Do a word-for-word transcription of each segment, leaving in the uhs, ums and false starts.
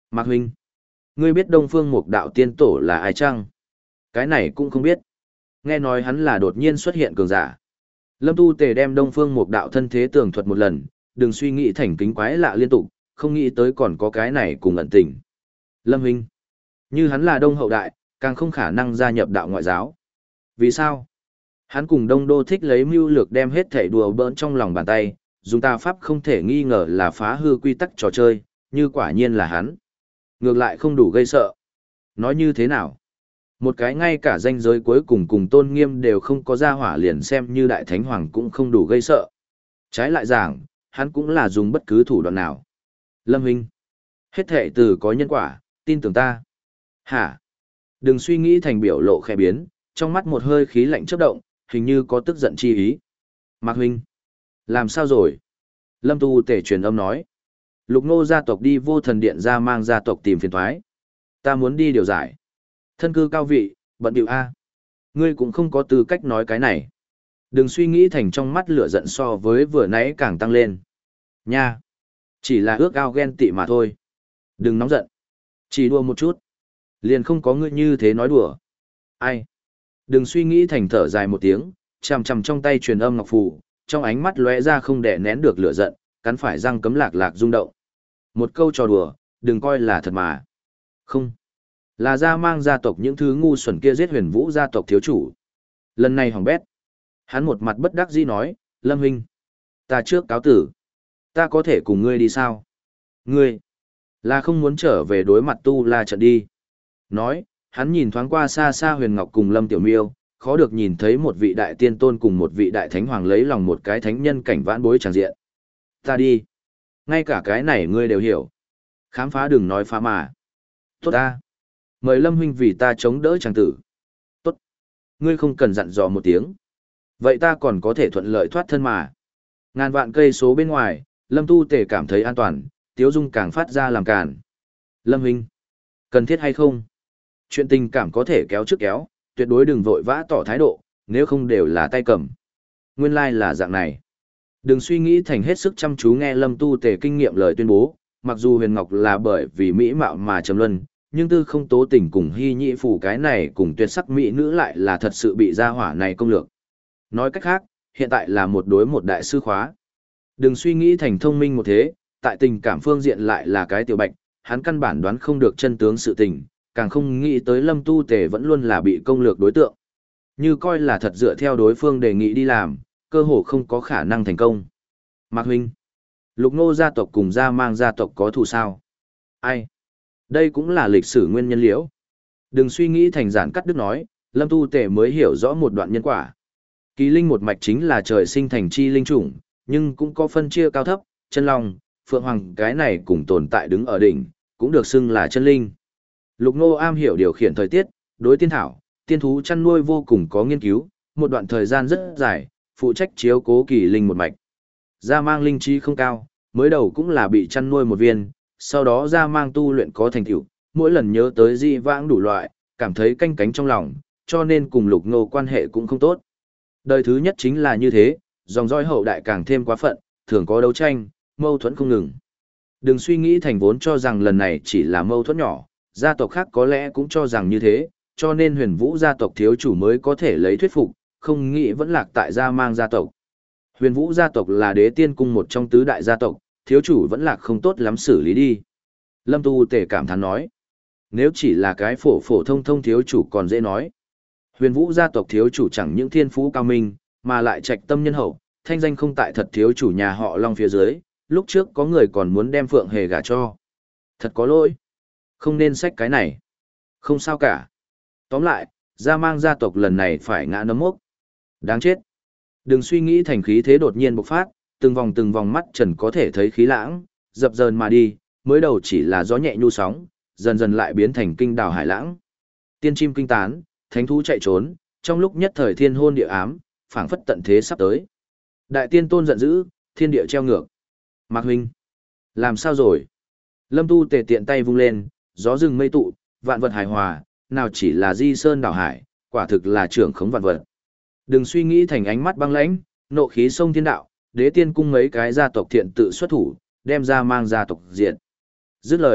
Mạc huynh, ngươi biết Đông Phương Mục Đạo tiên tổ là ai chăng? Cái này cũng không biết. Nghe nói hắn là đột nhiên xuất hiện cường giả. Lâm Tu Tề đem Đông Phương Mục Đạo thân thế tường thuật một lần, đừng suy nghĩ thành kính quái lạ liên tục, không nghĩ tới còn có cái này cùng ẩn tình. Lâm huynh, như hắn là Đông hậu đại, càng không khả năng gia nhập đạo ngoại giáo. Vì sao? Hắn cùng Đông Đô thích lấy mưu lược đem hết thảy đùa bỡn trong lòng bàn tay, dùng tà pháp không thể nghi ngờ là phá hư quy tắc trò chơi, như quả nhiên là hắn. Ngược lại không đủ gây sợ. Nói như thế nào? Một cái ngay cả danh giới cuối cùng cùng tôn nghiêm đều không có ra hỏa liền xem như đại thánh hoàng cũng không đủ gây sợ. Trái lại giảng, hắn cũng là dùng bất cứ thủ đoạn nào. Lâm huynh, hết thệ từ có nhân quả, tin tưởng ta. Hả? Đừng suy nghĩ thành biểu lộ khẽ biến, trong mắt một hơi khí lạnh chớp động, hình như có tức giận chi ý. Mạc huynh, làm sao rồi? Lâm Tu Tể truyền âm nói. Lục Nô gia tộc đi Vô Thần Điện ra mang gia tộc tìm phiền toái. Ta muốn đi điều giải. Thân cư cao vị, bận điệu A. Ngươi cũng không có tư cách nói cái này. Đừng suy nghĩ thành trong mắt lửa giận so với vừa nãy càng tăng lên. Nha. Chỉ là ước ao ghen tị mà thôi. Đừng nóng giận. Chỉ đùa một chút. Liền không có ngươi như thế nói đùa. Ai? Đừng suy nghĩ thành thở dài một tiếng, chằm chằm trong tay truyền âm ngọc phù, trong ánh mắt lóe ra không đè nén được lửa giận, cắn phải răng cấm lạc lạc rung động. Một câu trò đùa, đừng coi là thật mà. Không. Là ra mang gia tộc những thứ ngu xuẩn kia giết huyền vũ gia tộc thiếu chủ. Lần này hỏng bét. Hắn một mặt bất đắc dĩ nói, Lâm huynh, ta trước cáo tử. Ta có thể cùng ngươi đi sao? Ngươi, là không muốn trở về đối mặt tu la trận đi. Nói, hắn nhìn thoáng qua xa xa Huyền Ngọc cùng Lâm Tiểu Miêu, khó được nhìn thấy một vị đại tiên tôn cùng một vị đại thánh hoàng lấy lòng một cái thánh nhân cảnh vãn bối tràng diện. Ta đi. Ngay cả cái này ngươi đều hiểu. Khám phá đừng nói phá mà. Tốt ta. Mời Lâm huynh vì ta chống đỡ chàng tử. Tốt. Ngươi không cần dặn dò một tiếng. Vậy ta còn có thể thuận lợi thoát thân mà. Ngàn vạn cây số bên ngoài, Lâm Tu Tể cảm thấy an toàn, Tiếu Dung càng phát ra làm cản. Lâm huynh, cần thiết hay không? Chuyện tình cảm có thể kéo trước kéo, tuyệt đối đừng vội vã tỏ thái độ, nếu không đều là tay cầm. Nguyên lai like là dạng này. Đừng suy nghĩ thành hết sức chăm chú nghe Lâm Tu Tể kinh nghiệm lời tuyên bố, mặc dù Huyền Ngọc là bởi vì mỹ mạo mà trầm luân, nhưng tư không tố tình cùng hy nhị phủ cái này cùng tuyệt sắc mỹ nữ lại là thật sự bị gia hỏa này công lược. Nói cách khác, hiện tại là một đối một đại sư khóa. Đừng suy nghĩ thành thông minh một thế, tại tình cảm phương diện lại là cái tiểu bạch, hắn căn bản đoán không được chân tướng sự tình, càng không nghĩ tới Lâm Tu Tề vẫn luôn là bị công lược đối tượng. Như coi là thật dựa theo đối phương đề nghị đi làm, cơ hồ không có khả năng thành công. Mạc huynh, Lục Nô gia tộc cùng Gia Mang gia tộc có thù sao? Ai? Đây cũng là lịch sử nguyên nhân liễu. Đừng suy nghĩ thành giản cắt đứt nói, Lâm Tu Tề mới hiểu rõ một đoạn nhân quả. Kỳ linh một mạch chính là trời sinh thành chi linh chủng, nhưng cũng có phân chia cao thấp, chân long, phượng hoàng cái này cùng tồn tại đứng ở đỉnh, cũng được xưng là chân linh. Lục Nô am hiểu điều khiển thời tiết, đối tiên thảo, tiên thú chăn nuôi vô cùng có nghiên cứu, một đoạn thời gian rất dài, phụ trách chiếu cố kỳ linh một mạch. Gia Mang linh trí không cao, mới đầu cũng là bị chăn nuôi một viên, sau đó Gia Mang tu luyện có thành tựu, mỗi lần nhớ tới di vãng đủ loại, cảm thấy canh cánh trong lòng, cho nên cùng Lục Nô quan hệ cũng không tốt. Đời thứ nhất chính là như thế, dòng dõi hậu đại càng thêm quá phận, thường có đấu tranh, mâu thuẫn không ngừng. Đừng suy nghĩ thành vốn cho rằng lần này chỉ là mâu thuẫn nhỏ, gia tộc khác có lẽ cũng cho rằng như thế, cho nên huyền vũ gia tộc thiếu chủ mới có thể lấy thuyết phục, không nghĩ vẫn lạc tại Gia Mang gia tộc. Huyền vũ gia tộc là đế tiên cung một trong tứ đại gia tộc, thiếu chủ vẫn lạc không tốt lắm xử lý đi. Lâm Tu Tể cảm thán nói, nếu chỉ là cái phổ phổ thông thông thiếu chủ còn dễ nói. Huyền vũ gia tộc thiếu chủ chẳng những thiên phú cao minh, mà lại trạch tâm nhân hậu, thanh danh không tại thật thiếu chủ nhà họ Long phía dưới, lúc trước có người còn muốn đem Phượng Hề gả cho. Thật có lỗi. Không nên xách cái này. Không sao cả. Tóm lại, Gia Mang gia tộc lần này phải ngã nấm mốc. Đáng chết. Đừng suy nghĩ thành khí thế đột nhiên bộc phát, từng vòng từng vòng mắt trần có thể thấy khí lãng, dập dờn mà đi, mới đầu chỉ là gió nhẹ nhu sóng, dần dần lại biến thành kinh đảo hải lãng. Tiên chim kinh tán, thánh thú chạy trốn, trong lúc nhất thời thiên hôn địa ám, phảng phất tận thế sắp tới. Đại tiên tôn giận dữ, thiên địa treo ngược. Mạc huynh, làm sao rồi? Lâm Tu Tề tiện tay vung lên, gió rừng mây tụ, vạn vật hài hòa, nào chỉ là di sơn đảo hải, quả thực là trưởng khống vạn vật. Đừng suy nghĩ thành ánh mắt băng lãnh, nộ khí sông thiên đạo, đế tiên cung mấy cái gia tộc thiện tự xuất thủ, đem ra mang gia tộc diện. Dứt lời,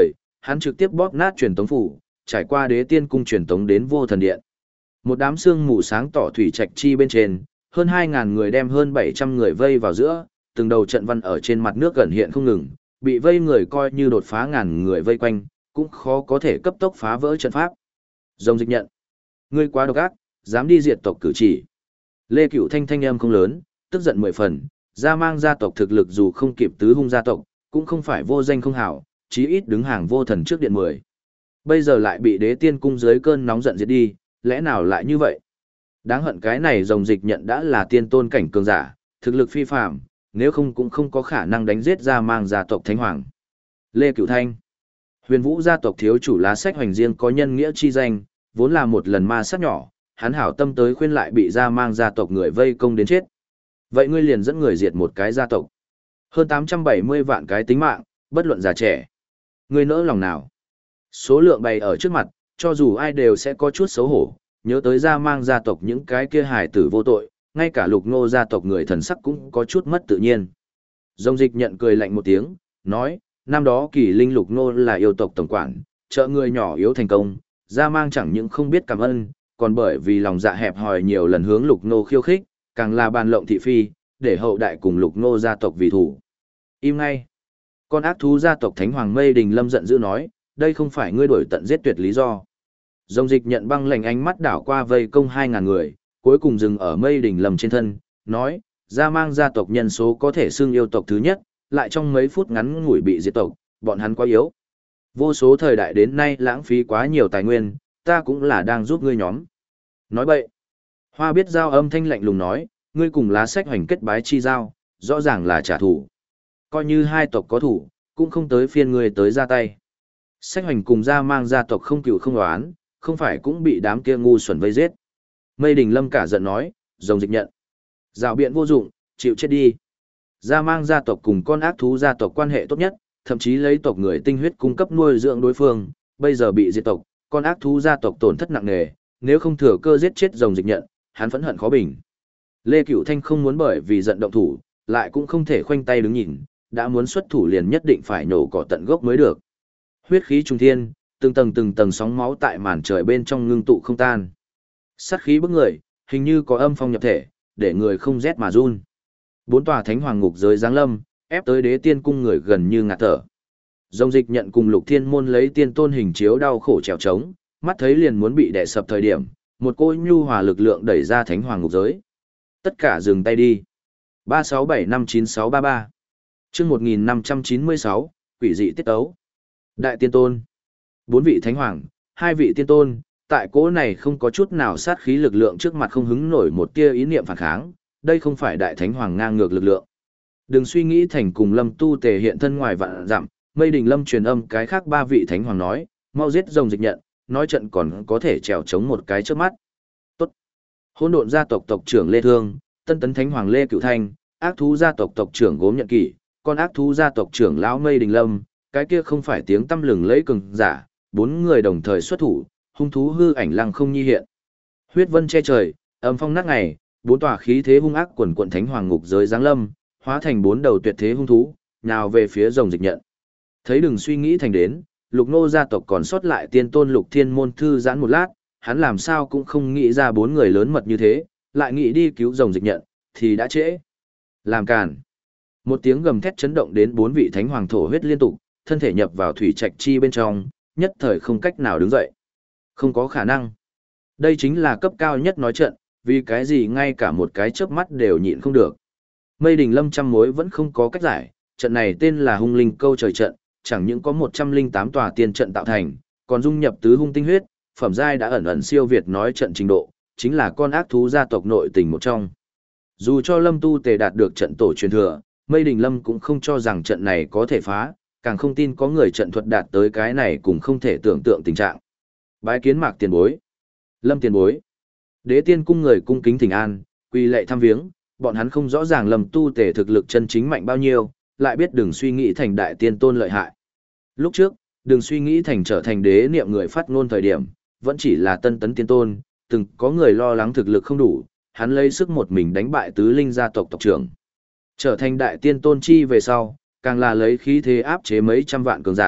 hắn trực tiếp bóp nát truyền tống phủ, trải qua đế tiên cung truyền tống đến vô thần điện. Một đám sương mù sáng tỏ thủy trạch chi bên trên, hơn hai ngàn người đem hơn bảy trăm người vây vào giữa, từng đầu trận văn ở trên mặt nước gần hiện không ngừng, bị vây người coi như đột phá ngàn người vây quanh, cũng khó có thể cấp tốc phá vỡ trận pháp. Rồng Dịch nhận, ngươi quá độc ác, dám đi diệt tộc cử chỉ. Lê Cửu Thanh thanh âm không lớn, tức giận mười phần, Gia Mang gia tộc thực lực dù không kịp tứ hung gia tộc, cũng không phải vô danh không hảo, chí ít đứng hàng vô thần trước điện mười. Bây giờ lại bị đế tiên cung dưới cơn nóng giận diệt đi, lẽ nào lại như vậy? Đáng hận cái này Rồng Dịch nhận đã là tiên tôn cảnh cường giả, thực lực phi phàm, nếu không cũng không có khả năng đánh giết Gia Mang gia tộc thánh hoàng. Lê Cửu Thanh, Huyền Vũ gia tộc thiếu chủ Lá Sách Hoành riêng có nhân nghĩa chi danh, vốn là một lần ma sát nhỏ, hắn hảo tâm tới khuyên lại bị Gia Mang gia tộc người vây công đến chết. Vậy ngươi liền dẫn người diệt một cái gia tộc. Hơn tám trăm bảy mươi vạn cái tính mạng, bất luận già trẻ. Ngươi nỡ lòng nào? Số lượng bày ở trước mặt, cho dù ai đều sẽ có chút xấu hổ, nhớ tới Gia Mang gia tộc những cái kia hài tử vô tội, ngay cả Lục Ngô gia tộc người thần sắc cũng có chút mất tự nhiên. Rồng Dịch nhận cười lạnh một tiếng, nói, năm đó Kỳ Linh Lục Ngô là yêu tộc tổng quản, trợ người nhỏ yếu thành công, Gia Mang chẳng những không biết cảm ơn, còn bởi vì lòng dạ hẹp hòi nhiều lần hướng Lục Ngô khiêu khích, càng là bàn lộng thị phi, để hậu đại cùng Lục Ngô gia tộc vì thủ. Im ngay. Con ác thú gia tộc Thánh Hoàng Mây Đình Lâm giận dữ nói, đây không phải ngươi đổi tận giết tuyệt lý do. Rồng Dịch nhận băng lạnh ánh mắt đảo qua vây công hai ngàn người, cuối cùng dừng ở Mây Đình Lâm trên thân, nói, Gia Mang gia tộc nhân số có thể xưng yêu tộc thứ nhất, lại trong mấy phút ngắn ngủi bị diệt tộc, bọn hắn quá yếu. Vô số thời đại đến nay lãng phí quá nhiều tài nguyên, ta cũng là đang giúp ngươi nhóm. Nói bậy. Hoa biết giao âm thanh lạnh lùng nói, ngươi cùng Lá Sách Hoành kết bái chi giao, rõ ràng là trả thù. Coi như hai tộc có thủ, cũng không tới phiên ngươi tới ra tay. Sách Hoành cùng Gia Mang gia tộc không cừu không oán, không phải cũng bị đám kia ngu xuẩn vây giết. Mây Đình Lâm cả giận nói, Rồng Dịch nhận. Rào biện vô dụng, chịu chết đi. Gia Mang gia tộc cùng con ác thú gia tộc quan hệ tốt nhất, thậm chí lấy tộc người tinh huyết cung cấp nuôi dưỡng đối phương, bây giờ bị diệt tộc, con ác thú gia tộc tổn thất nặng nề, nếu không thừa cơ giết chết Rồng Dịch nhận, hắn phẫn hận khó bình. Lê Cửu Thanh không muốn bởi vì giận động thủ, lại cũng không thể khoanh tay đứng nhìn, đã muốn xuất thủ liền nhất định phải nổ cỏ tận gốc mới được. Huyết khí trung thiên, từng tầng từng tầng sóng máu tại màn trời bên trong ngưng tụ không tan. Sát khí bức người, hình như có âm phong nhập thể, để người không rét mà run. Bốn tòa thánh hoàng ngục giới giáng lâm, ép tới đế tiên cung người gần như ngạt thở. Rồng Dịch nhận cùng Lục Thiên Môn lấy tiên tôn hình chiếu đau khổ trèo trống, mắt thấy liền muốn bị đè sập thời điểm, một cô nhu hòa lực lượng đẩy ra thánh hoàng ngục giới. Tất cả dừng tay đi. ba sáu bảy năm chín sáu ba ba. Chương một nghìn năm trăm chín mươi sáu, quỷ dị tiết tấu. Đại tiên tôn. Bốn vị thánh hoàng, hai vị tiên tôn, tại cỗ này không có chút nào sát khí lực lượng trước mặt không hứng nổi một tia ý niệm phản kháng, đây không phải đại thánh hoàng ngang ngược lực lượng. Đừng suy nghĩ thành cùng Lâm Tu Tề hiện thân ngoài vạn dặm, Mây Đình Lâm truyền âm cái khác ba vị thánh hoàng nói, mau giết Rồng Dịch nhận, nói trận còn có thể trèo chống một cái trước mắt. Tốt. Hỗn độn gia tộc tộc trưởng Lê Thương, Tân Tấn thánh hoàng Lê Cửu Thanh, ác thú gia tộc tộc trưởng Gốm Nhận Kỷ, con ác thú gia tộc trưởng lão Mây Đình Lâm, cái kia không phải tiếng tăm lừng lẫy cường giả, bốn người đồng thời xuất thủ, hung thú hư ảnh lăng không nhi hiện. Huyết vân che trời, âm phong nát ngày, bốn tòa khí thế hung ác quần quần thánh hoàng ngục giới giáng lâm, hóa thành bốn đầu tuyệt thế hung thú, nào về phía Rồng Dịch nhận. Thấy đừng suy nghĩ thành đến, Lục Nô gia tộc còn sót lại tiên tôn Lục Thiên Môn thư giãn một lát, hắn làm sao cũng không nghĩ ra bốn người lớn mật như thế, lại nghĩ đi cứu Rồng Dịch nhận, thì đã trễ. Làm càn. Một tiếng gầm thét chấn động đến bốn vị thánh hoàng thổ huyết liên tục, thân thể nhập vào thủy trạch chi bên trong, nhất thời không cách nào đứng dậy. Không có khả năng. Đây chính là cấp cao nhất nói trận, vì cái gì ngay cả một cái chớp mắt đều nhịn không được. Mây Đình Lâm trăm mối vẫn không có cách giải, trận này tên là Hung Linh Câu Trời trận, chẳng những có một trăm lẻ tám tòa tiên trận tạo thành, còn dung nhập tứ hung tinh huyết, phẩm giai đã ẩn ẩn siêu việt nói trận trình độ, chính là con ác thú gia tộc nội tình một trong. Dù cho Lâm Tu Tề đạt được trận tổ truyền thừa, Mây Đình Lâm cũng không cho rằng trận này có thể phá, càng không tin có người trận thuật đạt tới cái này cũng không thể tưởng tượng tình trạng. Bái kiến Mạc tiền bối. Lâm tiền bối. Đế tiên cung người cung kính thỉnh an, quy lệ thăm viếng, bọn hắn không rõ ràng Lâm Tu Tề thực lực chân chính mạnh bao nhiêu, lại biết đừng suy nghĩ thành đại tiên tôn lợi hại. Lúc trước, đừng suy nghĩ thành trở thành đế niệm người phát ngôn thời điểm, vẫn chỉ là tân tấn tiên tôn, từng có người lo lắng thực lực không đủ, hắn lấy sức một mình đánh bại tứ linh gia tộc tộc trưởng. Trở thành đại tiên tôn chi về sau, càng là lấy khí thế áp chế mấy trăm vạn cường giả,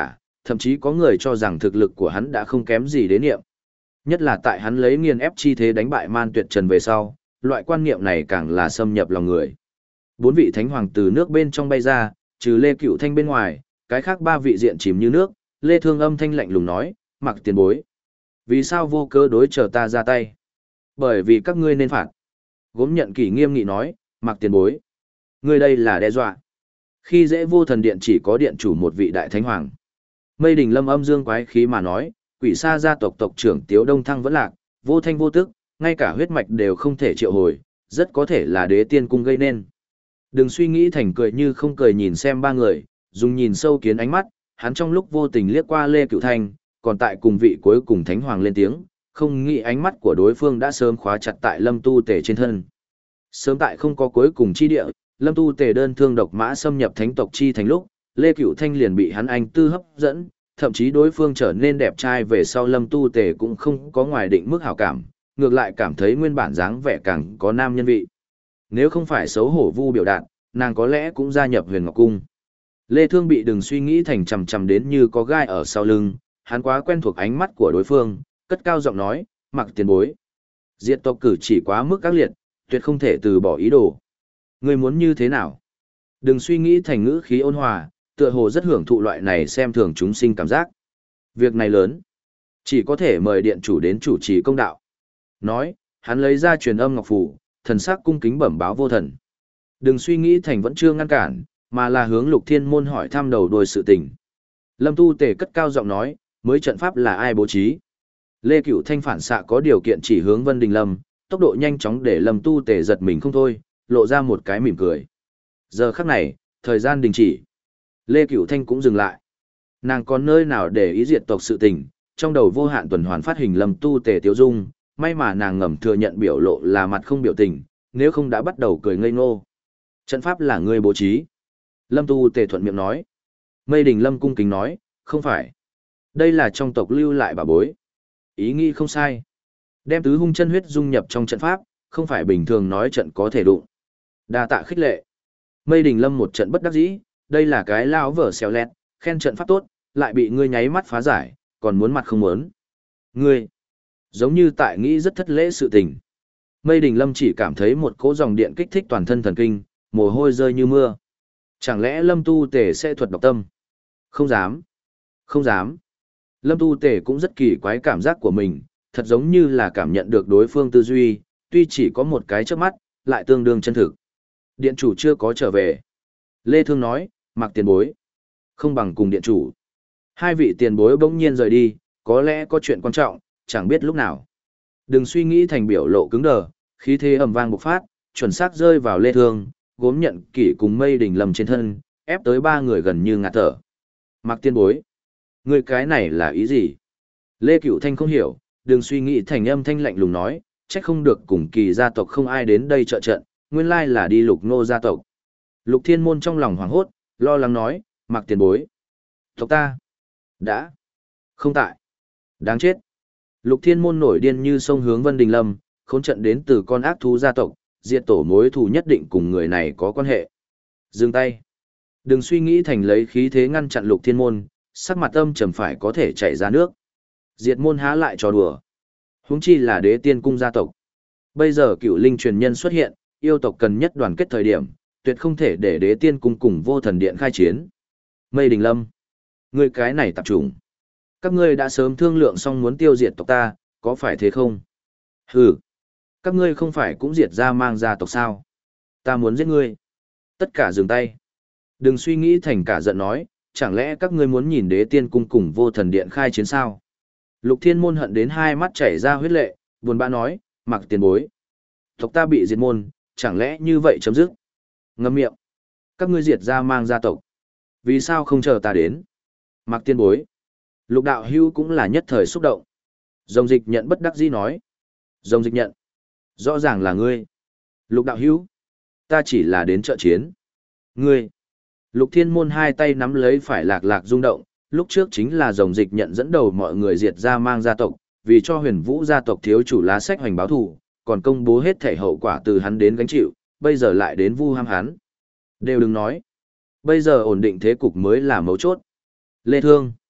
thậm chí có người cho rằng thực lực của hắn đã không kém gì đến niệm. Nhất là tại hắn lấy nghiền ép chi thế đánh bại Man Tuyệt Trần về sau, loại quan niệm này càng là xâm nhập lòng người. Bốn vị thánh hoàng từ nước bên trong bay ra, trừ Lê Cửu Thanh bên ngoài, cái khác ba vị diện chìm như nước, Lê Thương âm thanh lạnh lùng nói, Mặc tiền bối. Vì sao vô cớ đối chờ ta ra tay? Bởi vì các ngươi nên phạt. Gốm nhận kỷ nghiêm nghị nói, Mặc tiền bối. Ngươi đây là đe dọa. Khi dễ vô thần điện chỉ có điện chủ một vị đại thánh hoàng. Mây Đình Lâm âm dương quái khí mà nói, quỷ sa gia tộc tộc trưởng Tiếu Đông Thăng vẫn lạc, vô thanh vô tức, ngay cả huyết mạch đều không thể triệu hồi, rất có thể là đế tiên cung gây nên. Đừng suy nghĩ thành cười như không cười nhìn xem ba người, dùng nhìn sâu kiến ánh mắt, hắn trong lúc vô tình liếc qua Lê Cửu Thanh, còn tại cùng vị cuối cùng thánh hoàng lên tiếng, không nghĩ ánh mắt của đối phương đã sớm khóa chặt tại Lâm Tu Tề trên thân. Sớm tại không có cuối cùng chi địa, Lâm Tu Tề đơn thương độc mã xâm nhập thánh tộc chi thành lúc, Lê Cửu Thanh liền bị hắn anh tư hấp dẫn, thậm chí đối phương trở nên đẹp trai về sau Lâm Tu Tề cũng không có ngoài định mức hảo cảm, ngược lại cảm thấy nguyên bản dáng vẻ càng có nam nhân vị. Nếu không phải xấu hổ vu biểu đạt, nàng có lẽ cũng gia nhập Huyền Ngọc Cung. Lê Thương bị đừng suy nghĩ thành chằm chằm đến như có gai ở sau lưng, hắn quá quen thuộc ánh mắt của đối phương, cất cao giọng nói, Mặc tiền bối. Diệt tộc cử chỉ quá mức các liệt, tuyệt không thể từ bỏ ý đồ. Ngươi muốn như thế nào? Đừng suy nghĩ thành ngữ khí ôn hòa, tựa hồ rất hưởng thụ loại này xem thường chúng sinh cảm giác. Việc này lớn, chỉ có thể mời điện chủ đến chủ trì công đạo. Nói, hắn lấy ra truyền âm ngọc phù, thần sắc cung kính bẩm báo vô thần. Đừng suy nghĩ thành vẫn chưa ngăn cản, mà là hướng Lục Thiên Môn hỏi thăm đầu đuôi sự tình. Lâm Tu Tề cất cao giọng nói, mới trận pháp là ai bố trí? Lê Cửu Thanh phản xạ có điều kiện chỉ hướng Vân Đình Lâm, tốc độ nhanh chóng để Lâm Tu Tề giật mình không thôi, lộ ra một cái mỉm cười. Giờ khắc này, thời gian đình chỉ. Lê Cửu Thanh cũng dừng lại. Nàng còn nơi nào để ý diệt tộc sự tình, trong đầu vô hạn tuần hoàn phát hình Lâm Tu Tề tiêu dung, may mà nàng ngầm thừa nhận biểu lộ là mặt không biểu tình, nếu không đã bắt đầu cười ngây ngô. Trận pháp là ngươi bố trí. Lâm Tu Tề thuận miệng nói. Mây Đình Lâm cung kính nói, không phải. Đây là trong tộc lưu lại bà bối. Ý nghĩ không sai. Đem tứ hung chân huyết dung nhập trong trận pháp, không phải bình thường nói trận có thể đụng. Đa tạ khích lệ. Mây Đình Lâm một trận bất đắc dĩ, đây là cái lao vở xèo lẹt, khen trận pháp tốt, lại bị ngươi nháy mắt phá giải, còn muốn mặt không muốn. Ngươi, giống như tại nghĩ rất thất lễ sự tình. Mây Đình Lâm chỉ cảm thấy một cỗ dòng điện kích thích toàn thân thần kinh, mồ hôi rơi như mưa. Chẳng lẽ Lâm Tu Tề sẽ thuật độc tâm? Không dám. Không dám. Lâm Tu Tề cũng rất kỳ quái cảm giác của mình, thật giống như là cảm nhận được đối phương tư duy, tuy chỉ có một cái chớp mắt, lại tương đương chân thực. Điện chủ chưa có trở về. Lê Thương nói, Mặc tiền bối. Không bằng cùng điện chủ. Hai vị tiền bối bỗng nhiên rời đi, có lẽ có chuyện quan trọng, chẳng biết lúc nào. Đừng suy nghĩ thành biểu lộ cứng đờ, khí thế ầm vang bộc phát, chuẩn xác rơi vào Lê Thương, gốm nhận kỷ cùng Mây Đình Lâm trên thân, ép tới ba người gần như ngạt thở. Mặc tiên bối. Người cái này là ý gì? Lê Cửu Thanh không hiểu, đừng suy nghĩ thành âm thanh lạnh lùng nói, trách không được cùng kỳ gia tộc không ai đến đây trợ trận, nguyên lai là đi Lục Nô gia tộc. Lục Thiên Môn trong lòng hoảng hốt, lo lắng nói, Mặc tiền bối. Tộc ta. Đã. Không tại. Đáng chết. Lục Thiên Môn nổi điên như sông hướng Vân Đình Lâm, khốn trận đến từ con ác thú gia tộc, diệt tổ mối thù nhất định cùng người này có quan hệ. Dừng tay. Đừng suy nghĩ thành lấy khí thế ngăn chặn Lục Thiên Môn, sắc mặt âm trầm phải có thể chảy ra nước. Diệt môn há lại trò đùa. Huống chi là đế tiên cung gia tộc. Bây giờ cựu linh truyền nhân xuất hiện, yêu tộc cần nhất đoàn kết thời điểm, tuyệt không thể để đế tiên cung cùng vô thần điện khai chiến. Mây Đình Lâm. Ngươi cái này tạp trùng. Các ngươi đã sớm thương lượng xong muốn tiêu diệt tộc ta, có phải thế không? Hừ. Các ngươi không phải cũng diệt ra mang gia tộc sao? Ta muốn giết ngươi. Tất cả dừng tay. Đừng suy nghĩ thành cả giận nói, chẳng lẽ các ngươi muốn nhìn đế tiên cung cùng vô thần điện khai chiến sao? Lục Thiên Môn hận đến hai mắt chảy ra huyết lệ, buồn bã nói, Mặc tiền bối. Tộc ta bị diệt môn, chẳng lẽ như vậy chấm dứt? Ngậm miệng. Các ngươi diệt ra mang gia tộc. Vì sao không chờ ta đến? Mặc tiền bối. Lục đạo hưu cũng là nhất thời xúc động. Dòng dịch nhận bất đắc dĩ nói. Dòng dịch nhận. Rõ ràng là ngươi. Lục đạo hưu. Ta chỉ là đến trợ chiến. Ngươi. Lục Thiên Môn hai tay nắm lấy phải lạc lạc rung động, lúc trước chính là dòng dịch nhận dẫn đầu mọi người diệt ra mang gia tộc, vì cho huyền vũ gia tộc thiếu chủ lá sách hoành báo thù, còn công bố hết thể hậu quả từ hắn đến gánh chịu, bây giờ lại đến vu ham hắn. Đều đừng nói. Bây giờ ổn định thế cục mới là mấu chốt. Lê Thương.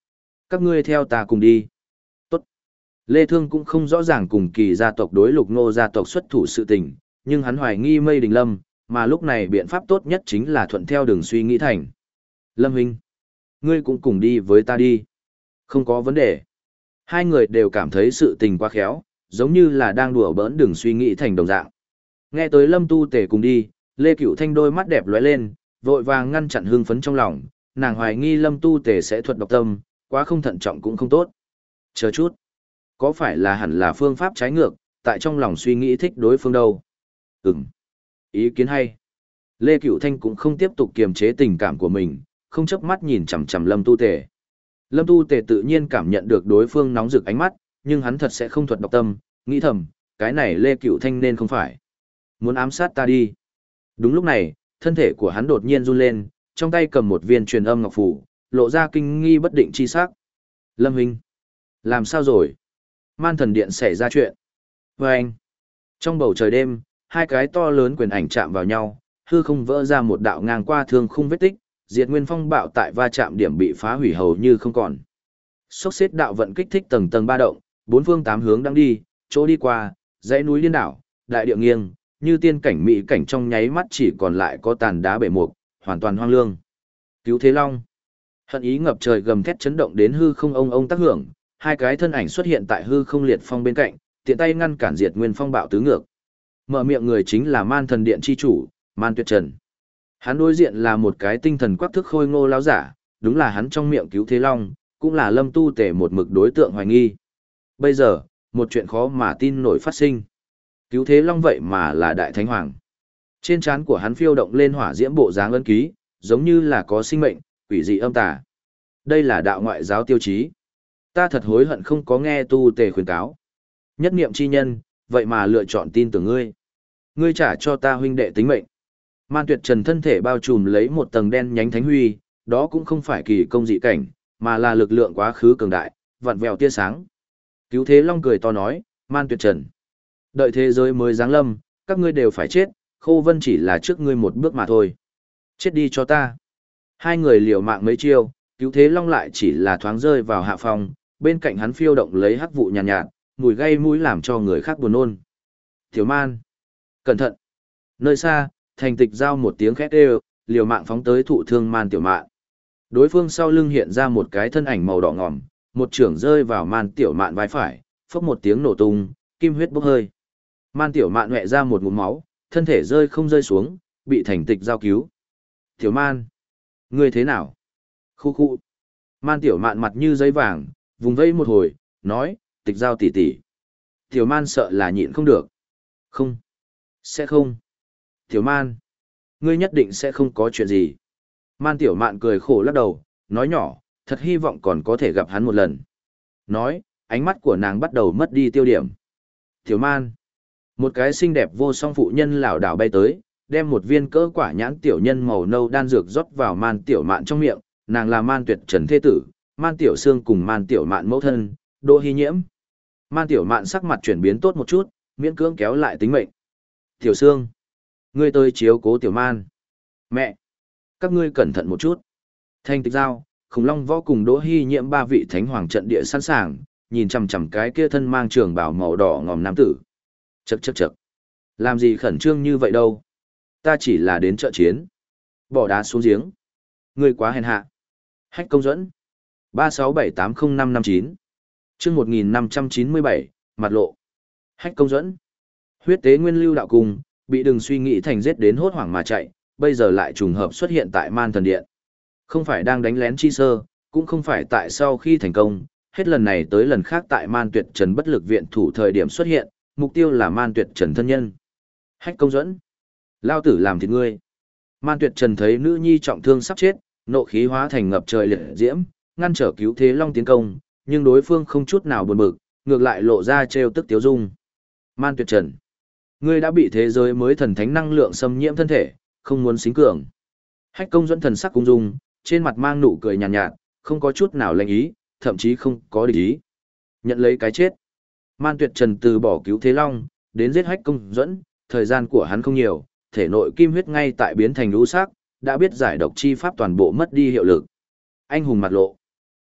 Các ngươi theo ta cùng đi. Tốt. Lê Thương cũng không rõ ràng cùng kỳ gia tộc đối Lục Ngô gia tộc xuất thủ sự tình, nhưng hắn hoài nghi Mây Đình Lâm, mà lúc này biện pháp tốt nhất chính là thuận theo đường suy nghĩ thành. Lâm huynh, ngươi cũng cùng đi với ta đi. Không có vấn đề. Hai người đều cảm thấy sự tình quá khéo, giống như là đang đùa bỡn đường suy nghĩ thành đồng dạng. Nghe tới Lâm Tu Tề cùng đi, Lê Cửu Thanh đôi mắt đẹp lóe lên, vội vàng ngăn chặn hưng phấn trong lòng, nàng hoài nghi Lâm Tu Tề sẽ thuật độc tâm, quá không thận trọng cũng không tốt. Chờ chút, có phải là hẳn là phương pháp trái ngược, tại trong lòng suy nghĩ thích đối phương đâu? Ừm, ý kiến hay. Lê Cửu Thanh cũng không tiếp tục kiềm chế tình cảm của mình, không chớp mắt nhìn chằm chằm Lâm Tu Tề. Lâm Tu Tề tự nhiên cảm nhận được đối phương nóng rực ánh mắt, nhưng hắn thật sẽ không thuật độc tâm, nghĩ thầm, cái này Lê Cửu Thanh nên không phải muốn ám sát ta đi. Đúng lúc này, thân thể của hắn đột nhiên run lên, trong tay cầm một viên truyền âm ngọc phù, lộ ra kinh nghi bất định chi sắc. Lâm huynh, làm sao rồi? Man thần điện xảy ra chuyện. Và anh, trong bầu trời đêm, hai cái to lớn quyền ảnh chạm vào nhau, hư không vỡ ra một đạo ngang qua thương khung vết tích, diệt nguyên phong bạo tại va chạm điểm bị phá hủy hầu như không còn. Sốc xếp đạo vận kích thích tầng tầng ba động, bốn phương tám hướng đang đi, chỗ đi qua, dãy núi liên đảo, đại địa nghiêng, như tiên cảnh mỹ cảnh trong nháy mắt chỉ còn lại có tàn đá bể mục, hoàn toàn hoang lương. Cứu Thế Long. Hận ý ngập trời gầm thét chấn động đến hư không ông ông tác hưởng, hai cái thân ảnh xuất hiện tại hư không liệt phong bên cạnh, tiện tay ngăn cản diệt nguyên phong bạo tứ ngược. Mở miệng người chính là Man Thần Điện chi chủ, Man Tuyệt Trần. Hắn đối diện là một cái tinh thần quắc thước khôi ngô lão giả, đúng là hắn trong miệng Cứu Thế Long, cũng là Lâm Tu Tể một mực đối tượng hoài nghi. Bây giờ, một chuyện khó mà tin nổi phát sinh. Cứu Thế Long vậy mà là Đại Thánh Hoàng. Trên trán của hắn phiêu động lên hỏa diễm bộ dáng ấn ký, giống như là có sinh mệnh, quỷ dị âm tà. Đây là đạo ngoại giáo tiêu chí. Ta thật hối hận không có nghe Tu Tề khuyến cáo. Nhất niệm chi nhân, vậy mà lựa chọn tin tưởng ngươi. Ngươi trả cho ta huynh đệ tính mệnh. Man Tuyệt Trần thân thể bao trùm lấy một tầng đen nhánh thánh huy, đó cũng không phải kỳ công dị cảnh, mà là lực lượng quá khứ cường đại, vặn vẹo tia sáng. Cứu Thế Long cười to nói, Man Tuyệt Trần, đợi thế giới mới giáng lâm, các ngươi đều phải chết, Khô Vân chỉ là trước ngươi một bước mà thôi. Chết đi cho ta. Hai người liều mạng mấy chiêu, Cứu Thế Long lại chỉ là thoáng rơi vào hạ phòng, bên cạnh hắn phiêu động lấy hắc vụ nhàn nhạt, nhạt, mùi gây mũi làm cho người khác buồn nôn. Tiểu Man, cẩn thận. Nơi xa, Thành Tịch giao một tiếng khét đều, liều mạng phóng tới thụ thương Man Tiểu Mạn. Đối phương sau lưng hiện ra một cái thân ảnh màu đỏ ngòm, một trưởng rơi vào Man Tiểu Mạn vai phải, phốc một tiếng nổ tung, kim huyết bốc hơi. Man Tiểu Mạn hoẹ ra một ngụm máu, thân thể rơi không rơi xuống, bị Thành Tịch giao cứu. Tiểu Man, ngươi thế nào? Khu khu. Man Tiểu Mạn mặt như giấy vàng, vùng vẫy một hồi, nói, Tịch giao tỷ tỷ. Tiểu Man sợ là nhịn không được. Không. Sẽ không. Tiểu Man, ngươi nhất định sẽ không có chuyện gì. Man Tiểu Mạn cười khổ lắc đầu, nói nhỏ, thật hy vọng còn có thể gặp hắn một lần. Nói, ánh mắt của nàng bắt đầu mất đi tiêu điểm. Tiểu Man, một cái xinh đẹp vô song phụ nhân lảo đảo bay tới, đem một viên cỡ quả nhãn tiểu nhân màu nâu đan dược rót vào Man Tiểu Mạn trong miệng, nàng là Man Tuyệt Trần thế tử, Man Tiểu Sương cùng Man Tiểu Mạn mẫu thân, Đỗ Hy Nhiễm. Man Tiểu Mạn sắc mặt chuyển biến tốt một chút, miễn cưỡng kéo lại tính mệnh. Tiểu Sương, ngươi tới chiếu cố Tiểu Man. Mẹ, các ngươi cẩn thận một chút. Thanh Tịch giao, Khủng Long Võ cùng Đỗ Hy Nhiễm ba vị thánh hoàng trận địa sẵn sàng, nhìn chằm chằm cái kia thân mang trường bào màu đỏ ngòm nam tử. Chậc chậc chậc. Làm gì khẩn trương như vậy đâu? Ta chỉ là đến trợ chiến. Bỏ đá xuống giếng. Ngươi quá hèn hạ. Hách Công Duẫn. ba sáu bảy tám không năm năm chín. Chương một nghìn năm trăm chín mươi bảy, mặt lộ. Hách Công Duẫn. Huyết tế nguyên lưu đạo cung, bị đừng suy nghĩ thành giết đến hốt hoảng mà chạy, bây giờ lại trùng hợp xuất hiện tại Man Thần Điện. Không phải đang đánh lén chi sơ, cũng không phải tại sau khi thành công, hết lần này tới lần khác tại Man Tuyệt Trần bất lực viện thủ thời điểm xuất hiện, mục tiêu là Man Tuyệt Trần thân nhân. Hách Công Duẫn, lao tử làm thịt ngươi. Man Tuyệt Trần thấy nữ nhi trọng thương sắp chết, nộ khí hóa thành ngập trời liệt diễm, ngăn trở Cứu Thế Long tiến công, nhưng đối phương không chút nào buồn bực, ngược lại lộ ra trêu tức tiếu dung. Man Tuyệt Trần, ngươi đã bị thế giới mới thần thánh năng lượng xâm nhiễm thân thể, không muốn xính cường. Hách Công Duẫn thần sắc cung dung, trên mặt mang nụ cười nhàn nhạt, nhạt, không có chút nào lệnh ý, thậm chí không có địch ý. Nhận lấy cái chết. Man Tuyệt Trần từ bỏ Cứu Thế Long, đến giết Hách Công Duẫn, thời gian của hắn không nhiều, thể nội kim huyết ngay tại biến thành lũ sắc, đã biết giải độc chi pháp toàn bộ mất đi hiệu lực. Anh hùng mặt lộ.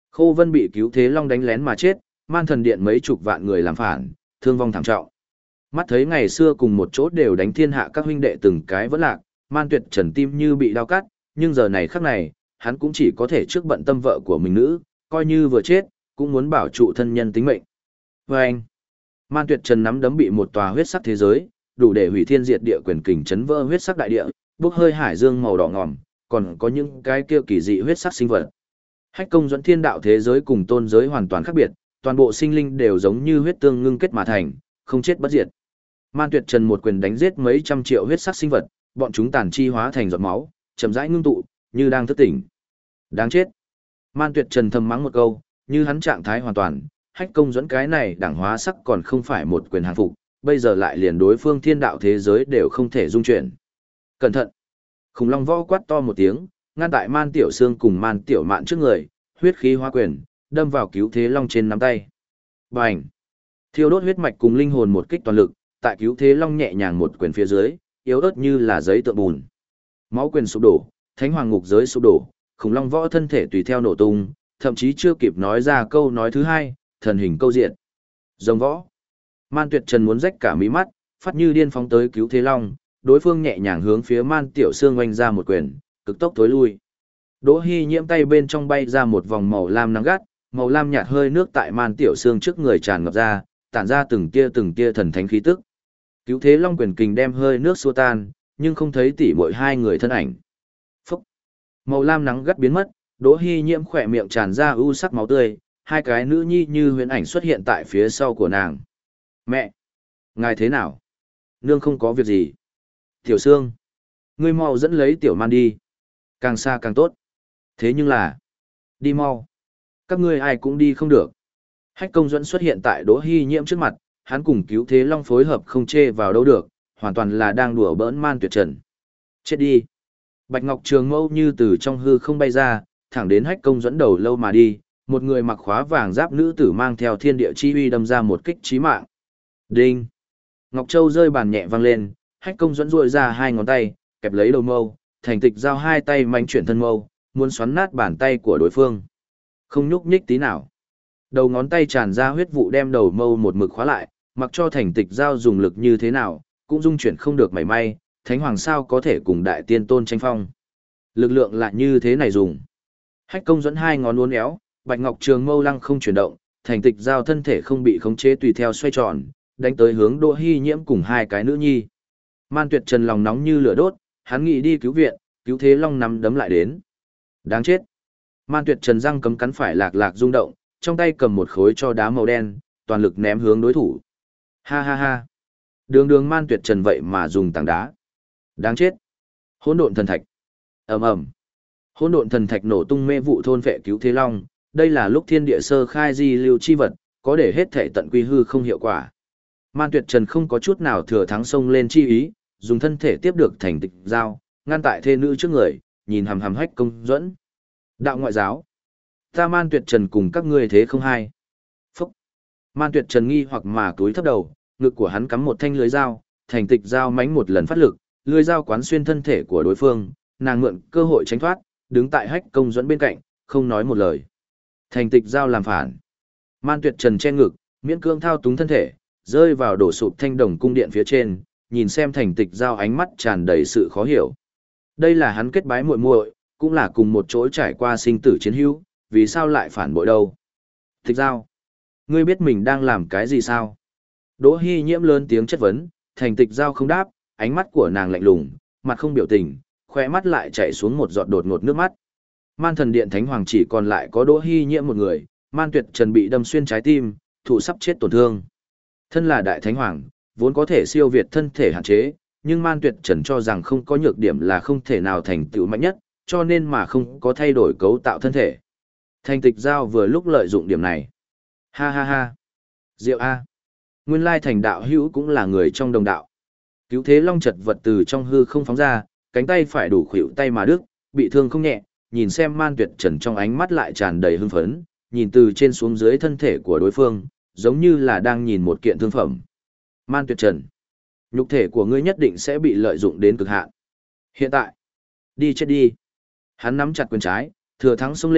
Khô Vân bị Cứu Thế Long đánh lén mà chết, Man Thần Điện mấy chục vạn người làm phản, thương vong thảm trọng. Mắt thấy ngày xưa cùng một chỗ đều đánh thiên hạ các huynh đệ từng cái vẫn lạc, Man Tuyệt Trần tim như bị đau cắt, nhưng giờ này khắc này, hắn cũng chỉ có thể trước bận tâm vợ của mình nữ, coi như vừa chết, cũng muốn bảo trụ thân nhân tính mệnh. Và anh, Man Tuyệt Trần nắm đấm bị một tòa huyết sắc thế giới, đủ để hủy thiên diệt địa quyền kình chấn vỡ huyết sắc đại địa, bốc hơi hải dương màu đỏ ngòm, còn có những cái kia kỳ dị huyết sắc sinh vật. Hách Công dẫn thiên đạo thế giới cùng tôn giới hoàn toàn khác biệt, toàn bộ sinh linh đều giống như huyết tương ngưng kết mà thành, không chết bất diệt. Man Tuyệt Trần một quyền đánh giết mấy trăm triệu huyết sắc sinh vật, bọn chúng tàn chi hóa thành giọt máu, chậm rãi ngưng tụ, như đang thức tỉnh. Đáng chết. Man Tuyệt Trần thầm mắng một câu, như hắn trạng thái hoàn toàn, Hách Công dẫn cái này đẳng hóa sắc còn không phải một quyền hàng phục, bây giờ lại liền đối phương thiên đạo thế giới đều không thể dung chuyển. Cẩn thận. Khủng Long võ quát to một tiếng, ngăn tại Man Tiểu Sương cùng Man Tiểu Mạn trước người, huyết khí hóa quyền, đâm vào Cứu Thế Long trên nắm tay. Bành! Thiêu đốt huyết mạch cùng linh hồn một kích toàn lực, tại Cứu Thế Long nhẹ nhàng một quyền phía dưới, yếu ớt như là giấy tượng bùn. Máu quyền sụp đổ, Thánh Hoàng ngục giới sụp đổ, Khủng Long võ thân thể tùy theo nổ tung, thậm chí chưa kịp nói ra câu nói thứ hai, thần hình câu diện. Rồng võ! Man Tuyệt Trần muốn rách cả mí mắt, phát như điên phóng tới Cứu Thế Long, đối phương nhẹ nhàng hướng phía Man Tiểu Sương oanh ra một quyền, cực tốc tối lui. Đỗ Hy Nhiễm tay bên trong bay ra một vòng màu lam nắng gắt, màu lam nhạt hơi nước tại Man Tiểu Sương trước người tràn ngập ra, tản ra từng tia từng tia thần thánh khí tức. Cứu Thế Long quyền kình đem hơi nước xua tan, nhưng không thấy tỉ muội hai người thân ảnh. Phúc! Màu lam nắng gắt biến mất, Đỗ Hy Nhiễm khỏe miệng tràn ra ưu sắc máu tươi, hai cái nữ nhi như huyễn ảnh xuất hiện tại phía sau của nàng. Mẹ! Ngài thế nào? Nương không có việc gì. Tiểu Sương! Ngươi mau dẫn lấy Tiểu Man đi. Càng xa càng tốt. Thế nhưng là... Đi mau. Các ngươi ai cũng đi không được. Hách Công Duẫn xuất hiện tại Đỗ Hy Nhiễm trước mặt, hắn cùng Cứu Thế Long phối hợp không chê vào đâu được, hoàn toàn là đang đùa bỡn Man Tuyệt Trần. Chết đi. Bạch Ngọc Trường Mâu như từ trong hư không bay ra, thẳng đến Hách Công Duẫn đầu lâu mà đi, một người mặc khóa vàng giáp nữ tử mang theo thiên địa chi uy đâm ra một kích chí mạng. Đinh. Ngọc Châu rơi bàn nhẹ vang lên, Hách Công Duẫn duỗi ra hai ngón tay, kẹp lấy đầu mâu, Thành Tịch giao hai tay manh chuyển thân mâu, muốn xoắn nát bàn tay của đối phương. Không nhúc nhích tí nào. Đầu ngón tay tràn ra huyết vụ đem đầu mâu một mực khóa lại, mặc cho Thành Tịch giao dùng lực như thế nào, cũng dung chuyển không được mảy may, Thánh Hoàng sao có thể cùng đại tiên tôn tranh phong. Lực lượng lại như thế này dùng. Hách Công Duẫn hai ngón uốn éo, Bạch Ngọc Trường Mâu lăng không chuyển động, Thành Tịch giao thân thể không bị khống chế tùy theo xoay tròn, đánh tới hướng Đỗ Hy Nhiễm cùng hai cái nữ nhi. Man Tuyệt Trần lòng nóng như lửa đốt, hắn nghĩ đi cứu viện, Cứu Thế Long nắm đấm lại đến. Đáng chết. Man Tuyệt Trần răng cấm cắn phải lạc lạc rung động, trong tay cầm một khối cho đá màu đen, toàn lực ném hướng đối thủ. Ha ha ha. Đường đường Man Tuyệt Trần vậy mà dùng tảng đá. Đáng chết. Hỗn độn thần thạch. Ầm ầm. Hỗn độn thần thạch nổ tung mê vụ thôn vệ Cứu Thế Long, đây là lúc thiên địa sơ khai di lưu chi vật, có để hết thể tận quy hư không hiệu quả. Man Tuyệt Trần không có chút nào thừa thắng xông lên chi ý, dùng thân thể tiếp được Thành Tịch giao, ngăn tại thê nữ trước người, nhìn hằm hằm Hách Công Duẫn. Đạo ngoại giáo. Ta Man Tuyệt Trần cùng các ngươi thế không hai. Phúc. Man Tuyệt Trần nghi hoặc mà túi thấp đầu, ngực của hắn cắm một thanh lưới dao, Thành Tịch giao mánh một lần phát lực, lưới dao quán xuyên thân thể của đối phương, nàng mượn cơ hội tránh thoát, đứng tại Hách Công Duẫn bên cạnh, không nói một lời. Thành Tịch giao làm phản. Man Tuyệt Trần che ngực, miễn cưỡng thao túng thân thể, rơi vào đổ sụp thanh đồng cung điện phía trên, nhìn xem Thành Tịch giao ánh mắt tràn đầy sự khó hiểu. Đây là hắn kết bái muội muội, cũng là cùng một chỗ trải qua sinh tử chiến hữu, vì sao lại phản bội đâu? Tịch giao, ngươi biết mình đang làm cái gì sao? Đỗ Hy Nhiễm lớn tiếng chất vấn, Thành Tịch giao không đáp, ánh mắt của nàng lạnh lùng, mặt không biểu tình, khóe mắt lại chảy xuống một giọt đột ngột nước mắt. Man Thần Điện Thánh Hoàng chỉ còn lại có Đỗ Hy Nhiễm một người, Man Tuyệt Trần bị đâm xuyên trái tim, thụ sắp chết tổn thương. Thân là đại thánh hoàng, vốn có thể siêu việt thân thể hạn chế, nhưng Man Tuyệt Trần cho rằng không có nhược điểm là không thể nào thành tựu mạnh nhất, cho nên mà không có thay đổi cấu tạo thân thể. Thành Tịch giao vừa lúc lợi dụng điểm này. Ha ha ha. Diệu a. Nguyên lai Thành đạo hữu cũng là người trong đồng đạo. Cứu Thế Long chật vật từ trong hư không phóng ra, cánh tay phải đủ khuỷu tay mà đứt, bị thương không nhẹ, nhìn xem Man Tuyệt Trần trong ánh mắt lại tràn đầy hưng phấn, nhìn từ trên xuống dưới thân thể của đối phương, giống như là đang nhìn một kiện thương phẩm. Man Tuyệt Trần, nhục thể của ngươi nhất định sẽ bị lợi dụng đến cực hạn. Hiện tại, đi chết đi. Hắn nắm chặt quyền trái, thừa thắng xông lên,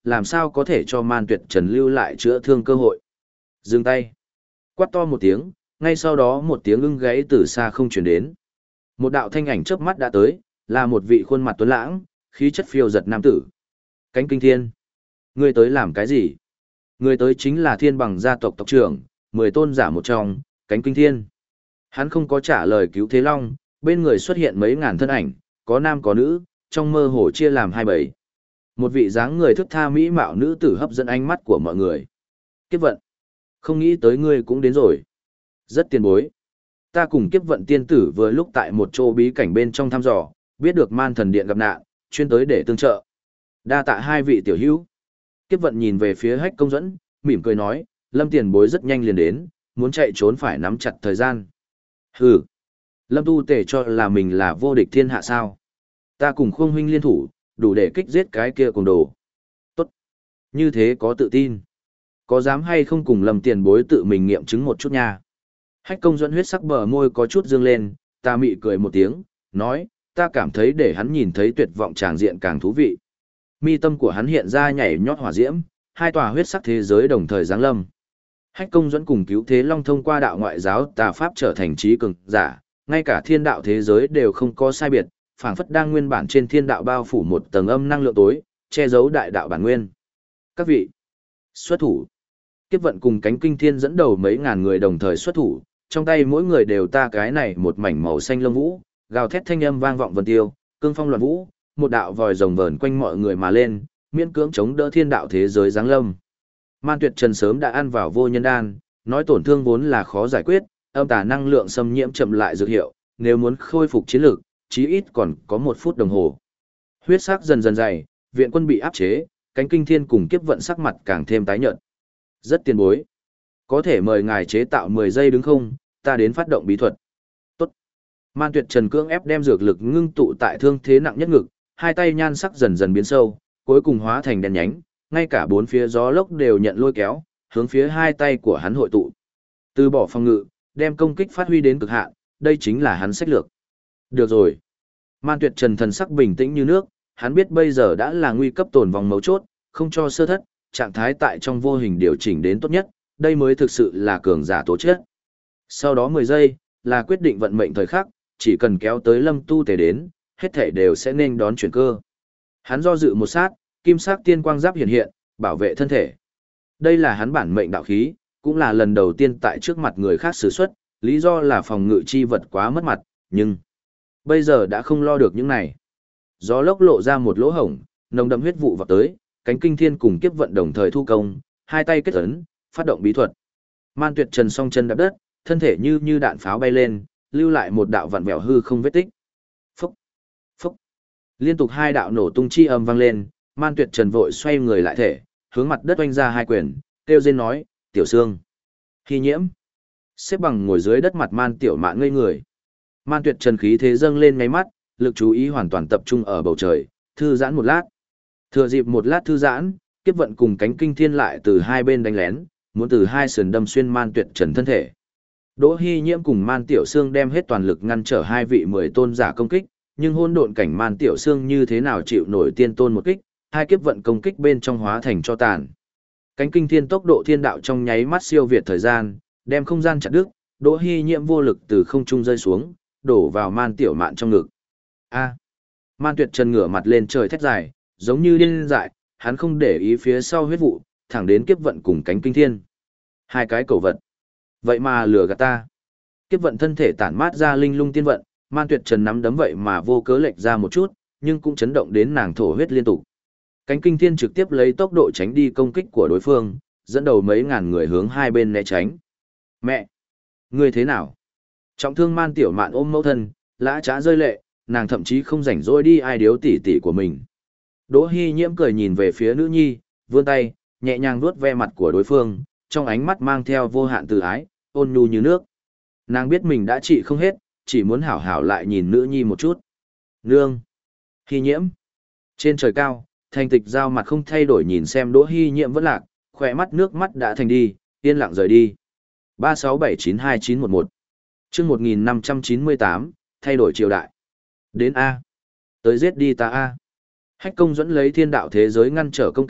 làm sao có thể cho Man Tuyệt Trần lưu lại chữa thương cơ hội. Dừng tay. Quát to một tiếng, ngay sau đó một tiếng ưng gáy từ xa không truyền đến. Một đạo thanh ảnh chớp mắt đã tới, là một vị khuôn mặt tuấn lãng, khí chất phiêu giật nam tử. Cánh Kinh Thiên. Ngươi tới làm cái gì? Người tới chính là Thiên Bằng gia tộc tộc trưởng, mười tôn giả một trong, Cánh Kinh Thiên. Hắn không có trả lời Cứu Thế Long, bên người xuất hiện mấy ngàn thân ảnh, có nam có nữ, trong mơ hồ chia làm hai bầy. Một vị dáng người thức tha mỹ mạo nữ tử hấp dẫn ánh mắt của mọi người. Kiếp vận. Không nghĩ tới ngươi cũng đến rồi. Rất tiền bối. Ta cùng Kiếp vận tiên tử vừa lúc tại một chỗ bí cảnh bên trong thăm dò, biết được Man Thần Điện gặp nạn, chuyên tới để tương trợ. Đa tạ hai vị tiểu hữu. Kiếp vận nhìn về phía Hách Công Duẫn, mỉm cười nói, Lâm tiền bối rất nhanh liền đến, muốn chạy trốn phải nắm chặt thời gian. Hừ. Lâm Tu Tề cho là mình là vô địch thiên hạ sao? Ta cùng Khương huynh liên thủ, đủ để kích giết cái kia cùng đồ. Tốt. Như thế có tự tin. Có dám hay không cùng Lâm tiền bối tự mình nghiệm chứng một chút nha? Hách Công Duẫn huyết sắc bờ môi có chút dương lên, ta mị cười một tiếng, nói, ta cảm thấy để hắn nhìn thấy tuyệt vọng tràng diện càng thú vị. Mi tâm của hắn hiện ra nhảy nhót hỏa diễm, hai tòa huyết sắc thế giới đồng thời giáng lâm. Hách Công Duẫn cùng Cứu Thế Long thông qua đạo ngoại giáo tà pháp trở thành trí cường giả, ngay cả thiên đạo thế giới đều không có sai biệt, phảng phất đang nguyên bản trên thiên đạo bao phủ một tầng âm năng lượng tối, che giấu đại đạo bản nguyên. Các vị, xuất thủ. Kiếp vận cùng Cánh Kinh Thiên dẫn đầu mấy ngàn người đồng thời xuất thủ, trong tay mỗi người đều ta cái này một mảnh màu xanh lông vũ, gào thét thanh âm vang vọng vân tiêu, cương phong loạn vũ, một đạo vòi rồng vờn quanh mọi người mà lên, miễn cưỡng chống đỡ thiên đạo thế giới giáng lâm. Man Tuyệt Trần sớm đã ăn vào vô nhân đan, nói tổn thương vốn là khó giải quyết, âm tà năng lượng xâm nhiễm chậm lại dược hiệu, nếu muốn khôi phục chiến lực, chí ít còn có một phút đồng hồ. Huyết sắc dần dần dày, viện quân bị áp chế, Cánh Kinh Thiên cùng Kiếp vận sắc mặt càng thêm tái nhợt. Rất tiền bối. Có thể mời ngài chế tạo mười giây đứng không, ta đến phát động bí thuật. Tốt. Man Tuyệt Trần cưỡng ép đem dược lực ngưng tụ tại thương thế nặng nhất ngực, hai tay nhan sắc dần dần biến sâu, cuối cùng hóa thành đèn nhánh, ngay cả bốn phía gió lốc đều nhận lôi kéo, hướng phía hai tay của hắn hội tụ. Từ bỏ phòng ngự, đem công kích phát huy đến cực hạn, đây chính là hắn sách lược. Được rồi. Man Tuyệt Trần thần sắc bình tĩnh như nước, hắn biết bây giờ đã là nguy cấp tồn vòng mấu chốt, không cho sơ thất, trạng thái tại trong vô hình điều chỉnh đến tốt nhất, đây mới thực sự là cường giả tố chất. Sau đó mười giây, là quyết định vận mệnh thời khắc, chỉ cần kéo tới Lâm Tu Tề đến, hết thảy đều sẽ nên đón chuyển cơ. Hắn do dự một sát, kim sắc tiên quang giáp hiện hiện, bảo vệ thân thể. Đây là hắn bản mệnh đạo khí, cũng là lần đầu tiên tại trước mặt người khác sử xuất, lý do là phòng ngự chi vật quá mất mặt, nhưng bây giờ đã không lo được những này. Gió lốc lộ ra một lỗ hổng, nồng đậm huyết vụ vọt tới, Cánh Kinh Thiên cùng Kiếp vận đồng thời thu công, hai tay kết ấn, phát động bí thuật. Man Tuyệt Trần song chân đạp đất, thân thể như như đạn pháo bay lên, lưu lại một đạo vặn vẹo hư không vết tích. Phúc, phúc. Liên tục hai đạo nổ tung chi âm vang lên, Man Tuyệt Trần vội xoay người lại thể, hướng mặt đất oanh ra hai quyền, kêu rên nói, "Tiểu Sương." Hy Nhiễm. Xếp bằng ngồi dưới đất mặt Man Tiểu Mạn ngây người. Man Tuyệt Trần khí thế dâng lên ngay mắt, lực chú ý hoàn toàn tập trung ở bầu trời, thư giãn một lát. Thừa dịp một lát thư giãn, Kiếp vận cùng Cánh Kinh Thiên lại từ hai bên đánh lén, muốn từ hai sườn đâm xuyên Man Tuyệt Trần thân thể. Đỗ Hy Nhiễm cùng Man Tiểu Sương đem hết toàn lực ngăn trở hai vị mười tôn giả công kích, nhưng hỗn độn cảnh Man Tiểu Sương như thế nào chịu nổi tiên tôn một kích, hai kiếp vận công kích bên trong hóa thành cho tàn. Cánh Kinh Thiên tốc độ thiên đạo trong nháy mắt siêu việt thời gian, đem không gian chặt đứt, Đỗ Hy Nhiễm vô lực từ không trung rơi xuống, đổ vào Man Tiểu Mạn trong ngực. A! Man Tuyệt Trần ngửa mặt lên trời thét dài, giống như điên dại, hắn không để ý phía sau huyết vụ, thẳng đến kiếp vận cùng Cánh Kinh Thiên. Hai cái cầu vật. Vậy mà lừa gạt ta. Kiếp vận thân thể tản mát ra linh lung tiên vận, Man Tuyệt Trần nắm đấm vậy mà vô cớ lệch ra một chút, nhưng cũng chấn động đến nàng thổ huyết liên tục. Cánh Kinh Thiên trực tiếp lấy tốc độ tránh đi công kích của đối phương, dẫn đầu mấy ngàn người hướng hai bên né tránh. Mẹ! Ngươi thế nào? Trọng thương Man Tiểu Mạn ôm mẫu thân, lã trá rơi lệ, nàng thậm chí không rảnh rỗi đi ai điếu tỉ tỉ của mình. Đỗ Hy Nhiễm cười nhìn về phía nữ nhi, vươn tay, nhẹ nhàng vuốt ve mặt của đối phương, trong ánh mắt mang theo vô hạn từ ái, ôn nhu như nước. Nàng biết mình đã trị không hết, chỉ muốn hảo hảo lại nhìn nữ nhi một chút. Nương! Hy Nhiễm! Trên trời cao, Thanh Tịch Giao mặt không thay đổi nhìn xem Đỗ Hy Nhiễm vẫn lạc, khỏe mắt nước mắt đã thành đi, yên lặng rời đi. ba sáu bảy chín hai chín một một chương một nghìn năm trăm chín mươi tám, thay đổi triều đại. Đến A. Tới giết đi ta A. Hách Công Duẫn lấy thiên đạo thế giới ngăn trở công kích,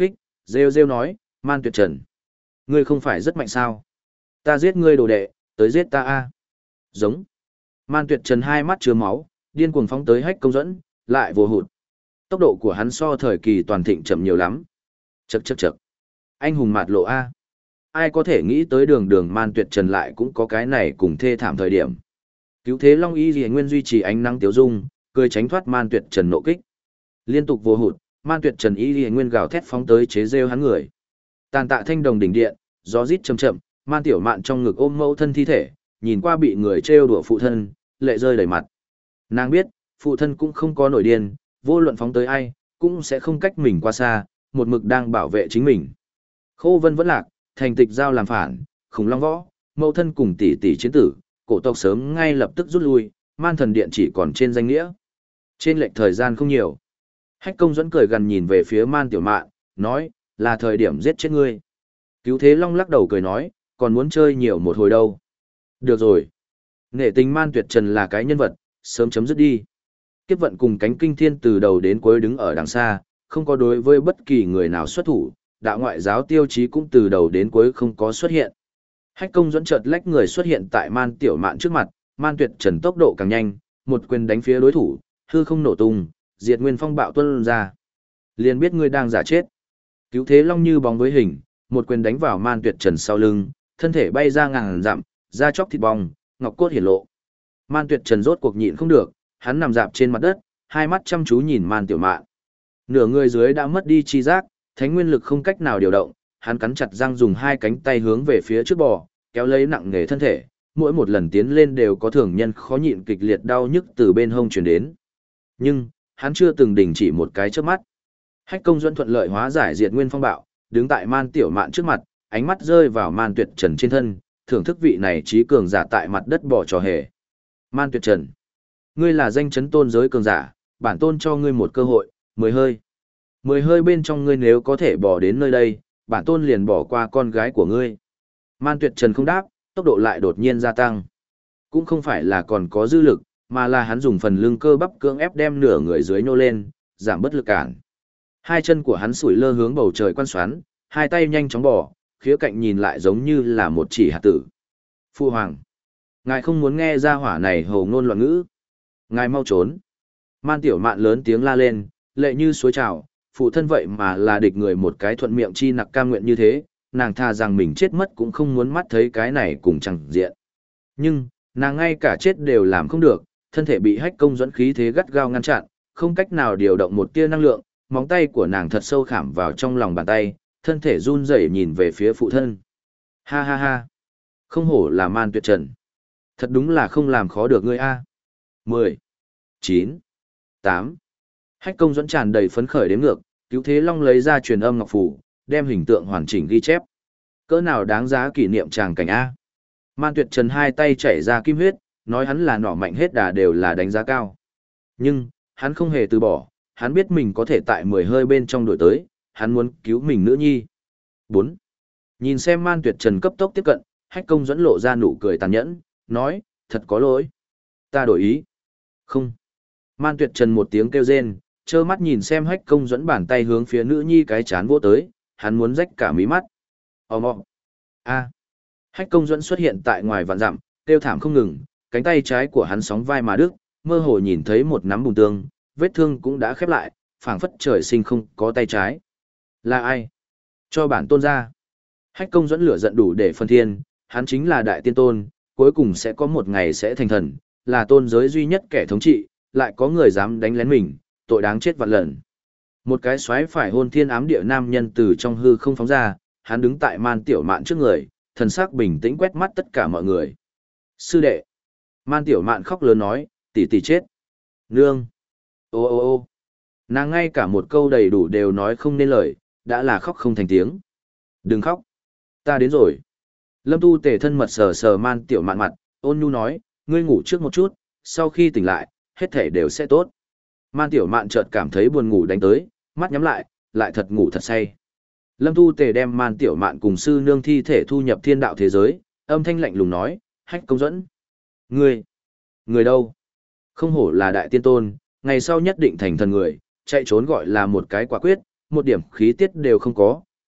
rêu rêu nói, Man Tuyệt Trần. Ngươi không phải rất mạnh sao? Ta giết ngươi đồ đệ, tới giết ta a. Giống. Man Tuyệt Trần hai mắt chứa máu, điên cuồng phóng tới Hách Công Duẫn, lại vô hụt. Tốc độ của hắn so thời kỳ toàn thịnh chậm nhiều lắm. Chậc chậc chậc. Anh hùng mạt lộ a. Ai có thể nghĩ tới đường đường Man Tuyệt Trần lại cũng có cái này cùng thê thảm thời điểm. Cứu thế Long Y Liễu Nguyên duy trì ánh nắng tiếu dung, cười tránh thoát Man Tuyệt Trần nộ kích. Liên tục vô hụt, Man Tuyệt Trần Y Liễu Nguyên gào thét phóng tới chế rêu hắn người. Tàn tạ thanh đồng đỉnh điện, gió rít chậm chậm, Man Tiểu Mạn trong ngực ôm mẫu thân thi thể, nhìn qua bị người trêu đùa phụ thân, lệ rơi đầy mặt. Nàng biết, phụ thân cũng không có nổi điên, vô luận phóng tới ai, cũng sẽ không cách mình qua xa, một mực đang bảo vệ chính mình. Khô Vân vẫn lạc, thành tịch giao làm phản, khủng long võ, mẫu thân cùng tỷ tỷ chiến tử, cổ tộc sớm ngay lập tức rút lui, Man Thần Điện chỉ còn trên danh nghĩa. Trên lệch thời gian không nhiều. Hách Công Duẫn cười gần nhìn về phía Man Tiểu Mạn, nói, là thời điểm giết chết ngươi. Cứu Thế Long lắc đầu cười nói, còn muốn chơi nhiều một hồi đâu. Được rồi. Nghệ tình Man Tuyệt Trần là cái nhân vật, sớm chấm dứt đi. Kiếp vận cùng cánh kinh thiên từ đầu đến cuối đứng ở đằng xa, không có đối với bất kỳ người nào xuất thủ, đạo ngoại giáo tiêu chí cũng từ đầu đến cuối không có xuất hiện. Hách Công Duẫn chợt lách người xuất hiện tại Man Tiểu Mạn trước mặt, Man Tuyệt Trần tốc độ càng nhanh, một quyền đánh phía đối thủ, hư không nổ tung, diệt nguyên phong bạo tuôn ra. Liền biết ngươi đang giả chết. Cứu Thế Long như bóng với hình, một quyền đánh vào Man Tuyệt Trần sau lưng, thân thể bay ra ngàn dặm, da chóc thịt bong, ngọc cốt hiển lộ. Man Tuyệt Trần rốt cuộc nhịn không được, hắn nằm dạp trên mặt đất, hai mắt chăm chú nhìn Man Tiểu Mạn. Nửa người dưới đã mất đi chi giác, thánh nguyên lực không cách nào điều động, hắn cắn chặt răng dùng hai cánh tay hướng về phía trước bò, kéo lấy nặng nề thân thể, mỗi một lần tiến lên đều có thường nhân khó nhịn kịch liệt đau nhức từ bên hông truyền đến. Nhưng, hắn chưa từng đình chỉ một cái chớp mắt. Hách Công Duẫn thuận lợi hóa giải diệt nguyên phong bạo, đứng tại Man Tiểu Mạn trước mặt, ánh mắt rơi vào Man Tuyệt Trần trên thân, thưởng thức vị này trí cường giả tại mặt đất bỏ trò hề. Man Tuyệt Trần, ngươi là danh chấn tôn giới cường giả, bản tôn cho ngươi một cơ hội, mười hơi. Mười hơi bên trong ngươi nếu có thể bỏ đến nơi đây, bản tôn liền bỏ qua con gái của ngươi. Man Tuyệt Trần không đáp, tốc độ lại đột nhiên gia tăng. Cũng không phải là còn có dư lực, mà là hắn dùng phần lưng cơ bắp cưỡng ép đem nửa người dưới nhô lên, giảm bất lực cản. Hai chân của hắn sủi lơ hướng bầu trời quan xoắn, hai tay nhanh chóng bỏ, khía cạnh nhìn lại giống như là một chỉ hạt tử. Phu hoàng, ngài không muốn nghe ra hỏa này hồ ngôn loạn ngữ. Ngài mau trốn. Man Tiểu Mạn lớn tiếng la lên, lệ như suối trào, phụ thân vậy mà là địch người một cái thuận miệng chi nặc cam nguyện như thế, nàng tha rằng mình chết mất cũng không muốn mắt thấy cái này cùng chẳng diện. Nhưng, nàng ngay cả chết đều làm không được, thân thể bị Hách Công Duẫn khí thế gắt gao ngăn chặn, không cách nào điều động một tia năng lượng, móng tay của nàng thật sâu khảm vào trong lòng bàn tay, thân thể run rẩy nhìn về phía phụ thân. Ha ha ha, không hổ là Man Tuyệt Trần. Thật đúng là không làm khó được ngươi a. mười, chín, tám. Hách Công Duẫn tràn đầy phấn khởi đếm ngược, Cứu Thế Long lấy ra truyền âm ngọc phù, đem hình tượng hoàn chỉnh ghi chép. Cỡ nào đáng giá kỷ niệm tràng cảnh a. Man Tuyệt Trần hai tay chảy ra kim huyết, nói hắn là nỏ mạnh hết đà đều là đánh giá cao. Nhưng, hắn không hề từ bỏ, hắn biết mình có thể tại mười hơi bên trong đổi tới, hắn muốn cứu mình nữ nhi. bốn. Nhìn xem Man Tuyệt Trần cấp tốc tiếp cận, Hách Công Duẫn lộ ra nụ cười tàn nhẫn, nói, thật có lỗi. Ta đổi ý. Không. Man Tuyệt Trần một tiếng kêu rên, trơ mắt nhìn xem Hách Công Duẫn bàn tay hướng phía nữ nhi cái chán vỗ tới, hắn muốn rách cả mí mắt. Ồm ồm. A. Hách Công Duẫn xuất hiện tại ngoài vạn dặm, kêu thảm không ngừng, cánh tay trái của hắn sóng vai mà đứt, mơ hồ nhìn thấy một nắm bùn tương, vết thương cũng đã khép lại, phảng phất trời sinh không có tay trái. Là ai? Cho bản tôn ra. Hách Công Duẫn lửa giận đủ để phân thiên, hắn chính là đại tiên tôn, cuối cùng sẽ có một ngày sẽ thành thần, là tôn giới duy nhất kẻ thống trị, lại có người dám đánh lén mình, tội đáng chết vạn lần. Một cái xoáy phải hôn thiên ám địa nam nhân từ trong hư không phóng ra, hắn đứng tại Man Tiểu Mạn trước người, thần sắc bình tĩnh quét mắt tất cả mọi người. Sư đệ. Man Tiểu Mạn khóc lớn nói, tỷ tỷ chết. Nương. Ô ô ô nàng ngay cả một câu đầy đủ đều nói không nên lời, đã là khóc không thành tiếng. Đừng khóc. Ta đến rồi. Lâm Tu Tề thân mật sờ sờ Man Tiểu Mạn mặt, ôn nhu nói, ngươi ngủ trước một chút, sau khi tỉnh lại, hết thể đều sẽ tốt. Man Tiểu Mạn chợt cảm thấy buồn ngủ đánh tới, mắt nhắm lại, lại thật ngủ thật say. Lâm Tu Tề đem Man Tiểu Mạn cùng sư nương thi thể thu nhập thiên đạo thế giới, âm thanh lạnh lùng nói, Hách Công Duẫn. Ngươi, người đâu? Không hổ là đại tiên tôn, ngày sau nhất định thành thần người, chạy trốn gọi là một cái quả quyết, một điểm khí tiết đều không có,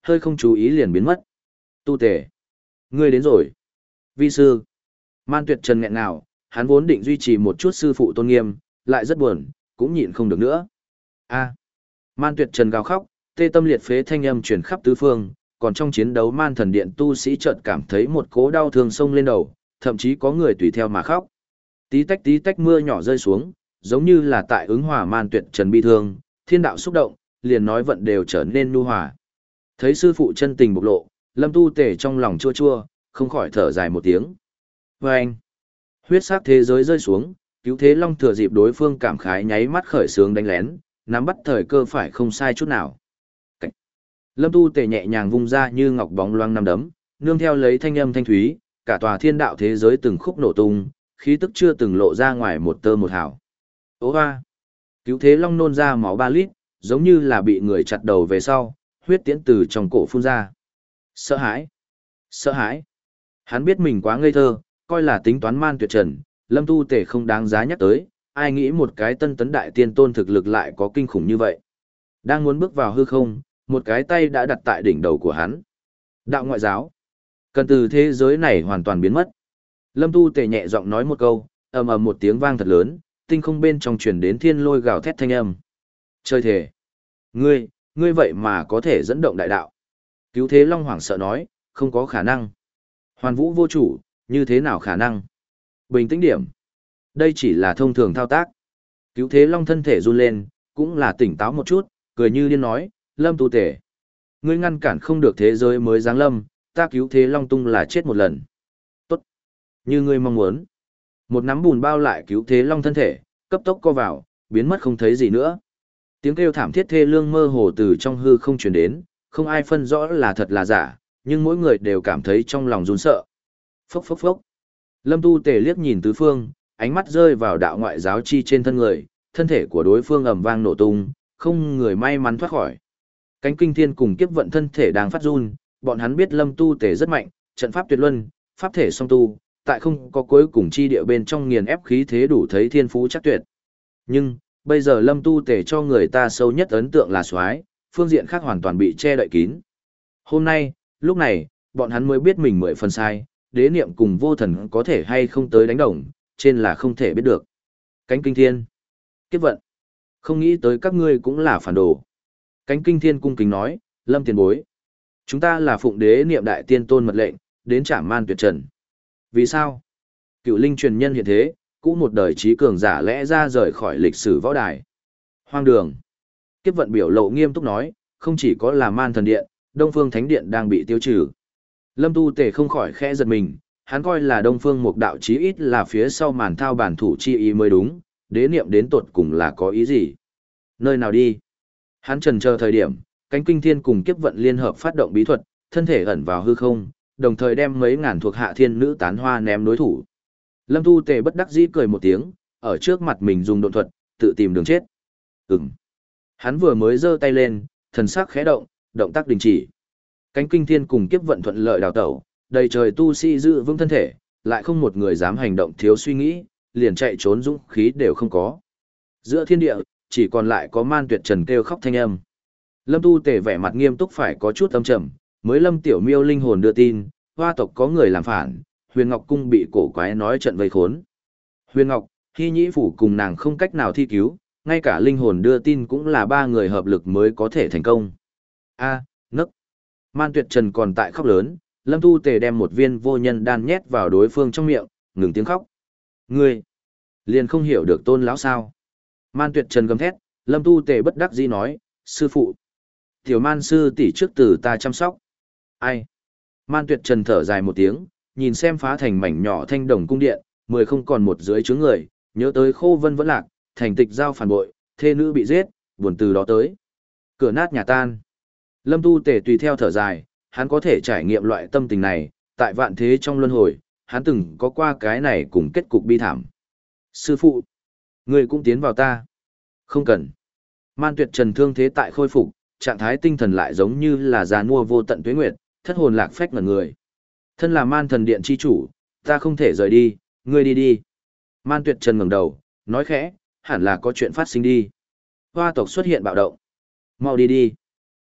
hơi không chú ý liền biến mất. Tu Tề, ngươi đến rồi. Vi sư. Man Tuyệt Trần nghẹn ngào, hắn vốn định duy trì một chút sư phụ tôn nghiêm, lại rất buồn, cũng nhịn không được nữa. A. Man Tuyệt Trần gào khóc, tê tâm liệt phế thanh âm truyền khắp tứ phương, còn trong chiến đấu Man Thần Điện tu sĩ chợt cảm thấy một cỗ đau thương xông lên đầu, thậm chí có người tùy theo mà khóc. Tí tách tí tách mưa nhỏ rơi xuống, giống như là tại ứng hòa Man Tuyệt Trần bi thương, thiên đạo xúc động, liền nói vận đều trở nên nhu hòa. Thấy sư phụ chân tình bộc lộ, Lâm Tu Tề trong lòng chua chua, không khỏi thở dài một tiếng. Và anh, huyết sắc thế giới rơi xuống, Cứu Thế Long thừa dịp đối phương cảm khái nháy mắt khởi sướng đánh lén, nắm bắt thời cơ phải không sai chút nào. Cảnh. Lâm Tu Tề nhẹ nhàng vung ra như ngọc bóng loang năm đấm, nương theo lấy thanh âm thanh thúy, cả tòa thiên đạo thế giới từng khúc nổ tung, khí tức chưa từng lộ ra ngoài một tơ một hào. Ô hoa! Cứu Thế Long nôn ra máu ba lít, giống như là bị người chặt đầu về sau, huyết tiễn từ trong cổ phun ra. Sợ hãi! Sợ hãi! Hắn biết mình quá ngây thơ, coi là tính toán Man Tuyệt Trần, Lâm Tu Tề không đáng giá nhắc tới, ai nghĩ một cái tân tấn đại tiên tôn thực lực lại có kinh khủng như vậy. Đang muốn bước vào hư không, một cái tay đã đặt tại đỉnh đầu của hắn. Đạo ngoại giáo! Cần từ thế giới này hoàn toàn biến mất. Lâm Tu Tề nhẹ giọng nói một câu, ầm ầm một tiếng vang thật lớn, tinh không bên trong truyền đến thiên lôi gào thét thanh âm. Chơi thể! Ngươi, ngươi vậy mà có thể dẫn động đại đạo. Cứu Thế Long hoảng sợ nói, không có khả năng. Hoàn Vũ vô chủ, như thế nào khả năng? Bình tĩnh điểm. Đây chỉ là thông thường thao tác. Cứu Thế Long thân thể run lên, cũng là tỉnh táo một chút, cười như điên nói, Lâm Tu Tề. Ngươi ngăn cản không được thế giới mới giáng lâm, ta Cứu Thế Long tung là chết một lần. Tốt. Như ngươi mong muốn. Một nắm bùn bao lại Cứu Thế Long thân thể, cấp tốc co vào, biến mất không thấy gì nữa. Tiếng kêu thảm thiết thê lương mơ hồ từ trong hư không truyền đến, không ai phân rõ là thật là giả, nhưng mỗi người đều cảm thấy trong lòng run sợ. Phốc phốc phốc. Lâm Tu Tề liếc nhìn tứ phương, ánh mắt rơi vào đạo ngoại giáo chi trên thân người, thân thể của đối phương ầm vang nổ tung, không người may mắn thoát khỏi. Cánh Kinh Thiên cùng Kiếp Vận thân thể đang phát run, bọn hắn biết Lâm Tu Tề rất mạnh, trận pháp tuyệt luân, pháp thể song tu, tại không có cuối cùng chi địa bên trong nghiền ép khí thế đủ thấy thiên phú chắc tuyệt. Nhưng, bây giờ Lâm Tu Tề cho người ta sâu nhất ấn tượng là soái, phương diện khác hoàn toàn bị che đậy kín. Hôm nay, lúc này, bọn hắn mới biết mình mười phần sai, đế niệm cùng vô thần có thể hay không tới đánh đồng, trên là không thể biết được. Cánh Kinh Thiên, Kiếp Vận, không nghĩ tới các ngươi cũng là phản đồ. Cánh Kinh Thiên cung kính nói, Lâm tiền bối, chúng ta là phụng đế niệm đại tiên tôn mật lệnh, đến trảm Man Tuyệt Trần. Vì sao? Cựu linh truyền nhân hiện thế, cũ một đời trí cường giả lẽ ra rời khỏi lịch sử võ đài. Hoang đường. Kiếp Vận biểu lộ nghiêm túc nói, không chỉ có là Man Thần Điện, Đông Phương Thánh Điện đang bị tiêu trừ. Lâm Tu Tề không khỏi khẽ giật mình, hắn coi là Đông Phương Mục Đạo chí ít là phía sau màn thao bản thủ chi ý mới đúng, đế niệm đến tột cùng là có ý gì? Nơi nào đi? Hắn trần chờ thời điểm, cánh Kinh Thiên cùng Kiếp Vận liên hợp phát động bí thuật, thân thể ẩn vào hư không, đồng thời đem mấy ngàn thuộc hạ thiên nữ tán hoa ném đối thủ. Lâm Tu Tề bất đắc dĩ cười một tiếng, ở trước mặt mình dùng độn thuật, tự tìm đường chết. Ừm. Hắn vừa mới giơ tay lên, thần sắc khẽ động, động tác đình chỉ. Cánh Kinh Thiên cùng Kiếp Vận thuận lợi đào tẩu, đầy trời tu sĩ giữ vững thân thể, lại không một người dám hành động thiếu suy nghĩ, liền chạy trốn dũng khí đều không có. Giữa thiên địa, chỉ còn lại có Man Tuyệt Trần kêu khóc thanh âm. Lâm Tu Tề vẻ mặt nghiêm túc phải có chút âm trầm, mới Lâm Tiểu Miêu linh hồn đưa tin, Hoa tộc có người làm phản, Huyền Ngọc cung bị cổ quái nói trận vây khốn. Huyền Ngọc, Hy Nhĩ phủ cùng nàng không cách nào thi cứu, ngay cả linh hồn đưa tin cũng là ba người hợp lực mới có thể thành công. A, nấc. Man Tuyệt Trần còn tại khóc lớn, Lâm Tu Tề đem một viên vô nhân đan nhét vào đối phương trong miệng, ngừng tiếng khóc. Ngươi, liền không hiểu được tôn lão sao? Man Tuyệt Trần gầm thét, Lâm Tu Tề bất đắc dĩ nói, sư phụ. Tiểu Man sư tỷ trước từ ta chăm sóc. Ai? Man Tuyệt Trần thở dài một tiếng, nhìn xem phá thành mảnh nhỏ thanh đồng cung điện, mười không còn một dưới chướng người, nhớ tới Khô Vân vẫn lạc, thành tịch giao phản bội, thê nữ bị giết, buồn từ đó tới. Cửa nát nhà tan. Lâm Tu Tề tùy theo thở dài, hắn có thể trải nghiệm loại tâm tình này, tại vạn thế trong luân hồi, hắn từng có qua cái này cùng kết cục bi thảm. Sư phụ, người cũng tiến vào ta. Không cần. Man Tuyệt Trần thương thế tại khôi phục, trạng thái tinh thần lại giống như là già nua vô tận tuế nguyệt, thất hồn lạc phách ngẩn người. Thân là Man Thần Điện chi chủ, ta không thể rời đi, ngươi đi đi. Man Tuyệt Trần ngẩng đầu, nói khẽ, hẳn là có chuyện phát sinh đi. Hoa tộc xuất hiện bạo động. Mau đi đi.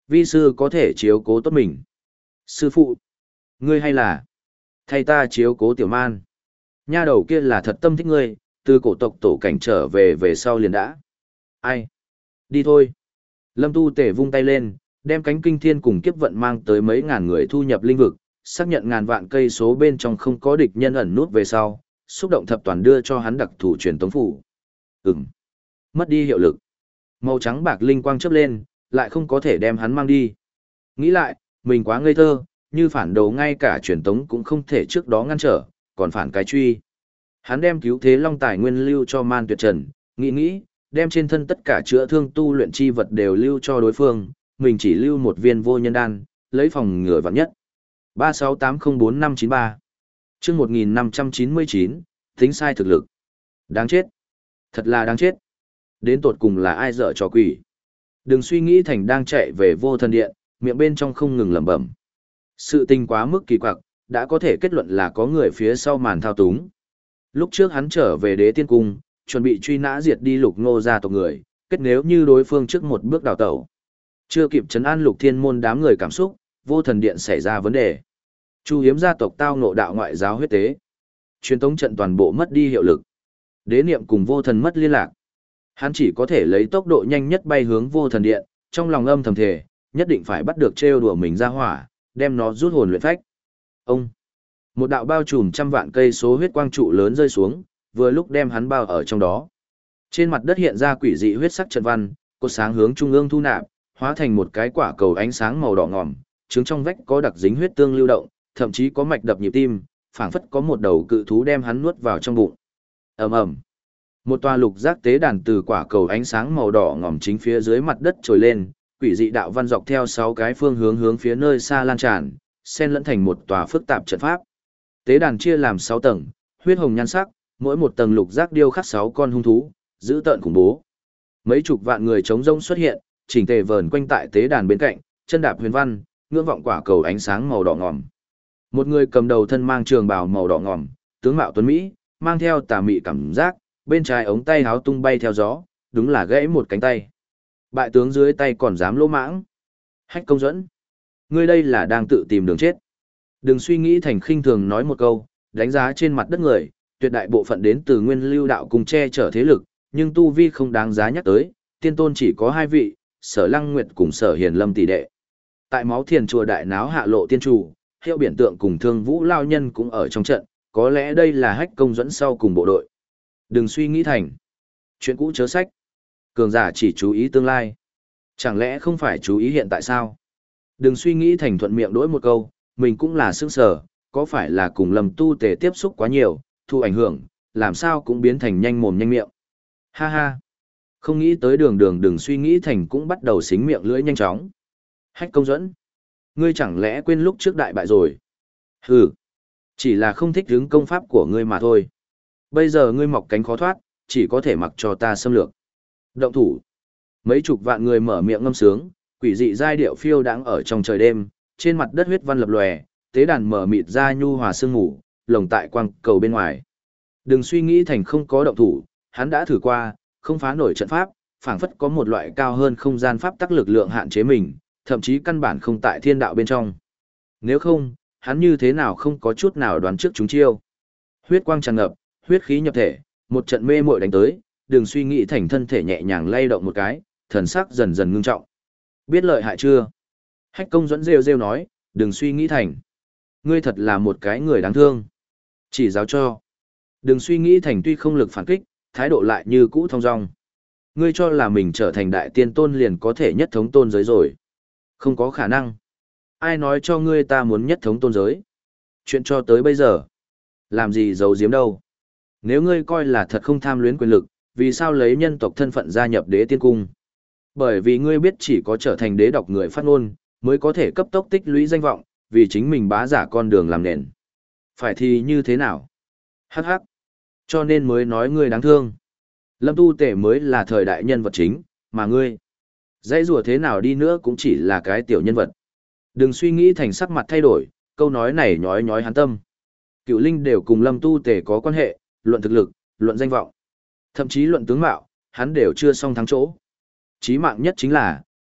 Vi sư có thể chiếu cố tốt mình. Sư phụ, ngươi hay là thay ta chiếu cố tiểu man. Nha đầu kia là thật tâm thích ngươi, từ cổ tộc tổ cảnh trở về về sau liền đã. Ai? Đi thôi. Lâm Tu Tể vung tay lên, đem cánh kinh thiên cùng kiếp vận mang tới mấy ngàn người thu nhập linh vực, xác nhận ngàn vạn cây số bên trong không có địch nhân ẩn nút về sau, xúc động thập toàn đưa cho hắn đặc thủ truyền tống phủ. Ừm. Mất đi hiệu lực. Màu trắng bạc linh quang chớp lên, lại không có thể đem hắn mang đi. Nghĩ lại, mình quá ngây thơ, như phản đồ ngay cả truyền tống cũng không thể trước đó ngăn trở, còn phản cái truy. Hắn đem cứu thế long tài nguyên lưu cho Man Tuyệt Trần, nghĩ nghĩ, đem trên thân tất cả chữa thương tu luyện chi vật đều lưu cho đối phương, mình chỉ lưu một viên vô nhân đan, lấy phòng ngừa vạn nhất. ba sáu tám không bốn năm chín ba chương một nghìn năm trăm chín mươi chín, tính sai thực lực. Đáng chết. Thật là đáng chết. Đến tột cùng là ai dở trò quỷ. Đừng suy nghĩ thành đang chạy về vô thần điện, miệng bên trong không ngừng lẩm bẩm. Sự tình quá mức kỳ quặc, đã có thể kết luận là có người phía sau màn thao túng. Lúc trước hắn trở về đế tiên cung, chuẩn bị truy nã diệt đi lục ngô gia tộc người, kết nếu như đối phương trước một bước đào tẩu. Chưa kịp trấn an lục thiên môn đám người cảm xúc, vô thần điện xảy ra vấn đề. Chu hiếm gia tộc tao ngộ đạo ngoại giáo huyết tế. Truyền tống trận toàn bộ mất đi hiệu lực. Đế niệm cùng vô thần mất liên lạc. Hắn chỉ có thể lấy tốc độ nhanh nhất bay hướng vô thần điện, trong lòng âm thầm thề, nhất định phải bắt được trêu đùa mình ra hỏa, đem nó rút hồn luyện phách. Ông, một đạo bao trùm trăm vạn cây số huyết quang trụ lớn rơi xuống, vừa lúc đem hắn bao ở trong đó. Trên mặt đất hiện ra quỷ dị huyết sắc trận văn, cột sáng hướng trung ương thu nạp, hóa thành một cái quả cầu ánh sáng màu đỏ ngòm, trứng trong vách có đặc dính huyết tương lưu động, thậm chí có mạch đập nhịp tim, phảng phất có một đầu cự thú đem hắn nuốt vào trong bụng. Ầm ầm. Một tòa lục giác tế đàn từ quả cầu ánh sáng màu đỏ ngòm chính phía dưới mặt đất trồi lên, quỷ dị đạo văn dọc theo sáu cái phương hướng hướng phía nơi xa lan tràn, xen lẫn thành một tòa phức tạp trận pháp. Tế đàn chia làm sáu tầng, huyết hồng nhan sắc, mỗi một tầng lục giác điêu khắc sáu con hung thú, dữ tợn khủng bố. Mấy chục vạn người chống rông xuất hiện, chỉnh tề vờn quanh tại tế đàn bên cạnh, chân đạp huyền văn, ngưỡng vọng quả cầu ánh sáng màu đỏ ngòm. Một người cầm đầu thân mang trường bào màu đỏ ngòm, tướng mạo tuấn mỹ, mang theo tà mị cảm giác, bên trái ống tay háo tung bay theo gió, đúng là gãy một cánh tay. Bại tướng dưới tay còn dám lỗ mãng. Hách Công Duẫn, ngươi đây là đang tự tìm đường chết. Đừng suy nghĩ thành khinh thường nói một câu, đánh giá trên mặt đất người, tuyệt đại bộ phận đến từ Nguyên Lưu đạo cùng che chở thế lực, nhưng tu vi không đáng giá nhắc tới, tiên tôn chỉ có hai vị, Sở Lăng Nguyệt cùng Sở Hiền Lâm tỷ đệ. Tại máu thiền chùa đại náo hạ lộ tiên chủ, Hiệu Biển Tượng cùng Thương Vũ lao nhân cũng ở trong trận, có lẽ đây là Hách Công Duẫn sau cùng bộ đội. Đừng suy nghĩ thành chuyện cũ chớ sách. Cường giả chỉ chú ý tương lai. Chẳng lẽ không phải chú ý hiện tại sao? Đừng suy nghĩ thành thuận miệng đổi một câu, mình cũng là sững sờ, có phải là cùng Lâm Tu Tề tiếp xúc quá nhiều, thu ảnh hưởng, làm sao cũng biến thành nhanh mồm nhanh miệng. Ha ha. Không nghĩ tới đường đường đừng suy nghĩ thành cũng bắt đầu xính miệng lưỡi nhanh chóng. Hách Công Duẫn, ngươi chẳng lẽ quên lúc trước đại bại rồi? Hừ, chỉ là không thích hứng công pháp của ngươi mà thôi. Bây giờ ngươi mọc cánh khó thoát, chỉ có thể mặc cho ta xâm lược. Động thủ. Mấy chục vạn người mở miệng ngâm sướng, quỷ dị giai điệu phiêu đáng ở trong trời đêm, trên mặt đất huyết văn lập lòe, tế đàn mở mịt ra nhu hòa sương ngủ, lồng tại quang cầu bên ngoài. Đừng suy nghĩ thành không có động thủ, hắn đã thử qua, không phá nổi trận pháp, phảng phất có một loại cao hơn không gian pháp tắc lực lượng hạn chế mình, thậm chí căn bản không tại thiên đạo bên trong. Nếu không, hắn như thế nào không có chút nào đoán trước chúng chiêu. Huyết quang tràn ngập, huyết khí nhập thể, một trận mê muội đánh tới, đừng suy nghĩ thành thân thể nhẹ nhàng lay động một cái, thần sắc dần dần ngưng trọng. Biết lợi hại chưa? Hách Công Duẫn rêu rêu nói, đừng suy nghĩ thành. Ngươi thật là một cái người đáng thương. Chỉ giáo cho. Đừng suy nghĩ thành tuy không lực phản kích, thái độ lại như cũ thong dong. Ngươi cho là mình trở thành đại tiên tôn liền có thể nhất thống tôn giới rồi. Không có khả năng. Ai nói cho ngươi ta muốn nhất thống tôn giới? Chuyện cho tới bây giờ. Làm gì giấu giếm đâu. Nếu ngươi coi là thật không tham luyến quyền lực, vì sao lấy nhân tộc thân phận gia nhập đế tiên cung? Bởi vì ngươi biết chỉ có trở thành đế độc người phát ngôn, mới có thể cấp tốc tích lũy danh vọng, vì chính mình bá giả con đường làm nền. Phải thì như thế nào? Hắc hắc. Cho nên mới nói ngươi đáng thương. Lâm Tu Tể mới là thời đại nhân vật chính, mà ngươi, dãy rùa thế nào đi nữa cũng chỉ là cái tiểu nhân vật. Đừng suy nghĩ thành sắc mặt thay đổi, câu nói này nhói nhói hắn tâm. Cựu linh đều cùng Lâm Tu Tể có quan hệ, luận thực lực, luận danh vọng, thậm chí luận tướng mạo, hắn đều chưa song thắng chỗ. Chí mạng nhất chính là,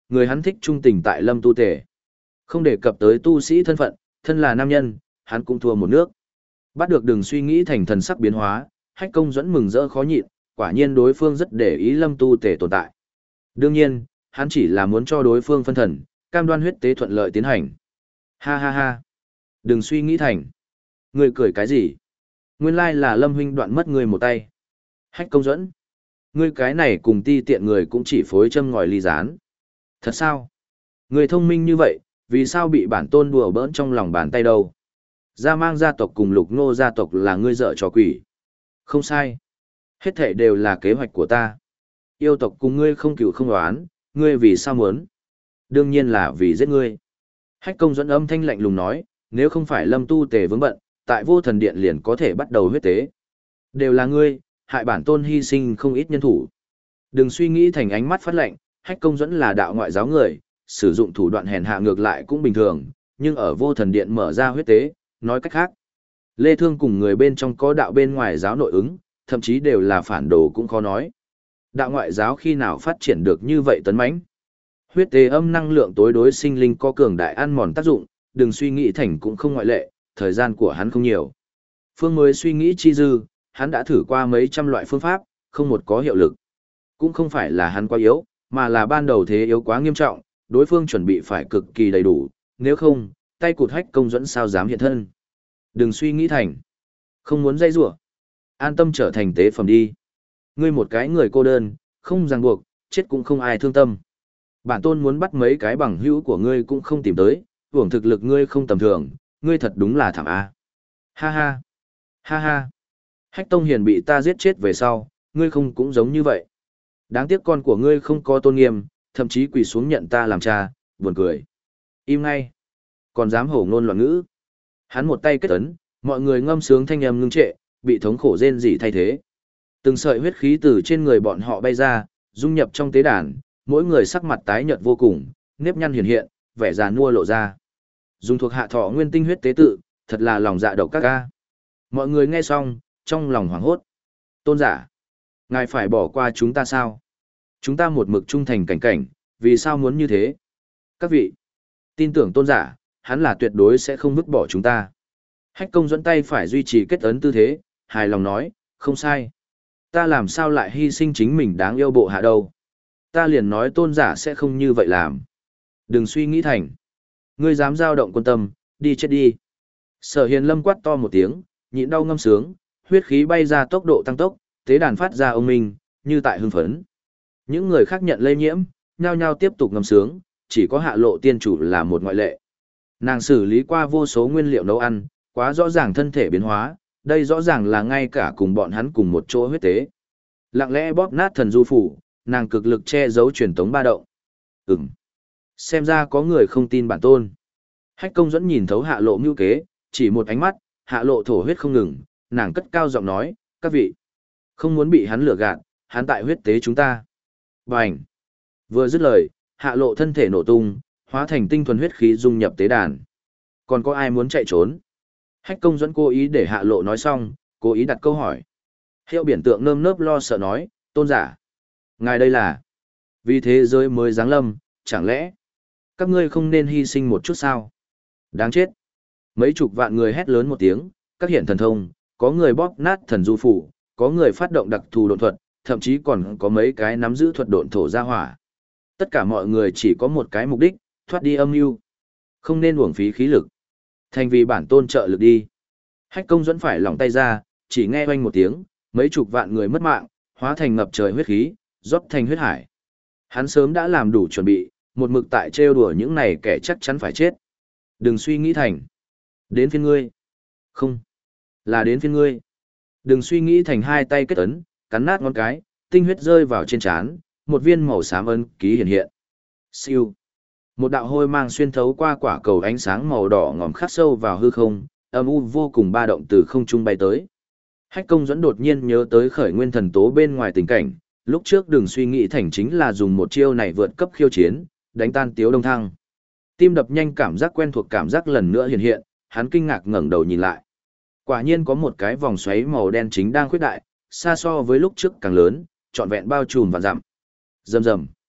Người hắn thích trung tình tại Lâm Tu Tề. Không đề cập tới tu sĩ thân phận, thân là nam nhân, hắn cũng thua một nước. Bắt được đừng suy nghĩ thành thần sắc biến hóa, Hách Công Duẫn mừng rỡ khó nhịn, quả nhiên đối phương rất để ý Lâm Tu Tề tồn tại. Đương nhiên, hắn chỉ là muốn cho đối phương phân thần, cam đoan huyết tế thuận lợi tiến hành. Ha ha ha. Đừng suy nghĩ thành. Ngươi cười cái gì? Nguyên lai là Lâm huynh đoạn mất ngươi một tay. Hách Công Duẫn. Ngươi cái này cùng ti tiện người cũng chỉ phối châm ngòi ly gián. Thật sao? Ngươi thông minh như vậy, vì sao bị bản tôn đùa bỡn trong lòng bàn tay đâu? Gia Mang gia tộc cùng Lục Ngô gia tộc là ngươi dợ trò quỷ. Không sai. Hết thảy đều là kế hoạch của ta. Yêu tộc cùng ngươi không cừu không oán, ngươi vì sao muốn? Đương nhiên là vì giết ngươi. Hách Công Duẫn âm thanh lạnh lùng nói, nếu không phải Lâm Tu Tề vướng bận, tại Vô Thần Điện liền có thể bắt đầu huyết tế. Đều là ngươi, hại bản tôn hy sinh không ít nhân thủ. Đừng suy nghĩ thành ánh mắt phát lạnh, Hách Công Duẫn là đạo ngoại giáo người, sử dụng thủ đoạn hèn hạ ngược lại cũng bình thường, nhưng ở Vô Thần Điện mở ra huyết tế, nói cách khác. Lê Thương cùng người bên trong có đạo bên ngoài giáo nội ứng, thậm chí đều là phản đồ cũng khó nói. Đạo ngoại giáo khi nào phát triển được như vậy tấn mãnh? Huyết tế âm năng lượng tối đối sinh linh có cường đại ăn mòn tác dụng, đừng suy nghĩ thành cũng không ngoại lệ, thời gian của hắn không nhiều. Phương mới suy nghĩ chi dư, hắn đã thử qua mấy trăm loại phương pháp, không một có hiệu lực. Cũng không phải là hắn quá yếu, mà là ban đầu thế yếu quá nghiêm trọng, đối phương chuẩn bị phải cực kỳ đầy đủ, nếu không, tay cụt Hách Công Duẫn sao dám hiện thân. Đừng suy nghĩ thành, không muốn dây rủa, an tâm trở thành tế phẩm đi. Ngươi một cái người cô đơn, không ràng buộc, chết cũng không ai thương tâm. Bản tôn muốn bắt mấy cái bằng hữu của ngươi cũng không tìm tới, hưởng thực lực ngươi không tầm thường, ngươi thật đúng là thảm a. Ha ha, ha ha. Hách Tông Hiền bị ta giết chết về sau, ngươi không cũng giống như vậy. Đáng tiếc con của ngươi không có tôn nghiêm, thậm chí quỳ xuống nhận ta làm cha, buồn cười. Im ngay. Còn dám hổ ngôn loạn ngữ. Hắn một tay kết ấn, mọi người ngâm sướng thanh âm ngưng trệ, bị thống khổ rên rỉ thay thế. Từng sợi huyết khí từ trên người bọn họ bay ra, dung nhập trong tế đàn, mỗi người sắc mặt tái nhợt vô cùng, nếp nhăn hiện hiện, vẻ già nua lộ ra. Dùng thuộc hạ thọ nguyên tinh huyết tế tự, thật là lòng dạ độc các ca. Mọi người nghe xong, trong lòng hoảng hốt. Tôn giả, ngài phải bỏ qua chúng ta sao? Chúng ta một mực trung thành cảnh cảnh, vì sao muốn như thế? Các vị, tin tưởng tôn giả, hắn là tuyệt đối sẽ không vứt bỏ chúng ta. Hách Công Duẫn tay phải duy trì kết ấn tư thế, hài lòng nói, không sai. Ta làm sao lại hy sinh chính mình đáng yêu bộ hạ đâu? Ta liền nói tôn giả sẽ không như vậy làm. Đừng suy nghĩ thành. Ngươi dám dao động quân tâm, đi chết đi. Sở Hiền Lâm quát to một tiếng, nhịn đau ngâm sướng, huyết khí bay ra tốc độ tăng tốc, tế đàn phát ra ông minh, như tại hưng phấn. Những người khác nhận lây nhiễm, nhao nhao tiếp tục ngâm sướng, chỉ có Hạ Lộ tiên chủ là một ngoại lệ. Nàng xử lý qua vô số nguyên liệu nấu ăn, quá rõ ràng thân thể biến hóa, đây rõ ràng là ngay cả cùng bọn hắn cùng một chỗ huyết tế. Lặng lẽ bóp nát thần du phủ, nàng cực lực che giấu truyền tống ba động. Ừm. Xem ra có người không tin bản tôn. Hách Công Duẫn nhìn thấu Hạ Lộ mưu kế, chỉ một ánh mắt, Hạ Lộ thổ huyết không ngừng, nàng cất cao giọng nói, các vị, không muốn bị hắn lừa gạt, hắn tại huyết tế chúng ta. Bành! Vừa dứt lời, Hạ Lộ thân thể nổ tung, hóa thành tinh thuần huyết khí dung nhập tế đàn. Còn có ai muốn chạy trốn? Hách Công Duẫn cố ý để Hạ Lộ nói xong, cố ý đặt câu hỏi. Hiệu biển tượng nơm nớp lo sợ nói, tôn giả. Ngài đây là, vì thế giới mới giáng lâm, chẳng lẽ các ngươi không nên hy sinh một chút sao? Đáng chết. Mấy chục vạn người hét lớn một tiếng, các hiện thần thông, có người bóp nát thần du phủ, có người phát động đặc thù độn thuật, thậm chí còn có mấy cái nắm giữ thuật độn thổ ra hỏa. Tất cả mọi người chỉ có một cái mục đích, thoát đi âm mưu. Không nên uổng phí khí lực. Thành vì bản tôn trợ lực đi. Hách Công Duẫn phải lỏng tay ra, chỉ nghe oanh một tiếng, mấy chục vạn người mất mạng, hóa thành ngập trời huyết khí, rót thành huyết hải. Hắn sớm đã làm đủ chuẩn bị, một mực tại trêu đùa những này kẻ chắc chắn phải chết. Đừng suy nghĩ thành. Đến phiên ngươi. Không. Là đến phiên ngươi. Đừng suy nghĩ thành hai tay kết ấn, cắn nát ngón cái, tinh huyết rơi vào trên trán, một viên màu xám ấn ký hiện hiện. Siêu. Một đạo hôi mang xuyên thấu qua quả cầu ánh sáng màu đỏ ngòm khắc sâu vào hư không, âm u vô cùng ba động từ không trung bay tới. Hách Công Duẫn đột nhiên nhớ tới khởi nguyên thần tố bên ngoài tình cảnh, lúc trước đừng suy nghĩ thành chính là dùng một chiêu này vượt cấp khiêu chiến, đánh tan Tiếu Đông Thăng. Tim đập nhanh, cảm giác quen thuộc cảm giác lần nữa hiện hiện, hắn kinh ngạc ngẩng đầu nhìn lại. Quả nhiên có một cái vòng xoáy màu đen chính đang khuyết đại, xa so với lúc trước càng lớn, trọn vẹn bao trùm và dặm. Rầm rầm.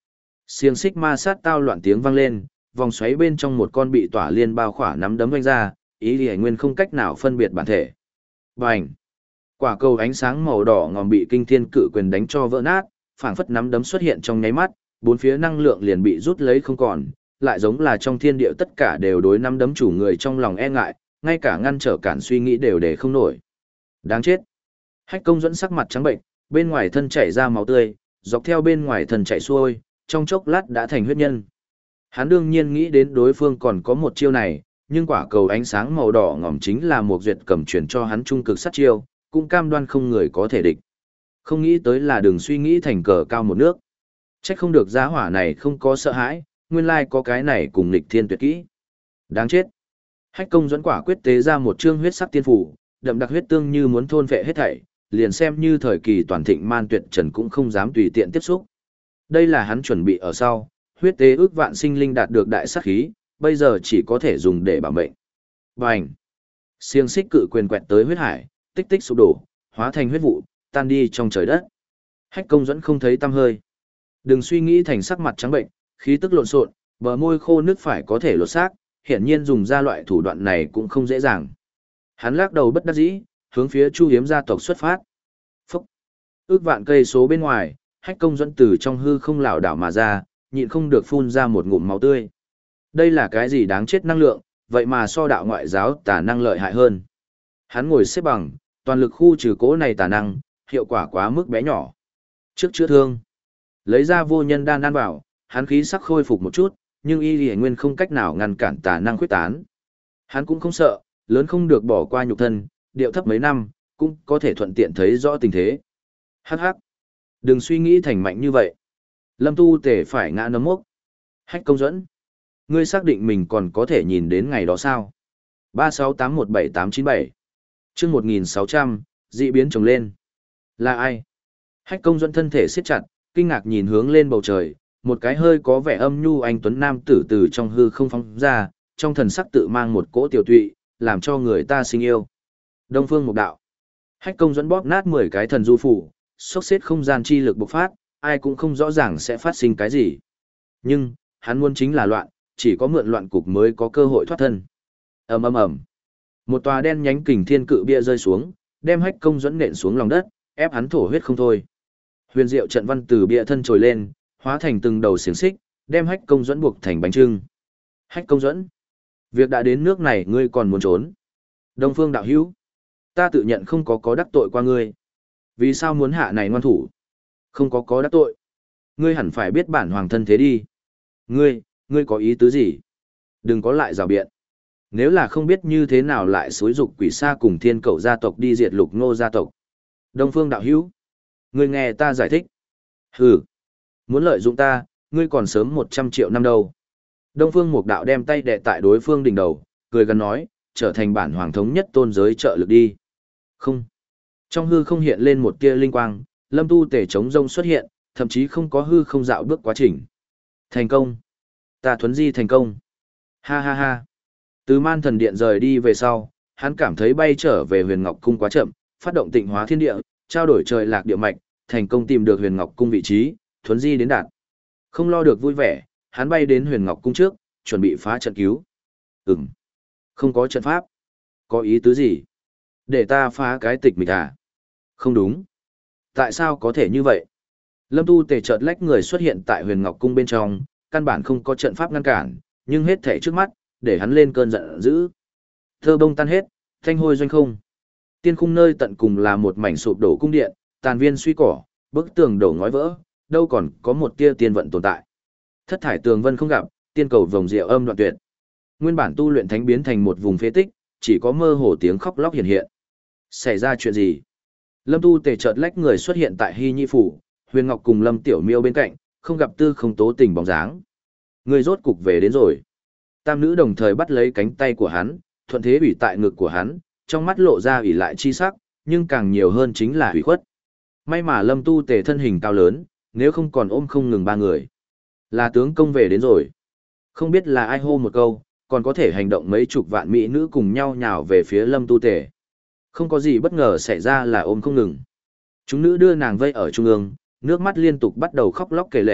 Xiềng xích ma sát tao loạn tiếng vang lên, vòng xoáy bên trong một con bị tỏa liên bao khỏa nắm đấm vanh ra, ý Lý Nguyên không cách nào phân biệt bản thể. Bành! Quả cầu ánh sáng màu đỏ ngòm bị kinh thiên cự quyền đánh cho vỡ nát, phảng phất nắm đấm xuất hiện trong nháy mắt, bốn phía năng lượng liền bị rút lấy không còn, lại giống là trong thiên địa tất cả đều đối nắm đấm chủ người trong lòng e ngại, ngay cả ngăn trở cản suy nghĩ đều để không nổi. Đáng chết! Hách Công Duẫn sắc mặt trắng bệnh, bên ngoài thân chảy ra máu tươi, dọc theo bên ngoài thân chảy xuôi, trong chốc lát đã thành huyết nhân. Hắn đương nhiên nghĩ đến đối phương còn có một chiêu này, nhưng quả cầu ánh sáng màu đỏ ngòm chính là một duyệt cầm chuyển cho hắn trung cực sát chiêu, cũng cam đoan không người có thể địch. Không nghĩ tới là đừng suy nghĩ thành cờ cao một nước. Trách không được giá hỏa này không có sợ hãi, nguyên lai có cái này cùng nghịch thiên tuyệt kỹ. Đáng chết. Hách Công Duẫn quả quyết tế ra một chương huyết sắc tiên phủ, đậm đặc huyết tương như muốn thôn phệ hết thảy, liền xem như thời kỳ toàn thịnh man tuyệt trần cũng không dám tùy tiện tiếp xúc. Đây là hắn chuẩn bị ở sau, huyết tế ước vạn sinh linh đạt được đại sát khí, bây giờ chỉ có thể dùng để bảo mệnh. Bành! Xiềng xích cự quyền quẹt tới huyết hải, tích tích sụp đổ, hóa thành huyết vụ, tan đi trong trời đất. Hách Công Duẫn không thấy tăm hơi. Đừng suy nghĩ thành sắc mặt trắng bệnh, khí tức lộn xộn, bờ môi khô nước phải có thể lột xác, hiển nhiên dùng ra loại thủ đoạn này cũng không dễ dàng. Hắn lắc đầu bất đắc dĩ, hướng phía Chu Hiếm gia tộc xuất phát. Phúc! Ước vạn cây số bên ngoài, Hách Công Duẫn từ trong hư không lảo đảo mà ra, nhịn không được phun ra một ngụm máu tươi. Đây là cái gì đáng chết năng lượng, vậy mà so đạo ngoại giáo tà năng lợi hại hơn. Hắn ngồi xếp bằng, toàn lực khu trừ cố này tà năng, hiệu quả quá mức bé nhỏ. Trước chữa thương, lấy ra vô nhân đan ăn vào, hắn khí sắc khôi phục một chút, nhưng y lì nguyên không cách nào ngăn cản tà năng khuyết tán. Hắn cũng không sợ, lớn không được bỏ qua nhục thân, điệu thấp mấy năm, cũng có thể thuận tiện thấy rõ tình thế. Hắc hắc, đừng suy nghĩ thành mạnh như vậy. Lâm Tu Tề phải ngã nấm mốc. Hách Công Duẫn, ngươi xác định mình còn có thể nhìn đến ngày đó sao? ba sáu tám một bảy tám chín bảy Chương một nghìn sáu trăm, dị biến trồng lên. Là ai? Hách Công Duẫn thân thể siết chặt, kinh ngạc nhìn hướng lên bầu trời, một cái hơi có vẻ âm nhu anh tuấn nam tử từ trong hư không phóng ra, trong thần sắc tự mang một cỗ tiểu tụy, làm cho người ta sinh yêu. Đông Phương Mục Đạo. Hách Công Duẫn bóp nát mười cái thần du phủ, xốc xếp không gian chi lực bộc phát, ai cũng không rõ ràng sẽ phát sinh cái gì. Nhưng, hắn muốn chính là loạn, chỉ có mượn loạn cục mới có cơ hội thoát thân. Ầm ầm ầm. Một tòa đen nhánh kình thiên cự bia rơi xuống, đem Hách Công Duẫn nện xuống lòng đất, ép hắn thổ huyết không thôi. Huyền diệu trận văn từ bia thân trồi lên, hóa thành từng đầu xiềng xích, đem Hách Công Duẫn buộc thành bánh trưng. Hách Công Duẫn, việc đã đến nước này ngươi còn muốn trốn? Đông Phương đạo hữu, ta tự nhận không có có đắc tội qua ngươi. Vì sao muốn hạ này ngoan thủ? Không có có đắc tội. Ngươi hẳn phải biết bản hoàng thân thế đi. Ngươi, ngươi có ý tứ gì? Đừng có lại rào biện. Nếu là không biết như thế nào lại xúi dục quỷ sa cùng thiên cẩu gia tộc đi diệt lục ngô gia tộc. Đông Phương đạo hữu, ngươi nghe ta giải thích. Hừ, muốn lợi dụng ta, ngươi còn sớm một trăm triệu năm đâu. Đông Phương Mục Đạo đem tay đè tại đối phương đỉnh đầu, cười gần nói, trở thành bản hoàng thống nhất tôn giới trợ lực đi. Không. Trong hư không hiện lên một tia linh quang, Lâm Tu Tề chống rông xuất hiện, thậm chí không có hư không dạo bước quá trình. Thành công. Ta thuấn di thành công. Ha ha ha. Từ Man Thần Điện rời đi về sau, hắn cảm thấy bay trở về Huyền Ngọc Cung quá chậm, phát động Tịnh Hóa Thiên Địa, trao đổi trời lạc địa mạch, thành công tìm được Huyền Ngọc Cung vị trí, thuấn di đến đạt. Không lo được vui vẻ, hắn bay đến Huyền Ngọc Cung trước, chuẩn bị phá trận cứu. Ừm. Không có trận pháp. Có ý tứ gì? Để ta phá cái tịch mịch à? Không đúng. Tại sao có thể như vậy? Lâm Tu Tề chợt lách người xuất hiện tại Huyền Ngọc Cung bên trong, căn bản không có trận pháp ngăn cản, nhưng hết thảy trước mắt, để hắn lên cơn giận dữ. Thơ bông tan hết, thanh hôi doanh không. Tiên khung nơi tận cùng là một mảnh sụp đổ cung điện, tàn viên suy cỏ, bức tường đổ ngói vỡ, đâu còn có một tia tiên vận tồn tại. Thất thải tường vân không gặp, tiên cầu vồng diệu âm đoạn tuyệt. Nguyên bản tu luyện thánh biến thành một vùng phế tích, chỉ có mơ hồ tiếng khóc lóc hiện hiện. Xảy ra chuyện gì? Lâm Tu Tề chợt lách người xuất hiện tại Hy Nhi phủ, Huyền Ngọc cùng Lâm Tiểu Miêu bên cạnh, không gặp Tư Không Tố Tình bóng dáng. Người rốt cục về đến rồi. Tam nữ đồng thời bắt lấy cánh tay của hắn, thuận thế ủy tại ngực của hắn, trong mắt lộ ra ủy lại chi sắc, nhưng càng nhiều hơn chính là ủy khuất. May mà Lâm Tu Tề thân hình cao lớn, nếu không còn ôm không ngừng ba người. Là tướng công về đến rồi. Không biết là ai hô một câu, còn có thể hành động mấy chục vạn mỹ nữ cùng nhau nhào về phía Lâm Tu Tề. Không có gì bất ngờ xảy ra là ôm không ngừng. Chúng nữ đưa nàng vây ở trung ương, nước mắt liên tục bắt đầu khóc lóc kể lể,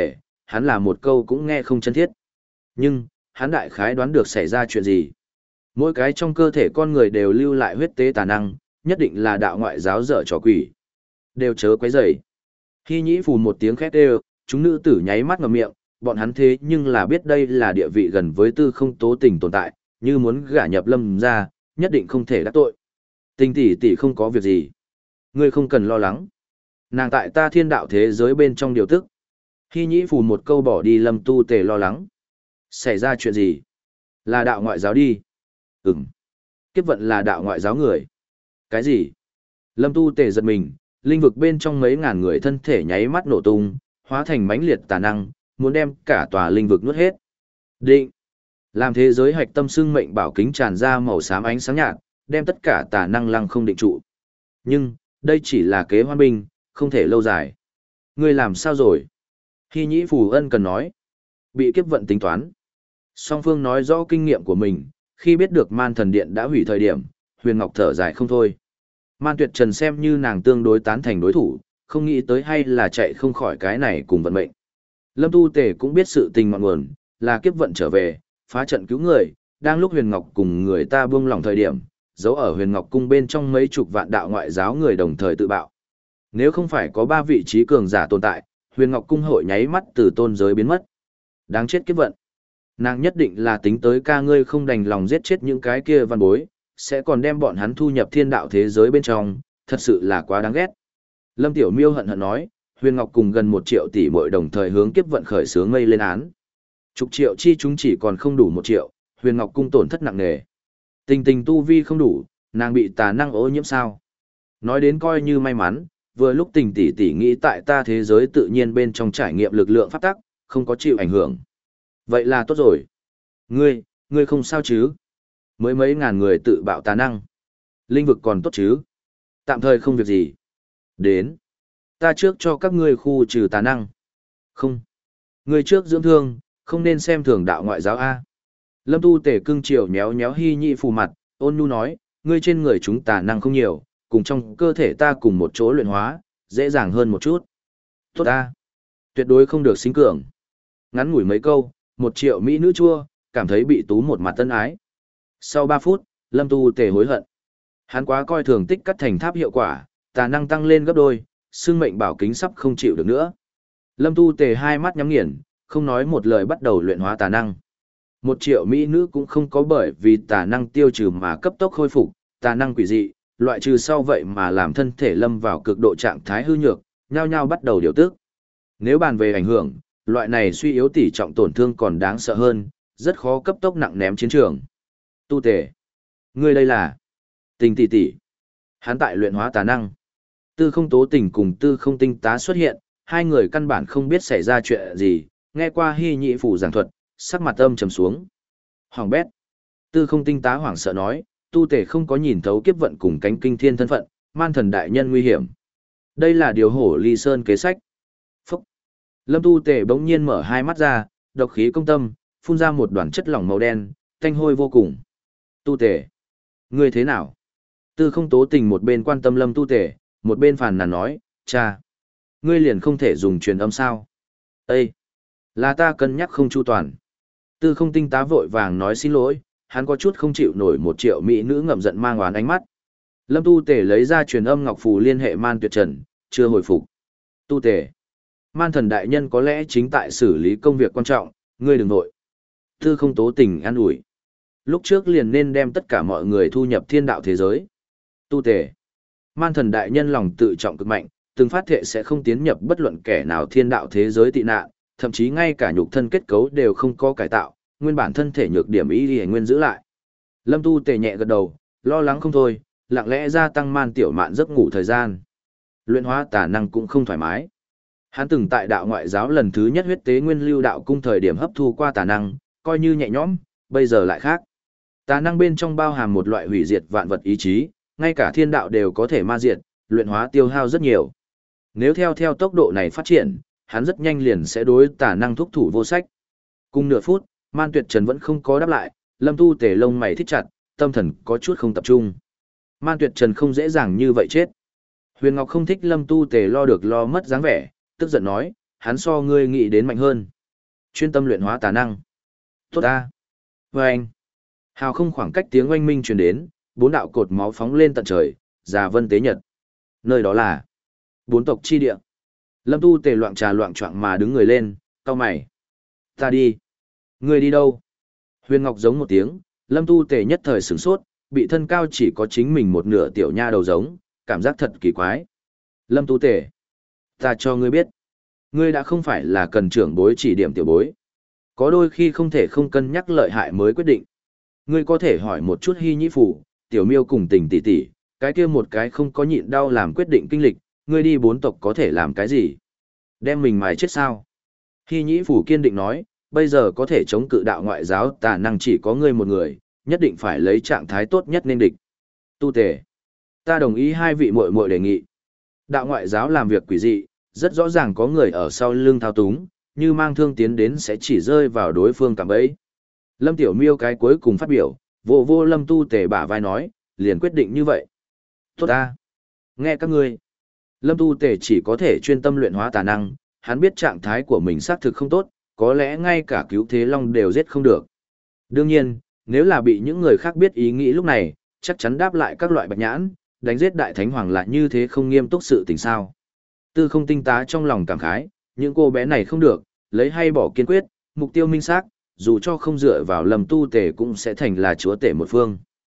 hắn là một câu cũng nghe không chân thiết. Nhưng, hắn đại khái đoán được xảy ra chuyện gì. Mỗi cái trong cơ thể con người đều lưu lại huyết tế tà năng, nhất định là đạo ngoại giáo dở trò quỷ. Đều chớ quấy rầy. Hy nhĩ phù một tiếng khét đều, chúng nữ tử nháy mắt ngậm miệng, bọn hắn thế nhưng là biết đây là địa vị gần với tư không tố tình tồn tại, như muốn gả nhập lâm ra, nhất định không thể đắc tội. Tình tỷ tỷ không có việc gì. Ngươi không cần lo lắng. Nàng tại ta thiên đạo thế giới bên trong điều tức. Hy nhĩ phù một câu bỏ đi lâm tu tề lo lắng. Xảy ra chuyện gì? Là đạo ngoại giáo đi. Ừm. Kiếp vận là đạo ngoại giáo người. Cái gì? Lâm tu tề giật mình, linh vực bên trong mấy ngàn người thân thể nháy mắt nổ tung, hóa thành mãnh liệt tà năng, muốn đem cả tòa linh vực nuốt hết. Định. Làm thế giới hạch tâm xương mệnh bảo kính tràn ra màu xám ánh sáng nhạt, đem tất cả tà năng lăng không định trụ. Nhưng, đây chỉ là kế hoan binh, không thể lâu dài. Ngươi làm sao rồi? Hy nhĩ phù ân cần nói. Bị kiếp vận tính toán. Song phương nói rõ kinh nghiệm của mình, khi biết được man thần điện đã hủy thời điểm, Huyền Ngọc thở dài không thôi. Man Tuyệt Trần xem như nàng tương đối tán thành đối thủ, không nghĩ tới hay là chạy không khỏi cái này cùng vận mệnh. Lâm Tu Tề cũng biết sự tình ngọn nguồn, là kiếp vận trở về, phá trận cứu người, đang lúc Huyền Ngọc cùng người ta buông lỏng thời điểm, giấu ở Huyền Ngọc cung bên trong mấy chục vạn đạo ngoại giáo người đồng thời tự bạo. Nếu không phải có ba vị trí cường giả tồn tại, Huyền Ngọc cung hội nháy mắt từ tôn giới biến mất. Đáng chết kiếp vận. Nàng nhất định là tính tới ca ngươi không đành lòng giết chết những cái kia văn bối, sẽ còn đem bọn hắn thu nhập thiên đạo thế giới bên trong, thật sự là quá đáng ghét. Lâm Tiểu Miêu hận hận nói, Huyền Ngọc cùng gần một triệu tỷ mỗi đồng thời hướng kiếp vận khởi sướng mây lên án. Chục triệu chi chúng chỉ còn không đủ một triệu, Huyền Ngọc cung tổn thất nặng nề. Tình tình tu vi không đủ, nàng bị tà năng ô nhiễm sao? Nói đến coi như may mắn, vừa lúc tình tỷ tỷ nghĩ tại ta thế giới tự nhiên bên trong trải nghiệm lực lượng pháp tắc, không có chịu ảnh hưởng. Vậy là tốt rồi. Ngươi, ngươi không sao chứ? Mới mấy ngàn người tự bạo tà năng. Linh vực còn tốt chứ? Tạm thời không việc gì. Đến. Ta trước cho các ngươi khu trừ tà năng. Không. Ngươi trước dưỡng thương, không nên xem thường đạo ngoại giáo A. Lâm Tu Tề cưng chiều nhéo nhéo Hy nhị phù mặt, ôn nhu nói, ngươi trên người chúng tà năng không nhiều, cùng trong cơ thể ta cùng một chỗ luyện hóa, dễ dàng hơn một chút. Tốt ta. Tuyệt đối không được xính cường. Ngắn ngủi mấy câu, một triệu mỹ nữ chua, cảm thấy bị tú một mặt tân ái. Sau ba phút, Lâm Tu Tề hối hận. Hắn quá coi thường tích cắt thành tháp hiệu quả, tà năng tăng lên gấp đôi, xương mệnh bảo kính sắp không chịu được nữa. Lâm Tu Tề hai mắt nhắm nghiền, không nói một lời bắt đầu luyện hóa tà năng. Một triệu mỹ nữ cũng không có bởi vì tà năng tiêu trừ mà cấp tốc khôi phục, tà năng quỷ dị, loại trừ sau vậy mà làm thân thể lâm vào cực độ trạng thái hư nhược, nhao nhao bắt đầu điều tức. Nếu bàn về ảnh hưởng, loại này suy yếu tỷ trọng tổn thương còn đáng sợ hơn, rất khó cấp tốc nặng ném chiến trường. Tu Tề, ngươi đây là Tình tỷ tỷ. Hắn tại luyện hóa tà năng. Tư không tố tình cùng tư không tinh tá xuất hiện, hai người căn bản không biết xảy ra chuyện gì, nghe qua Hy nhị phủ giảng thuật, sắc mặt âm trầm xuống. Hoàng bét. Tư không tinh tá hoảng sợ nói, Tu Tề không có nhìn thấu kiếp vận cùng cánh kinh thiên thân phận, man thần đại nhân nguy hiểm. Đây là điều hổ ly sơn kế sách. Phúc. Lâm Tu Tề bỗng nhiên mở hai mắt ra, độc khí công tâm, phun ra một đoàn chất lỏng màu đen, tanh hôi vô cùng. Tu Tề, ngươi thế nào? Tư không tố tình một bên quan tâm Lâm Tu Tề, một bên phàn nàn nói, cha, ngươi liền không thể dùng truyền âm sao? Ê! Là ta cân nhắc không chu toàn. Tư không tinh tá vội vàng nói xin lỗi, hắn có chút không chịu nổi một triệu mỹ nữ ngậm giận mang oán ánh mắt. Lâm Tu Tề lấy ra truyền âm ngọc phù liên hệ Man Tuyệt Trần, chưa hồi phục. Tu Tề, man thần đại nhân có lẽ chính tại xử lý công việc quan trọng, ngươi đừng nội. Tư không tố tình an ủi. Lúc trước liền nên đem tất cả mọi người thu nhập thiên đạo thế giới. Tu Tề, man thần đại nhân lòng tự trọng cực mạnh, từng phát thệ sẽ không tiến nhập bất luận kẻ nào thiên đạo thế giới tị nạn, thậm chí ngay cả nhục thân kết cấu đều không có cải tạo, nguyên bản thân thể nhược điểm ý y nguyên giữ lại. Lâm Tu Tề nhẹ gật đầu, lo lắng không thôi, lặng lẽ gia tăng man tiểu mạn giấc ngủ thời gian. Luyện hóa tà năng cũng không thoải mái. Hắn từng tại đạo ngoại giáo lần thứ nhất huyết tế nguyên lưu đạo cung thời điểm hấp thu qua tà năng, coi như nhẹ nhõm, bây giờ lại khác. Tà năng bên trong bao hàm một loại hủy diệt vạn vật ý chí, ngay cả thiên đạo đều có thể ma diệt, luyện hóa tiêu hao rất nhiều. Nếu theo theo tốc độ này phát triển, hắn rất nhanh liền sẽ đối tà năng thúc thủ vô sách. Cùng nửa phút, Man Tuyệt Trần vẫn không có đáp lại, Lâm Tu Tề lông mày thích chặt, tâm thần có chút không tập trung. Man Tuyệt Trần không dễ dàng như vậy chết. Huyền Ngọc không thích Lâm Tu Tề lo được lo mất dáng vẻ, tức giận nói, hắn so ngươi nghĩ đến mạnh hơn. Chuyên tâm luyện hóa tà năng. Tốt ta. Và anh. Hào không khoảng cách tiếng oanh minh truyền đến, bốn đạo cột máu phóng lên tận trời, già vân tế nhật. Nơi đó là bốn tộc chi địa. Lâm Tu Tề loạn trà loạn choạng mà đứng người lên, cau mày. Ta đi. Ngươi đi đâu? Huyền Ngọc giống một tiếng, Lâm Tu Tề nhất thời sửng sốt, bị thân cao chỉ có chính mình một nửa tiểu nha đầu giống, cảm giác thật kỳ quái. Lâm Tu Tề. Ta cho ngươi biết. Ngươi đã không phải là cần trưởng bối chỉ điểm tiểu bối. Có đôi khi không thể không cân nhắc lợi hại mới quyết định. Ngươi có thể hỏi một chút Hy Nhĩ Phủ, tiểu miêu cùng tình tỷ tỷ, cái kia một cái không có nhịn đau làm quyết định kinh lịch, ngươi đi bốn tộc có thể làm cái gì? Đem mình mài chết sao? Hy Nhĩ Phủ kiên định nói, bây giờ có thể chống cự đạo ngoại giáo tà năng chỉ có ngươi một người, nhất định phải lấy trạng thái tốt nhất nên địch. Tu Tề, ta đồng ý hai vị muội muội đề nghị. Đạo ngoại giáo làm việc quỷ dị, rất rõ ràng có người ở sau lưng thao túng, như mang thương tiến đến sẽ chỉ rơi vào đối phương cạm bẫy. Lâm Tiểu Miêu cái cuối cùng phát biểu, vô vô Lâm Tu Tề bả vai nói, liền quyết định như vậy. Tốt ta. Nghe các ngươi. Lâm Tu Tề chỉ có thể chuyên tâm luyện hóa tà năng, hắn biết trạng thái của mình xác thực không tốt, có lẽ ngay cả cứu thế long đều giết không được. Đương nhiên, nếu là bị những người khác biết ý nghĩ lúc này, chắc chắn đáp lại các loại bạch nhãn, đánh giết đại thánh hoàng là như thế không nghiêm túc sự tình sao. Tư không tinh tá trong lòng cảm khái, những cô bé này không được, lấy hay bỏ kiên quyết, mục tiêu minh xác, dù cho không dựa vào Lâm Tu Tề cũng sẽ thành là chúa tể một phương.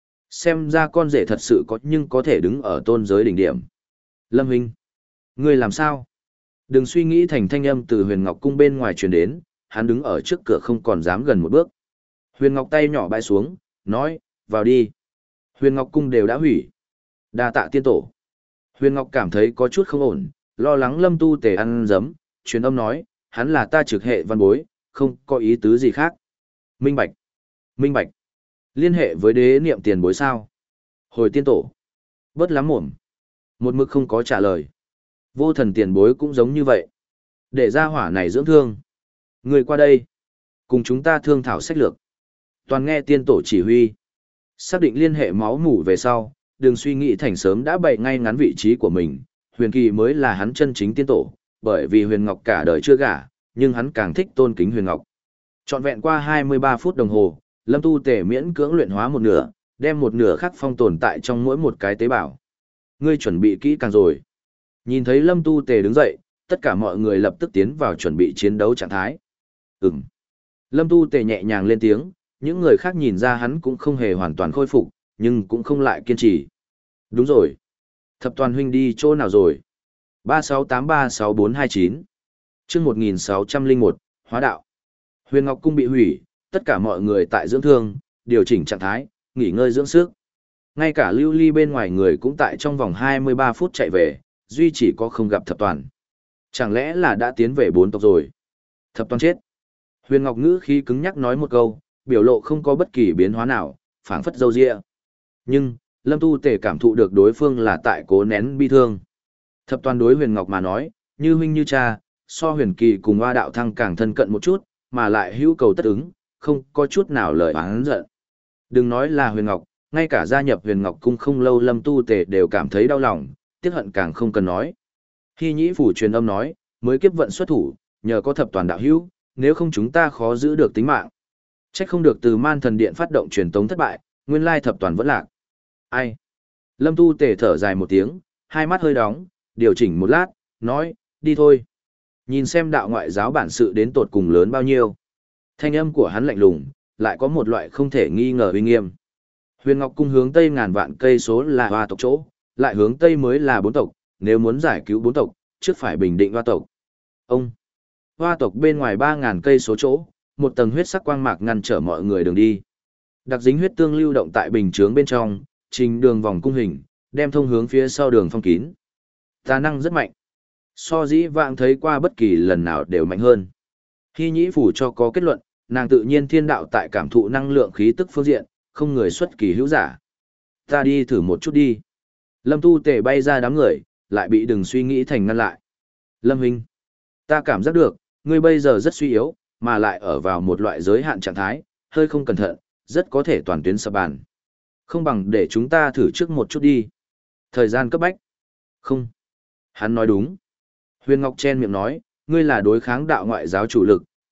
Xem ra con rể thật sự có nhưng có thể đứng ở tôn giới đỉnh điểm. Lâm Hinh, ngươi làm sao? Đừng suy nghĩ thành thanh âm từ Huyền Ngọc cung bên ngoài truyền đến, hắn đứng ở trước cửa không còn dám gần một bước. Huyền Ngọc tay nhỏ bãi xuống, nói, vào đi. Huyền Ngọc cung đều đã hủy. Đa tạ tiên tổ. Huyền Ngọc cảm thấy có chút không ổn, lo lắng Lâm Tu Tề ăn dấm, truyền âm nói, hắn là ta trực hệ văn bối, không có ý tứ gì khác. Minh bạch. Minh bạch. Liên hệ với đế niệm tiền bối sao? Hồi tiên tổ. Bớt lắm mồm. Một mực không có trả lời. Vô thần tiền bối cũng giống như vậy. Để ra hỏa này dưỡng thương. Người qua đây. Cùng chúng ta thương thảo sách lược. Toàn nghe tiên tổ chỉ huy. Xác định liên hệ máu mủ về sau, đừng suy nghĩ thành sớm đã bày ngay ngắn vị trí của mình. Huyền Kỳ mới là hắn chân chính tiên tổ, bởi vì Huyền Ngọc cả đời chưa gả, nhưng hắn càng thích tôn kính Huyền Ngọc. Trọn vẹn qua hai mươi ba phút đồng hồ, Lâm Tu Tề miễn cưỡng luyện hóa một nửa, đem một nửa khác phong tồn tại trong mỗi một cái tế bào. Ngươi chuẩn bị kỹ càng rồi. Nhìn thấy Lâm Tu Tề đứng dậy, tất cả mọi người lập tức tiến vào chuẩn bị chiến đấu trạng thái. Ừm. Lâm Tu Tề nhẹ nhàng lên tiếng, những người khác nhìn ra hắn cũng không hề hoàn toàn khôi phục, nhưng cũng không lại kiên trì. Đúng rồi. Thập toàn huynh đi chỗ nào rồi? ba sáu tám ba sáu bốn hai chín. Chương một nghìn sáu trăm lẻ một, Hóa đạo. Huyền Ngọc cung bị hủy, tất cả mọi người tại dưỡng thương, điều chỉnh trạng thái, nghỉ ngơi dưỡng sức. Ngay cả Lưu Ly bên ngoài người cũng tại trong vòng hai mươi ba phút chạy về, duy chỉ có không gặp thập toàn. Chẳng lẽ là đã tiến về bốn tộc rồi? Thập toàn chết. Huyền Ngọc ngữ khí cứng nhắc nói một câu, biểu lộ không có bất kỳ biến hóa nào, phảng phất dâu dịa. Nhưng, Lâm Tu Tề cảm thụ được đối phương là tại cố nén bi thương. Thập toàn đối Huyền Ngọc mà nói, như huynh như cha, so Huyền Kỳ cùng Hoa Đạo Thăng càng thân cận một chút, mà lại hữu cầu tất ứng, không có chút nào lời oán giận. Đừng nói là Huyền Ngọc, ngay cả gia nhập Huyền Ngọc cung không lâu Lâm Tu Tề đều cảm thấy đau lòng, tiếc hận càng không cần nói. Hy Nhĩ Phủ truyền âm nói, mới kiếp vận xuất thủ, nhờ có thập toàn đạo hữu, nếu không chúng ta khó giữ được tính mạng. Trách không được từ Man Thần Điện phát động truyền tống thất bại, nguyên lai thập toàn vẫn lạc. Ai? Lâm Tu Tề thở dài một tiếng, hai mắt hơi đóng, điều chỉnh một lát, nói, đi thôi. Nhìn xem đạo ngoại giáo bản sự đến tột cùng lớn bao nhiêu. Thanh âm của hắn lạnh lùng, lại có một loại không thể nghi ngờ uy nghiêm. Huyền Ngọc cung hướng tây ngàn vạn cây số là Hoa tộc chỗ, lại hướng tây mới là bốn tộc, nếu muốn giải cứu bốn tộc, trước phải bình định Hoa tộc. Ông, Hoa tộc bên ngoài ba ngàn cây số chỗ, một tầng huyết sắc quang mạc ngăn trở mọi người đường đi. Đặc dính huyết tương lưu động tại bình chướng bên trong, trình đường vòng cung hình, đem thông hướng phía sau đường phong kín. Tà năng rất mạnh. So dĩ vãng thấy qua bất kỳ lần nào đều mạnh hơn. Hy Nhĩ Phủ cho có kết luận, nàng tự nhiên thiên đạo tại cảm thụ năng lượng khí tức phương diện, không người xuất kỳ hữu giả. Ta đi thử một chút đi. Lâm Tu Tề bay ra đám người, lại bị đừng suy nghĩ thành ngăn lại. Lâm Huynh, ta cảm giác được, ngươi bây giờ rất suy yếu, mà lại ở vào một loại giới hạn trạng thái, hơi không cẩn thận, rất có thể toàn tuyến sập bàn. Không bằng để chúng ta thử trước một chút đi. Thời gian cấp bách. Không. Hắn nói đúng. Huyền Ngọc chen miệng nói, ngươi là đối kháng đạo ngoại giáo chủ lực,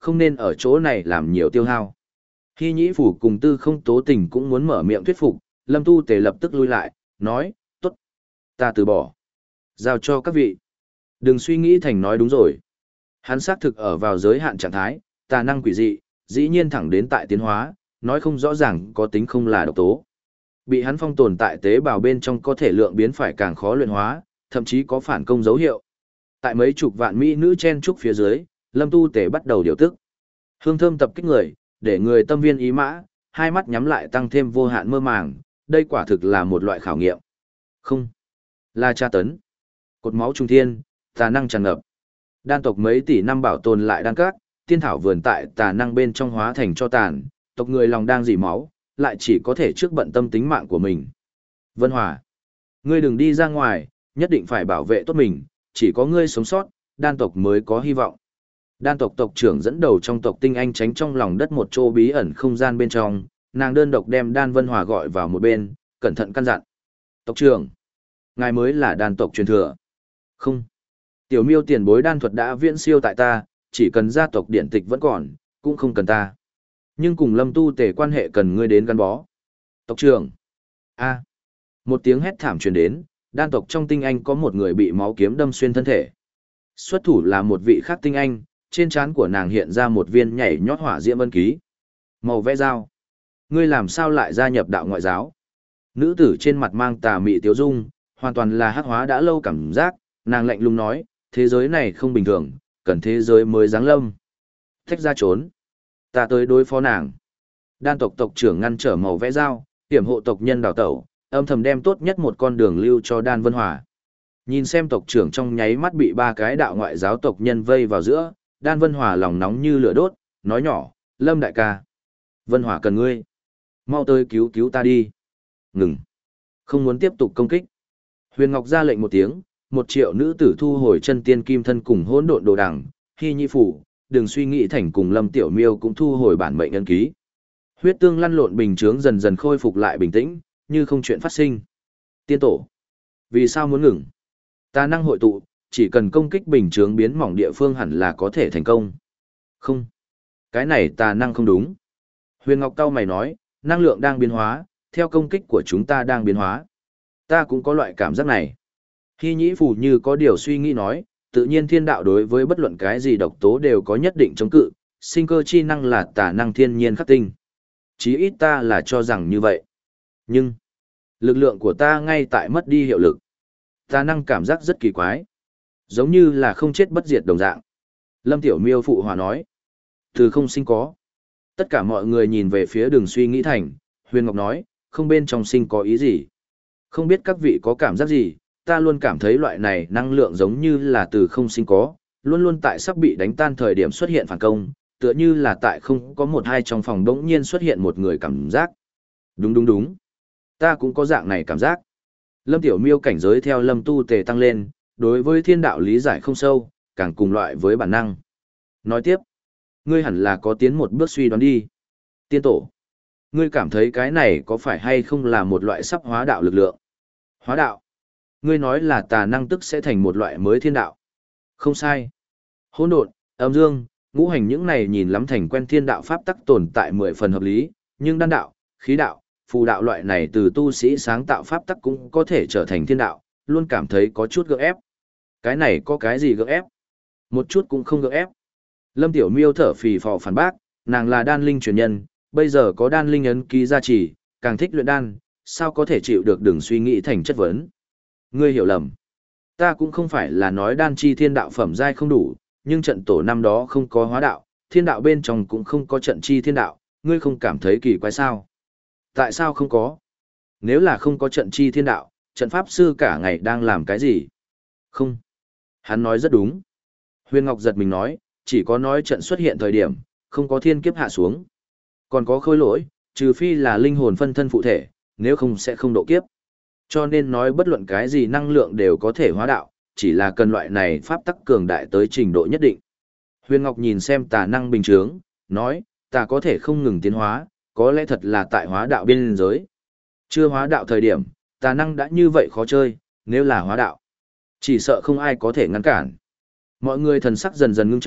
không nên ở chỗ này làm nhiều tiêu hao. Hy Nhĩ Phủ cùng Tư Không Tố Tình cũng muốn mở miệng thuyết phục, Lâm Tu Tề lập tức lui lại, nói, tốt, ta từ bỏ. Giao cho các vị. Đừng suy nghĩ thành nói đúng rồi. Hắn xác thực ở vào giới hạn trạng thái, tà năng quỷ dị, dĩ nhiên thẳng đến tại tiến hóa, nói không rõ ràng có tính không là độc tố. Bị hắn phong tồn tại tế bào bên trong có thể lượng biến phải càng khó luyện hóa, thậm chí có phản công dấu hiệu. Tại mấy chục vạn mỹ nữ chen trúc phía dưới, Lâm Tu Tề bắt đầu điều tức. Hương thơm tập kích người, để người tâm viên ý mã, hai mắt nhắm lại tăng thêm vô hạn mơ màng, đây quả thực là một loại khảo nghiệm. Không, là tra tấn. Cột máu trung thiên, tà năng tràn ngập. Đan tộc mấy tỷ năm bảo tồn lại đan các, tiên thảo vườn tại tà năng bên trong hóa thành cho tàn, tộc người lòng đang dỉ máu, lại chỉ có thể trước bận tâm tính mạng của mình. Vân Hòa, ngươi đừng đi ra ngoài, nhất định phải bảo vệ tốt mình, chỉ có ngươi sống sót, đan tộc mới có hy vọng. Đan tộc tộc trưởng dẫn đầu trong tộc tinh anh tránh trong lòng đất một chỗ bí ẩn không gian bên trong, nàng đơn độc đem Đan Vân Hòa gọi vào một bên, cẩn thận căn dặn. Tộc trưởng, ngài mới là đan tộc truyền thừa. Không. Tiểu miêu tiền bối đan thuật đã viễn siêu tại ta, chỉ cần gia tộc điện tịch vẫn còn, cũng không cần ta. Nhưng cùng Lâm Tu Tề quan hệ cần ngươi đến gắn bó. Tộc trưởng. A. Một tiếng hét thảm truyền đến, đan tộc trong tinh anh có một người bị máu kiếm đâm xuyên thân thể. Xuất thủ là một vị khác tinh anh, trên trán của nàng hiện ra một viên nhảy nhót hỏa diễm ân ký. Màu vẽ dao. Ngươi làm sao lại gia nhập đạo ngoại giáo? Nữ tử trên mặt mang tà mị tiếu dung, hoàn toàn là hắc hóa đã lâu cảm giác, nàng lạnh lùng nói, thế giới này không bình thường, cần thế giới mới giáng lâm. Thách ra trốn. Ta tới đối phó nàng. Đan tộc tộc trưởng ngăn trở màu vẽ dao, hiểm hộ tộc nhân đào tẩu, âm thầm đem tốt nhất một con đường lưu cho Đan Vân Hòa. Nhìn xem tộc trưởng trong nháy mắt bị ba cái đạo ngoại giáo tộc nhân vây vào giữa, Đan Vân Hòa lòng nóng như lửa đốt, nói nhỏ, Lâm đại ca. Vân Hòa cần ngươi. Mau tới cứu cứu ta đi. Ngừng. Không muốn tiếp tục công kích. Huyền Ngọc ra lệnh một tiếng, một triệu nữ tử thu hồi chân tiên kim thân cùng hỗn độn đồ đằng, Hy Nhi phủ, đừng suy nghĩ thành cùng Lâm Tiểu Miêu cũng thu hồi bản mệnh ân ký. Huyết tương lăn lộn bình chướng dần dần khôi phục lại bình tĩnh, như không chuyện phát sinh. Tiên tổ, vì sao muốn ngừng? Ta năng hội tụ, chỉ cần công kích bình chướng biến mỏng địa phương hẳn là có thể thành công. Không, cái này tà năng không đúng. Huyền Ngọc cau mày nói, năng lượng đang biến hóa, theo công kích của chúng ta đang biến hóa. Ta cũng có loại cảm giác này. Hy Nhĩ Phù như có điều suy nghĩ nói, tự nhiên thiên đạo đối với bất luận cái gì độc tố đều có nhất định chống cự, sinh cơ chi năng là tà năng thiên nhiên khắc tinh. Chí ít ta là cho rằng như vậy. Nhưng, lực lượng của ta ngay tại mất đi hiệu lực. Tà năng cảm giác rất kỳ quái. Giống như là không chết bất diệt đồng dạng. Lâm Tiểu Miêu phụ hòa nói. Từ không sinh có. Tất cả mọi người nhìn về phía đường suy nghĩ thành, Huyền Ngọc nói, không bên trong sinh có ý gì. Không biết các vị có cảm giác gì, ta luôn cảm thấy loại này năng lượng giống như là từ không sinh có, luôn luôn tại sắp bị đánh tan thời điểm xuất hiện phản công, tựa như là tại không có một hai trong phòng đống nhiên xuất hiện một người cảm giác. Đúng đúng đúng. Ta cũng có dạng này cảm giác. Lâm Tiểu Miêu cảnh giới theo Lâm Tu Tề tăng lên, đối với thiên đạo lý giải không sâu, càng cùng loại với bản năng. Nói tiếp, ngươi hẳn là có tiến một bước suy đoán đi. Tiên tổ, ngươi cảm thấy cái này có phải hay không là một loại sắp hóa đạo lực lượng? Hóa đạo? Ngươi nói là tà năng tức sẽ thành một loại mới thiên đạo. Không sai. Hỗn độn, âm dương, ngũ hành những này nhìn lắm thành quen thiên đạo pháp tắc tồn tại mười phần hợp lý, nhưng đan đạo, khí đạo, phù đạo loại này từ tu sĩ sáng tạo pháp tắc cũng có thể trở thành thiên đạo, luôn cảm thấy có chút gượng ép. Cái này có cái gì gượng ép? Một chút cũng không gượng ép. Lâm Tiểu Miêu thở phì phò phản bác, nàng là đan linh truyền nhân, bây giờ có đan linh ấn ký gia trì, càng thích luyện đan, sao có thể chịu được đừng suy nghĩ thành chất vấn. Ngươi hiểu lầm. Ta cũng không phải là nói đan chi thiên đạo phẩm giai không đủ, nhưng trận tổ năm đó không có hóa đạo, thiên đạo bên trong cũng không có trận chi thiên đạo, ngươi không cảm thấy kỳ quái sao? Tại sao không có? Nếu là không có trận chi thiên đạo, trận pháp sư cả ngày đang làm cái gì? Không. Hắn nói rất đúng. Huyền Ngọc giật mình nói, chỉ có nói trận xuất hiện thời điểm, không có thiên kiếp hạ xuống. Còn có khôi lỗi, trừ phi là linh hồn phân thân phụ thể, nếu không sẽ không độ kiếp. Cho nên nói bất luận cái gì năng lượng đều có thể hóa đạo, chỉ là cần loại này pháp tắc cường đại tới trình độ nhất định. Huyền Ngọc nhìn xem tà năng bình chướng, nói, ta có thể không ngừng tiến hóa, có lẽ thật là tại hóa đạo biên giới. Chưa hóa đạo thời điểm, tà năng đã như vậy khó chơi, nếu là hóa đạo, chỉ sợ không ai có thể ngăn cản. Mọi người thần sắc dần dần ngưng trọng,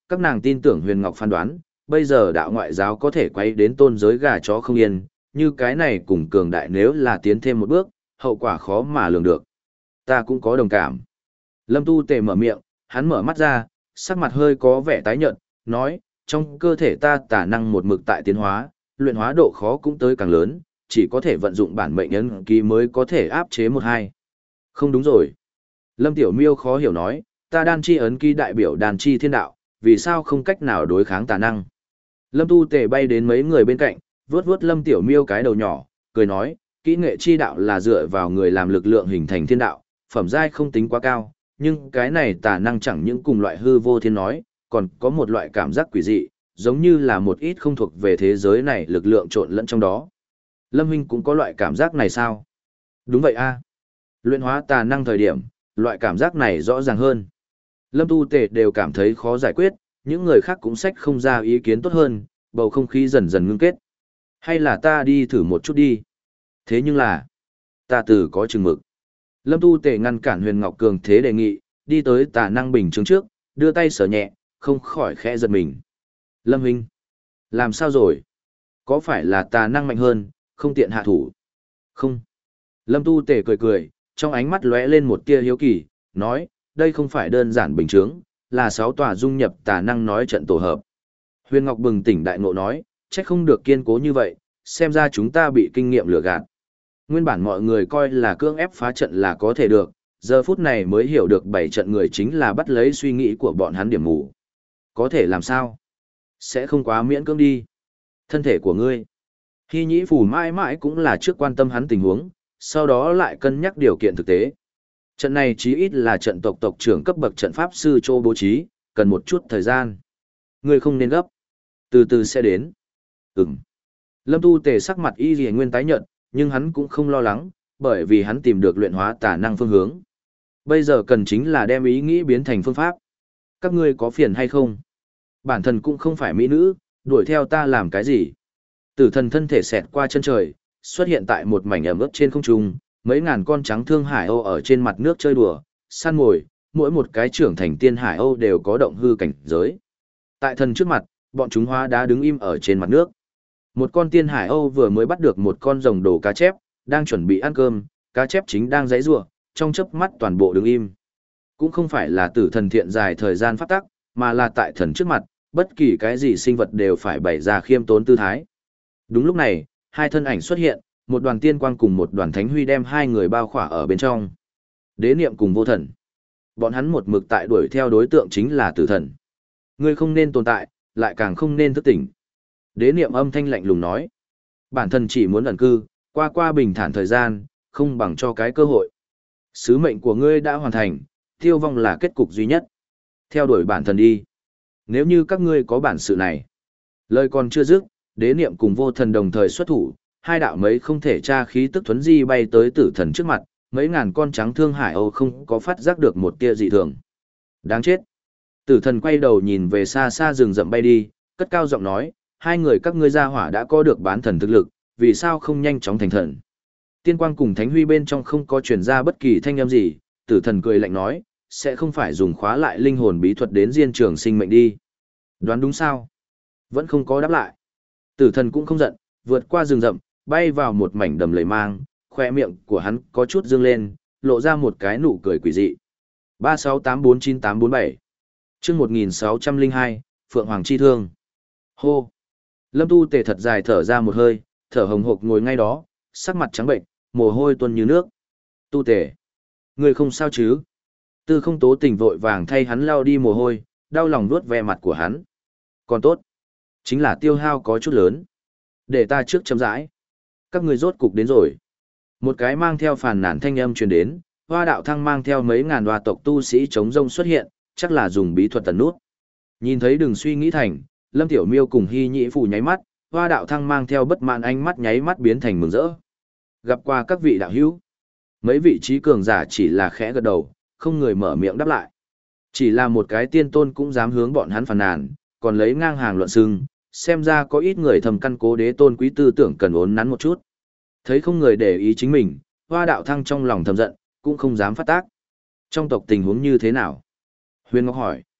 các nàng tin tưởng Huyền Ngọc phán đoán, bây giờ đạo ngoại giáo có thể quay đến tôn giới gà chó không yên, như cái này cùng cường đại nếu là tiến thêm một bước, hậu quả khó mà lường được. Ta cũng có đồng cảm. Lâm Tu Tề mở miệng, hắn mở mắt ra, sắc mặt hơi có vẻ tái nhợt, nói, trong cơ thể ta tà năng một mực tại tiến hóa, luyện hóa độ khó cũng tới càng lớn, chỉ có thể vận dụng bản mệnh ấn ký mới có thể áp chế một hai. Không đúng rồi. Lâm Tiểu Miêu khó hiểu nói, ta đan chi ấn ký đại biểu đan chi thiên đạo, vì sao không cách nào đối kháng tà năng. Lâm Tu Tề bay đến mấy người bên cạnh, vuốt vuốt Lâm Tiểu Miêu cái đầu nhỏ, cười nói, kỹ nghệ chi đạo là dựa vào người làm lực lượng hình thành thiên đạo, phẩm giai không tính quá cao, nhưng cái này tà năng chẳng những cùng loại hư vô thiên nói, còn có một loại cảm giác quỷ dị, giống như là một ít không thuộc về thế giới này lực lượng trộn lẫn trong đó. Lâm Huynh cũng có loại cảm giác này sao? Đúng vậy a. Luyện hóa tà năng thời điểm, loại cảm giác này rõ ràng hơn. Lâm Tu Tề đều cảm thấy khó giải quyết, những người khác cũng sách không ra ý kiến tốt hơn, bầu không khí dần dần ngưng kết. Hay là ta đi thử một chút đi. Thế nhưng là, ta từ có chừng mực. Lâm Tu Tề ngăn cản Huyền Ngọc Cường thế đề nghị, đi tới tà năng bình chứng trước, đưa tay sờ nhẹ, không khỏi khẽ giật mình. Lâm Huynh, làm sao rồi? Có phải là tà năng mạnh hơn, không tiện hạ thủ? Không. Lâm Tu Tề cười cười, trong ánh mắt lóe lên một tia hiếu kỳ, nói, đây không phải đơn giản bình chứng, là sáu tòa dung nhập tà năng nói trận tổ hợp. Huyền Ngọc bừng tỉnh đại ngộ nói, chắc không được kiên cố như vậy, xem ra chúng ta bị kinh nghiệm lừa gạt. Nguyên bản mọi người coi là cưỡng ép phá trận là có thể được, giờ phút này mới hiểu được bảy trận người chính là bắt lấy suy nghĩ của bọn hắn điểm mù. Có thể làm sao? Sẽ không quá miễn cưỡng đi. Thân thể của ngươi. Hy Nhĩ Phù mãi mãi cũng là trước quan tâm hắn tình huống, sau đó lại cân nhắc điều kiện thực tế. Trận này chí ít là trận tộc tộc trưởng cấp bậc trận pháp sư Châu bố trí, cần một chút thời gian. Ngươi không nên gấp. Từ từ sẽ đến. Ừm. Lâm Tu Tề sắc mặt y lìa nguyên tái nhợt, nhưng hắn cũng không lo lắng, bởi vì hắn tìm được luyện hóa tà năng phương hướng. Bây giờ cần chính là đem ý nghĩ biến thành phương pháp. Các ngươi có phiền hay không? Bản thân cũng không phải mỹ nữ, đuổi theo ta làm cái gì? Tử thần thân thể xẹt qua chân trời, xuất hiện tại một mảnh ẩm ướt trên không trung, mấy ngàn con trắng thương hải âu ở trên mặt nước chơi đùa, săn mồi, mỗi một cái trưởng thành tiên hải âu đều có động hư cảnh giới. Tại thần trước mặt, bọn chúng hóa đá đứng im ở trên mặt nước. Một con tiên hải âu vừa mới bắt được một con rồng đồ cá chép, đang chuẩn bị ăn cơm, cá chép chính đang giãy giụa, trong chớp mắt toàn bộ đứng im. Cũng không phải là tử thần thiện dài thời gian phát tắc, mà là tại thần trước mặt, bất kỳ cái gì sinh vật đều phải bày ra khiêm tốn tư thái. Đúng lúc này, hai thân ảnh xuất hiện, một đoàn tiên quang cùng một đoàn thánh huy đem hai người bao khỏa ở bên trong. Đế niệm cùng vô thần. Bọn hắn một mực tại đuổi theo đối tượng chính là tử thần. Ngươi không nên tồn tại, lại càng không nên thức tỉnh. Đế niệm âm thanh lạnh lùng nói. Bản thân chỉ muốn ẩn cư, qua qua bình thản thời gian, không bằng cho cái cơ hội. Sứ mệnh của ngươi đã hoàn thành, tiêu vong là kết cục duy nhất. Theo đuổi bản thân đi. Nếu như các ngươi có bản sự này. Lời còn chưa dứt, đế niệm cùng vô thần đồng thời xuất thủ, hai đạo mấy không thể tra khí tức thuấn di bay tới tử thần trước mặt, mấy ngàn con trắng thương hải âu không có phát giác được một tia dị thường. Đáng chết. Tử thần quay đầu nhìn về xa xa rừng rậm bay đi, cất cao giọng nói, hai người các ngươi gia hỏa đã có được bán thần thực lực, vì sao không nhanh chóng thành thần. Tiên quang cùng thánh huy bên trong không có truyền ra bất kỳ thanh âm gì, tử thần cười lạnh nói, sẽ không phải dùng khóa lại linh hồn bí thuật đến diên trường sinh mệnh đi. Đoán đúng sao? Vẫn không có đáp lại. Tử thần cũng không giận, vượt qua rừng rậm, bay vào một mảnh đầm lầy mang, khoe miệng của hắn có chút dương lên, lộ ra một cái nụ cười quỷ dị. ba sáu tám bốn chín tám bốn bảy chương một nghìn sáu trăm lẻ hai, Phượng Hoàng Chi Thương. Hô! Lâm Tu Tề thật dài thở ra một hơi, thở hồng hộc ngồi ngay đó, sắc mặt trắng bệnh, mồ hôi tuôn như nước. Tu Tề! Người không sao chứ? Tư không tố tình vội vàng thay hắn lau đi mồ hôi, đau lòng vuốt ve mặt của hắn. Còn tốt. Chính là tiêu hao có chút lớn. Để ta trước chấm rãi. Các người rốt cục đến rồi. Một cái mang theo phàn nàn thanh âm truyền đến, Hoa Đạo Thăng mang theo mấy ngàn hoa tộc tu sĩ chống rông xuất hiện, chắc là dùng bí thuật tần nút. Nhìn thấy đừng suy nghĩ thành, Lâm Tiểu Miêu cùng Hy Nhĩ Phù nháy mắt, Hoa Đạo Thăng mang theo bất mãn ánh mắt nháy mắt biến thành mừng rỡ. Gặp qua các vị đạo hữu. Mấy vị trí cường giả chỉ là khẽ gật đầu, không người mở miệng đáp lại. Chỉ là một cái tiên tôn cũng dám hướng bọn hắn phàn nàn, còn lấy ngang hàng luận xưng, xem ra có ít người thầm căn cố đế tôn quý tư tưởng cần ốn nắn một chút. Thấy không người để ý chính mình, Hoa Đạo Thăng trong lòng thầm giận, cũng không dám phát tác. Trong tộc tình huống như thế nào? Huyền Ngọc hỏi.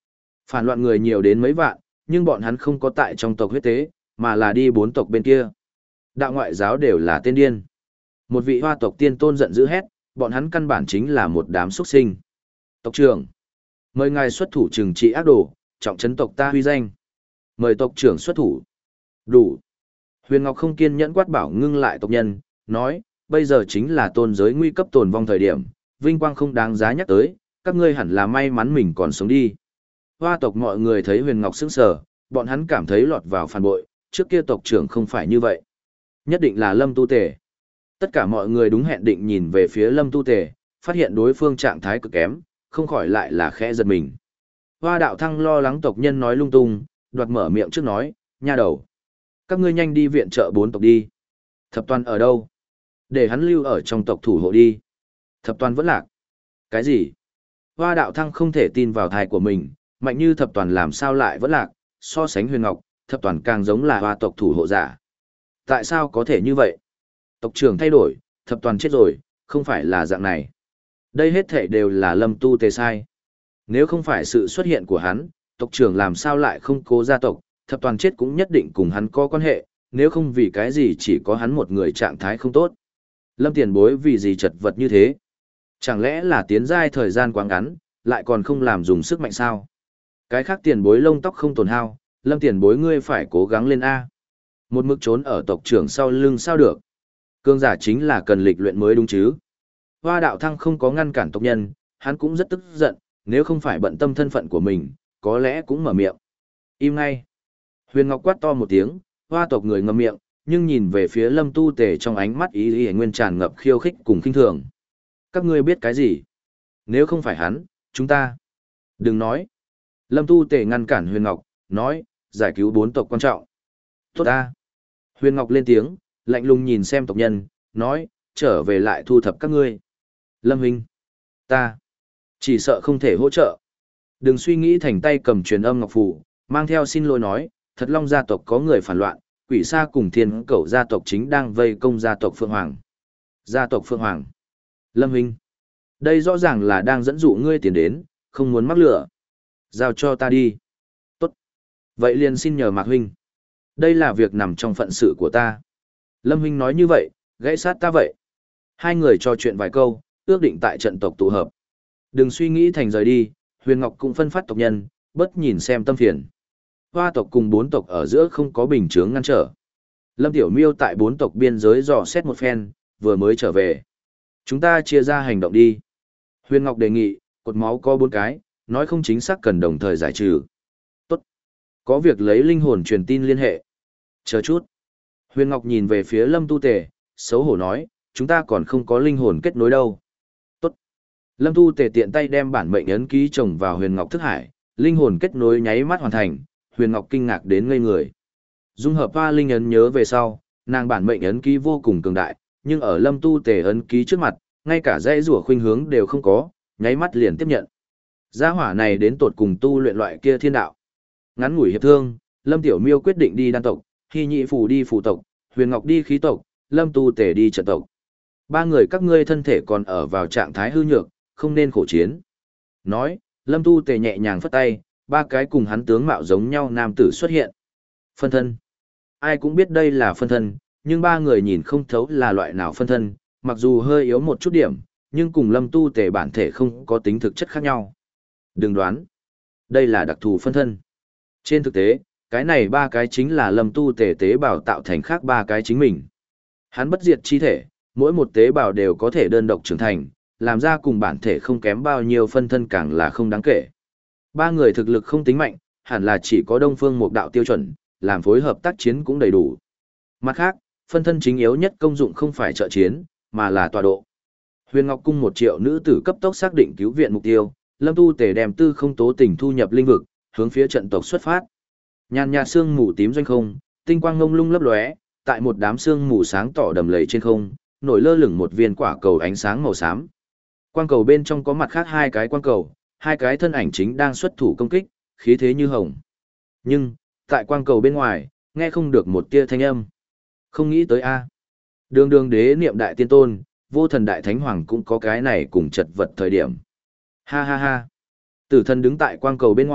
Phản loạn người nhiều đến mấy vạn, nhưng bọn hắn không có tại trong tộc huyết tế, mà là đi bốn tộc bên kia. Đạo ngoại giáo đều là tên điên. Một vị hoa tộc tiên tôn giận dữ hét, bọn hắn căn bản chính là một đám xuất sinh. Tộc trưởng, mời ngài xuất thủ trừng trị ác đồ, trọng trấn tộc ta huy danh. Mời tộc trưởng xuất thủ. Đủ. Huyền Ngọc không kiên nhẫn quát bảo ngưng lại tộc nhân, nói, bây giờ chính là tôn giới nguy cấp tồn vong thời điểm, vinh quang không đáng giá nhắc tới, các ngươi hẳn là may mắn mình còn sống đi. Hoa tộc mọi người thấy Huyền Ngọc sững sờ, bọn hắn cảm thấy lọt vào phản bội, trước kia tộc trưởng không phải như vậy. Nhất định là Lâm Tu Tề. Tất cả mọi người đúng hẹn định nhìn về phía Lâm Tu Tề, phát hiện đối phương trạng thái cực kém, không khỏi lại là khẽ giật mình. Hoa đạo thăng lo lắng tộc nhân nói lung tung, đoạt mở miệng trước nói, nha đầu. Các ngươi nhanh đi viện trợ bốn tộc đi. Thập toàn ở đâu? Để hắn lưu ở trong tộc thủ hộ đi. Thập toàn vẫn lạc. Cái gì? Hoa đạo thăng không thể tin vào thai của mình, mạnh như thập toàn làm sao lại vẫn lạc, so sánh Huyền Ngọc, thập toàn càng giống là hoa tộc thủ hộ giả. Tại sao có thể như vậy? Tộc trưởng thay đổi, thập toàn chết rồi, không phải là dạng này. Đây hết thể đều là Lâm Tu Tề sai. Nếu không phải sự xuất hiện của hắn, tộc trưởng làm sao lại không cố gia tộc, thập toàn chết cũng nhất định cùng hắn có quan hệ, nếu không vì cái gì chỉ có hắn một người trạng thái không tốt. Lâm tiền bối vì gì chật vật như thế? Chẳng lẽ là tiến giai thời gian quá ngắn, lại còn không làm dùng sức mạnh sao? Cái khác tiền bối lông tóc không tổn hao, Lâm tiền bối ngươi phải cố gắng lên A. Một mực trốn ở tộc trưởng sau lưng sao được? Cương giả chính là cần lịch luyện mới đúng chứ? Hoa đạo thăng không có ngăn cản tộc nhân, hắn cũng rất tức giận, nếu không phải bận tâm thân phận của mình, có lẽ cũng mở miệng. Im ngay. Huyền Ngọc quát to một tiếng, hoa tộc người ngậm miệng, nhưng nhìn về phía Lâm Tu Tề trong ánh mắt ý ý nguyên tràn ngập khiêu khích cùng khinh thường. Các ngươi biết cái gì? Nếu không phải hắn, chúng ta. Đừng nói. Lâm Tu Tề ngăn cản Huyền Ngọc, nói, giải cứu bốn tộc quan trọng. Tốt ta. Huyền Ngọc lên tiếng, lạnh lùng nhìn xem tộc nhân, nói, trở về lại thu thập các ngươi. Lâm Huynh. Ta. Chỉ sợ không thể hỗ trợ. Đừng suy nghĩ thành tay cầm truyền âm ngọc phù, mang theo xin lỗi nói, thật long gia tộc có người phản loạn, quỷ sa cùng thiên cẩu gia tộc chính đang vây công gia tộc Phượng Hoàng. Gia tộc Phượng Hoàng. Lâm Huynh. Đây rõ ràng là đang dẫn dụ ngươi tiền đến, không muốn mắc lửa. Giao cho ta đi. Tốt. Vậy liền xin nhờ Mạc Huynh. Đây là việc nằm trong phận sự của ta. Lâm Huynh nói như vậy, gãy sát ta vậy. Hai người trò chuyện vài câu, ước định tại trận tộc tụ hợp. Đừng suy nghĩ thành rời đi, Huyền Ngọc cũng phân phát tộc nhân, bất nhìn xem tâm phiền. Hoa tộc cùng bốn tộc ở giữa không có bình chướng ngăn trở. Lâm Tiểu Miêu tại bốn tộc biên giới dò xét một phen, vừa mới trở về. Chúng ta chia ra hành động đi. Huyền Ngọc đề nghị, cột máu có bốn cái, nói không chính xác cần đồng thời giải trừ. Tốt. Có việc lấy linh hồn truyền tin liên hệ. Chờ chút. Huyền Ngọc nhìn về phía Lâm Tu Tề, xấu hổ nói, chúng ta còn không có linh hồn kết nối đâu. Tốt. Lâm Tu Tề tiện tay đem bản mệnh ấn ký trồng vào Huyền Ngọc thức hải, linh hồn kết nối nháy mắt hoàn thành, Huyền Ngọc kinh ngạc đến ngây người. Dung hợp hoa linh ấn nhớ về sau, nàng bản mệnh ấn ký vô cùng cường đại, nhưng ở Lâm Tu Tề ấn ký trước mặt, ngay cả dãy rủa khuynh hướng đều không có, nháy mắt liền tiếp nhận. Gia hỏa này đến tột cùng tu luyện loại kia thiên đạo. Ngắn ngủi hiệp thương, Lâm Tiểu Miêu quyết định đi đan tộc, Hy Nhị Phù đi phù tộc, Huyền Ngọc đi khí tộc, Lâm Tu Tề đi trận tộc. Ba người các ngươi thân thể còn ở vào trạng thái hư nhược, không nên khổ chiến. Nói, Lâm Tu Tề nhẹ nhàng phất tay, ba cái cùng hắn tướng mạo giống nhau nam tử xuất hiện. Phân thân. Ai cũng biết đây là phân thân, nhưng ba người nhìn không thấu là loại nào phân thân, mặc dù hơi yếu một chút điểm, nhưng cùng Lâm Tu Tề bản thể không có tính thực chất khác nhau. Đừng đoán. Đây là đặc thù phân thân. Trên thực tế, cái này ba cái chính là Lâm Tu Tề tế bào tạo thành khác ba cái chính mình. Hắn bất diệt chi thể, mỗi một tế bào đều có thể đơn độc trưởng thành, làm ra cùng bản thể không kém bao nhiêu phân thân càng là không đáng kể. Ba người thực lực không tính mạnh, hẳn là chỉ có Đông Phương Mục Đạo tiêu chuẩn, làm phối hợp tác chiến cũng đầy đủ. Mặt khác, phân thân chính yếu nhất công dụng không phải trợ chiến, mà là tọa độ. Huyền Ngọc Cung một triệu nữ tử cấp tốc xác định cứu viện mục tiêu, Lâm Tu Tề đem tư không tố tình thu nhập linh vực, hướng phía trận tộc xuất phát. Nhàn nhạt sương mù tím doanh không, tinh quang ngông lung lấp lóe, tại một đám sương mù sáng tỏ đầm lầy trên không, nổi lơ lửng một viên quả cầu ánh sáng màu xám. Quang cầu bên trong có mặt khác hai cái quang cầu, hai cái thân ảnh chính đang xuất thủ công kích, khí thế như hồng. Nhưng, tại quang cầu bên ngoài, nghe không được một tia thanh âm. Không nghĩ tới a. Đường đường đế niệm đại tiên tôn, vô thần đại thánh hoàng cũng có cái này cùng chật vật thời điểm. Ha ha ha. Tử thần đứng tại quang cầu bên ngoài,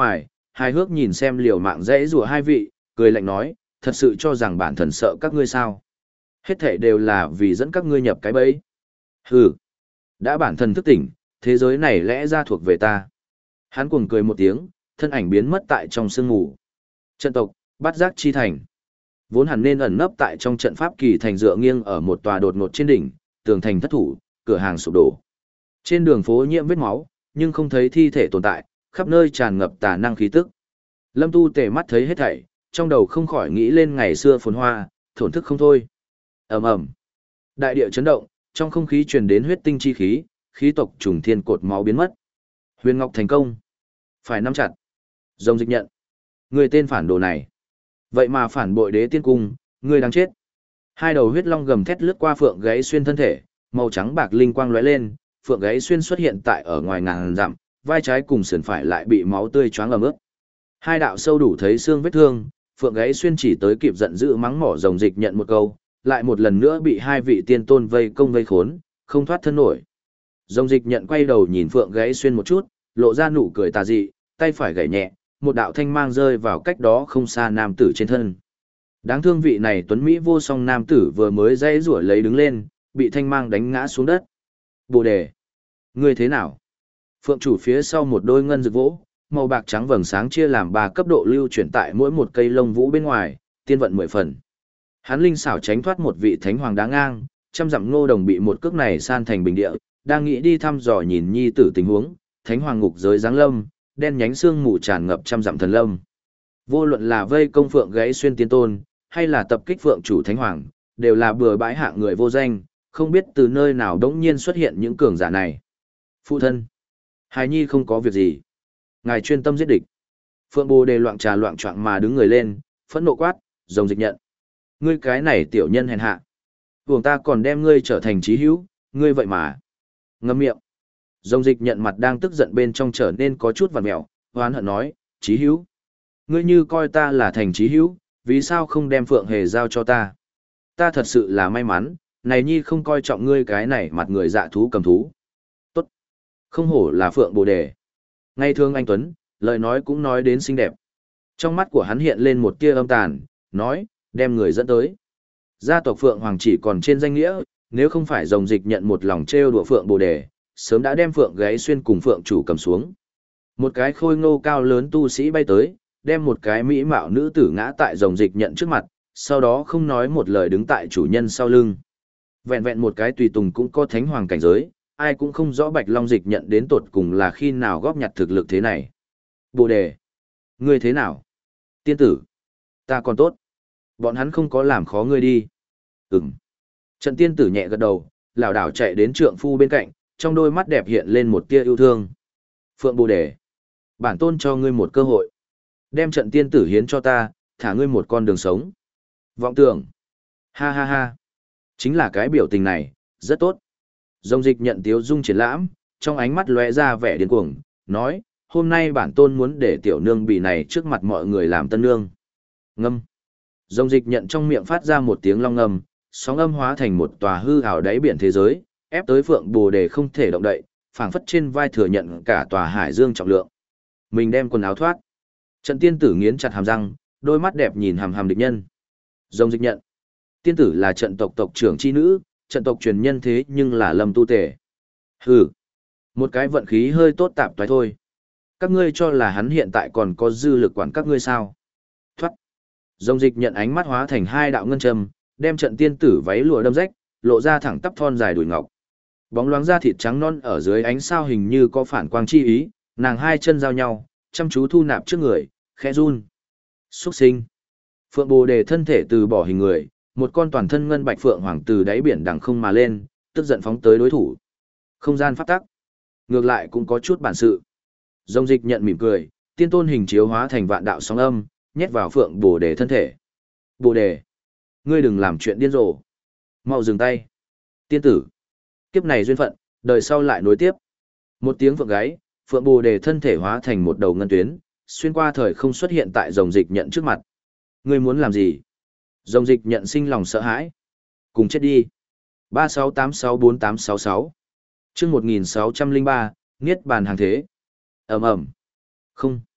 hài hước nhìn xem liều mạng dễ rùa hai vị, cười lạnh nói, thật sự cho rằng bản thần sợ các ngươi sao? Hết thảy đều là vì dẫn các ngươi nhập cái bẫy. Hừ, đã bản thần thức tỉnh, thế giới này lẽ ra thuộc về ta. Hắn cuồng cười một tiếng, thân ảnh biến mất tại trong sương mù. Trận tộc, Bát Giác Chi Thành. Vốn hẳn nên ẩn nấp tại trong trận pháp kỳ thành dựa nghiêng ở một tòa đột ngột trên đỉnh, tường thành thất thủ, cửa hàng sụp đổ. Trên đường phố nhiễm vết máu, nhưng không thấy thi thể tồn tại, khắp nơi tràn ngập tà năng khí tức. Lâm Tu Tề mắt thấy hết thảy, trong đầu không khỏi nghĩ lên ngày xưa phồn hoa, thổn thức không thôi. Ầm ầm. Đại địa chấn động, trong không khí truyền đến huyết tinh chi khí, khí tộc trùng thiên cột máu biến mất. Huyền Ngọc thành công. Phải nắm chặt. Rồng Dịch nhận. Người tên phản đồ này. Vậy mà phản bội đế tiên cung, người đáng chết. Hai đầu huyết long gầm thét lướt qua Phượng Gáy Xuyên thân thể, màu trắng bạc linh quang lóe lên, Phượng Gáy Xuyên xuất hiện tại ở ngoài ngàn dặm, vai trái cùng sườn phải lại bị máu tươi choáng ẩm ướt. Hai đạo sâu đủ thấy xương vết thương, Phượng Gáy Xuyên chỉ tới kịp giận dữ mắng mỏ Rồng Dịch nhận một câu, lại một lần nữa bị hai vị tiên tôn vây công vây khốn, không thoát thân nổi. Rồng Dịch nhận quay đầu nhìn Phượng Gáy Xuyên một chút, lộ ra nụ cười tà dị, tay phải gảy nhẹ, một đạo thanh mang rơi vào cách đó không xa nam tử trên thân. Đáng thương vị này tuấn mỹ vô song nam tử vừa mới dãy rủa lấy đứng lên, bị thanh mang đánh ngã xuống đất. Bồ đề, ngươi thế nào? Phượng chủ phía sau một đôi ngân rực vỗ, màu bạc trắng vầng sáng chia làm ba cấp độ lưu chuyển tại mỗi một cây lông vũ bên ngoài, tiên vận mười phần. Hắn linh xảo tránh thoát một vị thánh hoàng đá ngang, trăm dặm ngô đồng bị một cước này san thành bình địa, đang nghĩ đi thăm dò nhìn nhi tử tình huống, thánh hoàng ngục giới giáng lâm, đen nhánh xương mù tràn ngập trăm dặm thần lâm. Vô luận là vây công Phượng Gáy Xuyên tiên tôn, hay là tập kích Phượng chủ thánh hoàng, đều là bừa bãi hạng người vô danh, không biết từ nơi nào đống nhiên xuất hiện những cường giả này. Phụ thân, hài nhi không có việc gì. Ngài chuyên tâm giết địch. Phượng Bồ Đề loạn trà loạn choạng mà đứng người lên, phẫn nộ quát, Rồng Dịch nhận. Ngươi cái này tiểu nhân hèn hạ. Vùng ta còn đem ngươi trở thành chí hữu, ngươi vậy mà. Ngậm miệng. Rồng Dịch nhận mặt đang tức giận bên trong trở nên có chút vằn mẹo, hoán hận nói, chí hữu. Ngươi như coi ta là thành chí hữu, vì sao không đem Phượng Hề giao cho ta? Ta thật sự là may mắn, này nhi không coi trọng ngươi cái này mặt người dạ thú cầm thú. Tốt. Không hổ là Phượng Bồ Đề. Ngay thương anh Tuấn, lời nói cũng nói đến xinh đẹp. Trong mắt của hắn hiện lên một tia âm tàn, nói, đem người dẫn tới. Gia tộc Phượng Hoàng chỉ còn trên danh nghĩa, nếu không phải Rồng Dịch nhận một lòng trêu đùa Phượng Bồ Đề, sớm đã đem Phượng Gáy Xuyên cùng Phượng chủ cầm xuống. Một cái khôi ngô cao lớn tu sĩ bay tới, đem một cái mỹ mạo nữ tử ngã tại Rồng Dịch nhận trước mặt, sau đó không nói một lời đứng tại chủ nhân sau lưng. Vẹn vẹn một cái tùy tùng cũng có thánh hoàng cảnh giới, ai cũng không rõ Bạch Long Dịch nhận đến tột cùng là khi nào góp nhặt thực lực thế này. Bồ Đề, ngươi thế nào? Tiên tử, ta còn tốt. Bọn hắn không có làm khó ngươi đi. Ừm. Trận tiên tử nhẹ gật đầu, lảo đảo chạy đến trượng phu bên cạnh, trong đôi mắt đẹp hiện lên một tia yêu thương. Phượng Bồ Đề, bản tôn cho ngươi một cơ hội. Đem trận tiên tử hiến cho ta, thả ngươi một con đường sống. Vọng tưởng. Ha ha ha. Chính là cái biểu tình này, rất tốt. Rồng Dịch nhận tiếu dung triển lãm, trong ánh mắt lóe ra vẻ điên cuồng, nói, hôm nay bản tôn muốn để tiểu nương bị này trước mặt mọi người làm tân nương. Ngâm. Rồng Dịch nhận trong miệng phát ra một tiếng long ngâm, sóng âm hóa thành một tòa hư ảo đáy biển thế giới, ép tới Phượng Bồ Đề không thể động đậy, phảng phất trên vai thừa nhận cả tòa hải dương trọng lượng. Mình đem quần áo thoát. Trận tiên tử nghiến chặt hàm răng, đôi mắt đẹp nhìn hàm hàm địch nhân. Rồng Dịch nhận. Tiên tử là trận tộc tộc trưởng chi nữ, trận tộc truyền nhân thế nhưng là Lâm Tu Tề. Hừ. Một cái vận khí hơi tốt tạp toái thôi. Các ngươi cho là hắn hiện tại còn có dư lực quản các ngươi sao? Thoát. Rồng Dịch nhận ánh mắt hóa thành hai đạo ngân châm, đem trận tiên tử váy lụa đâm rách, lộ ra thẳng tắp thon dài đùi ngọc. Bóng loáng da thịt trắng non ở dưới ánh sao hình như có phản quang chi ý, nàng hai chân giao nhau, chăm chú thu nạp trước người, khẽ run. Xuất sinh. Phượng Bồ Đề thân thể từ bỏ hình người, một con toàn thân ngân bạch phượng hoàng từ đáy biển đằng không mà lên, tức giận phóng tới đối thủ. Không gian pháp tắc. Ngược lại cũng có chút bản sự. Rồng Dịch nhận mỉm cười, tiên tôn hình chiếu hóa thành vạn đạo sóng âm, nhét vào Phượng Bồ Đề thân thể. Bồ Đề, ngươi đừng làm chuyện điên rồ. Mau dừng tay. Tiên tử. Kiếp này duyên phận, đời sau lại nối tiếp. Một tiếng phượng gáy, Phượng Bồ Đề thân thể hóa thành một đầu ngân tuyến, xuyên qua thời không xuất hiện tại Rồng Dịch nhận trước mặt. Ngươi muốn làm gì? Rồng Dịch nhận sinh lòng sợ hãi. Cùng chết đi. ba sáu tám sáu bốn tám sáu sáu chương một nghìn sáu trăm lẻ ba, Niết bàn hàng thế. Ầm ầm. Không.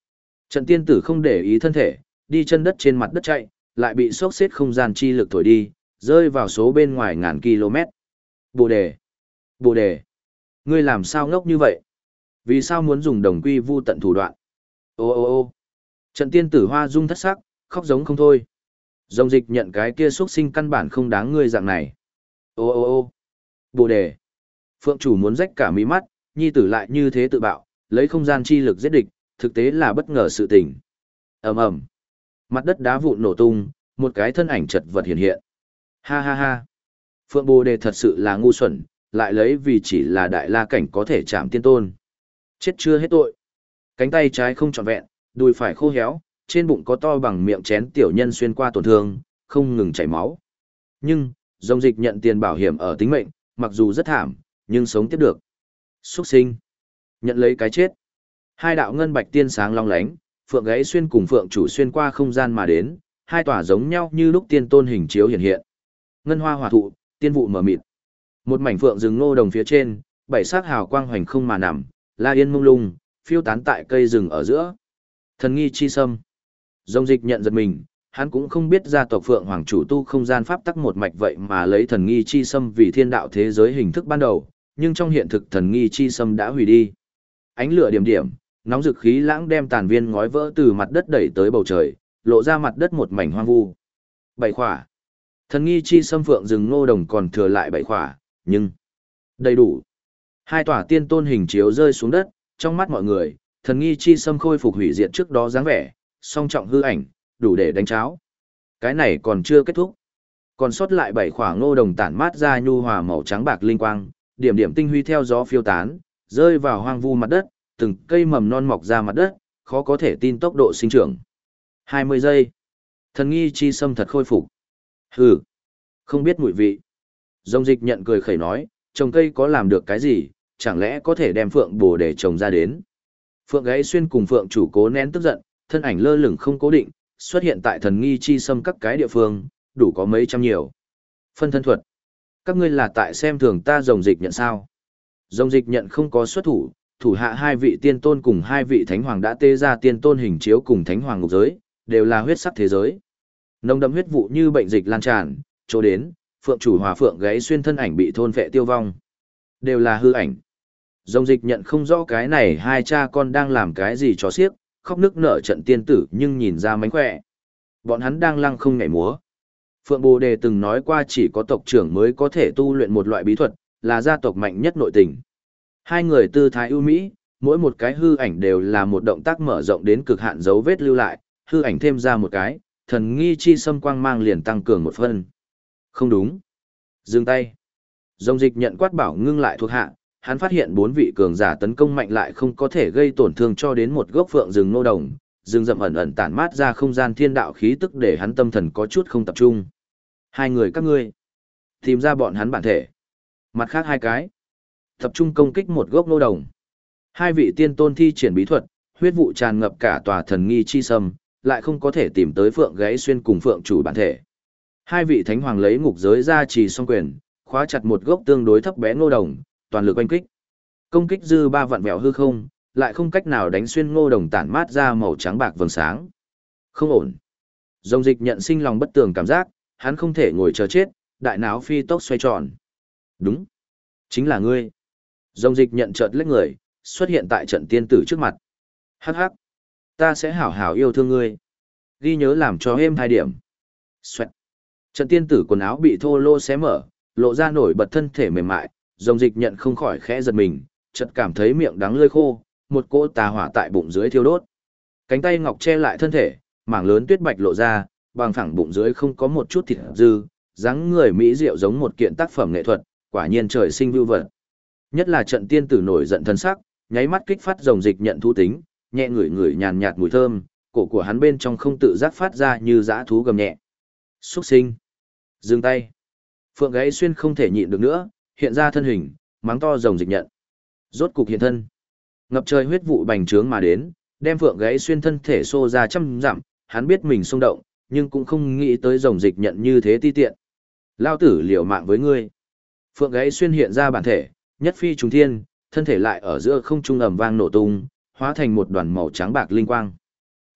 Trận tiên tử không để ý thân thể, đi chân đất trên mặt đất chạy, lại bị sốc xếp không gian chi lực thổi đi, rơi vào số bên ngoài ngàn km. Bồ đề! Bồ đề! Ngươi làm sao ngốc như vậy? Vì sao muốn dùng đồng quy vu tận thủ đoạn? Ô ô ô! Trận tiên tử hoa dung thất sắc, khóc giống không thôi. Dòng dịch nhận cái kia xuất sinh căn bản không đáng ngươi dạng này. Ô ô ô! Bồ đề! Phượng chủ muốn rách cả mí mắt, nhi tử lại như thế tự bạo, lấy không gian chi lực giết địch, thực tế là bất ngờ sự tình. Ầm ầm! Mặt đất đá vụn nổ tung, một cái thân ảnh chật vật hiện hiện. Ha ha ha! Phượng Bồ đề thật sự là ngu xuẩn, lại lấy vì chỉ là đại la cảnh có thể chạm tiên tôn. Chết chưa hết tội. Cánh tay trái không trọn vẹn, đùi phải khô héo, trên bụng có to bằng miệng chén tiểu nhân xuyên qua tổn thương, không ngừng chảy máu. Nhưng, dòng dịch nhận tiền bảo hiểm ở tính mệnh, mặc dù rất thảm, nhưng sống tiếp được. Xuất sinh. Nhận lấy cái chết. Hai đạo ngân bạch tiên sáng long lánh, phượng gáy xuyên cùng phượng chủ xuyên qua không gian mà đến, hai tỏa giống nhau như lúc tiên tôn hình chiếu hiện hiện. Ngân hoa hỏa thụ, tiên vụ mở mịt. Một mảnh phượng rừng ngô đồng phía trên, bảy sắc hào quang hoành không mà nằm, la yên mông lung, phiêu tán tại cây rừng ở giữa. Thần nghi chi sâm. Dòng dịch nhận giật mình, hắn cũng không biết gia tộc Phượng Hoàng chủ tu không gian pháp tắc một mạch vậy mà lấy thần nghi chi sâm vì thiên đạo thế giới hình thức ban đầu, nhưng trong hiện thực thần nghi chi sâm đã hủy đi. Ánh lửa điểm điểm, nóng dực khí lãng đem tàn viên ngói vỡ từ mặt đất đẩy tới bầu trời, lộ ra mặt đất một mảnh hoang vu. Bảy khỏa. Thần nghi chi sâm phượng rừng ngô đồng còn thừa lại bảy khỏa, nhưng đầy đủ. Hai tòa tiên tôn hình chiếu rơi xuống đất, trong mắt mọi người, thần nghi chi sâm khôi phục hủy diệt trước đó dáng vẻ, song trọng hư ảnh, đủ để đánh cháo. Cái này còn chưa kết thúc. Còn sót lại bảy khỏa ngô đồng tản mát ra nhu hòa màu trắng bạc linh quang, điểm điểm tinh huy theo gió phiêu tán, rơi vào hoang vu mặt đất, từng cây mầm non mọc ra mặt đất, khó có thể tin tốc độ sinh trưởng. hai mươi giây. Thần nghi chi sâm thật khôi phục. Hừ, không biết mùi vị. Dòng dịch nhận cười khẩy nói, trồng cây có làm được cái gì, chẳng lẽ có thể đem phượng bồ để trồng ra đến. Phượng gáy xuyên cùng phượng chủ cố nén tức giận, thân ảnh lơ lửng không cố định, xuất hiện tại thần nghi chi sâm các cái địa phương, đủ có mấy trăm nhiều. Phân thân thuật. Các ngươi là tại xem thường ta dòng dịch nhận sao. Dòng dịch nhận không có xuất thủ, thủ hạ hai vị tiên tôn cùng hai vị thánh hoàng đã tê ra tiên tôn hình chiếu cùng thánh hoàng ngục giới, đều là huyết sắc thế giới. Nồng đậm huyết vụ như bệnh dịch lan tràn, chỗ đến, phượng chủ hòa phượng gáy xuyên thân ảnh bị thôn phệ tiêu vong. Đều là hư ảnh. Dòng dịch nhận không rõ cái này hai cha con đang làm cái gì cho xiếc, khóc nức nở trận tiên tử nhưng nhìn ra mánh khỏe. Bọn hắn đang lăng không nhảy múa. Phượng Bồ Đề từng nói qua chỉ có tộc trưởng mới có thể tu luyện một loại bí thuật, là gia tộc mạnh nhất nội tình. Hai người tư thái ưu mỹ, mỗi một cái hư ảnh đều là một động tác mở rộng đến cực hạn dấu vết lưu lại, hư ảnh thêm ra một cái, thần nghi chi sâm quang mang liền tăng cường một phân. Không đúng. Dừng tay. Dòng dịch nhận quát bảo ngưng lại thuộc hạ, hắn phát hiện bốn vị cường giả tấn công mạnh lại không có thể gây tổn thương cho đến một gốc phượng rừng nô đồng, rừng rậm ẩn ẩn tản mát ra không gian thiên đạo khí tức để hắn tâm thần có chút không tập trung. Hai người các ngươi, tìm ra bọn hắn bản thể. Mặt khác hai cái, tập trung công kích một gốc nô đồng. Hai vị tiên tôn thi triển bí thuật, huyết vụ tràn ngập cả tòa thần nghi chi sâm, lại không có thể tìm tới phượng gáy xuyên cùng phượng chủ bản thể. Hai vị thánh hoàng lấy ngục giới ra trì song quyền, khóa chặt một gốc tương đối thấp bé ngô đồng, toàn lực oanh kích. Công kích dư ba vạn vẹo hư không, lại không cách nào đánh xuyên ngô đồng tản mát ra màu trắng bạc vầng sáng. Không ổn. Dòng dịch nhận sinh lòng bất tường cảm giác, hắn không thể ngồi chờ chết, đại não phi tốc xoay tròn. Đúng. Chính là ngươi. Dòng dịch nhận chợt lách người, xuất hiện tại trận tiên tử trước mặt. Hắc hắc. Ta sẽ hảo hảo yêu thương ngươi. Ghi nhớ làm cho êm hai điểm. Xoẹt. Trận tiên tử quần áo bị thô lô xé mở, lộ ra nổi bật thân thể mềm mại, dòng dịch nhận không khỏi khẽ giật mình, chợt cảm thấy miệng đắng lưỡi khô, một cỗ tà hỏa tại bụng dưới thiêu đốt. Cánh tay ngọc che lại thân thể, mảng lớn tuyết bạch lộ ra, bằng phẳng bụng dưới không có một chút thịt dư, dáng người mỹ diệu giống một kiện tác phẩm nghệ thuật, quả nhiên trời sinh vưu vật. Nhất là trận tiên tử nổi giận thân sắc, nháy mắt kích phát dòng dịch nhận thú tính, nhẹ ngửi ngửi nhàn nhạt mùi thơm, cổ của hắn bên trong không tự giác phát ra như dã thú gầm nhẹ. Xuất sinh. Dừng tay. Phượng gáy xuyên không thể nhịn được nữa, hiện ra thân hình, mắng to rồng dịch nhận. Rốt cục hiện thân. Ngập trời huyết vụ bành trướng mà đến, đem phượng gáy xuyên thân thể xô ra trăm dặm, hắn biết mình xung động, nhưng cũng không nghĩ tới rồng dịch nhận như thế ti tiện. Lao tử liều mạng với ngươi. Phượng gáy xuyên hiện ra bản thể, nhất phi trùng thiên, thân thể lại ở giữa không trung ầm vang nổ tung, hóa thành một đoàn màu trắng bạc linh quang.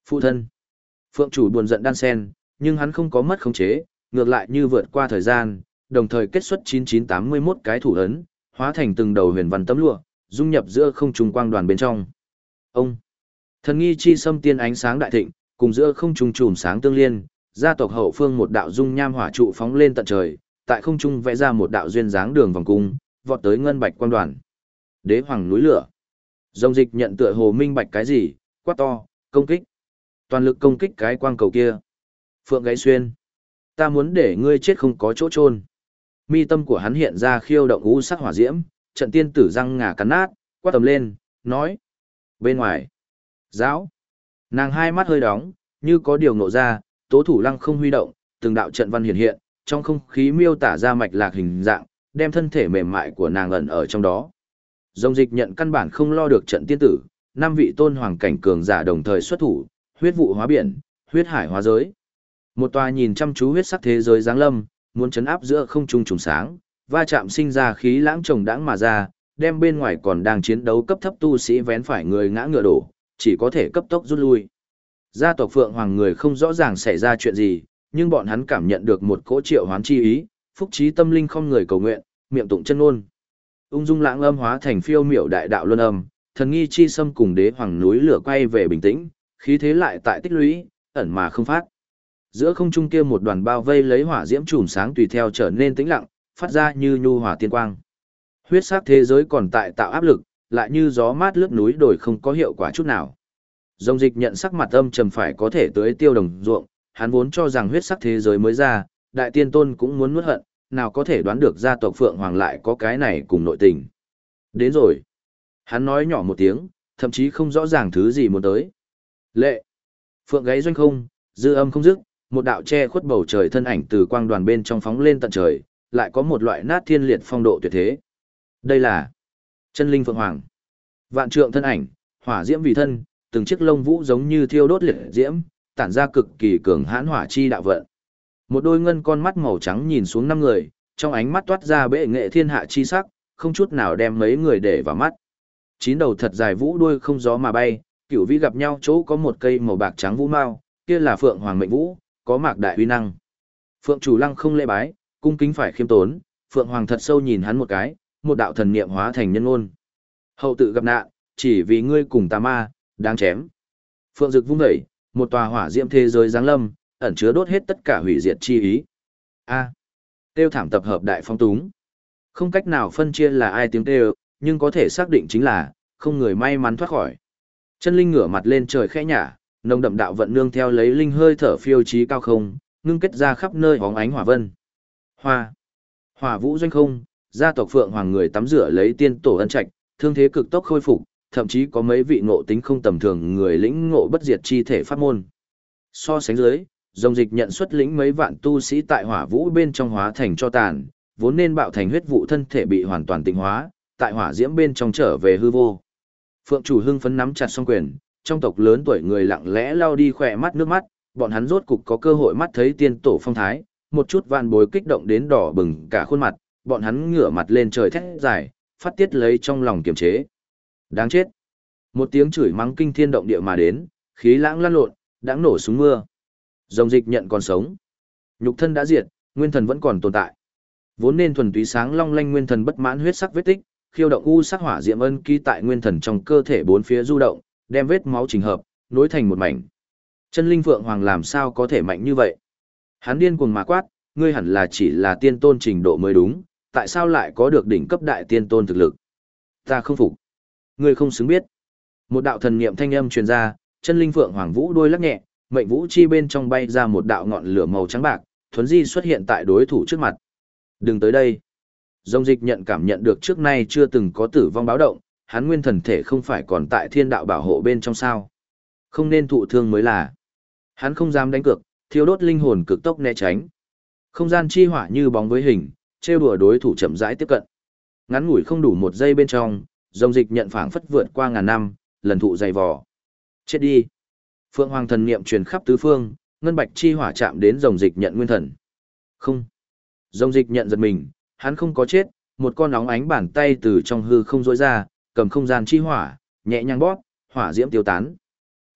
Phụ thân. Phượng chủ buồn giận đan sen, nhưng hắn không có mất khống chế, ngược lại như vượt qua thời gian, đồng thời kết xuất chín chín tám mươi mốt cái thủ ấn, hóa thành từng đầu huyền văn tấm lụa, dung nhập giữa không trung quang đoàn bên trong. Ông. Thần nghi chi xâm tiên ánh sáng đại thịnh, cùng giữa không trung chùm sáng tương liên, gia tộc hậu phương một đạo dung nham hỏa trụ phóng lên tận trời, tại không trung vẽ ra một đạo duyên dáng đường vòng cung, vọt tới ngân bạch quang đoàn. Đế hoàng núi lửa. Rồng dịch nhận tựa hồ minh bạch cái gì, quát to, công kích. Toàn lực công kích cái quang cầu kia. Phượng gáy xuyên. Ta muốn để ngươi chết không có chỗ chôn. Mi tâm của hắn hiện ra khiêu động u sắc hỏa diễm, trận tiên tử răng ngà cắn nát, quát tầm lên, nói. Bên ngoài. Giáo. Nàng hai mắt hơi đóng, như có điều ngộ ra, tố thủ lăng không huy động, từng đạo trận văn hiện hiện, trong không khí miêu tả ra mạch lạc hình dạng, đem thân thể mềm mại của nàng ẩn ở trong đó. Rồng dịch nhận căn bản không lo được trận tiên tử, năm vị tôn hoàng cảnh cường giả đồng thời xuất thủ, huyết vụ hóa biển, huyết hải hóa giới. Một tòa nhìn chăm chú huyết sắc thế giới giáng lâm, muốn chấn áp giữa không trung trùng sáng, va chạm sinh ra khí lãng chồng đãng mà ra, đem bên ngoài còn đang chiến đấu cấp thấp tu sĩ vén phải người ngã ngựa đổ, chỉ có thể cấp tốc rút lui. Gia tộc Phượng Hoàng người không rõ ràng xảy ra chuyện gì, nhưng bọn hắn cảm nhận được một cỗ triệu hoán chi ý, phúc trí tâm linh không người cầu nguyện, miệng tụng chân ngôn. Ung dung lãng âm hóa thành phiêu miểu đại đạo luân âm, thần nghi chi xâm cùng đế hoàng núi lửa quay về bình tĩnh, khí thế lại tại tích lũy, ẩn mà không phát. Giữa không trung kia một đoàn bao vây lấy hỏa diễm chùm sáng tùy theo trở nên tĩnh lặng, phát ra như nhu hòa tiên quang. Huyết sắc thế giới còn tại tạo áp lực, lại như gió mát lướt núi đồi không có hiệu quả chút nào. Rồng dịch nhận sắc mặt âm trầm phải có thể tới tiêu đồng ruộng, hắn vốn cho rằng huyết sắc thế giới mới ra, đại tiên tôn cũng muốn nuốt hận, nào có thể đoán được gia tộc Phượng Hoàng lại có cái này cùng nội tình. Đến rồi. Hắn nói nhỏ một tiếng, thậm chí không rõ ràng thứ gì muốn tới. Lệ. Phượng gáy doanh không, dư âm không dứt, một đạo che khuất bầu trời thân ảnh từ quang đoàn bên trong phóng lên tận trời, lại có một loại nát thiên liệt phong độ tuyệt thế. Đây là chân linh Phượng Hoàng. Vạn trượng thân ảnh, hỏa diễm vì thân, từng chiếc lông vũ giống như thiêu đốt liệt diễm, tản ra cực kỳ cường hãn hỏa chi đạo vận. Một đôi ngân con mắt màu trắng nhìn xuống năm người, trong ánh mắt toát ra bệ nghệ thiên hạ chi sắc, không chút nào đem mấy người để vào mắt. Chín đầu thật dài vũ đuôi không gió mà bay, cửu vĩ gặp nhau chỗ có một cây màu bạc trắng vũ mao, kia là Phượng Hoàng mệnh vũ, có mạc đại uy năng. Phượng chủ lăng không lễ bái, cung kính phải khiêm tốn, Phượng Hoàng thật sâu nhìn hắn một cái, một đạo thần niệm hóa thành nhân ngôn. Hậu tự gặp nạn, chỉ vì ngươi cùng tà ma, đáng chém. Phượng Dực vung dậy, một tòa hỏa diễm thế giới giáng lâm, ẩn chứa đốt hết tất cả hủy diệt chi ý. A. Tiêu thảm tập hợp đại phong túng. Không cách nào phân chia là ai tiếng kêu, nhưng có thể xác định chính là không người may mắn thoát khỏi. Chân linh ngửa mặt lên trời khẽ nhả, nồng đậm đạo vận nương theo lấy linh hơi thở phiêu chí cao không, ngưng kết ra khắp nơi bóng ánh hỏa vân. Hoa. Hỏa vũ doanh không, gia tộc Phượng Hoàng người tắm rửa lấy tiên tổ ân trạch, thương thế cực tốc khôi phục, thậm chí có mấy vị ngộ tính không tầm thường người lĩnh ngộ bất diệt chi thể pháp môn. So sánh dưới, Rồng dịch nhận xuất lĩnh mấy vạn tu sĩ tại hỏa vũ bên trong hóa thành cho tàn, vốn nên bạo thành huyết vụ thân thể bị hoàn toàn tịnh hóa, tại hỏa diễm bên trong trở về hư vô. Phượng chủ hưng phấn nắm chặt song quyền, trong tộc lớn tuổi người lặng lẽ lau đi khỏe mắt nước mắt, bọn hắn rốt cục có cơ hội mắt thấy tiên tổ phong thái, một chút vạn bối kích động đến đỏ bừng cả khuôn mặt, bọn hắn ngửa mặt lên trời thét dài, phát tiết lấy trong lòng kiềm chế. Đáng chết. Một tiếng chửi mắng kinh thiên động địa mà đến, khí lãng lăn lộn, đãng nổ xuống mưa. Rồng dịch nhận còn sống. Nhục thân đã diệt, nguyên thần vẫn còn tồn tại. Vốn nên thuần túy sáng long lanh nguyên thần bất mãn huyết sắc vết tích, khiêu động u sắc hỏa diệm ân ký tại nguyên thần trong cơ thể bốn phía du động, đem vết máu chỉnh hợp, nối thành một mảnh. Chân linh Phượng Hoàng làm sao có thể mạnh như vậy? Hắn điên cuồng mà quát, ngươi hẳn là chỉ là tiên tôn trình độ mới đúng, tại sao lại có được đỉnh cấp đại tiên tôn thực lực? Ta không phục. Ngươi không xứng biết. Một đạo thần niệm thanh âm truyền ra, chân linh Phượng Hoàng vũ đôi lắc nhẹ, mệnh vũ chi bên trong bay ra một đạo ngọn lửa màu trắng bạc, thuấn di xuất hiện tại đối thủ trước mặt. Đừng tới đây. Rồng dịch nhận cảm nhận được trước nay chưa từng có tử vong báo động, hắn nguyên thần thể không phải còn tại thiên đạo bảo hộ bên trong sao. Không nên thụ thương mới là. Hắn không dám đánh cược, thiêu đốt linh hồn cực tốc né tránh. Không gian chi hỏa như bóng với hình, trêu đùa đối thủ chậm rãi tiếp cận. Ngắn ngủi không đủ một giây bên trong, rồng dịch nhận phảng phất vượt qua ngàn năm, lần thụ dày vò. Chết đi. Phượng Hoàng thần niệm truyền khắp tứ phương, ngân bạch chi hỏa chạm đến rồng dịch nhận nguyên thần. Không. Rồng dịch nhận giật mình, hắn không có chết, một con óng ánh bàn tay từ trong hư không rỗi ra, cầm không gian chi hỏa, nhẹ nhàng bóp, hỏa diễm tiêu tán.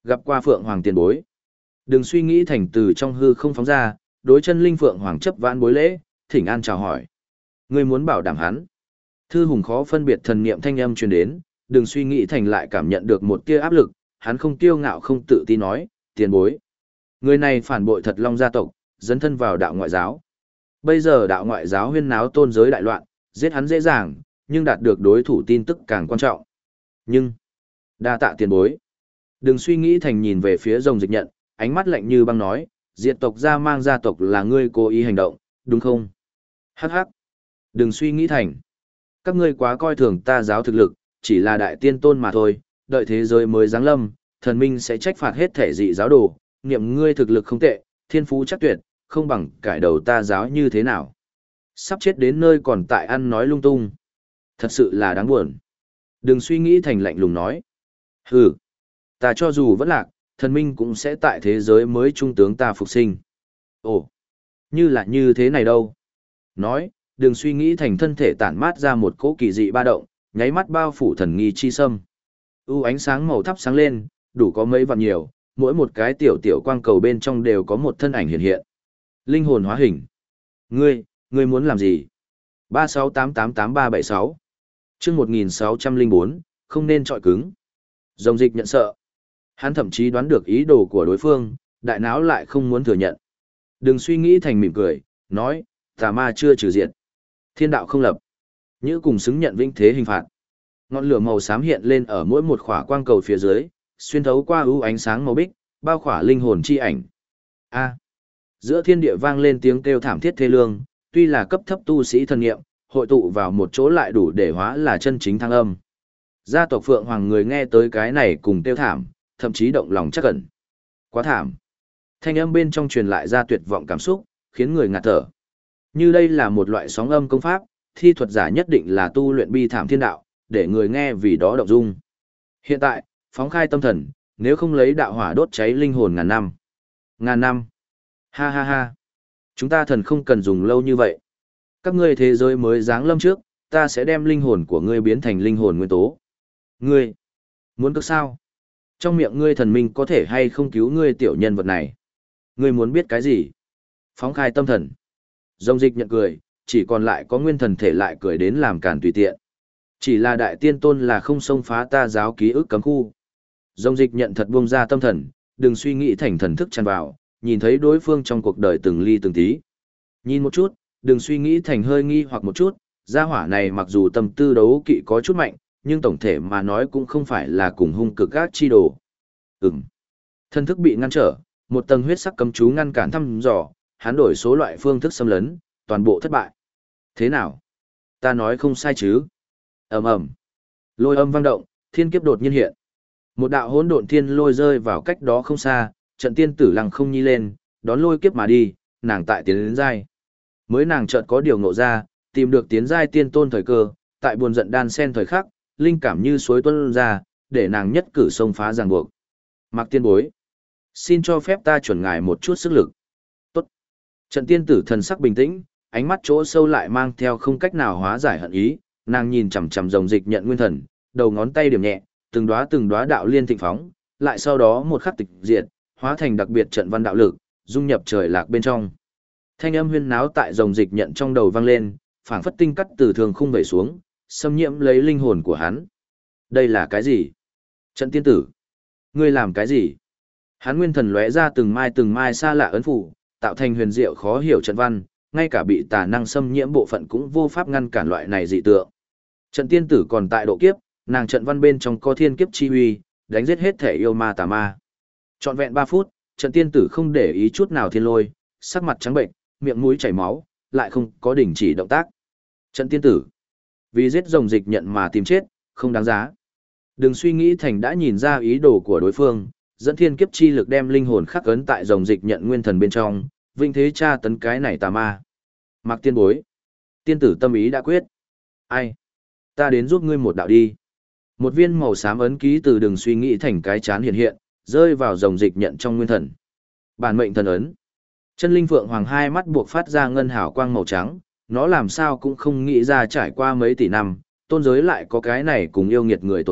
Gặp qua Phượng Hoàng tiền bối. Đừng suy nghĩ thành từ trong hư không phóng ra, đối chân linh Phượng Hoàng chấp vãn bối lễ, thỉnh an chào hỏi. Ngươi muốn bảo đảm hắn. Thư hùng khó phân biệt thần niệm thanh âm truyền đến, đừng suy nghĩ thành lại cảm nhận được một tia áp lực, hắn không kiêu ngạo không tự tin nói, tiền bối. Người này phản bội thật long gia tộc, dấn thân vào đạo ngoại giáo. Bây giờ đạo ngoại giáo huyên náo tôn giới đại loạn, giết hắn dễ dàng, nhưng đạt được đối thủ tin tức càng quan trọng. Nhưng, đa tạ tiền bối. Đừng suy nghĩ thành nhìn về phía rồng dịch nhận, ánh mắt lạnh như băng nói, diệt tộc gia mang gia tộc là ngươi cố ý hành động, đúng không? Hắc hắc. Đừng suy nghĩ thành. Các ngươi quá coi thường ta giáo thực lực, chỉ là đại tiên tôn mà thôi, đợi thế giới mới giáng lâm, thần minh sẽ trách phạt hết thể dị giáo đồ, niệm ngươi thực lực không tệ, thiên phú chắc tuyệt, không bằng cải đầu ta giáo như thế nào. Sắp chết đến nơi còn tại ăn nói lung tung. Thật sự là đáng buồn. Đừng suy nghĩ thành lạnh lùng nói. Hừ, ta cho dù vẫn lạc, thần minh cũng sẽ tại thế giới mới trung tướng ta phục sinh. Ồ, như là như thế này đâu. Nói, đừng suy nghĩ thành thân thể tản mát ra một cỗ kỳ dị ba động, nháy mắt bao phủ thần nghi chi sâm. U ánh sáng màu thắp sáng lên, đủ có mấy vạn nhiều, mỗi một cái tiểu tiểu quang cầu bên trong đều có một thân ảnh hiện hiện. Linh hồn hóa hình. Ngươi, ngươi muốn làm gì? ba sáu tám tám tám ba bảy sáu chương một nghìn sáu trăm lẻ bốn, không nên trọi cứng. Rồng dịch nhận sợ. Hắn thậm chí đoán được ý đồ của đối phương, đại não lại không muốn thừa nhận. Đừng suy nghĩ thành mỉm cười, nói, tà ma chưa trừ diệt. Thiên đạo không lập. Như cùng xứng nhận vĩnh thế hình phạt. Ngọn lửa màu xám hiện lên ở mỗi một khỏa quang cầu phía dưới, xuyên thấu qua ưu ánh sáng màu bích, bao khỏa linh hồn chi ảnh. A. Giữa thiên địa vang lên tiếng kêu thảm thiết thê lương, tuy là cấp thấp tu sĩ thần niệm, hội tụ vào một chỗ lại đủ để hóa là chân chính thăng âm. Gia tộc Phượng Hoàng người nghe tới cái này cùng kêu thảm, thậm chí động lòng chắc ẩn. Quá thảm. Thanh âm bên trong truyền lại ra tuyệt vọng cảm xúc, khiến người ngạt thở. Như đây là một loại sóng âm công pháp, thi thuật giả nhất định là tu luyện bi thảm thiên đạo, để người nghe vì đó động dung. Hiện tại, phóng khai tâm thần, nếu không lấy đạo hỏa đốt cháy linh hồn ngàn năm. Ngàn năm. Ha ha ha. Chúng ta thần không cần dùng lâu như vậy. Các ngươi thế giới mới giáng lâm trước, ta sẽ đem linh hồn của ngươi biến thành linh hồn nguyên tố. Ngươi, muốn cực sao? Trong miệng ngươi thần minh có thể hay không cứu ngươi tiểu nhân vật này? Ngươi muốn biết cái gì? Phóng khai tâm thần. Dông dịch nhận cười, chỉ còn lại có nguyên thần thể lại cười đến làm càn tùy tiện. Chỉ là đại tiên tôn là không xông phá ta giáo ký ức cấm khu. Dông dịch nhận thật buông ra tâm thần, đừng suy nghĩ thành thần thức tràn vào, nhìn thấy đối phương trong cuộc đời từng ly từng tí. Nhìn một chút, đừng suy nghĩ thành hơi nghi hoặc một chút, gia hỏa này mặc dù tâm tư đấu kỵ có chút mạnh, nhưng tổng thể mà nói cũng không phải là cùng hung cực gác chi đồ. Ừm. Thân thức bị ngăn trở, một tầng huyết sắc cấm chú ngăn cản thăm dò, hắn đổi số loại phương thức xâm lấn, toàn bộ thất bại. Thế nào? Ta nói không sai chứ? Ầm ầm. Lôi âm vang động, thiên kiếp đột nhiên hiện. Một đạo hỗn độn thiên lôi rơi vào cách đó không xa, trận tiên tử lăng không nhi lên, đón lôi kiếp mà đi, nàng tại tiến đến giai. Mới nàng chợt có điều ngộ ra, tìm được tiến giai tiên tôn thời cơ, tại buồn giận đan sen thời khắc, linh cảm như suối tuôn ra, để nàng nhất cử xông phá ràng buộc. Mạc tiên bối, xin cho phép ta chuẩn ngài một chút sức lực. Tốt. Trận tiên tử thần sắc bình tĩnh, ánh mắt chỗ sâu lại mang theo không cách nào hóa giải hận ý, nàng nhìn chằm chằm rồng dịch nhận nguyên thần, đầu ngón tay điểm nhẹ, từng đóa từng đóa đạo liên thịnh phóng, lại sau đó một khắc tịch diệt, hóa thành đặc biệt trận văn đạo lực, dung nhập trời lạc bên trong. Thanh âm huyên náo tại rồng dịch nhận trong đầu vang lên, phảng phất tinh cắt từ thường khung vẩy xuống, xâm nhiễm lấy linh hồn của hắn. Đây là cái gì? Trận tiên tử, ngươi làm cái gì? Hắn nguyên thần lóe ra từng mai từng mai xa lạ ấn phủ, tạo thành huyền diệu khó hiểu trận văn, ngay cả bị tà năng xâm nhiễm bộ phận cũng vô pháp ngăn cản loại này dị tượng. Trận tiên tử còn tại độ kiếp, nàng trận văn bên trong có thiên kiếp chi huy, đánh giết hết thể yêu ma tà ma. Trọn vẹn ba phút, trận tiên tử không để ý chút nào thiên lôi, sắc mặt trắng bệnh, miệng mũi chảy máu, lại không có đình chỉ động tác. Trận tiên tử, vì giết rồng dịch nhận mà tìm chết, không đáng giá. Đừng suy nghĩ thành đã nhìn ra ý đồ của đối phương, dẫn thiên kiếp chi lực đem linh hồn khắc ấn tại rồng dịch nhận nguyên thần bên trong, vinh thế tra tấn cái này tà ma. Mạc tiên bối, tiên tử tâm ý đã quyết. Ai? Ta đến giúp ngươi một đạo đi. Một viên màu xám ấn ký từ đừng suy nghĩ thành cái chán hiện hiện, rơi vào rồng dịch nhận trong nguyên thần. Bản mệnh thần ấn. Chân linh phượng hoàng hai mắt buộc phát ra ngân hào quang màu trắng, nó làm sao cũng không nghĩ ra trải qua mấy tỷ năm, tôn giới lại có cái này cùng yêu nghiệt người tồn tại,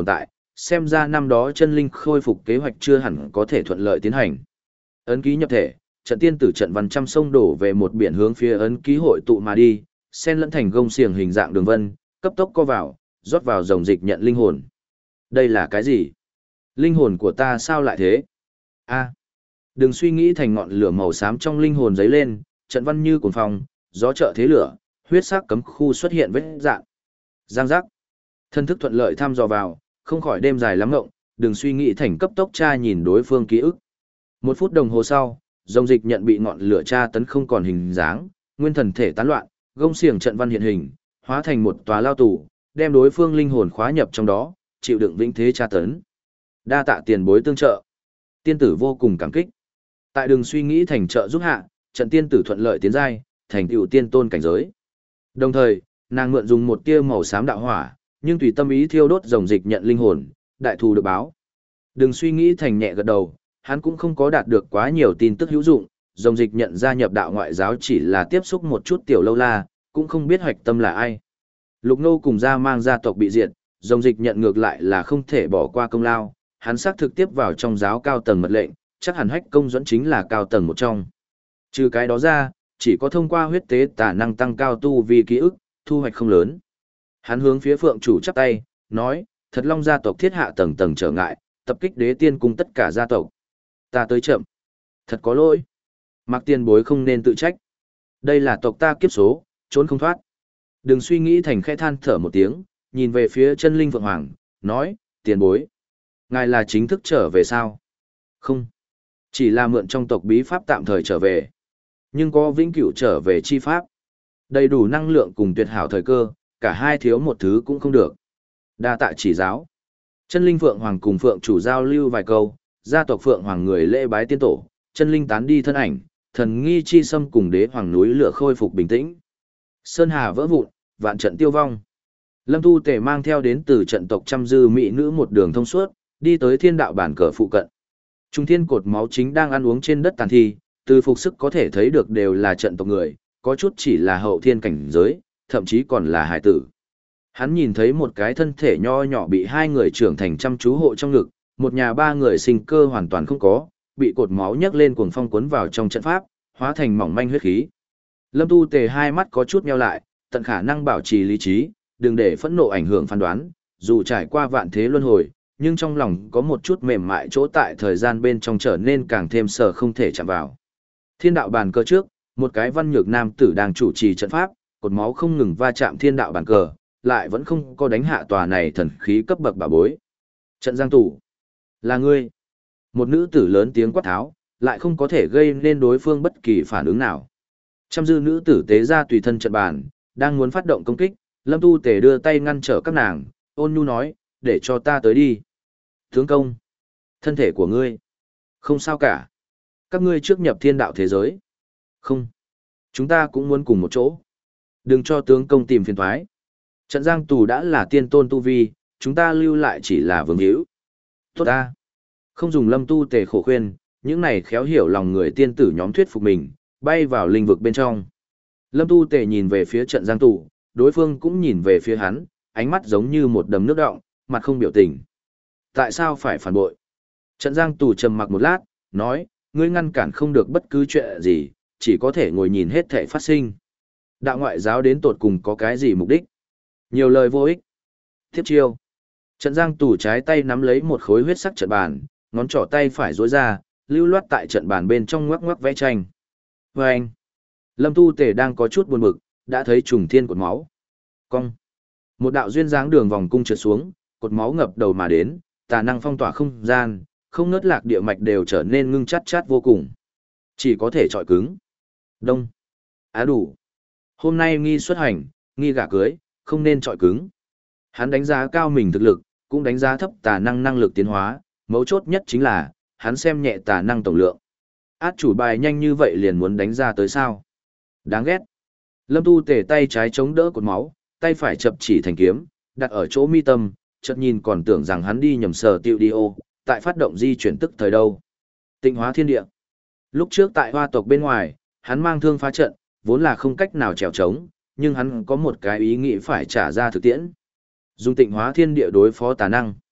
xem ra năm đó chân linh khôi phục kế hoạch chưa hẳn có thể thuận lợi tiến hành. Ấn ký nhập thể, trận tiên tử trận văn trăm sông đổ về một biển hướng phía ấn ký hội tụ mà đi, xen lẫn thành gông xiềng hình dạng đường vân, cấp tốc co vào, rót vào dòng dịch nhận linh hồn. Đây là cái gì? Linh hồn của ta sao lại thế? A, đừng suy nghĩ thành ngọn lửa màu xám trong linh hồn giấy lên, trận văn như cuồng phong, gió trợ thế lửa, huyết sắc cấm khu xuất hiện vết dạng. Giang giác. Thân thức thuận lợi thăm dò vào, không khỏi đêm dài lắm ngộng, đừng suy nghĩ thành cấp tốc tra nhìn đối phương ký ức. Một phút đồng hồ sau, dòng dịch nhận bị ngọn lửa tra tấn không còn hình dáng, nguyên thần thể tán loạn, gông xiềng trận văn hiện hình, hóa thành một tòa lao tù, đem đối phương linh hồn khóa nhập trong đó, chịu đựng vĩnh thế tra tấn. Đa tạ tiền bối tương trợ. Tiên tử vô cùng cảm kích. Tại đừng suy nghĩ thành trợ giúp hạ, trận tiên tử thuận lợi tiến giai, thành tựu tiên tôn cảnh giới. Đồng thời, nàng mượn dùng một tia màu xám đạo hỏa, nhưng tùy tâm ý thiêu đốt dòng dịch nhận linh hồn, đại thù được báo. Đừng suy nghĩ thành nhẹ gật đầu, hắn cũng không có đạt được quá nhiều tin tức hữu dụng, dòng dịch nhận gia nhập đạo ngoại giáo chỉ là tiếp xúc một chút tiểu lâu la, cũng không biết hoạch tâm là ai. Lục Nô cùng gia mang gia tộc bị diệt, dòng dịch nhận ngược lại là không thể bỏ qua công lao, hắn xác thực tiếp vào trong giáo cao tầng mật lệnh, chắc hẳn Hách Công Duẫn chính là cao tầng một trong. Trừ cái đó ra, chỉ có thông qua huyết tế tả năng tăng cao tu vì ký ức, thu hoạch không lớn. Hắn hướng phía Phượng chủ chắp tay, nói, Thật Long gia tộc thiết hạ tầng tầng trở ngại, tập kích đế tiên cùng tất cả gia tộc. Ta tới chậm. Thật có lỗi. Mạc tiền bối không nên tự trách. Đây là tộc ta kiếp số, trốn không thoát. Đừng suy nghĩ thành khẽ than thở một tiếng, nhìn về phía chân linh Phượng Hoàng, nói, tiền bối. Ngài là chính thức trở về sao? Không. Chỉ là mượn trong tộc bí pháp tạm thời trở về. Nhưng có vĩnh cửu trở về chi pháp. Đầy đủ năng lượng cùng tuyệt hảo thời cơ, cả hai thiếu một thứ cũng không được. Đa tạ chỉ giáo. Chân linh Phượng Hoàng cùng Phượng chủ giao lưu vài câu, gia tộc Phượng Hoàng người lễ bái tiên tổ, chân linh tán đi thân ảnh, thần nghi chi xâm cùng đế hoàng núi lửa khôi phục bình tĩnh. Sơn hà vỡ vụn, vạn trận tiêu vong. Lâm Tu Tề mang theo đến từ trận tộc trăm dư mỹ nữ một đường thông suốt, đi tới thiên đạo bản cờ phụ cận. Trung thiên cột máu chính đang ăn uống trên đất tàn thi, từ phục sức có thể thấy được đều là trận tộc người, có chút chỉ là hậu thiên cảnh giới, thậm chí còn là hải tử. Hắn nhìn thấy một cái thân thể nho nhỏ bị hai người trưởng thành chăm chú hộ trong ngực, một nhà ba người sinh cơ hoàn toàn không có, bị cột máu nhấc lên cuồng phong cuốn vào trong trận pháp, hóa thành mỏng manh huyết khí. Lâm Tu Tề hai mắt có chút nheo lại, tận khả năng bảo trì lý trí, đừng để phẫn nộ ảnh hưởng phán đoán, dù trải qua vạn thế luân hồi, nhưng trong lòng có một chút mềm mại chỗ tại thời gian bên trong trở nên càng thêm sợ không thể chạm vào. Thiên đạo bàn cờ trước, một cái văn nhược nam tử đang chủ trì trận pháp, cột máu không ngừng va chạm thiên đạo bàn cờ, lại vẫn không có đánh hạ tòa này thần khí cấp bậc bà bối. Trận giang tủ. Là ngươi. Một nữ tử lớn tiếng quát tháo, lại không có thể gây nên đối phương bất kỳ phản ứng nào. Trăm dư nữ tử tế ra tùy thân trận bàn, đang muốn phát động công kích, Lâm Tu Tề đưa tay ngăn trở các nàng, ôn nhu nói, để cho ta tới đi. Tướng công. Thân thể của ngươi. Không sao cả. Các ngươi trước nhập thiên đạo thế giới. Không. Chúng ta cũng muốn cùng một chỗ. Đừng cho tướng công tìm phiền thoái. Trận giang tù đã là tiên tôn tu vi, chúng ta lưu lại chỉ là vương hữu. Tốt ta. Không dùng Lâm Tu Tề khổ khuyên, những này khéo hiểu lòng người tiên tử nhóm thuyết phục mình, bay vào linh vực bên trong. Lâm Tu Tề nhìn về phía trận giang tù, đối phương cũng nhìn về phía hắn, ánh mắt giống như một đầm nước đọng, mặt không biểu tình. Tại sao phải phản bội? Trận giang tù trầm mặc một lát, nói, ngươi ngăn cản không được bất cứ chuyện gì, chỉ có thể ngồi nhìn hết thể phát sinh. Đạo ngoại giáo đến tột cùng có cái gì mục đích? Nhiều lời vô ích. Tiếp chiêu. Trận giang tù trái tay nắm lấy một khối huyết sắc trận bàn, ngón trỏ tay phải duỗi ra, lưu loát tại trận bàn bên trong ngoắc ngoắc vẽ tranh. Và anh. Lâm Tu Tề đang có chút buồn bực, đã thấy trùng thiên cột máu. Cong. Một đạo duyên dáng đường vòng cung trượt xuống, cột máu ngập đầu mà đến, tà năng phong tỏa không gian, không ngớt lạc địa mạch đều trở nên ngưng chát chát vô cùng. Chỉ có thể trọi cứng. Đông. Á đủ. Hôm nay nghi xuất hành, nghi gả cưới, không nên trọi cứng. Hắn đánh giá cao mình thực lực, cũng đánh giá thấp tà năng năng lực tiến hóa, mấu chốt nhất chính là, hắn xem nhẹ tà năng tổng lượng. Át chủ bài nhanh như vậy liền muốn đánh ra tới sao. Đáng ghét. Lâm Tu Tề tay trái chống đỡ cột máu, tay phải chập chỉ thành kiếm, đặt ở chỗ mi tâm, chợt nhìn còn tưởng rằng hắn đi nhầm sở tiêu đi ô, tại phát động di chuyển tức thời đâu. Tịnh hóa thiên địa. Lúc trước tại hoa tộc bên ngoài, hắn mang thương phá trận, vốn là không cách nào trèo trống, nhưng hắn có một cái ý nghĩ phải trả ra thực tiễn. Dùng tịnh hóa thiên địa đối phó tà năng.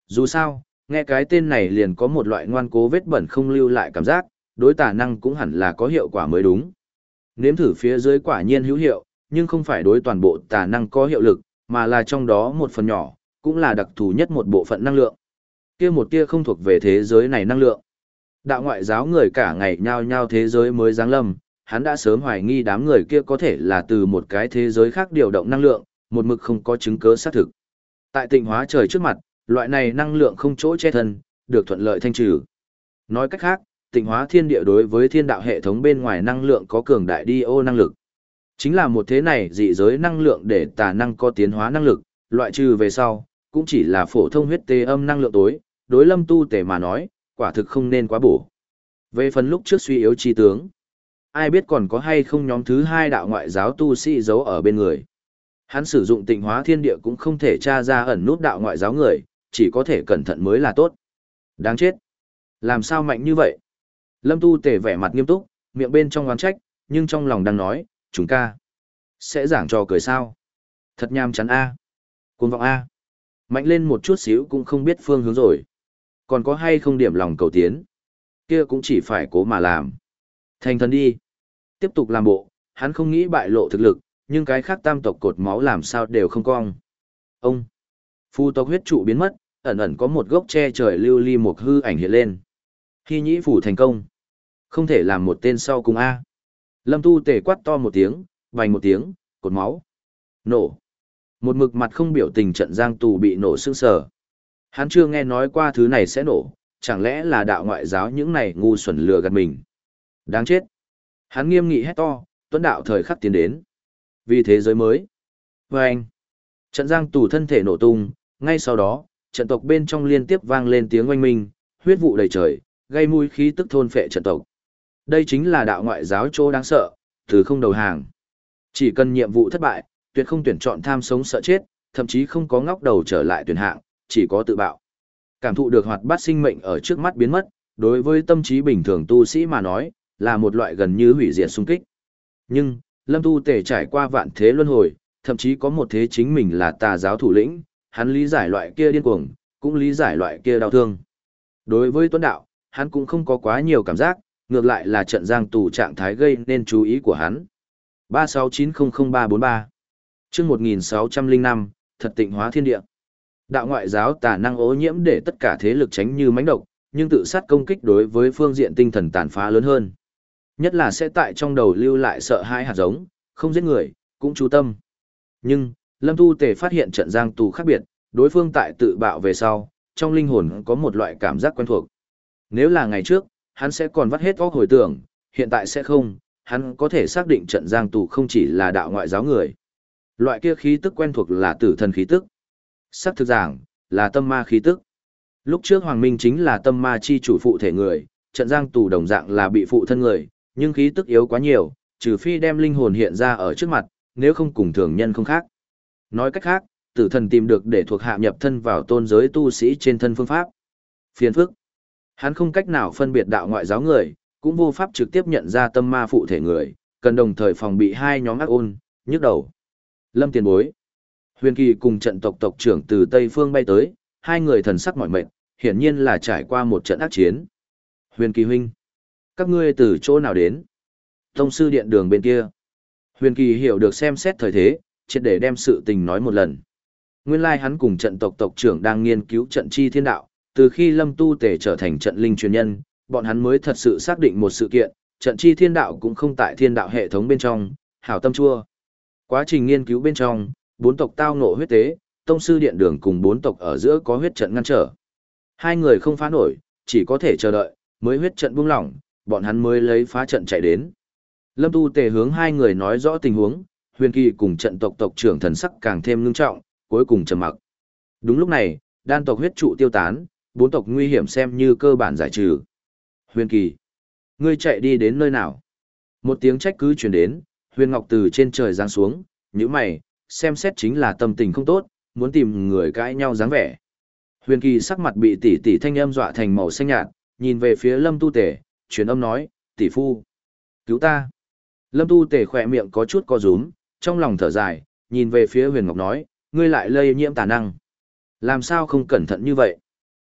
Dù sao, nghe cái tên này liền có một loại ngoan cố vết bẩn không lưu lại cảm giác, đối tà năng cũng hẳn là có hiệu quả mới đúng. Nếm thử phía dưới quả nhiên hữu hiệu, nhưng không phải đối toàn bộ tà năng có hiệu lực, mà là trong đó một phần nhỏ, cũng là đặc thù nhất một bộ phận năng lượng. Kia một tia không thuộc về thế giới này năng lượng. Đạo ngoại giáo người cả ngày nhao nhao thế giới mới giáng lâm, hắn đã sớm hoài nghi đám người kia có thể là từ một cái thế giới khác điều động năng lượng, một mực không có chứng cứ xác thực. Tại tịnh hóa trời trước mặt, loại này năng lượng không chỗ che thân, được thuận lợi thanh trừ. Nói cách khác, tịnh hóa thiên địa đối với thiên đạo hệ thống bên ngoài năng lượng có cường đại đi ô năng lực. Chính là một thế này dị giới năng lượng để tà năng có tiến hóa năng lực, loại trừ về sau, cũng chỉ là phổ thông huyết tê âm năng lượng tối, đối lâm tu tể mà nói, quả thực không nên quá bổ. Về phần lúc trước suy yếu chi tướng, ai biết còn có hay không nhóm thứ hai đạo ngoại giáo tu sĩ giấu ở bên người. Hắn sử dụng tịnh hóa thiên địa cũng không thể tra ra ẩn nút đạo ngoại giáo người, chỉ có thể cẩn thận mới là tốt. Đáng chết. Làm sao mạnh như vậy? Lâm tu tể vẻ mặt nghiêm túc, miệng bên trong oán trách, nhưng trong lòng đang nói, chúng ca. Sẽ giảng trò cười sao? Thật nham chán A. Cuồng vọng A. Mạnh lên một chút xíu cũng không biết phương hướng rồi. Còn có hay không điểm lòng cầu tiến? Kia cũng chỉ phải cố mà làm. Thành thần đi. Tiếp tục làm bộ, hắn không nghĩ bại lộ thực lực, nhưng cái khác tam tộc cột máu làm sao đều không cong. Ông. Phu tộc huyết trụ biến mất, ẩn ẩn có một gốc tre trời lưu ly một hư ảnh hiện lên. Hy nhĩ phủ thành công. Không thể làm một tên sau cùng A. Lâm tu tề quát to một tiếng, vành một tiếng, cột máu. Nổ. Một mực mặt không biểu tình trận giang tù bị nổ sương sờ. Hắn chưa nghe nói qua thứ này sẽ nổ, chẳng lẽ là đạo ngoại giáo những này ngu xuẩn lừa gạt mình. Đáng chết. Hắn nghiêm nghị hét to, tuấn đạo thời khắc tiến đến. Vì thế giới mới. Và anh. Trận giang tù thân thể nổ tung, ngay sau đó, trận tộc bên trong liên tiếp vang lên tiếng oanh minh, huyết vụ đầy trời, gây mùi khí tức thôn phệ trận tộc. Đây chính là đạo ngoại giáo chỗ đáng sợ, từ không đầu hàng. Chỉ cần nhiệm vụ thất bại, tuyệt không tuyển chọn tham sống sợ chết, thậm chí không có ngóc đầu trở lại tuyển hạng, chỉ có tự bạo. Cảm thụ được hoạt bát sinh mệnh ở trước mắt biến mất, đối với tâm trí bình thường tu sĩ mà nói, là một loại gần như hủy diệt xung kích. Nhưng, Lâm Tu Tể trải qua vạn thế luân hồi, thậm chí có một thế chính mình là tà giáo thủ lĩnh, hắn lý giải loại kia điên cuồng, cũng lý giải loại kia đau thương. Đối với tuấn đạo, hắn cũng không có quá nhiều cảm giác, ngược lại là trận giang tù trạng thái gây nên chú ý của hắn. ba sáu chín không không ba bốn ba chương một nghìn sáu trăm lẻ năm, thật tịnh hóa thiên địa. Đạo ngoại giáo tà năng ô nhiễm để tất cả thế lực tránh như mãnh độc, nhưng tự sát công kích đối với phương diện tinh thần tàn phá lớn hơn. Nhất là sẽ tại trong đầu lưu lại sợ hãi hạt giống, không giết người, cũng chú tâm. Nhưng, Lâm Tu Tề phát hiện trận giang tù khác biệt, đối phương tại tự bạo về sau, trong linh hồn có một loại cảm giác quen thuộc. Nếu là ngày trước, hắn sẽ còn vắt hết óc hồi tưởng, hiện tại sẽ không, hắn có thể xác định trận giang tù không chỉ là đạo ngoại giáo người. Loại kia khí tức quen thuộc là tử thần khí tức. Sắc thực giảng, là tâm ma khí tức. Lúc trước Hoàng Minh chính là tâm ma chi chủ phụ thể người, trận giang tù đồng dạng là bị phụ thân người, nhưng khí tức yếu quá nhiều, trừ phi đem linh hồn hiện ra ở trước mặt, nếu không cùng thường nhân không khác. Nói cách khác, tử thần tìm được để thuộc hạ nhập thân vào tôn giới tu sĩ trên thân phương pháp. Phiền phức. Hắn không cách nào phân biệt đạo ngoại giáo người, cũng vô pháp trực tiếp nhận ra tâm ma phụ thể người, cần đồng thời phòng bị hai nhóm ác ôn, nhức đầu. Lâm tiền bối. Huyền Kỳ cùng trận tộc tộc trưởng từ Tây Phương bay tới, hai người thần sắc mỏi mệt, hiển nhiên là trải qua một trận ác chiến. Huyền Kỳ huynh, các ngươi từ chỗ nào đến? Tông sư điện đường bên kia. Huyền Kỳ hiểu được xem xét thời thế, triệt để đem sự tình nói một lần. Nguyên lai hắn cùng trận tộc tộc trưởng đang nghiên cứu trận chi thiên đạo, từ khi Lâm Tu Tề trở thành trận linh truyền nhân, bọn hắn mới thật sự xác định một sự kiện, trận chi thiên đạo cũng không tại thiên đạo hệ thống bên trong, hảo tâm chua. Quá trình nghiên cứu bên trong, bốn tộc tao ngộ huyết tế, tông sư điện đường cùng bốn tộc ở giữa có huyết trận ngăn trở. Hai người không phá nổi, chỉ có thể chờ đợi, mới huyết trận buông lỏng, bọn hắn mới lấy phá trận chạy đến. Lâm Tu Tề hướng hai người nói rõ tình huống, Huyền Kỳ cùng trận tộc tộc trưởng thần sắc càng thêm ngưng trọng, cuối cùng trầm mặc. Đúng lúc này, đan tộc huyết trụ tiêu tán, bốn tộc nguy hiểm xem như cơ bản giải trừ. Huyền Kỳ, ngươi chạy đi đến nơi nào? Một tiếng trách cứ truyền đến, Huyền Ngọc từ trên trời giáng xuống, nhíu mày, xem xét chính là tâm tình không tốt, muốn tìm người cãi nhau dáng vẻ. Huyền Kỳ sắc mặt bị tỷ tỷ thanh âm dọa thành màu xanh nhạt, nhìn về phía Lâm Tu Tề, truyền âm nói, tỷ phu, cứu ta. Lâm Tu Tề khỏe miệng có chút co rúm, trong lòng thở dài, nhìn về phía Huyền Ngọc nói, ngươi lại lây nhiễm tà năng. Làm sao không cẩn thận như vậy?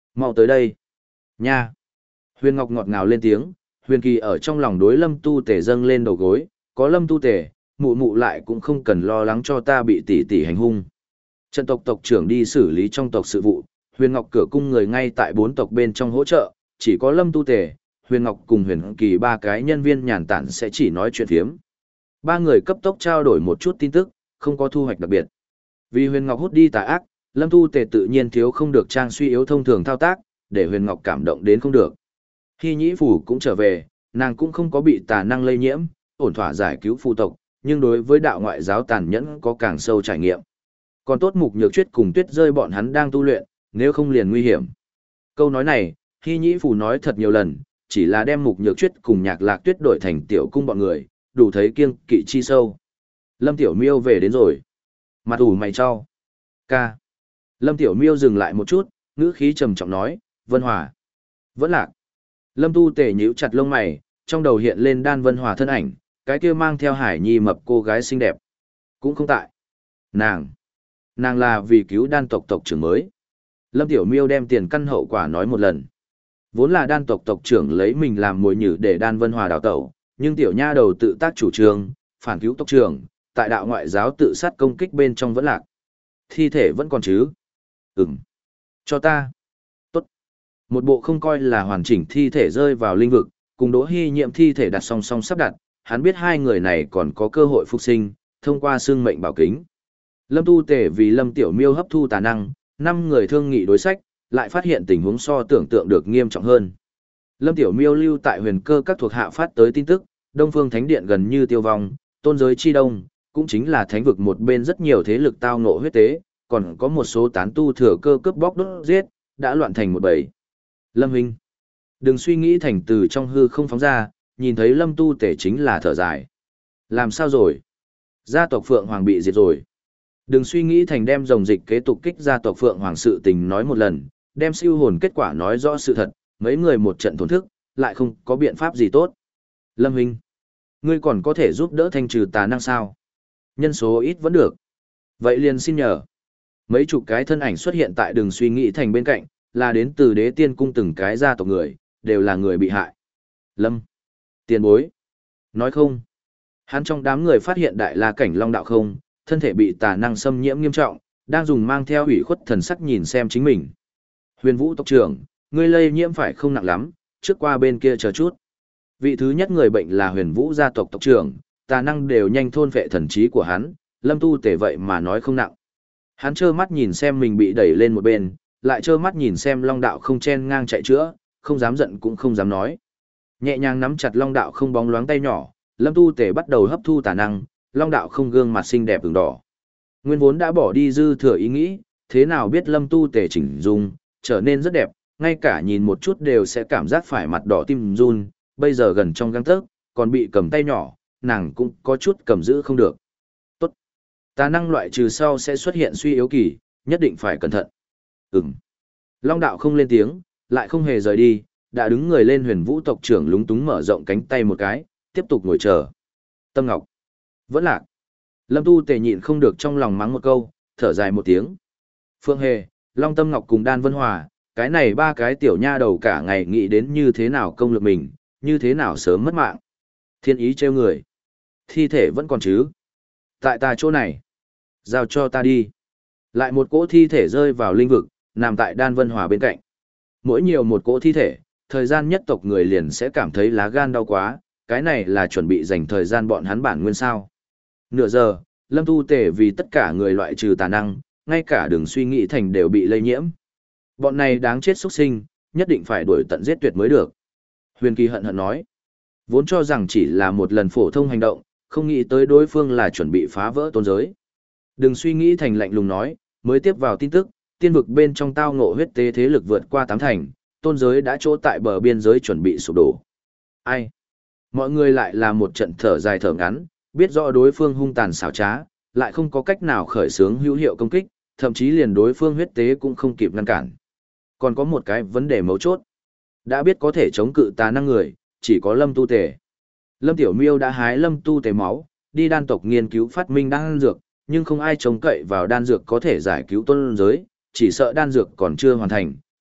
Mau tới đây. Nha. Huyền Ngọc ngọt ngào lên tiếng, Huyền Kỳ ở trong lòng đối Lâm Tu Tề dâng lên đầu gối, có Lâm Tu Tề, mụ mụ lại cũng không cần lo lắng cho ta bị tỷ tỷ hành hung. Trận tộc tộc trưởng đi xử lý trong tộc sự vụ, Huyền Ngọc cửa cung người ngay tại bốn tộc bên trong hỗ trợ, chỉ có Lâm Tu Tề, Huyền Ngọc cùng Huyền Kỳ ba cái nhân viên nhàn tản sẽ chỉ nói chuyện phiếm. Ba người cấp tốc trao đổi một chút tin tức, không có thu hoạch đặc biệt. Vì Huyền Ngọc hút đi tà ác, Lâm Tu Tề tự nhiên thiếu không được trang suy yếu thông thường thao tác, để Huyền Ngọc cảm động đến không được. Hy Nhĩ Phủ cũng trở về, nàng cũng không có bị tà năng lây nhiễm, ổn thỏa giải cứu phụ tộc, nhưng đối với đạo ngoại giáo tàn nhẫn có càng sâu trải nghiệm. Còn tốt Mục Nhược Chuyết cùng Tuyết Rơi bọn hắn đang tu luyện, nếu không liền nguy hiểm. Câu nói này, Hy Nhĩ Phủ nói thật nhiều lần, chỉ là đem Mục Nhược Chuyết cùng Nhạc Lạc Tuyết đổi thành tiểu cung bọn người, đủ thấy kiêng kỵ chi sâu. Lâm Tiểu Miêu về đến rồi. Mặt ủ mày cho. Ca. Lâm Tiểu Miêu dừng lại một chút, ngữ khí trầm trọng nói, Vân Hòa. Vẫn lạc. Lâm Tu Tề nhíu chặt lông mày, trong đầu hiện lên Đan Vân Hòa thân ảnh, cái kia mang theo Hải Nhi mập cô gái xinh đẹp. Cũng không tại. Nàng. Nàng là vì cứu đan tộc tộc trưởng mới. Lâm Tiểu Miêu đem tiền căn hậu quả nói một lần. Vốn là đan tộc tộc trưởng lấy mình làm mồi nhử để Đan Vân Hòa đào tẩu, nhưng tiểu nha đầu tự tác chủ trương, phản cứu tộc trưởng, tại đạo ngoại giáo tự sát công kích bên trong vẫn lạc. Thi thể vẫn còn chứ? Ừm. Cho ta. Tốt. Một bộ không coi là hoàn chỉnh thi thể rơi vào linh vực, cùng Đỗ Hy Nhiệm thi thể đặt song song sắp đặt, hắn biết hai người này còn có cơ hội phục sinh, thông qua xương mệnh bảo kính. Lâm Tu Tề vì Lâm Tiểu Miêu hấp thu tà năng, năm người thương nghị đối sách, lại phát hiện tình huống so tưởng tượng được nghiêm trọng hơn. Lâm Tiểu Miêu lưu tại huyền cơ các thuộc hạ phát tới tin tức, Đông Phương Thánh Điện gần như tiêu vong, tôn giới chi đông, cũng chính là thánh vực một bên rất nhiều thế lực tao ngộ huyết tế, còn có một số tán tu thừa cơ cướp bóc đốt giết, đã loạn thành một bầy. Lâm Hinh, đừng suy nghĩ thành từ trong hư không phóng ra, nhìn thấy Lâm Tu Tể chính là thở dài. Làm sao rồi? Gia tộc Phượng Hoàng bị diệt rồi. Đừng suy nghĩ thành đem rồng dịch kế tục kích gia tộc Phượng Hoàng sự tình nói một lần, đem siêu hồn kết quả nói rõ sự thật, mấy người một trận thổn thức, lại không có biện pháp gì tốt. Lâm Hinh, ngươi còn có thể giúp đỡ thanh trừ tà năng sao? Nhân số ít vẫn được. Vậy liền xin nhờ. Mấy chục cái thân ảnh xuất hiện tại Đừng suy nghĩ thành bên cạnh, là đến từ Đế Tiên cung từng cái gia tộc người, đều là người bị hại. Lâm, tiền bối. Nói không. Hắn trong đám người phát hiện đại la cảnh long đạo không, thân thể bị tà năng xâm nhiễm nghiêm trọng, đang dùng mang theo ủy khuất thần sắc nhìn xem chính mình. Huyền Vũ tộc trưởng, ngươi lây nhiễm phải không nặng lắm, trước qua bên kia chờ chút. Vị thứ nhất người bệnh là Huyền Vũ gia tộc tộc trưởng, tà năng đều nhanh thôn phệ thần trí của hắn, Lâm Tu Tể vậy mà nói không nặng. Hắn trơ mắt nhìn xem mình bị đẩy lên một bên, lại trơ mắt nhìn xem long đạo không chen ngang chạy chữa, không dám giận cũng không dám nói. Nhẹ nhàng nắm chặt long đạo không bóng loáng tay nhỏ, Lâm Tu Tể bắt đầu hấp thu tà năng, long đạo không gương mặt xinh đẹp ửng đỏ. Nguyên vốn đã bỏ đi dư thừa ý nghĩ, thế nào biết Lâm Tu Tể chỉnh dung, trở nên rất đẹp, ngay cả nhìn một chút đều sẽ cảm giác phải mặt đỏ tim run, bây giờ gần trong gang tấc, còn bị cầm tay nhỏ, nàng cũng có chút cầm giữ không được. Tốt. Tà năng loại trừ sau sẽ xuất hiện suy yếu kỳ, nhất định phải cẩn thận. Ừm. Long đạo không lên tiếng, lại không hề rời đi, đã đứng người lên Huyền Vũ tộc trưởng lúng túng mở rộng cánh tay một cái, tiếp tục ngồi chờ. Tâm Ngọc. Vẫn lạc. Lâm Tu Tề nhịn không được trong lòng mắng một câu, thở dài một tiếng. Phương Hề, Long Tâm Ngọc cùng Đan Vân Hòa, cái này ba cái tiểu nha đầu cả ngày nghĩ đến như thế nào công lực mình, như thế nào sớm mất mạng. Thiên ý trêu người. Thi thể vẫn còn chứ. Tại ta chỗ này. Giao cho ta đi. Lại một cỗ thi thể rơi vào linh vực, nằm tại Đan Vân Hòa bên cạnh. Mỗi nhiều một cỗ thi thể, thời gian nhất tộc người liền sẽ cảm thấy lá gan đau quá, cái này là chuẩn bị dành thời gian bọn hắn bản nguyên sao. Nửa giờ, Lâm Tu Tể vì tất cả người loại trừ tà năng, ngay cả Đừng suy nghĩ thành đều bị lây nhiễm. Bọn này đáng chết xuất sinh, nhất định phải đuổi tận giết tuyệt mới được. Huyền Kỳ hận hận nói. Vốn cho rằng chỉ là một lần phổ thông hành động, không nghĩ tới đối phương là chuẩn bị phá vỡ tôn giới. Đừng suy nghĩ thành lạnh lùng nói, mới tiếp vào tin tức, tiên vực bên trong tao ngộ huyết tế thế lực vượt qua tám thành, tôn giới đã chỗ tại bờ biên giới chuẩn bị sụp đổ. Ai? Mọi người lại là một trận thở dài thở ngắn, biết rõ đối phương hung tàn xảo trá, lại không có cách nào khởi xướng hữu hiệu công kích, thậm chí liền đối phương huyết tế cũng không kịp ngăn cản. Còn có một cái vấn đề mấu chốt. Đã biết có thể chống cự tà năng người, chỉ có Lâm Tu Tể. Lâm Tiểu Miêu đã hái Lâm Tu Tể máu, đi đan tộc nghiên cứu phát minh đan dược, nhưng không ai trông cậy vào đan dược có thể giải cứu tôn giới, chỉ sợ đan dược còn chưa hoàn thành,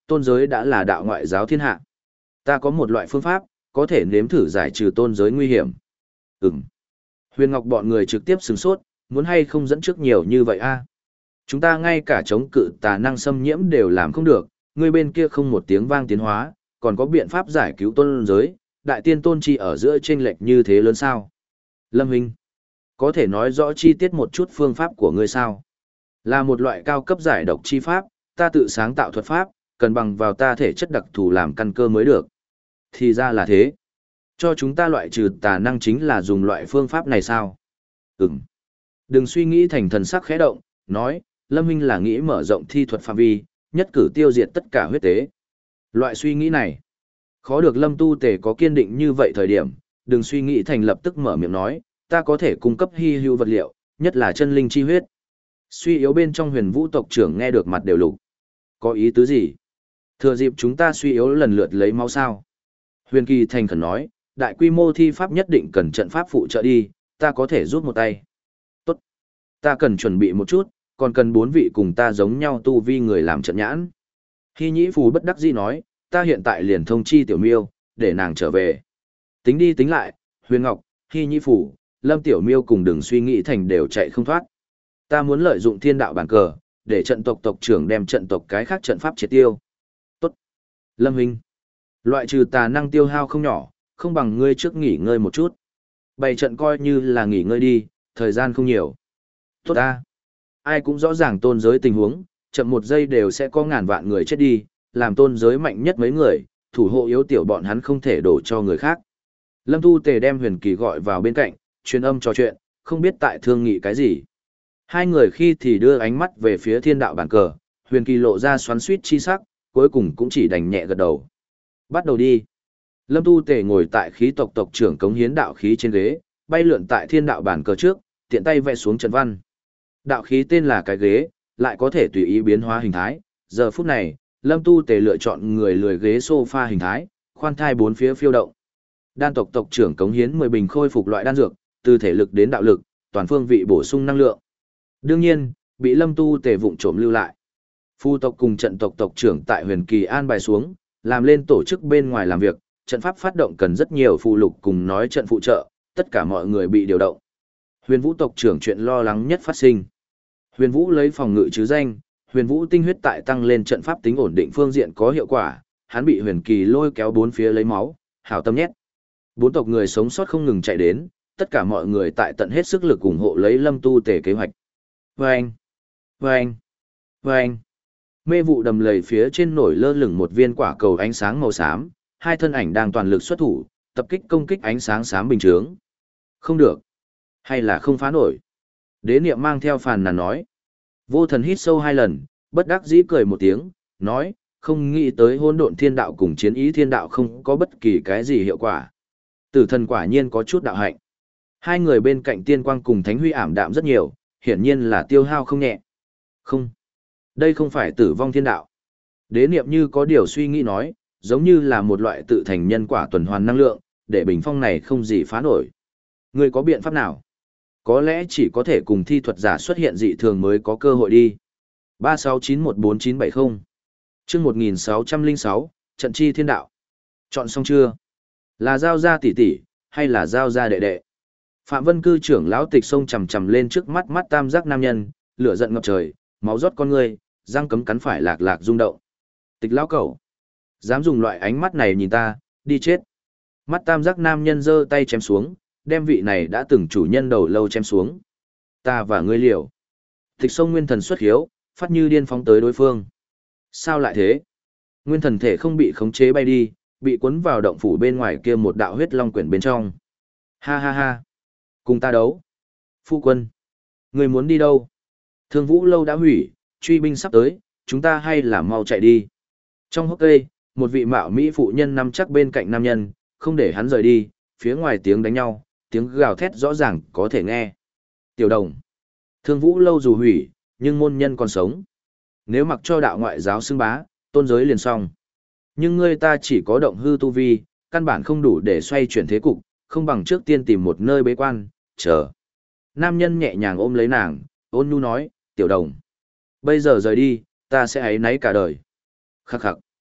tôn giới đã là đạo ngoại giáo thiên hạ. Ta có một loại phương pháp, có thể nếm thử giải trừ tôn giới nguy hiểm. Ừm. Huyền Ngọc bọn người trực tiếp sửng sốt, muốn hay không dẫn trước nhiều như vậy a? Chúng ta ngay cả chống cự tà năng xâm nhiễm đều làm không được, người bên kia không một tiếng vang tiến hóa, còn có biện pháp giải cứu tôn giới, đại tiên tôn chi ở giữa chênh lệch như thế lớn sao? Lâm Hinh, có thể nói rõ chi tiết một chút phương pháp của ngươi sao? Là một loại cao cấp giải độc chi pháp, ta tự sáng tạo thuật pháp, cần bằng vào ta thể chất đặc thù làm căn cơ mới được. Thì ra là thế. Cho chúng ta loại trừ tà năng chính là dùng loại phương pháp này sao? Ừm. Đừng suy nghĩ thành thần sắc khẽ động, nói, Lâm Hinh là nghĩ mở rộng thi thuật phạm vi, nhất cử tiêu diệt tất cả huyết tế. Loại suy nghĩ này, khó được Lâm Tu Tề có kiên định như vậy thời điểm, đừng suy nghĩ thành lập tức mở miệng nói, ta có thể cung cấp hy hữu vật liệu, nhất là chân linh chi huyết. Suy yếu bên trong huyền vũ tộc trưởng nghe được mặt đều lục. Có ý tứ gì? Thừa dịp chúng ta suy yếu lần lượt lấy máu sao? Huyền Kỳ thành khẩn nói, đại quy mô thi pháp nhất định cần trận pháp phụ trợ đi, ta có thể giúp một tay. Tốt. Ta cần chuẩn bị một chút, còn cần bốn vị cùng ta giống nhau tu vi người làm trận nhãn. Hy Nhĩ Phù bất đắc dĩ nói, ta hiện tại liền thông chi Tiểu Miêu, để nàng trở về. Tính đi tính lại, Huyền Ngọc, Hy Nhĩ Phù, Lâm Tiểu Miêu cùng đừng suy nghĩ thành đều chạy không thoát. Ta muốn lợi dụng thiên đạo bản cờ, để trận tộc tộc trưởng đem trận tộc cái khác trận pháp triệt tiêu. Tốt. Lâm Hinh, loại trừ tà năng tiêu hao không nhỏ, không bằng ngươi trước nghỉ ngơi một chút. Bày trận coi như là nghỉ ngơi đi, thời gian không nhiều. Tốt ta. Ai cũng rõ ràng tôn giới tình huống, chậm một giây đều sẽ có ngàn vạn người chết đi, làm tôn giới mạnh nhất mấy người, thủ hộ yếu tiểu bọn hắn không thể đổ cho người khác. Lâm Tu Tề đem Huyền Kỳ gọi vào bên cạnh, truyền âm trò chuyện, không biết tại thương nghị cái gì. Hai người khi thì đưa ánh mắt về phía thiên đạo bản cờ, Huyền Kỳ lộ ra xoắn xuýt chi sắc, cuối cùng cũng chỉ đành nhẹ gật đầu. Bắt đầu đi. Lâm Tu Tề ngồi tại khí tộc tộc trưởng cống hiến đạo khí trên ghế, bay lượn tại thiên đạo bản cờ trước, tiện tay vẽ xuống trận văn. Đạo khí tên là cái ghế, lại có thể tùy ý biến hóa hình thái. Giờ phút này, Lâm Tu Tề lựa chọn người lười ghế sofa hình thái, khoan thai bốn phía phiêu động. Đan tộc tộc trưởng cống hiến mười bình khôi phục loại đan dược, từ thể lực đến đạo lực, toàn phương vị bổ sung năng lượng. Đương nhiên, bị Lâm Tu Tề vụng trộm lưu lại. Phu tộc cùng trận tộc tộc trưởng tại Huyền Kỳ an bài xuống, làm lên tổ chức bên ngoài làm việc, trận pháp phát động cần rất nhiều phụ lục cùng nói trận phụ trợ, tất cả mọi người bị điều động. Huyền Vũ tộc trưởng chuyện lo lắng nhất phát sinh. Huyền Vũ lấy phòng ngự chứ danh, Huyền Vũ tinh huyết tại tăng lên trận pháp tính ổn định phương diện có hiệu quả, hắn bị Huyền Kỳ lôi kéo bốn phía lấy máu, hảo tâm nhét. Bốn tộc người sống sót không ngừng chạy đến, tất cả mọi người tại tận hết sức lực ủng hộ lấy Lâm Tu Tề kế hoạch. Vâng! Vâng! Vâng! Mê vụ đầm lầy phía trên nổi lơ lửng một viên quả cầu ánh sáng màu xám, hai thân ảnh đang toàn lực xuất thủ, tập kích công kích ánh sáng xám bình chướng. Không được. Hay là không phá nổi. Đế niệm mang theo phàn nàn nói. Vô thần hít sâu hai lần, bất đắc dĩ cười một tiếng, nói, không nghĩ tới hỗn độn thiên đạo cùng chiến ý thiên đạo không có bất kỳ cái gì hiệu quả. Tử thần quả nhiên có chút đạo hạnh. Hai người bên cạnh tiên quang cùng thánh huy ảm đạm rất nhiều, hiển nhiên là tiêu hao không nhẹ. Không. Đây không phải tử vong thiên đạo. Đế niệm như có điều suy nghĩ nói, giống như là một loại tự thành nhân quả tuần hoàn năng lượng, để bình phong này không gì phá nổi. Ngươi có biện pháp nào? Có lẽ chỉ có thể cùng thi thuật giả xuất hiện dị thường mới có cơ hội đi. ba sáu chín một bốn chín bảy không chương một nghìn sáu trăm lẻ sáu, trận chi thiên đạo. Chọn xong chưa? Là giao ra tỷ tỷ, hay là giao ra đệ đệ? Phạm Vân cư trưởng lão tịch sông chầm chầm lên trước mắt mắt tam giác nam nhân, lửa giận ngập trời, máu rót con người, răng cấm cắn phải lạc lạc rung động. Tịch lão cẩu, dám dùng loại ánh mắt này nhìn ta, đi chết. Mắt tam giác nam nhân giơ tay chém xuống, đem vị này đã từng chủ nhân đầu lâu chém xuống. Ta và ngươi liều. Tịch sông nguyên thần xuất hiếu, phát như điên phóng tới đối phương. Sao lại thế? Nguyên thần thể không bị khống chế bay đi, bị cuốn vào động phủ bên ngoài kia một đạo huyết long quyển bên trong. Ha ha ha. Cùng ta đấu. Phu quân. Ngươi muốn đi đâu? Thương vũ lâu đã hủy, truy binh sắp tới, chúng ta hay là mau chạy đi. Trong hốc cây, một vị mạo mỹ phụ nhân nằm chắc bên cạnh nam nhân, không để hắn rời đi, phía ngoài tiếng đánh nhau, tiếng gào thét rõ ràng có thể nghe. Tiểu đồng. Thương vũ lâu dù hủy, nhưng môn nhân còn sống. Nếu mặc cho đạo ngoại giáo xưng bá, tôn giới liền xong. Nhưng ngươi ta chỉ có động hư tu vi, căn bản không đủ để xoay chuyển thế cục, không bằng trước tiên tìm một nơi bế quan, chờ. Nam nhân nhẹ nhàng ôm lấy nàng, ôn nhu nói, tiểu đồng. Bây giờ rời đi, ta sẽ áy náy cả đời. Khắc khắc.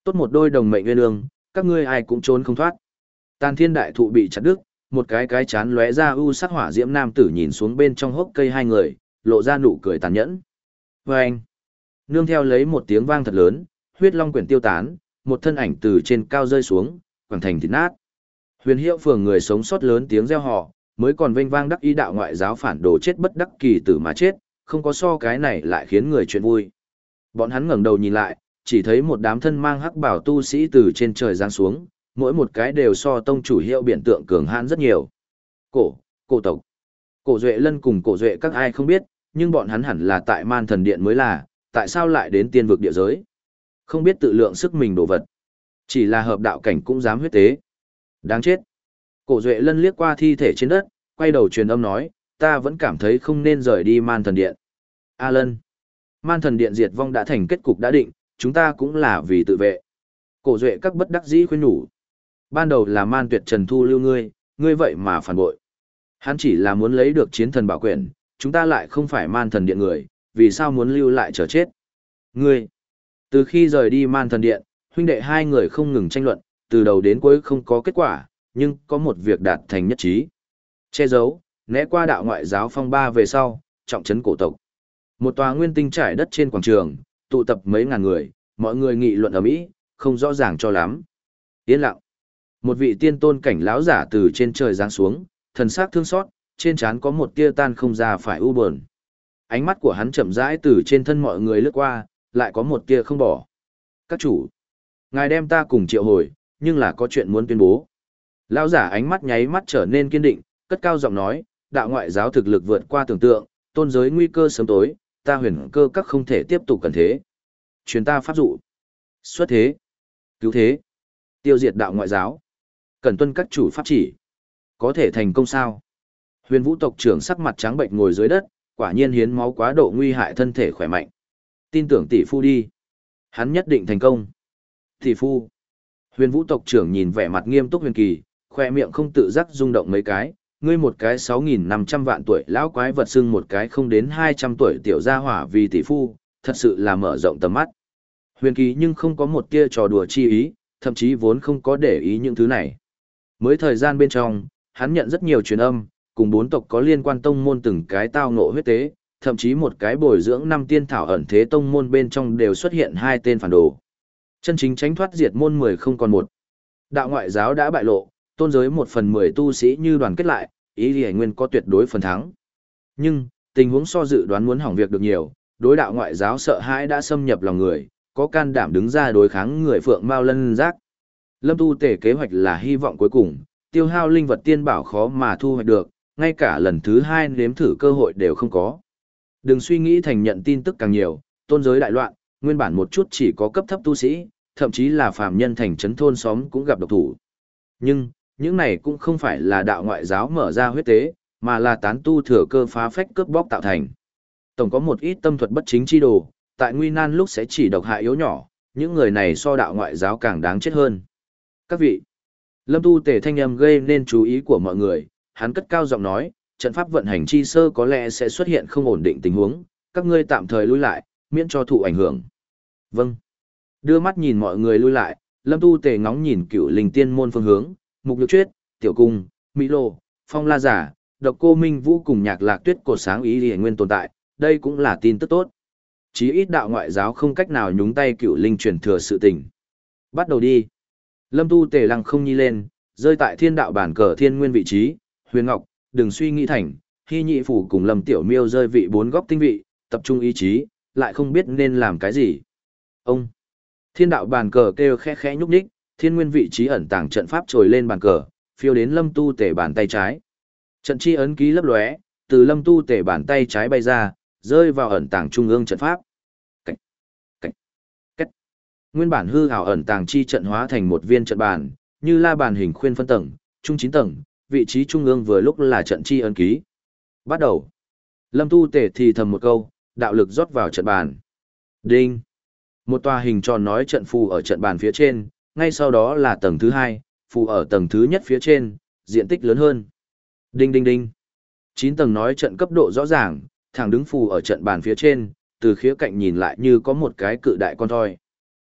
Tốt một đôi đồng mệnh nguyên ương, các ngươi ai cũng trốn không thoát. Tàn thiên đại thụ bị chặt đứt, một cái cái chán lóe ra u sắc hỏa diễm nam tử nhìn xuống bên trong hốc cây hai người, lộ ra nụ cười tàn nhẫn. Và anh, nương theo lấy một tiếng vang thật lớn, huyết long quyển tiêu tán, một thân ảnh từ trên cao rơi xuống, quẳng thành thịt nát. Huyền Hiệu phường người sống sót lớn tiếng reo hò, mới còn vênh vang đắc ý đạo ngoại giáo phản đồ chết bất đắc kỳ tử mà chết, không có so cái này lại khiến người chuyện vui. Bọn hắn ngẩng đầu nhìn lại, chỉ thấy một đám thân mang hắc bảo tu sĩ từ trên trời giáng xuống, mỗi một cái đều so tông chủ Hiệu biện tượng cường hãn rất nhiều. Cổ, cổ tộc. Cổ Duệ Lân cùng Cổ Duệ các ai không biết, nhưng bọn hắn hẳn là tại Man Thần Điện mới là, tại sao lại đến tiên vực địa giới? Không biết tự lượng sức mình đồ vật. Chỉ là hợp đạo cảnh cũng dám huyết tế. Đáng chết. Cổ Duệ Lân liếc qua thi thể trên đất, quay đầu truyền âm nói, ta vẫn cảm thấy không nên rời đi Man Thần Điện. A Lân. Man Thần Điện diệt vong đã thành kết cục đã định, chúng ta cũng là vì tự vệ. Cổ Duệ các bất đắc dĩ khuyên nhủ. Ban đầu là Man Tuyệt Trần thu lưu ngươi, ngươi vậy mà phản bội. Hắn chỉ là muốn lấy được chiến thần bảo quyển, chúng ta lại không phải Man Thần Điện người, vì sao muốn lưu lại chờ chết? Ngươi. Từ khi rời đi Man Thần Điện, huynh đệ hai người không ngừng tranh luận, từ đầu đến cuối không có kết quả, nhưng có một việc đạt thành nhất trí. Che giấu, né qua đạo ngoại giáo phong ba về sau, trọng trấn cổ tộc. Một tòa nguyên tinh trải đất trên quảng trường, tụ tập mấy ngàn người, mọi người nghị luận ầm ĩ, không rõ ràng cho lắm. Yên lặng. Một vị tiên tôn cảnh lão giả từ trên trời giáng xuống, thần sắc thương xót, trên trán có một tia tan không ra phải u buồn. Ánh mắt của hắn chậm rãi từ trên thân mọi người lướt qua, lại có một tia không bỏ. Các chủ, ngài đem ta cùng triệu hồi, nhưng là có chuyện muốn tuyên bố. Lão giả ánh mắt nháy mắt trở nên kiên định, cất cao giọng nói, đạo ngoại giáo thực lực vượt qua tưởng tượng, tôn giới nguy cơ sớm tối, ta huyền cơ các không thể tiếp tục cần thế. Truyền ta pháp dụ, xuất thế, cứu thế, tiêu diệt đạo ngoại giáo. Cần tuân các chủ pháp chỉ. Có thể thành công sao? Huyền Vũ tộc trưởng sắc mặt trắng bệnh ngồi dưới đất, quả nhiên hiến máu quá độ nguy hại thân thể khỏe mạnh. Tin tưởng tỷ phu đi. Hắn nhất định thành công. Tỷ phu. Huyền Vũ tộc trưởng nhìn vẻ mặt nghiêm túc Huyền Kỳ, khoe miệng không tự giác rung động mấy cái, ngươi một cái sáu nghìn năm trăm vạn tuổi lão quái vật xưng một cái không đến hai trăm tuổi tiểu gia hỏa vì tỷ phu, thật sự là mở rộng tầm mắt. Huyền Kỳ nhưng không có một tia trò đùa chi ý, thậm chí vốn không có để ý những thứ này. Mới thời gian bên trong, hắn nhận rất nhiều truyền âm, cùng bốn tộc có liên quan tông môn từng cái tao ngộ huyết tế, thậm chí một cái bồi dưỡng năm tiên thảo ẩn thế tông môn bên trong đều xuất hiện hai tên phản đồ. Chân chính tránh thoát diệt môn mười không còn một. Đạo ngoại giáo đã bại lộ, tôn giới một phần mười tu sĩ như đoàn kết lại, ý Lý Nguyên có tuyệt đối phần thắng. Nhưng, tình huống so dự đoán muốn hỏng việc được nhiều, đối đạo ngoại giáo sợ hãi đã xâm nhập lòng người, có can đảm đứng ra đối kháng người Phượng Mao Lân Giác. Lâm Tu Tể kế hoạch là hy vọng cuối cùng, tiêu hao linh vật tiên bảo khó mà thu hoạch được, ngay cả lần thứ hai nếm thử cơ hội đều không có. Đừng suy nghĩ thành nhận tin tức càng nhiều, tôn giới đại loạn, nguyên bản một chút chỉ có cấp thấp tu sĩ, thậm chí là phàm nhân thành trấn thôn xóm cũng gặp độc thủ. Nhưng, những này cũng không phải là đạo ngoại giáo mở ra huyết tế, mà là tán tu thừa cơ phá phách cướp bóc tạo thành. Tổng có một ít tâm thuật bất chính chi đồ, tại nguy nan lúc sẽ chỉ độc hại yếu nhỏ, những người này so đạo ngoại giáo càng đáng chết hơn. Các vị, Lâm Tu Tề thanh âm gây nên chú ý của mọi người, hắn cất cao giọng nói, trận pháp vận hành chi sơ có lẽ sẽ xuất hiện không ổn định tình huống, các ngươi tạm thời lui lại, miễn cho thụ ảnh hưởng. Vâng. Đưa mắt nhìn mọi người lui lại, Lâm Tu Tề ngóng nhìn Cửu Linh Tiên môn phương hướng, Mục Nhược Chuyết, Tiểu Cung, Mỹ Lô, Phong La Giả, Độc Cô Minh Vũ cùng Nhạc Lạc Tuyết cột sáng ý Liễu Nguyên tồn tại, đây cũng là tin tức tốt. Chí ít đạo ngoại giáo không cách nào nhúng tay Cửu Linh truyền thừa sự tình. Bắt đầu đi. Lâm Tu Tề lăng không nhi lên, rơi tại thiên đạo bản cờ thiên nguyên vị trí, Huyền Ngọc, đừng suy nghĩ thành, Hy Nhị Phủ cùng Lâm Tiểu Miêu rơi vị bốn góc tinh vị, tập trung ý chí, lại không biết nên làm cái gì. Ông, thiên đạo bàn cờ kêu khẽ khẽ nhúc nhích, thiên nguyên vị trí ẩn tàng trận pháp trồi lên bàn cờ, phiêu đến Lâm Tu Tề bàn tay trái. Trận chi ấn ký lấp lóe, từ Lâm Tu Tề bàn tay trái bay ra, rơi vào ẩn tàng trung ương trận pháp. Cách, cách, cách. Nguyên bản hư ảo ẩn tàng chi trận hóa thành một viên trận bàn, như la bàn hình khuyên phân tầng, trung chín tầng, vị trí trung ương vừa lúc là trận chi ấn ký. Bắt đầu. Lâm Tu Tề thì thầm một câu, đạo lực rót vào trận bàn. Đinh. Một tòa hình tròn nói trận phù ở trận bàn phía trên, ngay sau đó là tầng thứ hai, phù ở tầng thứ nhất phía trên, diện tích lớn hơn. Đinh đinh đinh. Chín tầng nói trận cấp độ rõ ràng, thẳng đứng phù ở trận bàn phía trên, từ khía cạnh nhìn lại như có một cái cự đại con thoi.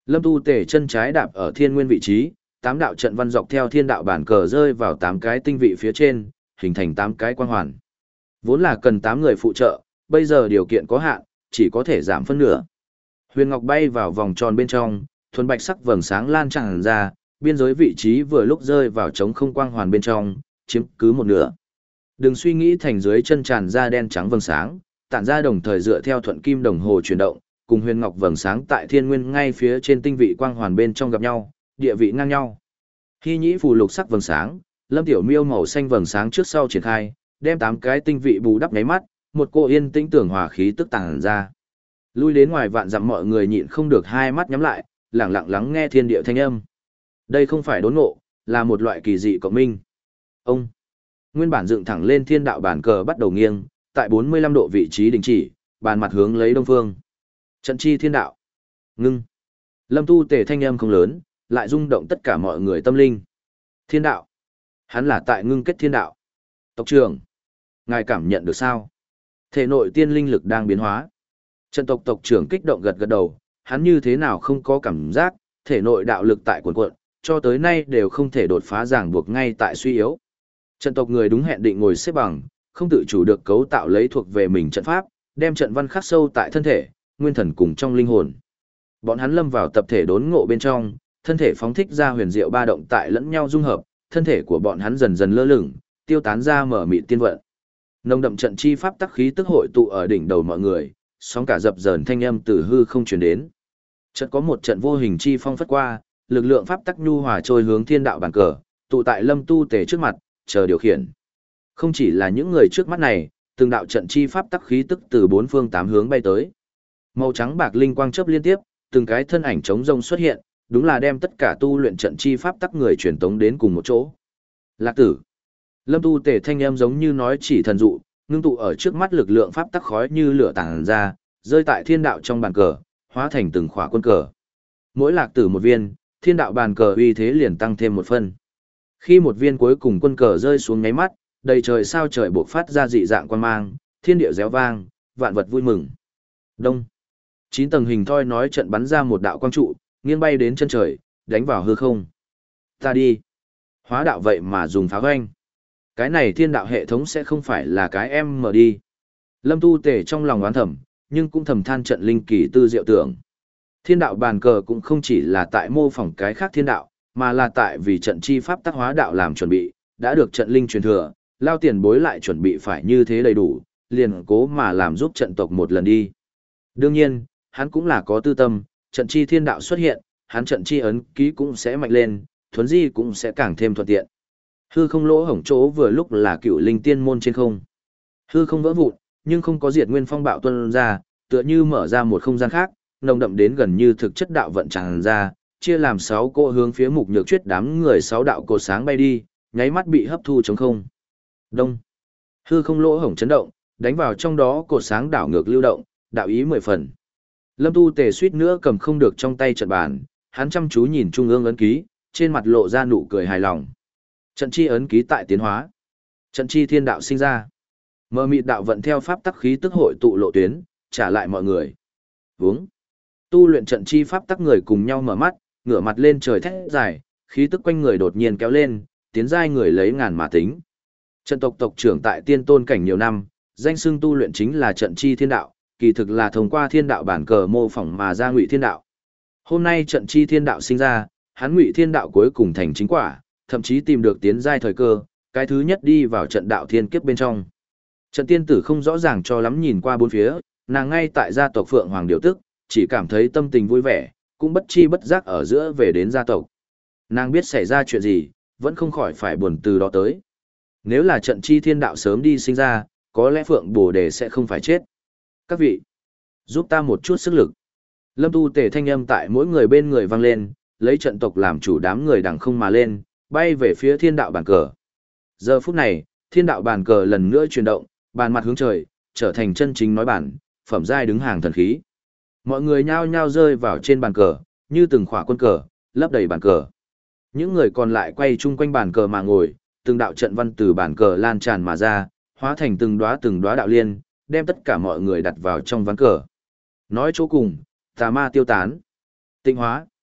Lâm Tu Tề chân trái đạp ở thiên nguyên vị trí, tám đạo trận văn dọc theo thiên đạo bản cờ rơi vào tám cái tinh vị phía trên, hình thành tám cái quang hoàn. Vốn là cần tám người phụ trợ, bây giờ điều kiện có hạn, chỉ có thể giảm phân nửa. Huyền ngọc bay vào vòng tròn bên trong, thuần bạch sắc vầng sáng lan tràn ra, biên giới vị trí vừa lúc rơi vào trống không quang hoàn bên trong, chiếm cứ một nửa. Đừng suy nghĩ thành dưới chân tràn ra đen trắng vầng sáng, tản ra đồng thời dựa theo thuận kim đồng hồ chuyển động, cùng huyền ngọc vầng sáng tại thiên nguyên ngay phía trên tinh vị quang hoàn bên trong gặp nhau, địa vị ngang nhau. Hy nhĩ phù lục sắc vầng sáng, Lâm Tiểu Miêu màu xanh vầng sáng trước sau triển khai, đem tám cái tinh vị bù đắp nháy mắt, một cô yên tĩnh tưởng hòa khí tức tàng ra. Lui đến ngoài vạn dặm mọi người nhịn không được hai mắt nhắm lại, lặng lặng lắng nghe thiên địa thanh âm. Đây không phải đốn ngộ, là một loại kỳ dị cộng minh. Ông nguyên bản dựng thẳng lên thiên đạo bản cờ bắt đầu nghiêng, tại bốn mươi lăm độ vị trí đình chỉ, bàn mặt hướng lấy đông phương. Trận chi thiên đạo. Ngưng. Lâm Tu Tề thanh âm không lớn, lại rung động tất cả mọi người tâm linh. Thiên đạo. Hắn là tại ngưng kết thiên đạo. Tộc trưởng. Ngài cảm nhận được sao? Thể nội tiên linh lực đang biến hóa. Trận tộc tộc trưởng kích động gật gật đầu, hắn như thế nào không có cảm giác, thể nội đạo lực tại cuộn cuộn, cho tới nay đều không thể đột phá ràng buộc ngay tại suy yếu. Trận tộc người đúng hẹn định ngồi xếp bằng, không tự chủ được cấu tạo lấy thuộc về mình trận pháp, đem trận văn khắc sâu tại thân thể, nguyên thần cùng trong linh hồn. Bọn hắn lâm vào tập thể đốn ngộ bên trong, thân thể phóng thích ra huyền diệu ba động tại lẫn nhau dung hợp, thân thể của bọn hắn dần dần lơ lửng, tiêu tán ra mở mịt tiên vận. Nồng đậm trận chi pháp tắc khí tức hội tụ ở đỉnh đầu mọi người, sóng cả dập dờn thanh âm từ hư không truyền đến. Chợt có một trận vô hình chi phong phất qua, lực lượng pháp tắc nhu hòa trôi hướng thiên đạo bàn cờ, tụ tại Lâm Tu Tề trước mặt, chờ điều khiển. Không chỉ là những người trước mắt này, từng đạo trận chi pháp tắc khí tức từ bốn phương tám hướng bay tới. Màu trắng bạc linh quang chớp liên tiếp, từng cái thân ảnh trống rông xuất hiện, đúng là đem tất cả tu luyện trận chi pháp tắc người truyền tống đến cùng một chỗ. Lạc tử. Lâm Tu Tề thanh âm giống như nói chỉ thần dụ, ngưng tụ ở trước mắt lực lượng pháp tắc khói như lửa tàng ra, rơi tại thiên đạo trong bàn cờ, hóa thành từng khỏa quân cờ. Mỗi lạc tử một viên, thiên đạo bàn cờ uy thế liền tăng thêm một phân. Khi một viên cuối cùng quân cờ rơi xuống nháy mắt, đầy trời sao trời bộc phát ra dị dạng quan mang, thiên địa réo vang, vạn vật vui mừng. Đông. Chín tầng hình thoi nói trận bắn ra một đạo quang trụ, nghiêng bay đến chân trời, đánh vào hư không. Ta đi. Hóa đạo vậy mà dùng pháo hoanh. Cái này thiên đạo hệ thống sẽ không phải là cái em mở đi. Lâm Tu Tề trong lòng oán thầm, nhưng cũng thầm than trận linh kỳ tư diệu tưởng. Thiên đạo bàn cờ cũng không chỉ là tại mô phỏng cái khác thiên đạo, mà là tại vì trận chi pháp tác hóa đạo làm chuẩn bị, đã được trận linh truyền thừa, lao tiền bối lại chuẩn bị phải như thế đầy đủ, liền cố mà làm giúp trận tộc một lần đi. Đương nhiên, hắn cũng là có tư tâm, trận chi thiên đạo xuất hiện, hắn trận chi ấn ký cũng sẽ mạnh lên, thuấn di cũng sẽ càng thêm thuận tiện. Hư không lỗ hổng chỗ vừa lúc là cựu linh tiên môn trên không. Hư không vỡ vụn, nhưng không có diệt nguyên phong bạo tuân ra, tựa như mở ra một không gian khác, nồng đậm đến gần như thực chất đạo vận tràn ra, chia làm sáu cỗ hướng phía mục nhược chuyết đám người sáu đạo cột sáng bay đi, nháy mắt bị hấp thu trống không. Đông. Hư không lỗ hổng chấn động, đánh vào trong đó cột sáng đảo ngược lưu động, đạo ý mười phần. Lâm Tu Tề suýt nữa cầm không được trong tay trận bàn, hắn chăm chú nhìn trung ương ấn ký, trên mặt lộ ra nụ cười hài lòng. Trận chi ấn ký tại tiến hóa. Trận chi thiên đạo sinh ra. Mơ mịt đạo vận theo pháp tắc khí tức hội tụ lộ tuyến, trả lại mọi người. Vướng. Tu luyện trận chi pháp tắc người cùng nhau mở mắt, ngửa mặt lên trời thét dài, khí tức quanh người đột nhiên kéo lên, tiến giai người lấy ngàn mà tính. Trận tộc tộc trưởng tại tiên tôn cảnh nhiều năm, danh xưng tu luyện chính là trận chi thiên đạo, kỳ thực là thông qua thiên đạo bản cờ mô phỏng mà ra ngụy thiên đạo. Hôm nay trận chi thiên đạo sinh ra, hắn ngụy thiên đạo cuối cùng thành chính quả, thậm chí tìm được tiến giai thời cơ, cái thứ nhất đi vào trận đạo thiên kiếp bên trong. Trận tiên tử không rõ ràng cho lắm nhìn qua bốn phía, nàng ngay tại gia tộc Phượng Hoàng điều tức, chỉ cảm thấy tâm tình vui vẻ, cũng bất chi bất giác ở giữa về đến gia tộc. Nàng biết xảy ra chuyện gì, vẫn không khỏi phải buồn từ đó tới. Nếu là trận chi thiên đạo sớm đi sinh ra, có lẽ Phượng Bồ Đề sẽ không phải chết. Các vị, giúp ta một chút sức lực. Lâm Tu Tề thanh âm tại mỗi người bên người vang lên, lấy trận tộc làm chủ đám người đằng không mà lên, bay về phía thiên đạo bàn cờ. Giờ phút này, thiên đạo bàn cờ lần nữa chuyển động, bàn mặt hướng trời, trở thành chân chính nói bản, phẩm giai đứng hàng thần khí. Mọi người nhao nhao rơi vào trên bàn cờ, như từng khỏa quân cờ, lấp đầy bàn cờ. Những người còn lại quay chung quanh bàn cờ mà ngồi, từng đạo trận văn từ bàn cờ lan tràn mà ra, hóa thành từng đóa từng đóa đạo liên, đem tất cả mọi người đặt vào trong ván cờ. Nói chỗ cùng, tà ma tiêu tán. Tịnh hóa.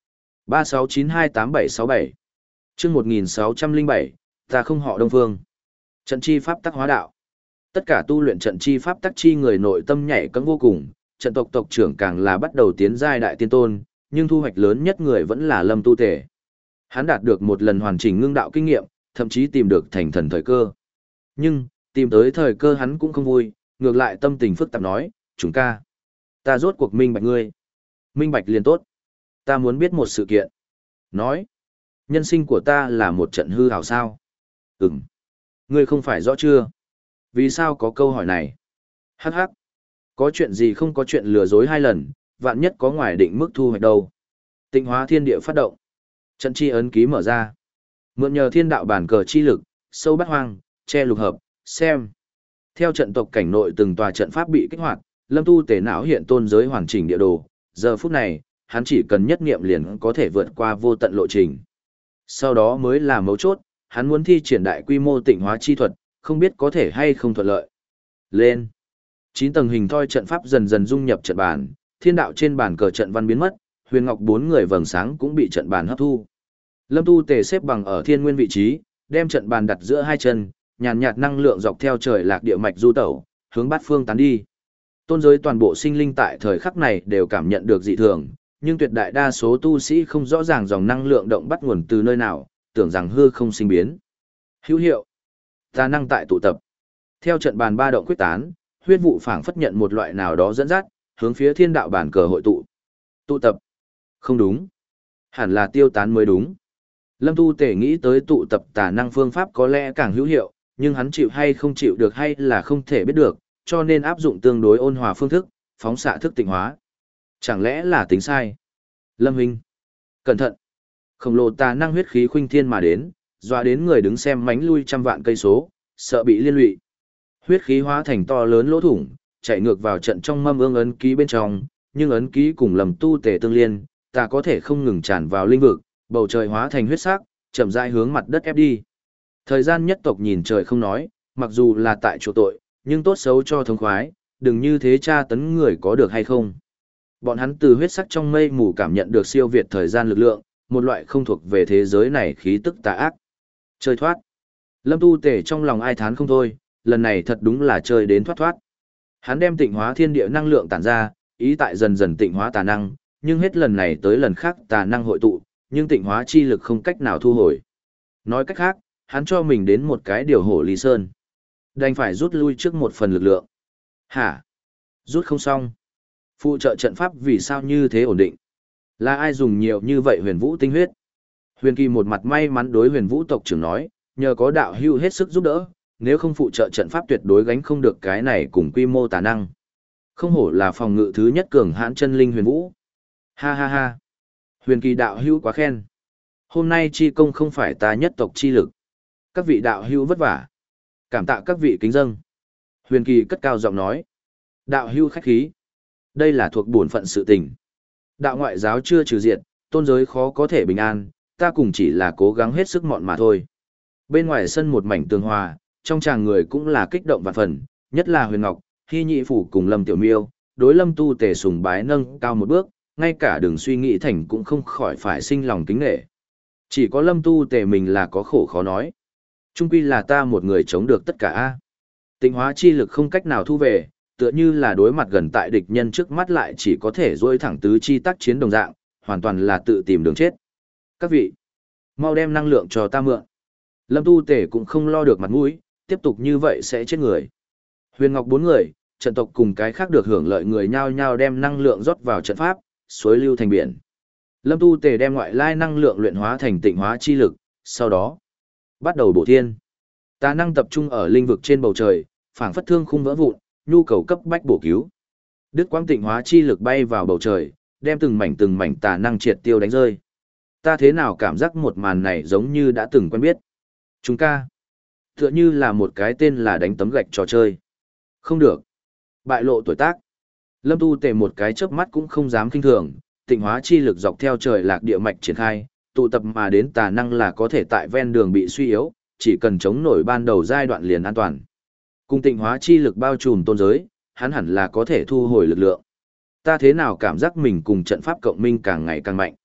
ba sáu chín hai tám bảy sáu bảy chương một nghìn sáu trăm lẻ bảy, ta không họ Đông Phương. Trận chi pháp tắc hóa đạo. Tất cả tu luyện trận chi pháp tắc chi người nội tâm nhảy cẫng vô cùng, trận tộc tộc trưởng càng là bắt đầu tiến giai đại tiên tôn, nhưng thu hoạch lớn nhất người vẫn là Lâm Tu Tề. Hắn đạt được một lần hoàn chỉnh ngưng đạo kinh nghiệm, thậm chí tìm được thành thần thời cơ. Nhưng, tìm tới thời cơ hắn cũng không vui, ngược lại tâm tình phức tạp nói, chúng ca. Ta rốt cuộc minh bạch ngươi. Minh bạch liền tốt. Ta muốn biết một sự kiện. Nói, nhân sinh của ta là một trận hư hào sao? Ừm. Ngươi không phải rõ chưa? Vì sao có câu hỏi này? Hắc hắc. Có chuyện gì không có chuyện lừa dối hai lần, vạn nhất có ngoài định mức thu hoạch đâu. Tịnh hóa thiên địa phát động. Trận chi ấn ký mở ra. Mượn nhờ thiên đạo bản cờ chi lực, sâu bát hoang, che lục hợp, xem. Theo trận tộc cảnh nội từng tòa trận pháp bị kích hoạt, Lâm Tu Tề não hiện tôn giới hoàn chỉnh địa đồ. Giờ phút này, hắn chỉ cần nhất niệm liền có thể vượt qua vô tận lộ trình. Sau đó mới là mấu chốt, hắn muốn thi triển đại quy mô tịnh hóa chi thuật, không biết có thể hay không thuận lợi. Lên. Chín tầng hình thoi trận pháp dần dần dung nhập trận bàn, thiên đạo trên bàn cờ trận văn biến mất, huyền ngọc bốn người vầng sáng cũng bị trận bàn hấp thu. Lâm Tu Tề xếp bằng ở thiên nguyên vị trí, đem trận bàn đặt giữa hai chân, nhàn nhạt năng lượng dọc theo trời lạc địa mạch du tẩu, hướng bát phương tán đi. Tôn giới toàn bộ sinh linh tại thời khắc này đều cảm nhận được dị thường, nhưng tuyệt đại đa số tu sĩ không rõ ràng dòng năng lượng động bắt nguồn từ nơi nào, tưởng rằng hư không sinh biến. Hữu hiệu. Tà năng tại tụ tập. Theo trận bàn ba động quyết tán, huyết vụ phảng phất nhận một loại nào đó dẫn dắt, hướng phía thiên đạo bản cờ hội tụ. Tụ tập. Không đúng. Hẳn là tiêu tán mới đúng. Lâm Tu Tề nghĩ tới tụ tập tà năng phương pháp có lẽ càng hữu hiệu, nhưng hắn chịu hay không chịu được hay là không thể biết được, cho nên áp dụng tương đối ôn hòa phương thức, phóng xạ thức tịnh hóa. Chẳng lẽ là tính sai? Lâm Huynh. Cẩn thận. Khổng lồ tà năng huyết khí khuynh thiên mà đến, dọa đến người đứng xem mánh lui trăm vạn cây số, sợ bị liên lụy. Huyết khí hóa thành to lớn lỗ thủng, chạy ngược vào trận trong mâm ương ấn ký bên trong, nhưng ấn ký cùng Lâm Tu Tề tương liên, ta có thể không ngừng tràn vào linh vực, bầu trời hóa thành huyết sắc, chậm rãi hướng mặt đất ép đi. Thời gian nhất tộc nhìn trời không nói, mặc dù là tại chỗ tội, nhưng tốt xấu cho thống khoái, đừng như thế tra tấn người có được hay không. Bọn hắn từ huyết sắc trong mây mù cảm nhận được siêu việt thời gian lực lượng, một loại không thuộc về thế giới này khí tức tà ác. Chơi thoát. Lâm Tu Tề trong lòng ai thán không thôi, lần này thật đúng là chơi đến thoát thoát. Hắn đem tịnh hóa thiên địa năng lượng tản ra, ý tại dần dần tịnh hóa tà năng, nhưng hết lần này tới lần khác tà năng hội tụ, nhưng tịnh hóa chi lực không cách nào thu hồi. Nói cách khác, hắn cho mình đến một cái điều hổ lý sơn. Đành phải rút lui trước một phần lực lượng. Hả? Rút không xong. Phụ trợ trận pháp vì sao như thế ổn định? Là ai dùng nhiều như vậy huyền vũ tinh huyết? Huyền Kỳ một mặt may mắn đối huyền vũ tộc trưởng nói, nhờ có đạo hưu hết sức giúp đỡ, nếu không phụ trợ trận pháp tuyệt đối gánh không được cái này cùng quy mô tà năng. Không hổ là phòng ngự thứ nhất cường hãn chân linh huyền vũ. Ha ha ha. Huyền Kỳ đạo hưu quá khen. Hôm nay chi công không phải ta nhất tộc chi lực. Các vị đạo hưu vất vả. Cảm tạ các vị kính dâng. Huyền Kỳ cất cao giọng nói. Đạo hưu khách khí. Đây là thuộc bổn phận sự tình. Đạo ngoại giáo chưa trừ diệt, tôn giới khó có thể bình an, ta cùng chỉ là cố gắng hết sức mọn mà thôi. Bên ngoài sân một mảnh tường hòa, trong tràng người cũng là kích động vạn phần, nhất là Huyền Ngọc, Hy Nhị Phủ cùng Lâm Tiểu Miêu, đối Lâm Tu Tề sùng bái nâng cao một bước, ngay cả đường suy nghĩ thành cũng không khỏi phải sinh lòng kính nể. Chỉ có Lâm Tu Tề mình là có khổ khó nói. Trung quy là ta một người chống được tất cả a. Tịnh hóa chi lực không cách nào thu về, tựa như là đối mặt gần tại địch nhân trước mắt lại chỉ có thể duỗi thẳng tứ chi tác chiến đồng dạng, hoàn toàn là tự tìm đường chết. Các vị, mau đem năng lượng cho ta mượn. Lâm Tu Tề cũng không lo được mặt mũi, tiếp tục như vậy sẽ chết người. Huyền Ngọc bốn người, trận tộc cùng cái khác được hưởng lợi người nhao nhao đem năng lượng rót vào trận pháp, suối lưu thành biển. Lâm Tu Tề đem ngoại lai năng lượng luyện hóa thành tịnh hóa chi lực, sau đó bắt đầu bổ thiên. Tà năng tập trung ở linh vực trên bầu trời, phảng phất thương khung vỡ vụn, nhu cầu cấp bách bổ cứu. Đức quang tịnh hóa chi lực bay vào bầu trời, đem từng mảnh từng mảnh tà năng triệt tiêu đánh rơi. Ta thế nào cảm giác một màn này giống như đã từng quen biết. Chúng ca. Tựa như là một cái tên là đánh tấm gạch trò chơi. Không được. Bại lộ tuổi tác. Lâm Tu Tề một cái chớp mắt cũng không dám kinh thường, tịnh hóa chi lực dọc theo trời lạc địa mạch triển khai, tụ tập mà đến tà năng là có thể tại ven đường bị suy yếu, chỉ cần chống nổi ban đầu giai đoạn liền an toàn. Cùng tịnh hóa chi lực bao trùm tôn giới, hắn hẳn là có thể thu hồi lực lượng. Ta thế nào cảm giác mình cùng trận pháp cộng minh càng ngày càng mạnh.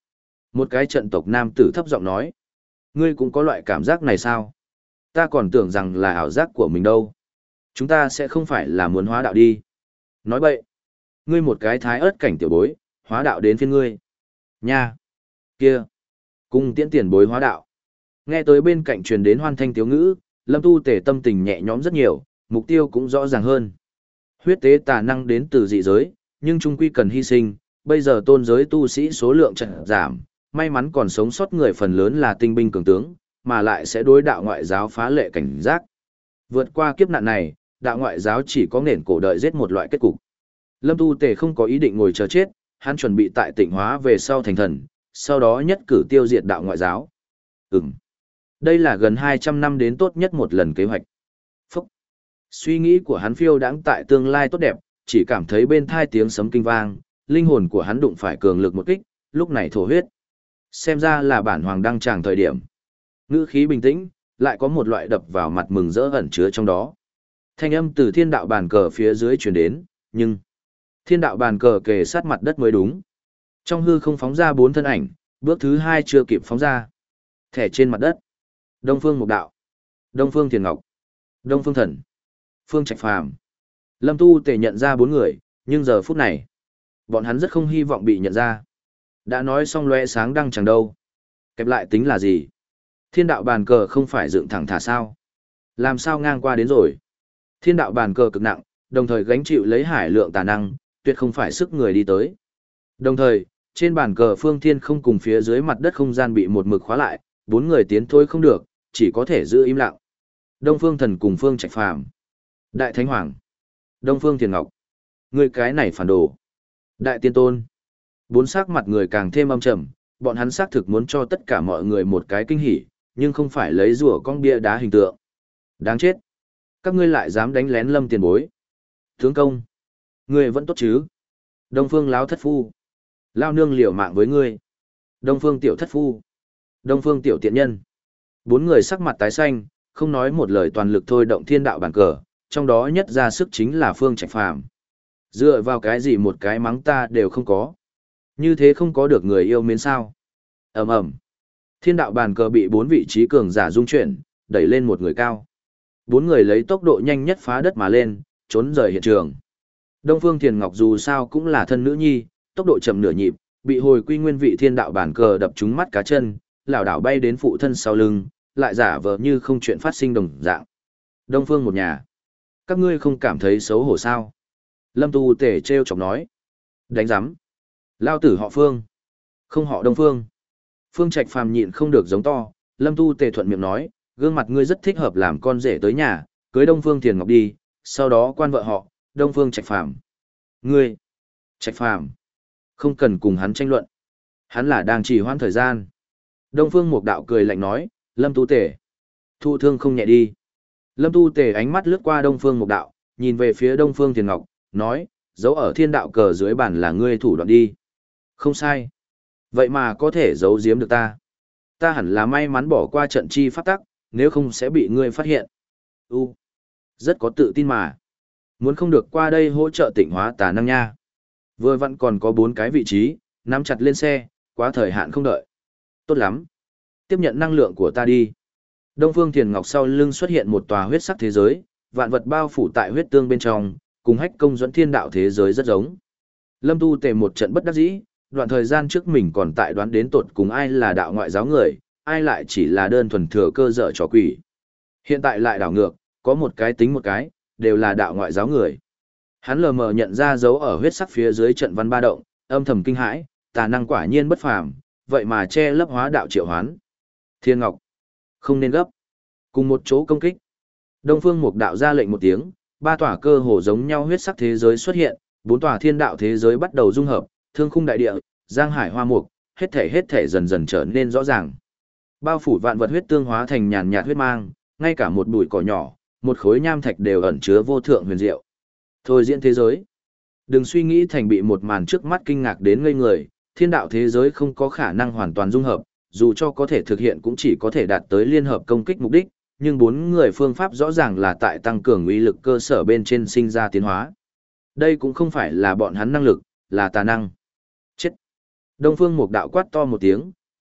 Một cái trận tộc nam tử thấp giọng nói. Ngươi cũng có loại cảm giác này sao? Ta còn tưởng rằng là ảo giác của mình đâu. Chúng ta sẽ không phải là muốn hóa đạo đi. Nói bậy. Ngươi một cái thái ớt cảnh tiểu bối, hóa đạo đến phiên ngươi. Nha. Kia. Cung tiễn tiền bối hóa đạo. Nghe tới bên cạnh truyền đến hoan thanh tiếu ngữ, Lâm Tu Tề tâm tình nhẹ nhõm rất nhiều, mục tiêu cũng rõ ràng hơn. Huyết tế tà năng đến từ dị giới, nhưng trung quy cần hy sinh, bây giờ tôn giới tu sĩ số lượng trận giảm, may mắn còn sống sót người phần lớn là tinh binh cường tướng, mà lại sẽ đối đạo ngoại giáo phá lệ cảnh giác. Vượt qua kiếp nạn này, đạo ngoại giáo chỉ có nền cổ đợi giết một loại kết cục. Lâm Tu Tề không có ý định ngồi chờ chết, hắn chuẩn bị tại Tịnh Hóa về sau thành thần, sau đó nhất cử tiêu diệt đạo ngoại giáo. Ừm. Đây là gần hai trăm năm đến tốt nhất một lần kế hoạch. Phúc. Suy nghĩ của hắn phiêu đãng tại tương lai tốt đẹp, chỉ cảm thấy bên thai tiếng sấm kinh vang, linh hồn của hắn đụng phải cường lực một kích, lúc này thổ huyết. Xem ra là bản hoàng đăng tràng thời điểm. Ngữ khí bình tĩnh, lại có một loại đập vào mặt mừng rỡ ẩn chứa trong đó. Thanh âm từ thiên đạo bàn cờ phía dưới truyền đến, nhưng thiên đạo bàn cờ kề sát mặt đất mới đúng. Trong hư không phóng ra bốn thân ảnh, bước thứ hai chưa kịp phóng ra. Thẻ trên mặt đất. Đông Phương Mục Đạo, Đông Phương Thiền Ngọc, Đông Phương Thần, Phương Trạch Phàm. Lâm Tu Tề nhận ra bốn người, nhưng giờ phút này, bọn hắn rất không hy vọng bị nhận ra. Đã nói xong lóe sáng đăng chẳng đâu. Kẹp lại tính là gì? Thiên đạo bàn cờ không phải dựng thẳng thả sao? Làm sao ngang qua đến rồi? Thiên đạo bàn cờ cực nặng, đồng thời gánh chịu lấy hải lượng tà năng, tuyệt không phải sức người đi tới. Đồng thời, trên bàn cờ phương thiên không cùng phía dưới mặt đất không gian bị một mực khóa lại, bốn người tiến thôi không được, chỉ có thể giữ im lặng. Đông Phương Thần cùng Phương Trạch Phàm, Đại Thánh Hoàng, Đông Phương Thiền Ngọc. Người cái này phản đồ. Đại Tiên Tôn. Bốn sắc mặt người càng thêm âm trầm, bọn hắn xác thực muốn cho tất cả mọi người một cái kinh hỉ, nhưng không phải lấy rùa con bia đá hình tượng. Đáng chết. Các ngươi lại dám đánh lén Lâm tiền bối. Tướng công. Ngươi vẫn tốt chứ. Đông Phương Láo thất phu. Lao nương liều mạng với ngươi. Đông Phương tiểu thất phu. Đông Phương tiểu tiện nhân. Bốn người sắc mặt tái xanh, không nói một lời toàn lực thôi động thiên đạo bàn cờ, trong đó nhất ra sức chính là Phương Trạch Phàm. Dựa vào cái gì một cái mắng ta đều không có. Như thế không có được người yêu mến sao. Ầm ầm. Thiên đạo bàn cờ bị bốn vị trí cường giả dung chuyển, đẩy lên một người cao. Bốn người lấy tốc độ nhanh nhất phá đất mà lên, trốn rời hiện trường. Đông Phương Thiền Ngọc dù sao cũng là thân nữ nhi, tốc độ chậm nửa nhịp, bị hồi quy nguyên vị thiên đạo bàn cờ đập trúng mắt cá chân, lảo đảo bay đến phụ thân sau lưng, lại giả vờ như không chuyện phát sinh đồng dạng. Đông Phương một nhà. Các ngươi không cảm thấy xấu hổ sao? Lâm Tu Tể trêu chọc nói. Đánh giám. Lao tử họ Phương. Không họ Đông Phương. Phương Trạch Phàm nhịn không được giống to, Lâm Tu Tề thuận miệng nói, gương mặt ngươi rất thích hợp làm con rể tới nhà, cưới Đông Phương Thiền Ngọc đi, sau đó quan vợ họ, Đông Phương Trạch Phàm. Ngươi, Trạch Phàm, không cần cùng hắn tranh luận. Hắn là đang trì hoãn thời gian. Đông Phương Mục Đạo cười lạnh nói, Lâm Tu Tề, thụ thương không nhẹ đi. Lâm Tu Tề ánh mắt lướt qua Đông Phương Mục Đạo, nhìn về phía Đông Phương Thiền Ngọc, nói, giấu ở thiên đạo cờ dưới bàn là ngươi thủ đoạn đi. Không sai. Vậy mà có thể giấu giếm được ta. Ta hẳn là may mắn bỏ qua trận chi pháp tắc, nếu không sẽ bị ngươi phát hiện. U, rất có tự tin mà. Muốn không được qua đây hỗ trợ Tịnh Hóa tà năng nha. Vừa vặn còn có bốn cái vị trí, nắm chặt lên xe, quá thời hạn không đợi. Tốt lắm. Tiếp nhận năng lượng của ta đi. Đông Phương Thiền Ngọc sau lưng xuất hiện một tòa huyết sắc thế giới, vạn vật bao phủ tại huyết tương bên trong, cùng Hách Công Duẫn thiên đạo thế giới rất giống. Lâm Tu Tề một trận bất đắc dĩ, đoạn thời gian trước mình còn tại đoán đến tột cùng ai là đạo ngoại giáo người, ai lại chỉ là đơn thuần thừa cơ dở trò quỷ. Hiện tại lại đảo ngược, có một cái tính một cái, đều là đạo ngoại giáo người. Hắn lờ mờ nhận ra dấu ở huyết sắc phía dưới trận văn ba động, âm thầm kinh hãi, tà năng quả nhiên bất phàm, vậy mà che lấp hóa đạo triệu hoán. Thiên Ngọc, không nên gấp. Cùng một chỗ công kích. Đông Phương Mục Đạo ra lệnh một tiếng, ba tòa cơ hồ giống nhau huyết sắc thế giới xuất hiện, bốn tòa thiên đạo thế giới bắt đầu dung hợp, thương khung đại địa, giang hải hoa mục, hết thể hết thể dần dần trở nên rõ ràng. Bao phủ vạn vật huyết tương hóa thành nhàn nhạt huyết mang, ngay cả một bụi cỏ nhỏ, một khối nham thạch đều ẩn chứa vô thượng huyền diệu. Thôi diễn thế giới. Đừng suy nghĩ thành bị một màn trước mắt kinh ngạc đến ngây người, thiên đạo thế giới không có khả năng hoàn toàn dung hợp, dù cho có thể thực hiện cũng chỉ có thể đạt tới liên hợp công kích mục đích, nhưng bốn người phương pháp rõ ràng là tại tăng cường uy lực cơ sở bên trên sinh ra tiến hóa. Đây cũng không phải là bọn hắn năng lực, là tà năng. Chết. Đông Phương Mục Đạo quát to một tiếng,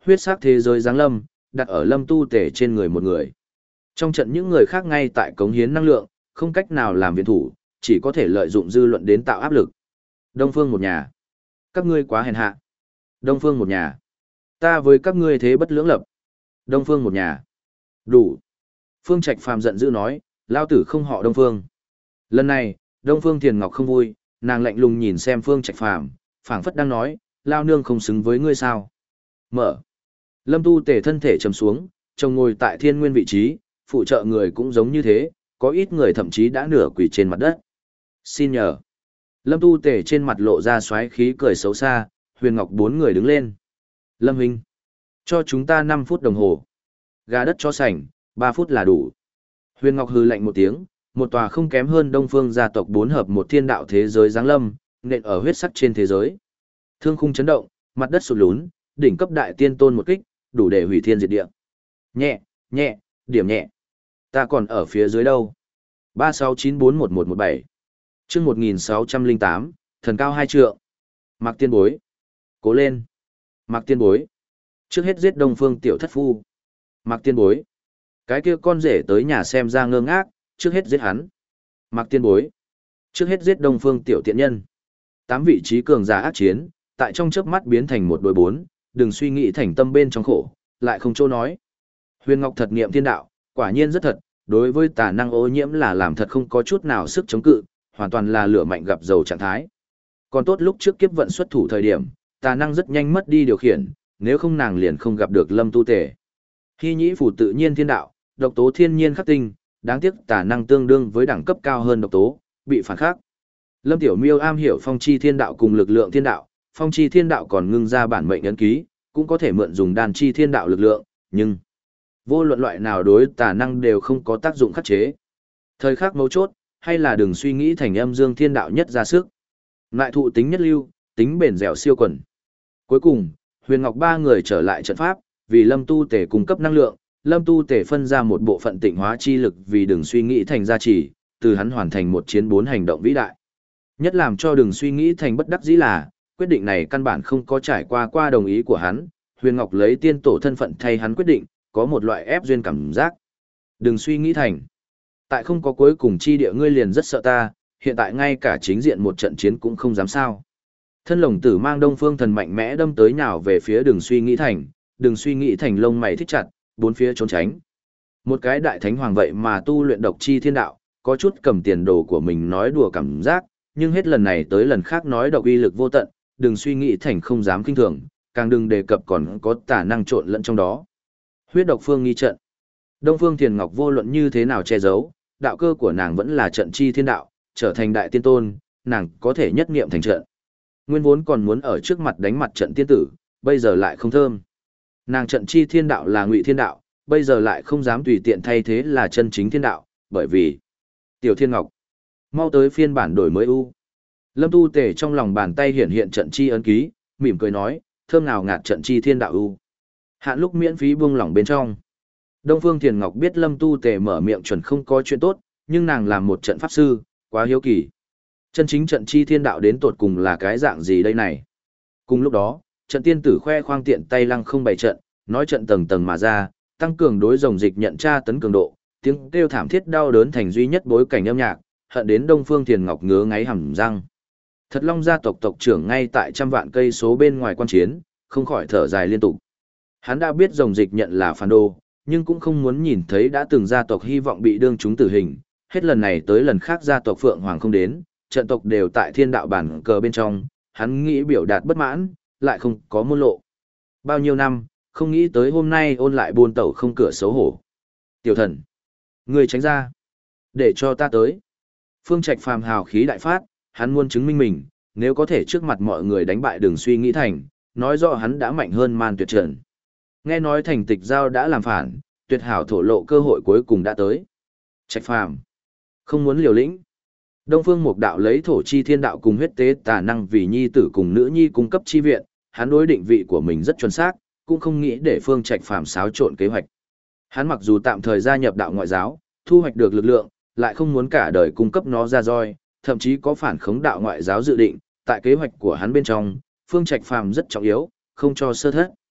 huyết sắc thế giới giáng lâm, đặt ở Lâm Tu Tể trên người một người. Trong trận những người khác ngay tại cống hiến năng lượng, không cách nào làm viện thủ, chỉ có thể lợi dụng dư luận đến tạo áp lực. Đông Phương một nhà. Các ngươi quá hèn hạ. Đông Phương một nhà. Ta với các ngươi thế bất lưỡng lập. Đông Phương một nhà. Đủ. Phương Trạch Phàm giận dữ nói, lao tử không họ Đông Phương. Lần này, Đông Phương Thiền Ngọc không vui, nàng lạnh lùng nhìn xem Phương Trạch Phàm, phảng phất đang nói, lao nương không xứng với ngươi sao. Mở. Lâm Tu Tể thân thể trầm xuống, chồng ngồi tại thiên nguyên vị trí, phụ trợ người cũng giống như thế, có ít người thậm chí đã nửa quỳ trên mặt đất. Xin nhờ. Lâm Tu Tể trên mặt lộ ra xoáy khí cười xấu xa, Huyền Ngọc bốn người đứng lên. Lâm Huynh, cho chúng ta năm phút đồng hồ. Gà đất cho sảnh, ba phút là đủ. Huyền Ngọc hừ lạnh một tiếng, một tòa không kém hơn Đông Phương gia tộc bốn hợp một thiên đạo thế giới giáng lâm, nện ở huyết sắc trên thế giới. Thương khung chấn động, mặt đất sụt lún, đỉnh cấp đại tiên tôn một kích, đủ để hủy thiên diệt địa. Nhẹ, nhẹ, điểm nhẹ. Ta còn ở phía dưới đâu? ba sáu chín bốn một một một bảy. Chương một nghìn sáu trăm lẻ tám, thần cao hai trượng. Mạc Tiên Bối. Cố lên. Mạc Tiên Bối. Trước hết giết Đông Phương tiểu thất phu. Mạc Tiên Bối. Cái kia con rể tới nhà xem ra ngơ ngác, trước hết giết hắn. Mạc Tiên Bối. Trước hết giết Đông Phương tiểu tiện nhân. Tám vị trí cường giả ác chiến, tại trong chớp mắt biến thành một đối bốn, đừng suy nghĩ thành tâm bên trong khổ, lại không chỗ nói. Huyền Ngọc thật niệm thiên đạo, quả nhiên rất thật, đối với tà năng ô nhiễm là làm thật không có chút nào sức chống cự, hoàn toàn là lửa mạnh gặp dầu trạng thái. Còn tốt lúc trước kiếp vận xuất thủ thời điểm, tà năng rất nhanh mất đi điều khiển, nếu không nàng liền không gặp được Lâm Tu Tể. Hy nhĩ phủ tự nhiên thiên đạo, độc tố thiên nhiên khắc tinh, đáng tiếc tà năng tương đương với đẳng cấp cao hơn độc tố, bị phản khắc. Lâm Tiểu Miêu am hiểu phong chi thiên đạo cùng lực lượng thiên đạo, phong chi thiên đạo còn ngưng ra bản mệnh ấn ký, cũng có thể mượn dùng đan chi thiên đạo lực lượng, nhưng vô luận loại nào đối tà năng đều không có tác dụng khắc chế. Thời khắc mấu chốt, hay là đừng suy nghĩ thành âm dương thiên đạo nhất ra sức. Lại thụ tính nhất lưu, tính bền dẻo siêu quần. Cuối cùng, Huyền Ngọc ba người trở lại trận pháp, vì Lâm Tu Tể cung cấp năng lượng, Lâm Tu Tể phân ra một bộ phận tịnh hóa chi lực vì đừng suy nghĩ thành gia trì, từ hắn hoàn thành một chiến bốn hành động vĩ đại. Nhất làm cho đừng suy nghĩ thành bất đắc dĩ là, quyết định này căn bản không có trải qua qua đồng ý của hắn, Huyền Ngọc lấy tiên tổ thân phận thay hắn quyết định, có một loại ép duyên cảm giác. Đừng suy nghĩ thành. Tại không có cuối cùng chi địa ngươi liền rất sợ ta, hiện tại ngay cả chính diện một trận chiến cũng không dám sao. Thân lồng tử mang Đông Phương Thần mạnh mẽ đâm tới nhào về phía đừng suy nghĩ thành, đừng suy nghĩ thành lông mày thích chặt, bốn phía trốn tránh. Một cái đại thánh hoàng vậy mà tu luyện độc chi thiên đạo, có chút cầm tiền đồ của mình nói đùa cảm giác, nhưng hết lần này tới lần khác nói độc uy lực vô tận, đừng suy nghĩ thành không dám kinh thường, càng đừng đề cập còn có tà năng trộn lẫn trong đó. Huyết độc phương nghi trận. Đông Phương Thiền Ngọc vô luận như thế nào che giấu, đạo cơ của nàng vẫn là trận chi thiên đạo, trở thành đại tiên tôn, nàng có thể nhất nghiệm thành trận. Nguyên vốn còn muốn ở trước mặt đánh mặt trận tiên tử, bây giờ lại không thơm. Nàng trận chi thiên đạo là ngụy thiên đạo, bây giờ lại không dám tùy tiện thay thế là chân chính thiên đạo, bởi vì Tiểu Thiên Ngọc, mau tới phiên bản đổi mới u. Lâm Tu Tể trong lòng bàn tay hiện hiện trận chi ấn ký, mỉm cười nói, thơm nào ngạt trận chi thiên đạo u. Hạn lúc miễn phí buông lỏng bên trong. Đông Phương Thiền Ngọc biết Lâm Tu Tể mở miệng chuẩn không có chuyện tốt, nhưng nàng làm một trận pháp sư, quá hiếu kỳ. Chân chính trận chi thiên đạo đến tột cùng là cái dạng gì đây này? Cùng lúc đó, trận tiên tử khoe khoang tiện tay lăng không bày trận, nói trận tầng tầng mà ra, tăng cường đối rồng dịch nhận tra tấn cường độ, tiếng kêu thảm thiết đau đớn thành duy nhất bối cảnh âm nhạc, hận đến Đông Phương Thiền Ngọc ngứa ngáy hầm răng. Thật Long gia tộc tộc trưởng ngay tại trăm vạn cây số bên ngoài quan chiến, không khỏi thở dài liên tục. Hắn đã biết rồng dịch nhận là phản đồ, nhưng cũng không muốn nhìn thấy đã từng gia tộc hy vọng bị đương chúng tử hình, hết lần này tới lần khác gia tộc Phượng Hoàng không đến, trận tộc đều tại thiên đạo bản cờ bên trong, hắn nghĩ biểu đạt bất mãn, lại không có môn lộ. Bao nhiêu năm, không nghĩ tới hôm nay ôn lại buôn tẩu không cửa xấu hổ. Tiểu thần, người tránh ra, để cho ta tới. Phương Trạch phàm hào khí đại phát, hắn muốn chứng minh mình, nếu có thể trước mặt mọi người đánh bại Đường Suy Nghĩ Thành, nói rõ hắn đã mạnh hơn Man Tuyệt Trần. Nghe nói Thành Tịch Giao đã làm phản, Tuyệt Hảo thổ lộ cơ hội cuối cùng đã tới. Trạch phàm, không muốn liều lĩnh. Đông Phương Mục Đạo lấy thổ chi thiên đạo cùng huyết tế tà năng vì nhi tử cùng nữ nhi cung cấp chi viện, hắn đối định vị của mình rất chuẩn xác, cũng không nghĩ để Phương Trạch phàm xáo trộn kế hoạch. Hắn mặc dù tạm thời gia nhập đạo ngoại giáo, thu hoạch được lực lượng, lại không muốn cả đời cung cấp nó ra roi, thậm chí có phản khống đạo ngoại giáo dự định, tại kế hoạch của hắn bên trong, Phương Trạch phàm rất trọng yếu, không cho sơ thất.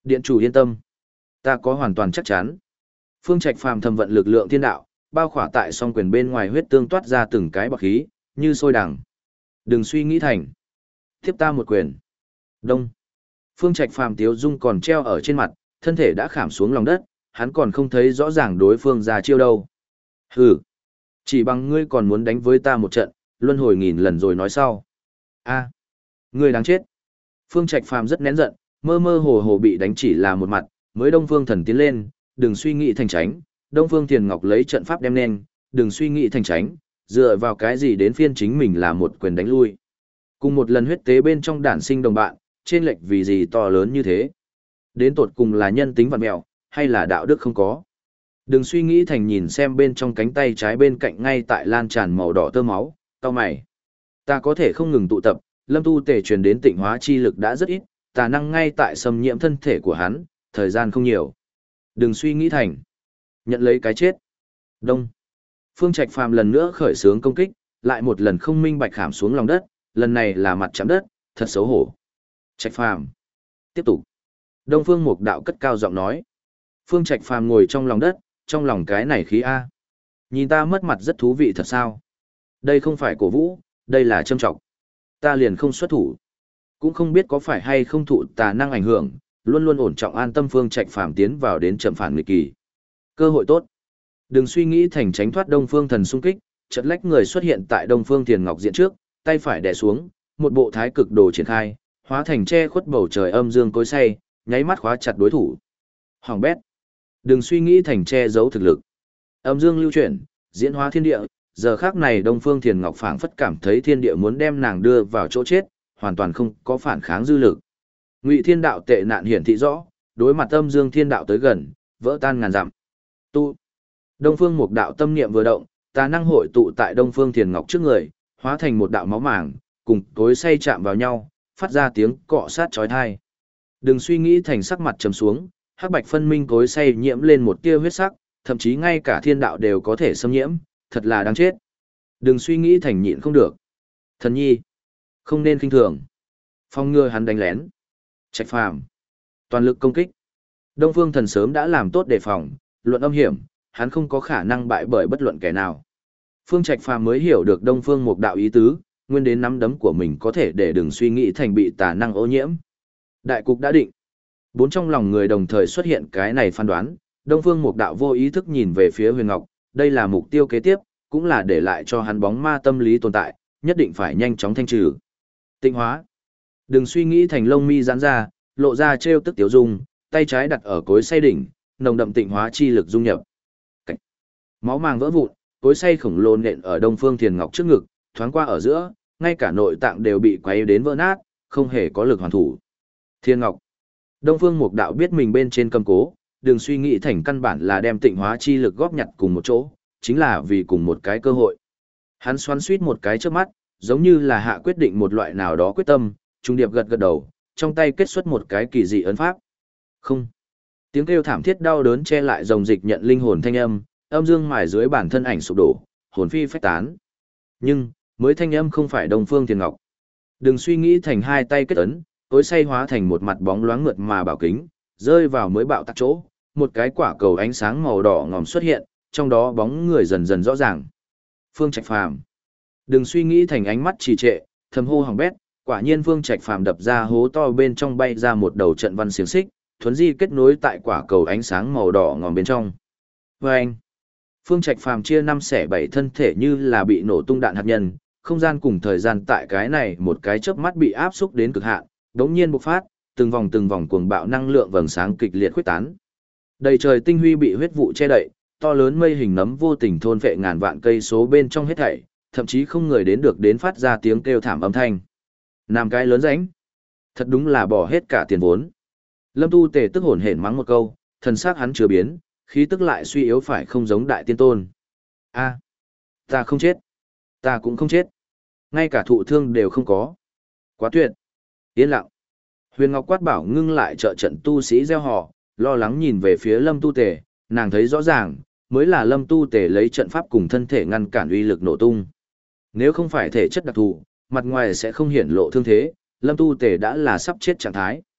Điện chủ yên tâm. Ta có hoàn toàn chắc chắn. Phương Trạch Phàm thầm vận lực lượng thiên đạo, bao khỏa tại song quyền bên ngoài huyết tương toát ra từng cái bọt khí, như sôi đằng. Đừng suy nghĩ thành. Tiếp ta một quyền. Đông. Phương Trạch Phàm tiếu dung còn treo ở trên mặt, thân thể đã khảm xuống lòng đất, hắn còn không thấy rõ ràng đối phương ra chiêu đâu. Hừ. Chỉ bằng ngươi còn muốn đánh với ta một trận, luân hồi nghìn lần rồi nói sau. A. Ngươi đáng chết. Phương Trạch Phàm rất nén giận, mơ mơ hồ hồ bị đánh chỉ là một mặt, mới Đông Phương Thần tiến lên, đừng suy nghĩ thành tránh, Đông Phương Tiền Ngọc lấy trận pháp đem nên, đừng suy nghĩ thành tránh, dựa vào cái gì đến phiên chính mình là một quyền đánh lui. Cùng một lần huyết tế bên trong đản sinh đồng bạn, trên lệch vì gì to lớn như thế. Đến tột cùng là nhân tính vặn mẹo, hay là đạo đức không có. Đừng suy nghĩ thành nhìn xem bên trong cánh tay trái bên cạnh ngay tại lan tràn màu đỏ tơ máu, cao mày. Ta có thể không ngừng tụ tập, lâm tu tề truyền đến tịnh hóa chi lực đã rất ít, tà năng ngay tại xâm nhiễm thân thể của hắn, thời gian không nhiều. Đừng suy nghĩ thành. Nhận lấy cái chết. Đông. Phương Trạch Phàm lần nữa khởi xướng công kích, lại một lần không minh bạch khảm xuống lòng đất, lần này là mặt chạm đất, thật xấu hổ. Trạch Phàm. Tiếp tục. Đông Phương Mục Đạo cất cao giọng nói. Phương Trạch Phàm ngồi trong lòng đất, trong lòng cái này khí A. Nhìn ta mất mặt rất thú vị thật sao? Đây không phải cổ vũ, đây là châm trọng. Ta liền không xuất thủ. Cũng không biết có phải hay không thụ tà năng ảnh hưởng, luôn luôn ổn trọng an tâm Phương Trạch Phàm tiến vào đến chậm phản nghịch kỳ. Cơ hội tốt. Đừng suy nghĩ thành tránh thoát Đông Phương Thần xung kích, chợt lách người xuất hiện tại Đông Phương Tiền Ngọc diện trước, tay phải đè xuống, một bộ thái cực đồ triển khai, hóa thành che khuất bầu trời âm dương cối xay, nháy mắt khóa chặt đối thủ. Hoàng bét. Đừng suy nghĩ thành che giấu thực lực. Âm dương lưu chuyển, diễn hóa thiên địa, giờ khác này Đông Phương Thiền Ngọc phảng phất cảm thấy thiên địa muốn đem nàng đưa vào chỗ chết, hoàn toàn không có phản kháng dư lực. Ngụy Thiên Đạo tệ nạn hiển thị rõ, đối mặt âm dương thiên đạo tới gần, vỡ tan ngàn dặm. Tu. Đông Phương Mục Đạo tâm niệm vừa động, tà năng hội tụ tại Đông Phương Thiền Ngọc trước người, hóa thành một đạo máu màng, cùng cối xay chạm vào nhau, phát ra tiếng cọ sát chói tai. Đừng suy nghĩ thành sắc mặt trầm xuống, hắc bạch phân minh cối xay nhiễm lên một tia huyết sắc, thậm chí ngay cả thiên đạo đều có thể xâm nhiễm, thật là đáng chết. Đừng suy nghĩ thành nhịn không được. Thần nhi, không nên khinh thường. Phong ngừa hắn đánh lén. Trạch Phàm, toàn lực công kích. Đông Phương Thần sớm đã làm tốt đề phòng, luận âm hiểm, hắn không có khả năng bại bởi bất luận kẻ nào. Phương Trạch Phàm mới hiểu được Đông Phương Mục Đạo ý tứ, nguyên đến nắm đấm của mình có thể để đừng suy nghĩ thành bị tà năng ô nhiễm. Đại cục đã định. Bốn trong lòng người đồng thời xuất hiện cái này phán đoán, Đông Phương Mục Đạo vô ý thức nhìn về phía Huyền Ngọc, đây là mục tiêu kế tiếp, cũng là để lại cho hắn bóng ma tâm lý tồn tại, nhất định phải nhanh chóng thanh trừ. Tịnh hóa. Đừng suy nghĩ thành lông mi giãn ra, lộ ra trêu tức tiểu dung, tay trái đặt ở cối xay đỉnh, nồng đậm tịnh hóa chi lực dung nhập. Cảnh. Máu màng vỡ vụn, cối xay khổng lồ nện ở Đông Phương Thiền Ngọc trước ngực, thoáng qua ở giữa, ngay cả nội tạng đều bị quấy đến vỡ nát, không hề có lực hoàn thủ. Thiên Ngọc. Đông Phương Mục Đạo biết mình bên trên cầm cố, đừng suy nghĩ thành căn bản là đem tịnh hóa chi lực góp nhặt cùng một chỗ, chính là vì cùng một cái cơ hội. Hắn xoắn suýt một cái trước mắt, giống như là hạ quyết định một loại nào đó quyết tâm, trung điệp gật gật đầu, trong tay kết xuất một cái kỳ dị ấn pháp. Không. Tiếng kêu thảm thiết đau đớn che lại dòng dịch nhận linh hồn thanh âm, âm dương mài dưới bản thân ảnh sụp đổ, hồn phi phách tán. Nhưng, mới thanh âm không phải Đông Phương Tiền Ngọc. Đừng suy nghĩ thành hai tay kết ấn, tối say hóa thành một mặt bóng loáng mượt mà bảo kính, rơi vào mới bạo tắc chỗ, một cái quả cầu ánh sáng màu đỏ ngòm xuất hiện, trong đó bóng người dần dần rõ ràng. Phương Trạch Phàm. Đừng suy nghĩ thành ánh mắt trì trệ, thầm hô hỏng bét, quả nhiên Phương Trạch Phàm đập ra hố to bên trong bay ra một đầu trận văn xiềng xích, thuấn di kết nối tại quả cầu ánh sáng màu đỏ ngòm bên trong. Vâng! Phương Trạch Phàm chia năm xẻ bảy thân thể như là bị nổ tung đạn hạt nhân, không gian cùng thời gian tại cái này một cái chớp mắt bị áp xúc đến cực hạn, đống nhiên bộc phát, từng vòng từng vòng cuồng bạo năng lượng vầng sáng kịch liệt khuếch tán. Đầy trời tinh huy bị huyết vụ che đậy, to lớn mây hình nấm vô tình thôn phệ ngàn vạn cây số bên trong hết thảy, thậm chí không người đến được đến phát ra tiếng kêu thảm âm thanh. Nam cái lớn ránh, thật đúng là bỏ hết cả tiền vốn. Lâm Tu Tề tức hổn hển mắng một câu, thần sắc hắn chưa biến, khí tức lại suy yếu phải không giống đại tiên tôn. A, ta không chết, ta cũng không chết, ngay cả thụ thương đều không có. Quá tuyệt. Yên lặng. Huyền Ngọc quát bảo ngưng lại trợ trận tu sĩ gieo họ, lo lắng nhìn về phía Lâm Tu Tề, nàng thấy rõ ràng, mới là Lâm Tu Tề lấy trận pháp cùng thân thể ngăn cản uy lực nổ tung. Nếu không phải thể chất đặc thù, mặt ngoài sẽ không hiển lộ thương thế, Lâm Tu Tề đã là sắp chết trạng thái.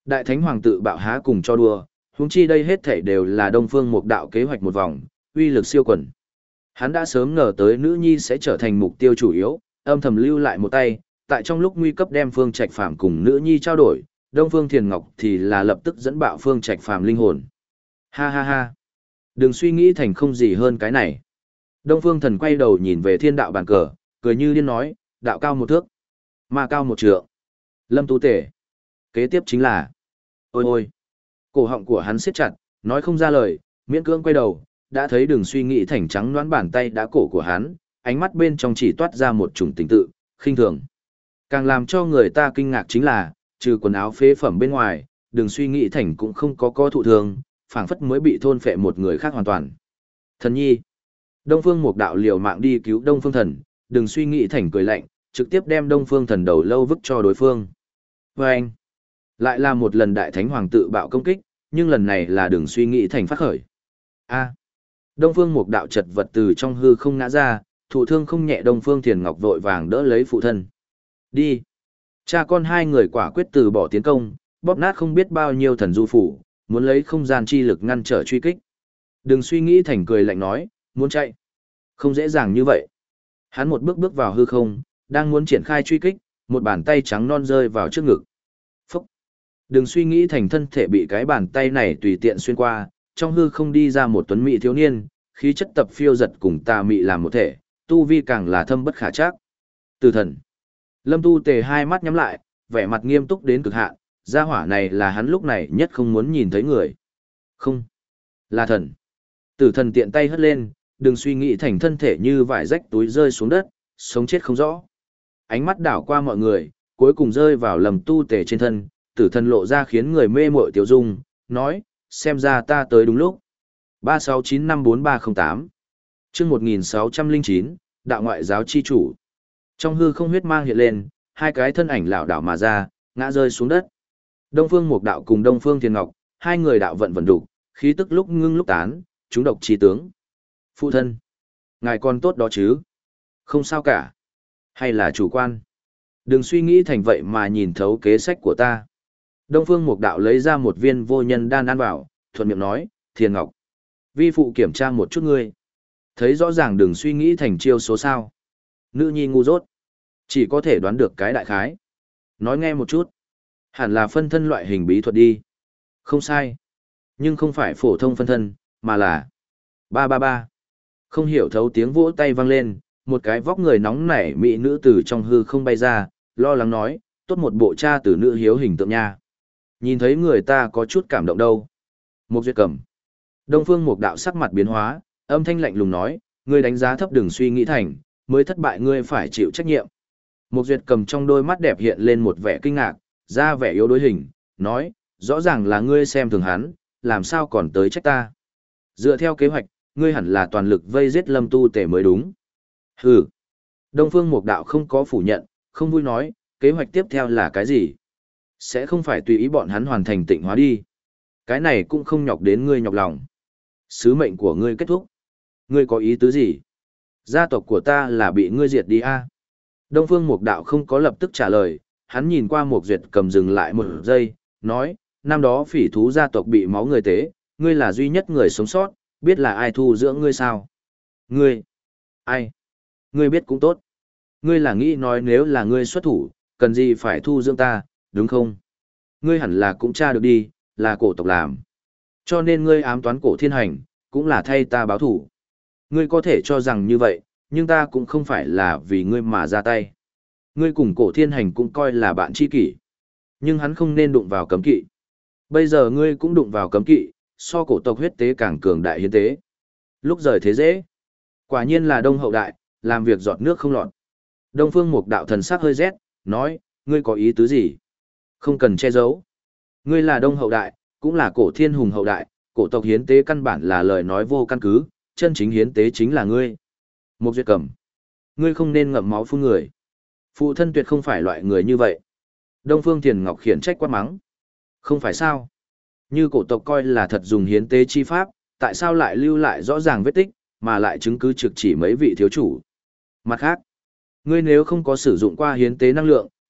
Đại thánh hoàng tự bạo há cùng cho đùa, huống chi đây hết thảy đều là Đông Phương Mục Đạo kế hoạch một vòng, uy lực siêu quần. Hắn đã sớm ngờ tới nữ nhi sẽ trở thành mục tiêu chủ yếu, âm thầm lưu lại một tay, tại trong lúc nguy cấp đem Phương Trạch Phàm cùng nữ nhi trao đổi, Đông Phương Thiền Ngọc thì là lập tức dẫn bạo Phương Trạch Phàm linh hồn. Ha ha ha. Đừng suy nghĩ thành không gì hơn cái này. Đông Phương Thần quay đầu nhìn về thiên đạo bàn cờ, cười như điên nói, đạo cao một thước, ma cao một trượng. Lâm Tu Tể. Kế tiếp chính là... Ôi ôi. Cổ họng của hắn siết chặt, nói không ra lời, miễn cưỡng quay đầu, đã thấy Đừng suy nghĩ thành trắng nõn bàn tay đã cổ của hắn, ánh mắt bên trong chỉ toát ra một chủng tình tự, khinh thường. Càng làm cho người ta kinh ngạc chính là, trừ quần áo phế phẩm bên ngoài, Đừng suy nghĩ thành cũng không có co thụ thương, phảng phất mới bị thôn phệ một người khác hoàn toàn. Thần nhi. Đông Phương Mục Đạo liều mạng đi cứu Đông Phương Thần, Đừng suy nghĩ thành cười lạnh, trực tiếp đem Đông Phương Thần đầu lâu vứt cho đối phương. Và anh, lại là một lần đại thánh hoàng tự bạo công kích, nhưng lần này là Đừng suy nghĩ thành phát khởi. A. Đông Phương Mục Đạo chật vật từ trong hư không ngã ra, thụ thương không nhẹ. Đông Phương Thiền Ngọc vội vàng đỡ lấy phụ thân. Đi. Cha con hai người quả quyết từ bỏ tiến công, bóp nát không biết bao nhiêu thần du phủ, muốn lấy không gian chi lực ngăn trở truy kích. Đừng suy nghĩ thành cười lạnh nói, muốn chạy. Không dễ dàng như vậy. Hắn một bước bước vào hư không, đang muốn triển khai truy kích, một bàn tay trắng non rơi vào trước ngực. Phúc. Đừng suy nghĩ thành thân thể bị cái bàn tay này tùy tiện xuyên qua, trong hư không đi ra một tuấn mỹ thiếu niên, khí chất tập phiêu giật cùng tà mị làm một thể, tu vi càng là thâm bất khả trắc. Từ Thần. Lâm Tu Tề hai mắt nhắm lại, vẻ mặt nghiêm túc đến cực hạn, gia hỏa này là hắn lúc này nhất không muốn nhìn thấy người. Không. Là thần. Tử Thần tiện tay hất lên, đừng suy nghĩ thành thân thể như vải rách túi rơi xuống đất, sống chết không rõ. Ánh mắt đảo qua mọi người, cuối cùng rơi vào Lâm Tu Tề trên thân, Tử Thần lộ ra khiến người mê mội tiêu dung, nói, xem ra ta tới đúng lúc. ba sáu chín năm bốn ba không tám chương một nghìn sáu trăm lẻ chín, đạo ngoại giáo chi chủ. Trong hư không huyết mang hiện lên, hai cái thân ảnh lảo đảo mà ra, ngã rơi xuống đất. Đông Phương Mục Đạo cùng Đông Phương Thiên Ngọc, hai người đạo vận vận đục, khí tức lúc ngưng lúc tán, chúng độc chi tướng. Phụ thân, ngài còn tốt đó chứ? Không sao cả. Hay là chủ quan? Đừng suy nghĩ thành vậy mà nhìn thấu kế sách của ta. Đông Phương Mục Đạo lấy ra một viên vô nhân đan ăn vào, thuận miệng nói, Thiên Ngọc, vi phụ kiểm tra một chút ngươi. Thấy rõ ràng đừng suy nghĩ thành chiêu số sao. Nữ nhi ngu dốt. Chỉ có thể đoán được cái đại khái. Nói nghe một chút. Hẳn là phân thân loại hình bí thuật đi. Không sai. Nhưng không phải phổ thông phân thân, mà là... Ba ba ba. Không hiểu thấu tiếng vỗ tay vang lên, một cái vóc người nóng nảy mỹ nữ từ trong hư không bay ra, lo lắng nói, tốt một bộ cha tử nữ hiếu hình tượng nha. Nhìn thấy người ta có chút cảm động đâu. Một Duyệt Cầm. Đông Phương Mục Đạo sắc mặt biến hóa, âm thanh lạnh lùng nói, ngươi đánh giá thấp đừng suy nghĩ thành, mới thất bại ngươi phải chịu trách nhiệm. Một Duyệt Cầm trong đôi mắt đẹp hiện lên một vẻ kinh ngạc, ra vẻ yếu đối hình, nói, rõ ràng là ngươi xem thường hắn, làm sao còn tới trách ta. Dựa theo kế hoạch, ngươi hẳn là toàn lực vây giết Lâm Tu Tể mới đúng. Hừ. Đông Phương Mục Đạo không có phủ nhận, không vui nói, kế hoạch tiếp theo là cái gì? Sẽ không phải tùy ý bọn hắn hoàn thành tịnh hóa đi. Cái này cũng không nhọc đến ngươi nhọc lòng. Sứ mệnh của ngươi kết thúc. Ngươi có ý tứ gì? Gia tộc của ta là bị ngươi diệt đi a? Đông Phương Mục Đạo không có lập tức trả lời, hắn nhìn qua Mục Duyệt Cầm dừng lại một giây, nói, năm đó phỉ thú gia tộc bị máu người tế, ngươi là duy nhất người sống sót, biết là ai thu dưỡng ngươi sao? Ngươi? Ai? Ngươi biết cũng tốt. Ngươi là nghĩ nói nếu là ngươi xuất thủ, cần gì phải thu dưỡng ta, đúng không? Ngươi hẳn là cũng tra được đi, là cổ tộc làm. Cho nên ngươi ám toán cổ thiên hành, cũng là thay ta báo thủ. Ngươi có thể cho rằng như vậy, nhưng ta cũng không phải là vì ngươi mà ra tay. Ngươi cùng cổ thiên hành cũng coi là bạn tri kỷ. Nhưng hắn không nên đụng vào cấm kỵ. Bây giờ ngươi cũng đụng vào cấm kỵ, so cổ tộc huyết tế càng cường đại hiến tế. Lúc rời thế dễ. Quả nhiên là đông hậu đại, làm việc giọt nước không lọt. Đông Phương Mục Đạo thần sắc hơi rét, nói, ngươi có ý tứ gì? Không cần che giấu. Ngươi là đông hậu đại, cũng là cổ thiên hùng hậu đại, cổ tộc hiến tế căn bản là lời nói vô căn cứ, chân chính hiến tế chính là ngươi. Một Duyệt Cầm, ngươi không nên ngậm máu phun người. Phụ thân tuyệt không phải loại người như vậy. Đông Phương Thiền Ngọc khiển trách quát mắng. Không phải sao? Như cổ tộc coi là thật dùng hiến tế chi pháp, tại sao lại lưu lại rõ ràng vết tích, mà lại chứng cứ trực chỉ mấy vị thiếu chủ? Mặt khác, ngươi nếu không có sử dụng qua hiến tế năng lượng,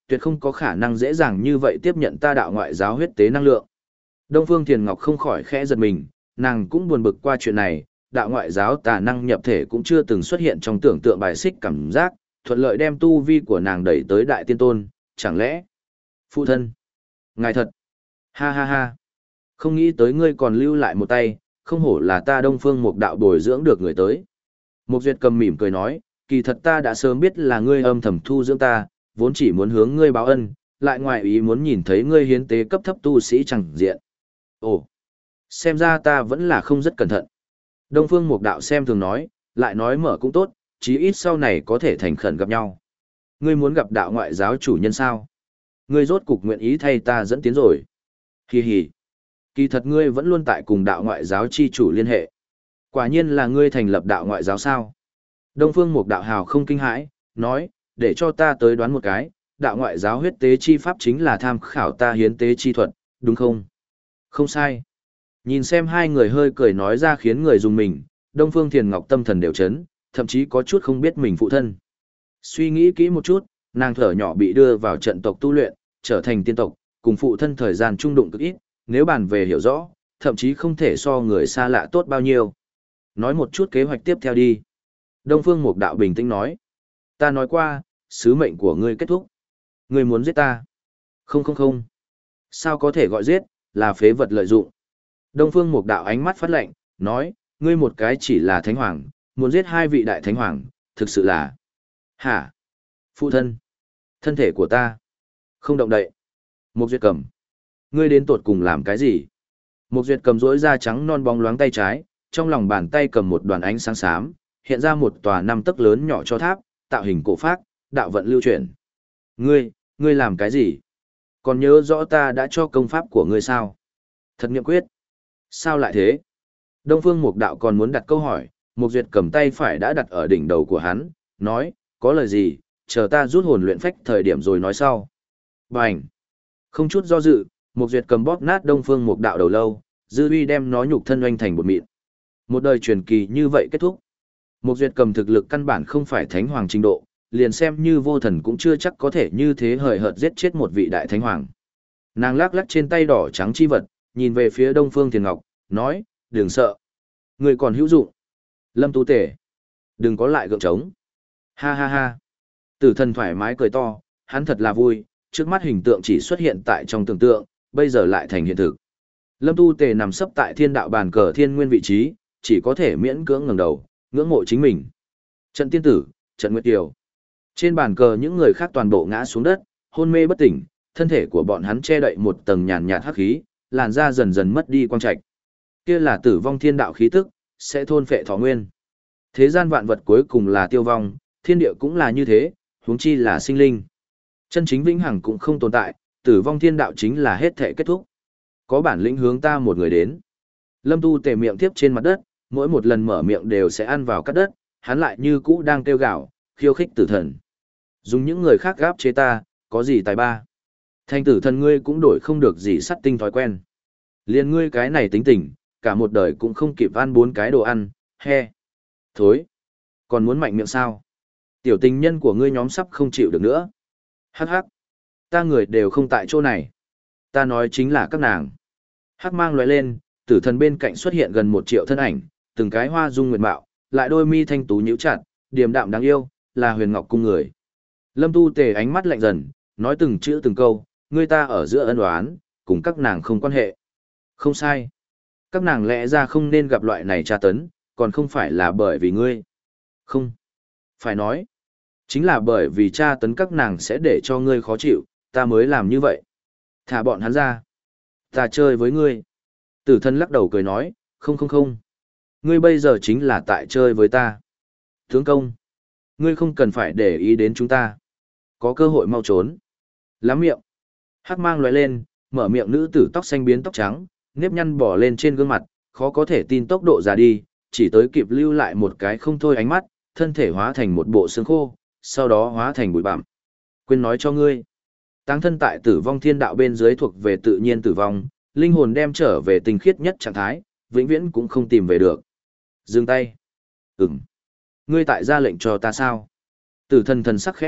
tuyệt không có khả năng dễ dàng như vậy tiếp nhận ta đạo ngoại giáo huyết tế năng lượng. Đông Phương Thiền Ngọc không khỏi khẽ giật mình, nàng cũng buồn bực qua chuyện này, đạo ngoại giáo tà năng nhập thể cũng chưa từng xuất hiện trong tưởng tượng bài xích cảm giác, thuận lợi đem tu vi của nàng đẩy tới đại tiên tôn, chẳng lẽ? Phụ thân, ngài thật, ha ha ha, không nghĩ tới ngươi còn lưu lại một tay, không hổ là ta Đông Phương Mục đạo bồi dưỡng được người tới. Mục Duyệt cầm mỉm cười nói, kỳ thật ta đã sớm biết là ngươi âm thầm thu dưỡng ta, vốn chỉ muốn hướng ngươi báo ân, lại ngoài ý muốn nhìn thấy ngươi hiến tế cấp thấp tu sĩ chẳng diện. Ồ, xem ra ta vẫn là không rất cẩn thận. Đông Phương Mục đạo xem thường nói, lại nói mở cũng tốt, chí ít sau này có thể thành khẩn gặp nhau. Ngươi muốn gặp đạo ngoại giáo chủ nhân sao? Ngươi rốt cục nguyện ý thay ta dẫn tiến rồi. Hi hi. Kỳ thật ngươi vẫn luôn tại cùng đạo ngoại giáo chi chủ liên hệ. Quả nhiên là ngươi thành lập đạo ngoại giáo sao? Đông Phương Mục đạo hào không kinh hãi, nói, để cho ta tới đoán một cái, đạo ngoại giáo huyết tế chi pháp chính là tham khảo ta hiến tế chi thuật, đúng không? Không sai. Nhìn xem hai người hơi cười nói ra khiến người dùng mình, Đông Phương Thiền Ngọc tâm thần đều chấn, thậm chí có chút không biết mình phụ thân. Suy nghĩ kỹ một chút, nàng thở nhỏ bị đưa vào trận tộc tu luyện, trở thành tiên tộc, cùng phụ thân thời gian trung đụng cực ít, nếu bàn về hiểu rõ, thậm chí không thể so người xa lạ tốt bao nhiêu. Nói một chút kế hoạch tiếp theo đi. Đông Phương Mục đạo bình tĩnh nói. Ta nói qua, sứ mệnh của ngươi kết thúc. Ngươi muốn giết ta. Không không không. Sao có thể gọi giết, là phế vật lợi dụng. Đông Phương Mục đạo ánh mắt phát lạnh, nói, ngươi một cái chỉ là thánh hoàng, muốn giết hai vị đại thánh hoàng, thực sự là... Hả? Phụ thân. Thân thể của ta. Không động đậy. Mục Duyệt cầm. Ngươi đến tột cùng làm cái gì? Mục Duyệt cầm rỗi da trắng non bóng loáng tay trái, trong lòng bàn tay cầm một đoàn ánh sáng xám, hiện ra một tòa năm tấc lớn nhỏ cho tháp, tạo hình cổ phác, đạo vận lưu chuyển. Ngươi, ngươi làm cái gì? Còn nhớ rõ ta đã cho công pháp của ngươi sao? Thật nghiệm quyết. Sao lại thế? Đông Phương Mục đạo còn muốn đặt câu hỏi, Mục Duyệt cầm tay phải đã đặt ở đỉnh đầu của hắn, nói, có lời gì, chờ ta rút hồn luyện phách thời điểm rồi nói sau. Bành! Không chút do dự, Mục Duyệt cầm bóp nát Đông Phương Mục đạo đầu lâu, dư uy đem nó nhục thân oanh thành bột mịn. Một đời truyền kỳ như vậy kết thúc. Mục Duyệt cầm thực lực căn bản không phải thánh hoàng trình độ, liền xem như vô thần cũng chưa chắc có thể như thế hời hợt giết chết một vị đại thánh hoàng. Nàng lắc lắc trên tay đỏ trắng chi vật, nhìn về phía Đông Phương Thiền Ngọc, nói, đừng sợ. Người còn hữu dụng. Lâm Tu Tể. Đừng có lại gượng trống. Ha ha ha. Tử thần thoải mái cười to, hắn thật là vui, trước mắt hình tượng chỉ xuất hiện tại trong tưởng tượng, bây giờ lại thành hiện thực. Lâm Tu Tề nằm sấp tại thiên đạo bàn cờ thiên nguyên vị trí, chỉ có thể miễn cưỡng ngẩng đầu, ngưỡng mộ chính mình. Trận tiên tử, trận nguyệt kiều. Trên bàn cờ những người khác toàn bộ ngã xuống đất, hôn mê bất tỉnh, thân thể của bọn hắn che đậy một tầng nhàn nhạt hắc khí, làn da dần dần mất đi quang trạch. Kia là tử vong thiên đạo khí tức, sẽ thôn phệ thọ nguyên. Thế gian vạn vật cuối cùng là tiêu vong, thiên địa cũng là như thế, huống chi là sinh linh. Chân chính vĩnh hằng cũng không tồn tại, tử vong thiên đạo chính là hết thể kết thúc. Có bản lĩnh hướng ta một người đến. Lâm Tu Tề miệng tiếp trên mặt đất, mỗi một lần mở miệng đều sẽ ăn vào cát đất, hắn lại như cũ đang kêu gào, khiêu khích tử thần. Dùng những người khác gáp chế ta, có gì tài ba. Thanh tử thần ngươi cũng đổi không được gì sắt tinh thói quen. Liên ngươi cái này tính tình, cả một đời cũng không kịp ăn bốn cái đồ ăn, he. Thối. Còn muốn mạnh miệng sao? Tiểu tình nhân của ngươi nhóm sắp không chịu được nữa. Hắc hắc. Ta người đều không tại chỗ này. Ta nói chính là các nàng. Hắc mang lóe lên, tử thần bên cạnh xuất hiện gần một triệu thân ảnh, từng cái hoa dung nguyệt mạo, lại đôi mi thanh tú nhíu chặt, điềm đạm đáng yêu, là Huyền Ngọc cung người. Lâm Tu Tề ánh mắt lạnh dần, nói từng chữ từng câu, ngươi ta ở giữa ân oán, cùng các nàng không quan hệ. Không sai. Các nàng lẽ ra không nên gặp loại này tra tấn, còn không phải là bởi vì ngươi. Không. Phải nói. Chính là bởi vì tra tấn các nàng sẽ để cho ngươi khó chịu, ta mới làm như vậy. Thả bọn hắn ra. Ta chơi với ngươi. Tử thân lắc đầu cười nói, không không không. Ngươi bây giờ chính là tại chơi với ta. Tướng công. Ngươi không cần phải để ý đến chúng ta. Có cơ hội mau trốn. Lắm miệng. Hắc mang lóe lên, mở miệng nữ tử tóc xanh biến tóc trắng, nếp nhăn bỏ lên trên gương mặt, khó có thể tin tốc độ già đi, chỉ tới kịp lưu lại một cái không thôi ánh mắt, thân thể hóa thành một bộ xương khô, sau đó hóa thành bụi bặm. Quên nói cho ngươi. Táng thân tại tử vong thiên đạo bên dưới thuộc về tự nhiên tử vong, linh hồn đem trở về tinh khiết nhất trạng thái, vĩnh viễn cũng không tìm về được. Dừng tay. Ừm. Ngươi tại ra lệnh cho ta sao? Tử thần thần sắc khẽ động,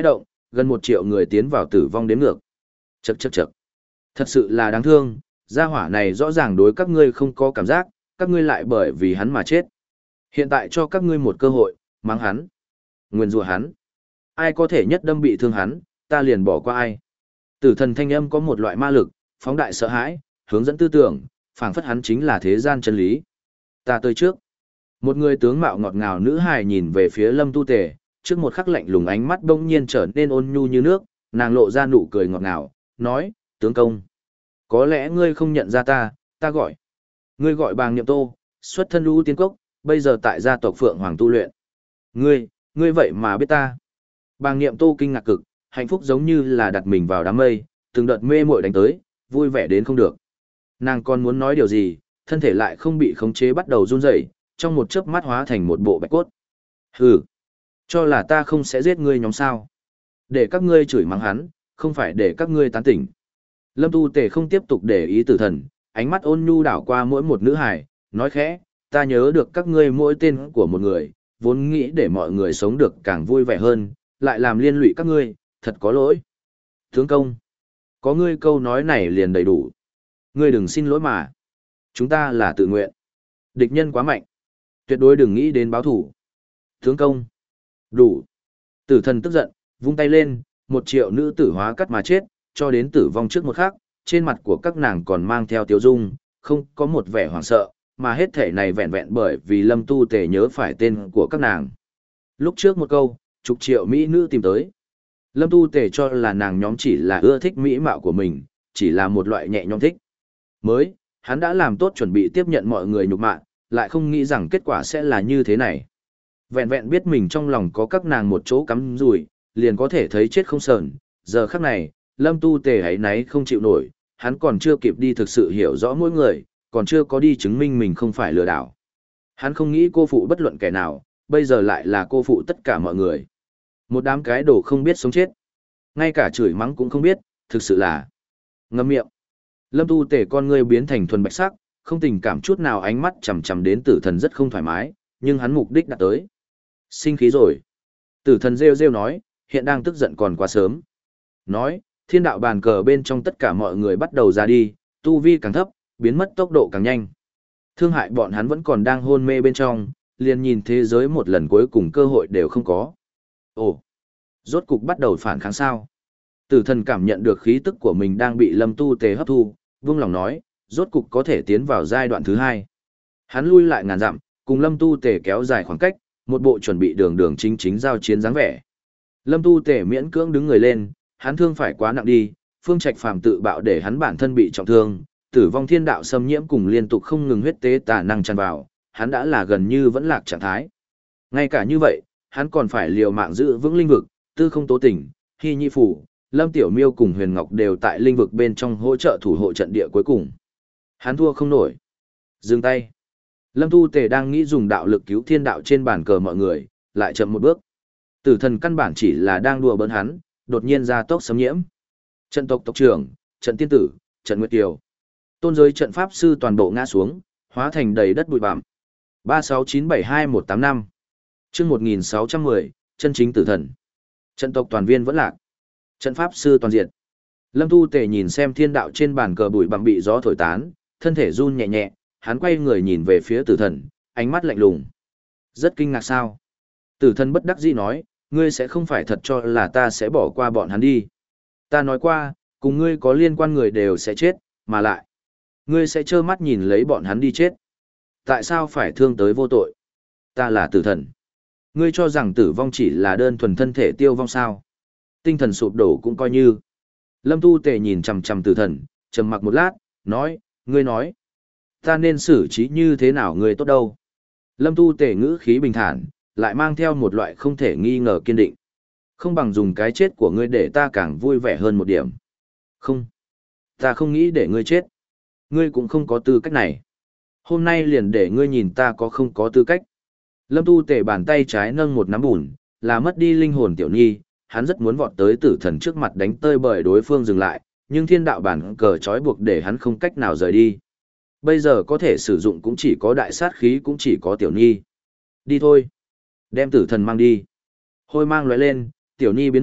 gần một triệu người tiến vào tử vong đếm ngược. Chậc chậc chậc. Thật sự là đáng thương, gia hỏa này rõ ràng đối các ngươi không có cảm giác, các ngươi lại bởi vì hắn mà chết. Hiện tại cho các ngươi một cơ hội, mắng hắn, nguyền rủa hắn. Ai có thể nhất đâm bị thương hắn, ta liền bỏ qua ai. Tử thần thanh âm có một loại ma lực, phóng đại sợ hãi, hướng dẫn tư tưởng, phảng phất hắn chính là thế gian chân lý. Ta tới trước. Một người tướng mạo ngọt ngào nữ hài nhìn về phía Lâm Tu Tề, trước một khắc lạnh lùng ánh mắt bỗng nhiên trở nên ôn nhu như nước, nàng lộ ra nụ cười ngọt ngào, nói, tướng công. Có lẽ ngươi không nhận ra ta, ta gọi. Ngươi gọi Bàng Niệm Tô, xuất thân lũ tiên cốc, bây giờ tại gia tộc Phượng Hoàng tu luyện. Ngươi, ngươi vậy mà biết ta. Bàng Niệm Tô kinh ngạc cực, hạnh phúc giống như là đặt mình vào đám mây, từng đợt mê muội đánh tới, vui vẻ đến không được. Nàng còn muốn nói điều gì, thân thể lại không bị khống chế bắt đầu run rẩy, trong một chớp mắt hóa thành một bộ bạch cốt. Hừ, cho là ta không sẽ giết ngươi nhóm sao? Để các ngươi chửi mắng hắn, không phải để các ngươi tán tỉnh. Lâm Tu Tề không tiếp tục để ý Tử Thần, ánh mắt ôn nhu đảo qua mỗi một nữ hài, nói khẽ, ta nhớ được các ngươi mỗi tên của một người, vốn nghĩ để mọi người sống được càng vui vẻ hơn, lại làm liên lụy các ngươi, thật có lỗi. Tướng công, có ngươi câu nói này liền đầy đủ. Ngươi đừng xin lỗi mà. Chúng ta là tự nguyện. Địch nhân quá mạnh. Tuyệt đối đừng nghĩ đến báo thủ. Tướng công. Đủ. Tử Thần tức giận, vung tay lên, một triệu nữ tử hóa cắt mà chết, cho đến tử vong trước một khắc, trên mặt của các nàng còn mang theo tiêu dung, không có một vẻ hoảng sợ, mà hết thể này vẹn vẹn bởi vì Lâm Tu Tề nhớ phải tên của các nàng. Lúc trước một câu, chục triệu mỹ nữ tìm tới. Lâm Tu Tề cho là nàng nhóm chỉ là ưa thích mỹ mạo của mình, chỉ là một loại nhẹ nhõm thích. Mới, hắn đã làm tốt chuẩn bị tiếp nhận mọi người nhục mạ, lại không nghĩ rằng kết quả sẽ là như thế này. Vẹn vẹn biết mình trong lòng có các nàng một chỗ cắm rủi, liền có thể thấy chết không sờn. Giờ khắc này, Lâm Tu Tề ấy náy không chịu nổi, hắn còn chưa kịp đi thực sự hiểu rõ mỗi người, còn chưa có đi chứng minh mình không phải lừa đảo. Hắn không nghĩ cô phụ bất luận kẻ nào, bây giờ lại là cô phụ tất cả mọi người. Một đám cái đồ không biết sống chết. Ngay cả chửi mắng cũng không biết, thực sự là ngậm miệng. Lâm Tu Tề con ngươi biến thành thuần bạch sắc, không tình cảm chút nào, ánh mắt chằm chằm đến Tử Thần rất không thoải mái, nhưng hắn mục đích đã tới. Sinh khí rồi. Tử Thần rêu rêu nói, hiện đang tức giận còn quá sớm. Nói, thiên đạo bàn cờ bên trong tất cả mọi người bắt đầu ra đi, tu vi càng thấp, biến mất tốc độ càng nhanh. Thương hại bọn hắn vẫn còn đang hôn mê bên trong, liền nhìn thế giới một lần cuối cùng cơ hội đều không có. Ồ, rốt cục bắt đầu phản kháng sao. Tử Thần cảm nhận được khí tức của mình đang bị Lâm Tu Tề hấp thu, vương lòng nói, rốt cục có thể tiến vào giai đoạn thứ hai. Hắn lui lại ngàn dặm, cùng Lâm Tu Tề kéo dài khoảng cách, một bộ chuẩn bị đường đường chính chính giao chiến dáng vẻ. Lâm Tu Tề miễn cưỡng đứng người lên, hắn thương phải quá nặng đi, Phương Trạch Phàm tự bạo để hắn bản thân bị trọng thương, tử vong thiên đạo xâm nhiễm cùng liên tục không ngừng huyết tế tà năng tràn vào, hắn đã là gần như vẫn lạc trạng thái. Ngay cả như vậy, hắn còn phải liều mạng giữ vững linh vực, Tư Không Tố Tỉnh, Hy Nhi Phủ, Lâm Tiểu Miêu cùng Huyền Ngọc đều tại linh vực bên trong hỗ trợ thủ hộ trận địa cuối cùng. Hắn thua không nổi. Dừng tay. Lâm Tu Tề đang nghĩ dùng đạo lực cứu thiên đạo trên bàn cờ mọi người, lại chậm một bước. Tử Thần căn bản chỉ là đang đùa bỡn hắn, đột nhiên ra tốc xâm nhiễm. Trận tộc tộc trưởng, trận tiên tử, trận nguyệt kiều. Tôn giới trận pháp sư toàn bộ ngã xuống, hóa thành đầy đất bụi bặm. ba sáu chín bảy hai một tám năm. Chương một nghìn sáu trăm mười, chân chính tử thần. Trận tộc toàn viên vẫn lạc. Trận pháp sư toàn diện. Lâm Tu Tề nhìn xem thiên đạo trên bàn cờ bụi bặm bị gió thổi tán, thân thể run nhẹ nhẹ, hắn quay người nhìn về phía Tử Thần, ánh mắt lạnh lùng. Rất kinh ngạc sao? Tử Thần bất đắc dĩ nói, ngươi sẽ không phải thật cho là ta sẽ bỏ qua bọn hắn đi. Ta nói qua, cùng ngươi có liên quan người đều sẽ chết, mà lại, ngươi sẽ trơ mắt nhìn lấy bọn hắn đi chết. Tại sao phải thương tới vô tội? Ta là Tử Thần. Ngươi cho rằng tử vong chỉ là đơn thuần thân thể tiêu vong sao? Tinh thần sụp đổ cũng coi như. Lâm Tu Tề nhìn chằm chằm Tử Thần, trầm mặc một lát, nói, ngươi nói, ta nên xử trí như thế nào ngươi tốt đâu? Lâm Tu Tề ngữ khí bình thản, lại mang theo một loại không thể nghi ngờ kiên định. Không bằng dùng cái chết của ngươi để ta càng vui vẻ hơn một điểm. Không, ta không nghĩ để ngươi chết. Ngươi cũng không có tư cách này. Hôm nay liền để ngươi nhìn ta có không có tư cách. Lâm Tu Tề bàn tay trái nâng một nắm bùn, là mất đi linh hồn tiểu nhi, hắn rất muốn vọt tới Tử Thần trước mặt đánh tơi bời đối phương dừng lại, nhưng thiên đạo bản cờ trói buộc để hắn không cách nào rời đi. Bây giờ có thể sử dụng cũng chỉ có đại sát khí, cũng chỉ có tiểu nhi. Đi thôi. Đem Tử Thần mang đi. Hôi mang lóe lên, tiểu nhi biến mất,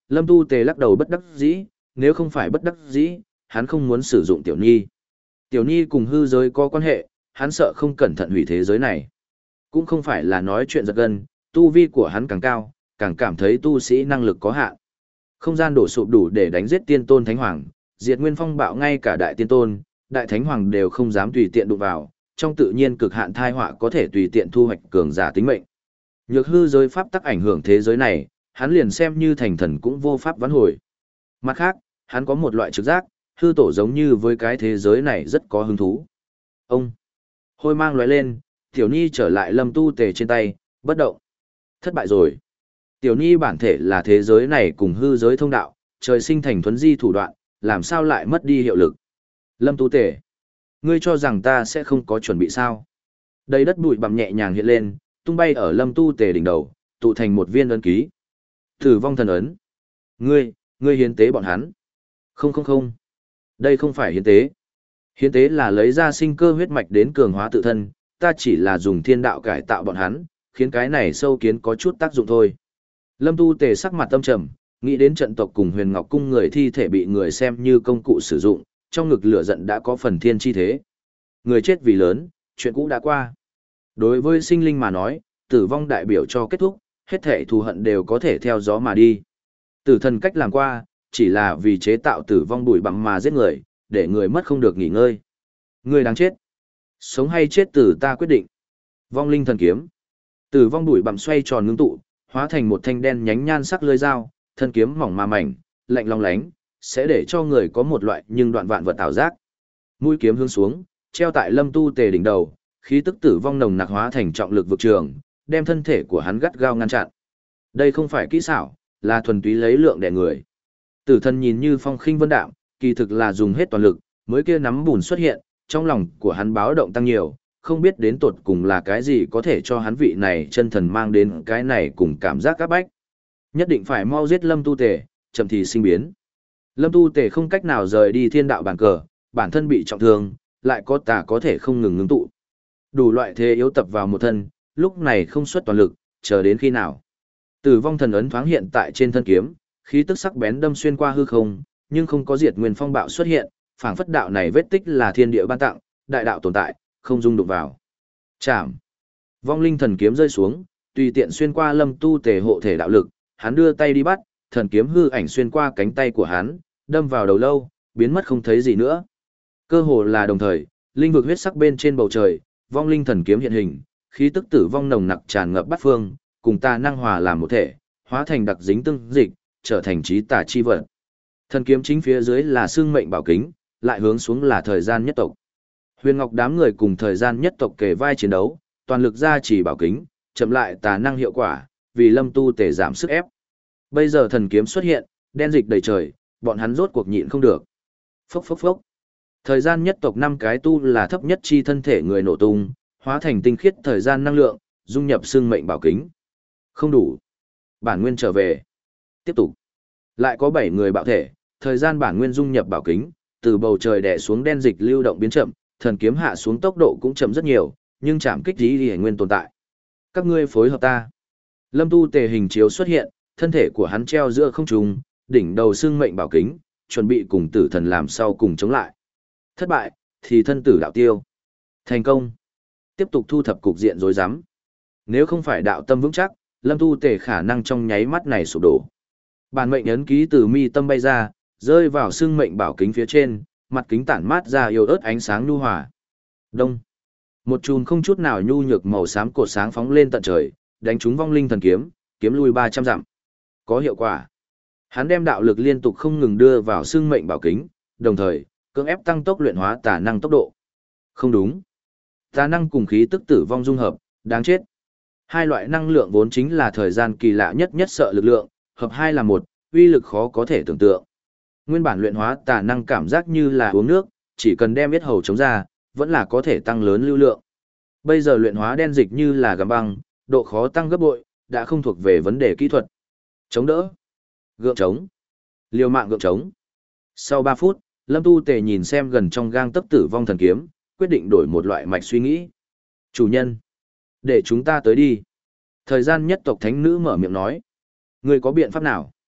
Lâm Tu Tề lắc đầu bất đắc dĩ, nếu không phải bất đắc dĩ, hắn không muốn sử dụng Tiểu Nhi. Tiểu Nhi cùng hư giới có quan hệ, hắn sợ không cẩn thận hủy thế giới này. Cũng không phải là nói chuyện giật gân, tu vi của hắn càng cao, càng cảm thấy tu sĩ năng lực có hạn. Không gian đổ sụp đủ để đánh giết tiên tôn thánh hoàng, diệt nguyên phong bạo ngay cả đại tiên tôn, đại thánh hoàng đều không dám tùy tiện đụng vào, trong tự nhiên cực hạn thai họa có thể tùy tiện thu hoạch cường giả tính mệnh. Nhược hư giới pháp tắc ảnh hưởng thế giới này, hắn liền xem như thành thần cũng vô pháp vãn hồi. Mặt khác, hắn có một loại trực giác, hư tổ giống như với cái thế giới này rất có hứng thú. Ông hôi mang lóe lên, Tiểu Nhi trở lại Lâm Tu Tề trên tay, bất động. Thất bại rồi. Tiểu Nhi bản thể là thế giới này cùng hư giới thông đạo, trời sinh thành thuấn di thủ đoạn, làm sao lại mất đi hiệu lực. Lâm Tu Tề, ngươi cho rằng ta sẽ không có chuẩn bị sao? Đầy đất bụi bặm nhẹ nhàng hiện lên, tung bay ở Lâm Tu Tề đỉnh đầu, tụ thành một viên ấn ký. Tử vong thần ấn. Ngươi, ngươi hiến tế bọn hắn. Không không không. Đây không phải hiến tế. Hiến tế là lấy ra sinh cơ huyết mạch đến cường hóa tự thân, ta chỉ là dùng thiên đạo cải tạo bọn hắn, khiến cái này sâu kiến có chút tác dụng thôi. Lâm Tu Tề sắc mặt tâm trầm, nghĩ đến trận tộc cùng Huyền Ngọc cung người thi thể bị người xem như công cụ sử dụng, trong ngực lửa giận đã có phần thiên chi thế. Người chết vì lớn, chuyện cũ đã qua. Đối với sinh linh mà nói, tử vong đại biểu cho kết thúc, hết thảy thù hận đều có thể theo gió mà đi. Tử thần cách làm qua, chỉ là vì chế tạo tử vong bụi bặm mà giết người, để người mất không được nghỉ ngơi. Người đáng chết. Sống hay chết tử ta quyết định. Vong linh thần kiếm. Tử vong bụi bặm xoay tròn ngưng tụ, hóa thành một thanh đen nhánh nhan sắc lưỡi dao, thân kiếm mỏng mà mảnh, lạnh long lánh, sẽ để cho người có một loại nhưng đoạn vạn vật ảo giác. Mũi kiếm hướng xuống, treo tại Lâm Tu Tề đỉnh đầu, khí tức tử vong nồng nặc hóa thành trọng lực vực trường, đem thân thể của hắn gắt gao ngăn chặn. Đây không phải kỹ xảo, là thuần túy lấy lượng đè người. Tử thần nhìn như phong khinh vân đạm, kỳ thực là dùng hết toàn lực, mới kia nắm bùn xuất hiện, trong lòng của hắn báo động tăng nhiều, không biết đến tột cùng là cái gì có thể cho hắn vị này chân thần mang đến cái này cùng cảm giác các bách. Nhất định phải mau giết Lâm Tu Tề, chậm thì sinh biến. Lâm Tu Tề không cách nào rời đi thiên đạo bàn cờ, bản thân bị trọng thương, lại có tà có thể không ngừng ngưng tụ. Đủ loại thế yếu tập vào một thân, lúc này không xuất toàn lực, chờ đến khi nào. Tử vong thần ấn thoáng hiện tại trên thân kiếm, khí tức sắc bén đâm xuyên qua hư không, nhưng không có diệt nguyên phong bạo xuất hiện, phảng phất đạo này vết tích là thiên địa ban tặng, đại đạo tồn tại, không dung đụng vào. Chạm. Vong linh thần kiếm rơi xuống, tùy tiện xuyên qua Lâm Tu Tề hộ thể đạo lực, hắn đưa tay đi bắt, thần kiếm hư ảnh xuyên qua cánh tay của hắn, đâm vào đầu lâu, biến mất không thấy gì nữa. Cơ hồ là đồng thời, linh vực huyết sắc bên trên bầu trời, vong linh thần kiếm hiện hình, khí tức tử vong nồng nặc tràn ngập bát phương, cùng tà năng hòa làm một thể, hóa thành đặc dính tương dịch, trở thành trí tà chi vật. Thần kiếm chính phía dưới là xương mệnh bảo kính, lại hướng xuống là thời gian nhất tộc. Huyền Ngọc đám người cùng thời gian nhất tộc kề vai chiến đấu, toàn lực ra chỉ bảo kính, chậm lại tà năng hiệu quả, vì Lâm Tu Tề giảm sức ép. Bây giờ thần kiếm xuất hiện, đen dịch đầy trời, bọn hắn rốt cuộc nhịn không được. Phốc phốc phốc. Thời gian nhất tộc năm cái tu là thấp nhất chi thân thể người nổ tung, hóa thành tinh khiết thời gian năng lượng, dung nhập xương mệnh bảo kính. Không đủ. Bản nguyên trở về. Tiếp tục. Lại có bảy người bạo thể, thời gian bản nguyên dung nhập bảo kính, từ bầu trời đè xuống đen dịch lưu động biến chậm, thần kiếm hạ xuống tốc độ cũng chậm rất nhiều, nhưng chạm kích lý thì nguyên tồn tại. Các ngươi phối hợp ta. Lâm Tu Tề hình chiếu xuất hiện, thân thể của hắn treo giữa không trung, đỉnh đầu xương mệnh bảo kính, chuẩn bị cùng tử thần làm sau cùng chống lại. Thất bại, thì thân tử đạo tiêu. Thành công. Tiếp tục thu thập cục diện rối rắm. Nếu không phải đạo tâm vững chắc, Lâm Tu Tề khả năng trong nháy mắt này sụp đổ. Bản mệnh ấn ký từ mi tâm bay ra, rơi vào xương mệnh bảo kính phía trên, mặt kính tản mát ra yếu ớt ánh sáng nhu hòa. Đông. Một chùm không chút nào nhu nhược màu xám cột sáng phóng lên tận trời, đánh trúng vong linh thần kiếm, kiếm lui ba trăm dặm. Có hiệu quả. Hắn đem đạo lực liên tục không ngừng đưa vào xương mệnh bảo kính, đồng thời cưỡng ép tăng tốc luyện hóa tà năng tốc độ. Không đúng. Tà năng cùng khí tức tử vong dung hợp, đáng chết. Hai loại năng lượng vốn chính là thời gian kỳ lạ nhất nhất sợ lực lượng, hợp hai là một, uy lực khó có thể tưởng tượng. Nguyên bản luyện hóa tà năng cảm giác như là uống nước, chỉ cần đem yết hầu chống ra, vẫn là có thể tăng lớn lưu lượng. Bây giờ luyện hóa đen dịch như là gầm băng, độ khó tăng gấp bội, đã không thuộc về vấn đề kỹ thuật. Chống đỡ. Gượng chống. Liều mạng gượng chống. Sau ba phút, Lâm Tu Tề nhìn xem gần trong gang tấc tử vong thần kiếm, quyết định đổi một loại mạch suy nghĩ. Chủ nhân. Để chúng ta tới đi. Thời gian nhất tộc thánh nữ mở miệng nói. Ngươi có biện pháp nào?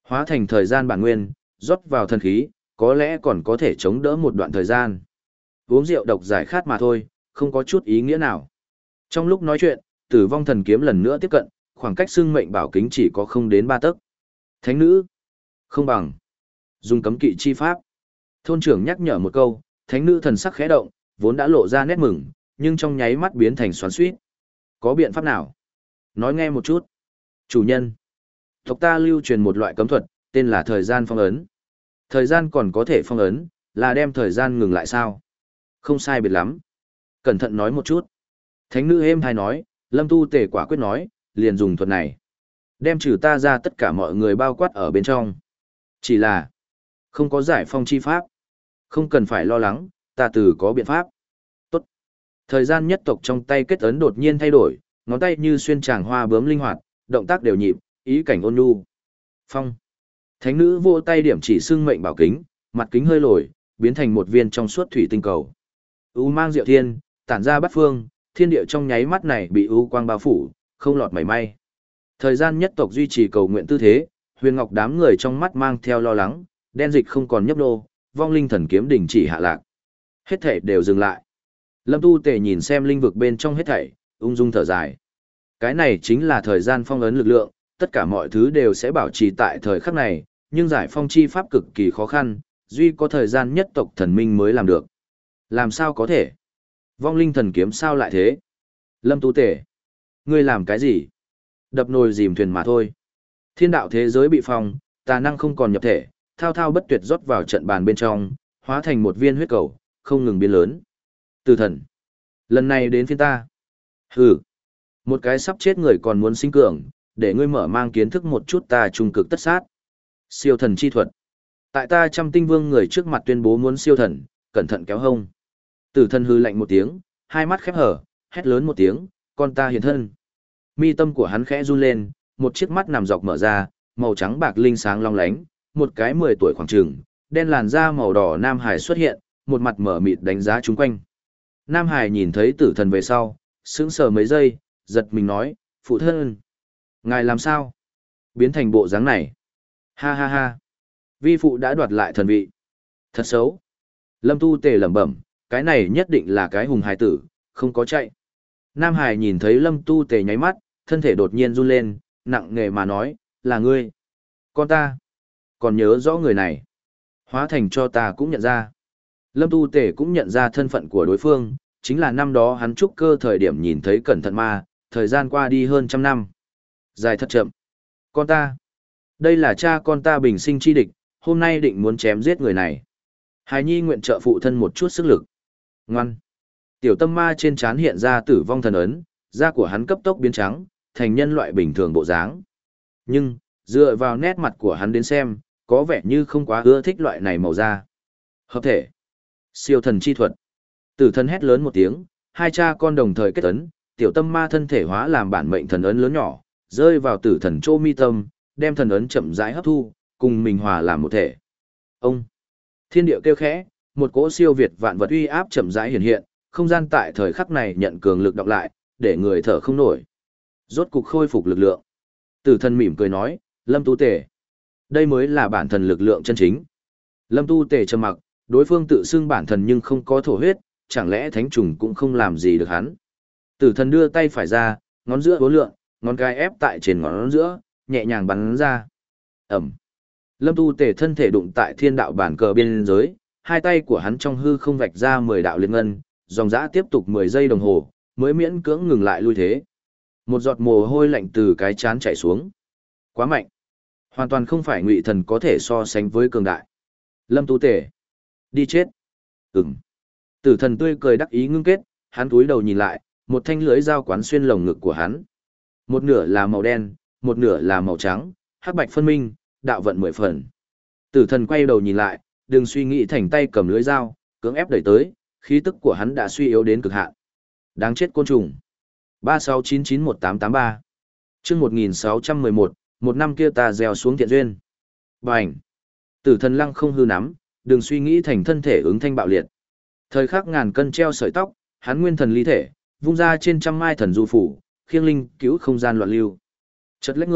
Hóa thành thời gian bản nguyên, rót vào thần khí, có lẽ còn có thể chống đỡ một đoạn thời gian. Uống rượu độc giải khát mà thôi, không có chút ý nghĩa nào. Trong lúc nói chuyện, Tử Vong Thần Kiếm lần nữa tiếp cận, khoảng cách xương mệnh bảo kính chỉ có không đến ba tấc. Thánh nữ, không bằng dùng cấm kỵ chi pháp. Thôn trưởng nhắc nhở một câu, thánh nữ thần sắc khẽ động, vốn đã lộ ra nét mừng, nhưng trong nháy mắt biến thành xoắn xuýt. Có biện pháp nào? Nói nghe một chút. Chủ nhân, tộc ta lưu truyền một loại cấm thuật, tên là thời gian phong ấn. Thời gian còn có thể phong ấn, là đem thời gian ngừng lại sao? Không sai biệt lắm. Cẩn thận nói một chút. Thánh nữ êm hay nói, Lâm Tu Tề quả quyết nói, liền dùng thuật này. Đem trừ ta ra tất cả mọi người bao quát ở bên trong. Chỉ là, không có giải phong chi pháp. Không cần phải lo lắng, ta từ có biện pháp. Tốt. Thời gian nhất tộc trong tay kết ấn đột nhiên thay đổi, ngón tay như xuyên tràng hoa bướm linh hoạt, động tác đều nhịp, ý cảnh ôn nhu. Phong. Thánh nữ vỗ tay điểm chỉ xưng mệnh bảo kính, mặt kính hơi lồi, biến thành một viên trong suốt thủy tinh cầu. U mang diệu thiên, tản ra bát phương, thiên địa trong nháy mắt này bị u quang bao phủ, không lọt mảy may. Thời gian nhất tộc duy trì cầu nguyện tư thế, huyền ngọc đám người trong mắt mang theo lo lắng, đen dịch không còn nhấp nô, vong linh thần kiếm đình chỉ hạ lạc. Hết thảy đều dừng lại. Lâm Tu Tề nhìn xem linh vực bên trong hết thảy, ung dung thở dài. Cái này chính là thời gian phong ấn lực lượng, tất cả mọi thứ đều sẽ bảo trì tại thời khắc này, nhưng giải phong chi pháp cực kỳ khó khăn, duy có thời gian nhất tộc thần minh mới làm được. Làm sao có thể? Vong linh thần kiếm sao lại thế? Lâm Tu Tề, ngươi làm cái gì? Đập nồi dìm thuyền mà thôi. Thiên đạo thế giới bị phong, tà năng không còn nhập thể, thao thao bất tuyệt rót vào trận bàn bên trong, hóa thành một viên huyết cầu, không ngừng biến lớn. Tử thần, lần này đến phiên ta. Hừ, một cái sắp chết người còn muốn sinh cường, để ngươi mở mang kiến thức một chút ta trung cực tất sát. Siêu thần chi thuật. Tại ta trăm tinh vương người trước mặt tuyên bố muốn siêu thần, cẩn thận kéo hông. Tử thần hư lạnh một tiếng, hai mắt khép hở, hét lớn một tiếng, con ta hiện thân. Mi tâm của hắn khẽ run lên, một chiếc mắt nằm dọc mở ra, màu trắng bạc linh sáng long lánh, một cái mười tuổi khoảng chừng, đen làn da màu đỏ Nam Hải xuất hiện, một mặt mở mịt đánh giá chúng quanh. Nam Hải nhìn thấy tử thần về sau, sững sờ mấy giây, giật mình nói, phụ thân, ngài làm sao? Biến thành bộ dáng này. Ha ha ha. Vi phụ đã đoạt lại thần vị. Thật xấu. Lâm Tu Tề lẩm bẩm, cái này nhất định là cái hùng hài tử, không có chạy. Nam Hải nhìn thấy Lâm Tu Tề nháy mắt, thân thể đột nhiên run lên, nặng nề mà nói, là ngươi. Con ta. Còn nhớ rõ người này. Hóa thành cho ta cũng nhận ra. Lâm Tu Tề cũng nhận ra thân phận của đối phương, chính là năm đó hắn trúc cơ thời điểm nhìn thấy cẩn thận ma, thời gian qua đi hơn trăm năm. Dài thật chậm. Con ta. Đây là cha con ta bình sinh chi địch, hôm nay định muốn chém giết người này. Hài nhi nguyện trợ phụ thân một chút sức lực. Ngoan. Tiểu tâm ma trên trán hiện ra tử vong thần ấn, da của hắn cấp tốc biến trắng, thành nhân loại bình thường bộ dáng. Nhưng, dựa vào nét mặt của hắn đến xem, có vẻ như không quá ưa thích loại này màu da. Hợp thể. Siêu thần chi thuật. Tử thần hét lớn một tiếng, hai cha con đồng thời kết ấn, tiểu tâm ma thân thể hóa làm bản mệnh thần ấn lớn nhỏ, rơi vào tử thần chỗ mi tâm, đem thần ấn chậm rãi hấp thu, cùng mình hòa làm một thể. Ông. Thiên địa kêu khẽ, một cỗ siêu việt vạn vật uy áp chậm rãi hiện hiện, không gian tại thời khắc này nhận cường lực đọc lại, để người thở không nổi. Rốt cục khôi phục lực lượng. Tử thần mỉm cười nói, Lâm Tu Tề. Đây mới là bản thần lực lượng chân chính. Lâm Tu Tề trầm mặc, đối phương tự xưng bản thần nhưng không có thổ huyết, chẳng lẽ thánh trùng cũng không làm gì được hắn. Tử thần đưa tay phải ra, ngón giữa vốn lượng, ngón cái ép tại trên ngón giữa, nhẹ nhàng bắn ra. Ẩm. Lâm Tu Tề thân thể đụng tại thiên đạo bản cờ biên giới, hai tay của hắn trong hư không vạch ra mười đạo liên ngân, dòng dã tiếp tục mười giây đồng hồ, mới miễn cưỡng ngừng lại lui thế. Một giọt mồ hôi lạnh từ cái chán chảy xuống. Quá mạnh. Hoàn toàn không phải ngụy thần có thể so sánh với cường đại. Lâm Tu Tề. Đi chết. Ừm. Tử thần tươi cười đắc ý ngưng kết, hắn túi đầu nhìn lại, một thanh lưới dao quán xuyên lồng ngực của hắn. Một nửa là màu đen, một nửa là màu trắng, hắc bạch phân minh, đạo vận mười phần. Tử thần quay đầu nhìn lại, đừng suy nghĩ thành tay cầm lưới dao, cưỡng ép đẩy tới, khí tức của hắn đã suy yếu đến cực hạn. Đáng chết côn trùng. ba sáu chín chín một tám tám ba. Chương một nghìn sáu trăm mười một, một năm kia ta gieo xuống thiện duyên. Bành. Tử thần lăng không hư nắm, đừng suy nghĩ thành thân thể ứng thanh bạo liệt. Thời khắc ngàn cân treo sợi tóc, hắn nguyên thần ly thể, vung ra trên trăm mai thần du phủ, khiêng linh cứu không gian loạn lưu. Chợt lách người,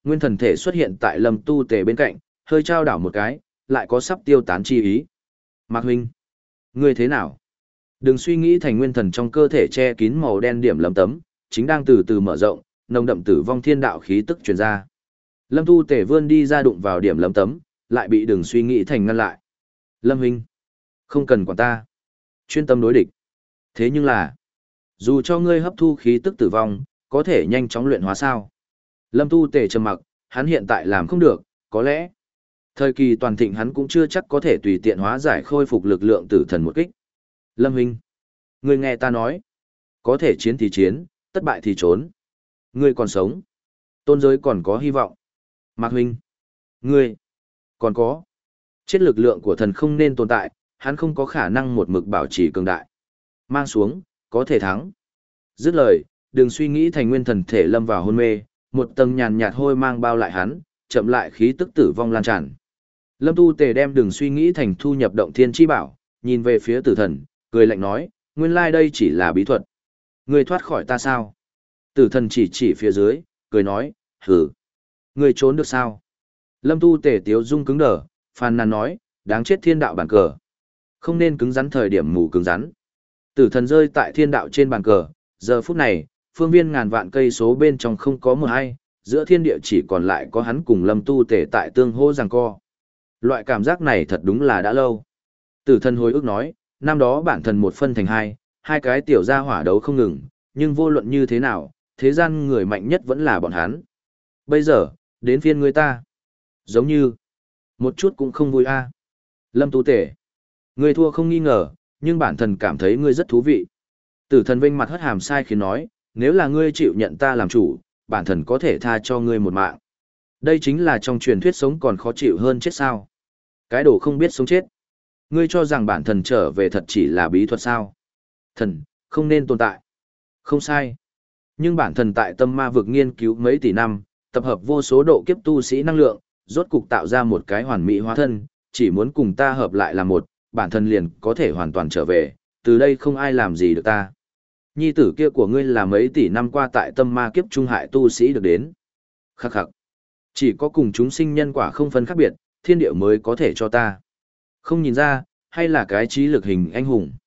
nguyên thần thể xuất hiện tại Lâm Tu Tề bên cạnh, hơi trao đảo một cái, lại có sắp tiêu tán chi ý. Mạc huynh, ngươi thế nào? Đừng suy nghĩ thành nguyên thần trong cơ thể che kín màu đen điểm lấm tấm, chính đang từ từ mở rộng, nồng đậm tử vong thiên đạo khí tức truyền ra. Lâm Tu Tề vươn đi ra đụng vào điểm lấm tấm, lại bị đừng suy nghĩ thành ngăn lại. Lâm huynh, không cần quản ta. Chuyên tâm đối địch. Thế nhưng là, dù cho ngươi hấp thu khí tức tử vong, có thể nhanh chóng luyện hóa sao? Lâm Tu Tề trầm mặc, hắn hiện tại làm không được, có lẽ thời kỳ toàn thịnh hắn cũng chưa chắc có thể tùy tiện hóa giải khôi phục lực lượng tử thần một kích. Lâm huynh, ngươi nghe ta nói, có thể chiến thì chiến, thất bại thì trốn. Ngươi còn sống, tôn giới còn có hy vọng. Mạc huynh, ngươi còn có. Chết lực lượng của thần không nên tồn tại, hắn không có khả năng một mực bảo trì cường đại. Mang xuống, có thể thắng. Dứt lời, đừng suy nghĩ thành nguyên thần thể lâm vào hôn mê, một tầng nhàn nhạt hôi mang bao lại hắn, chậm lại khí tức tử vong lan tràn. Lâm Tu Tề đem đừng suy nghĩ thành thu nhập động thiên chi bảo, nhìn về phía tử thần, cười lạnh nói, nguyên lai đây chỉ là bí thuật. Ngươi thoát khỏi ta sao? Tử thần chỉ chỉ phía dưới, cười nói, hử. Ngươi trốn được sao? Lâm Tu Tề tiếu dung cứng đờ, phàn nàn nói, đáng chết thiên đạo bàn cờ. Không nên cứng rắn thời điểm mù cứng rắn. Tử thần rơi tại thiên đạo trên bàn cờ, giờ phút này, phương viên ngàn vạn cây số bên trong không có một ai, giữa thiên địa chỉ còn lại có hắn cùng Lâm Tu Tề tại tương hô giằng co. Loại cảm giác này thật đúng là đã lâu. Tử thần hồi ức nói, năm đó bản thần một phân thành hai, hai cái tiểu gia hỏa đấu không ngừng, nhưng vô luận như thế nào, thế gian người mạnh nhất vẫn là bọn hắn. Bây giờ, đến phiên người ta. Giống như, một chút cũng không vui a. Lâm Tu Tề, ngươi thua không nghi ngờ, nhưng bản thần cảm thấy ngươi rất thú vị. Tử thần vênh mặt hất hàm sai khiến nói, nếu là ngươi chịu nhận ta làm chủ, bản thần có thể tha cho ngươi một mạng. Đây chính là trong truyền thuyết sống còn khó chịu hơn chết sao. Cái đồ không biết sống chết. Ngươi cho rằng bản thần trở về thật chỉ là bí thuật sao. Thần, không nên tồn tại. Không sai. Nhưng bản thần tại tâm ma vực nghiên cứu mấy tỷ năm, tập hợp vô số độ kiếp tu sĩ năng lượng, rốt cục tạo ra một cái hoàn mỹ hóa thân, chỉ muốn cùng ta hợp lại là một, bản thân liền có thể hoàn toàn trở về, từ đây không ai làm gì được ta. Nhi tử kia của ngươi là mấy tỷ năm qua tại tâm ma kiếp trung hại tu sĩ được đến. Khắc khắc. Chỉ có cùng chúng sinh nhân quả không phân khác biệt, thiên địa mới có thể cho ta. Không nhìn ra, hay là cái trí lực hình anh hùng.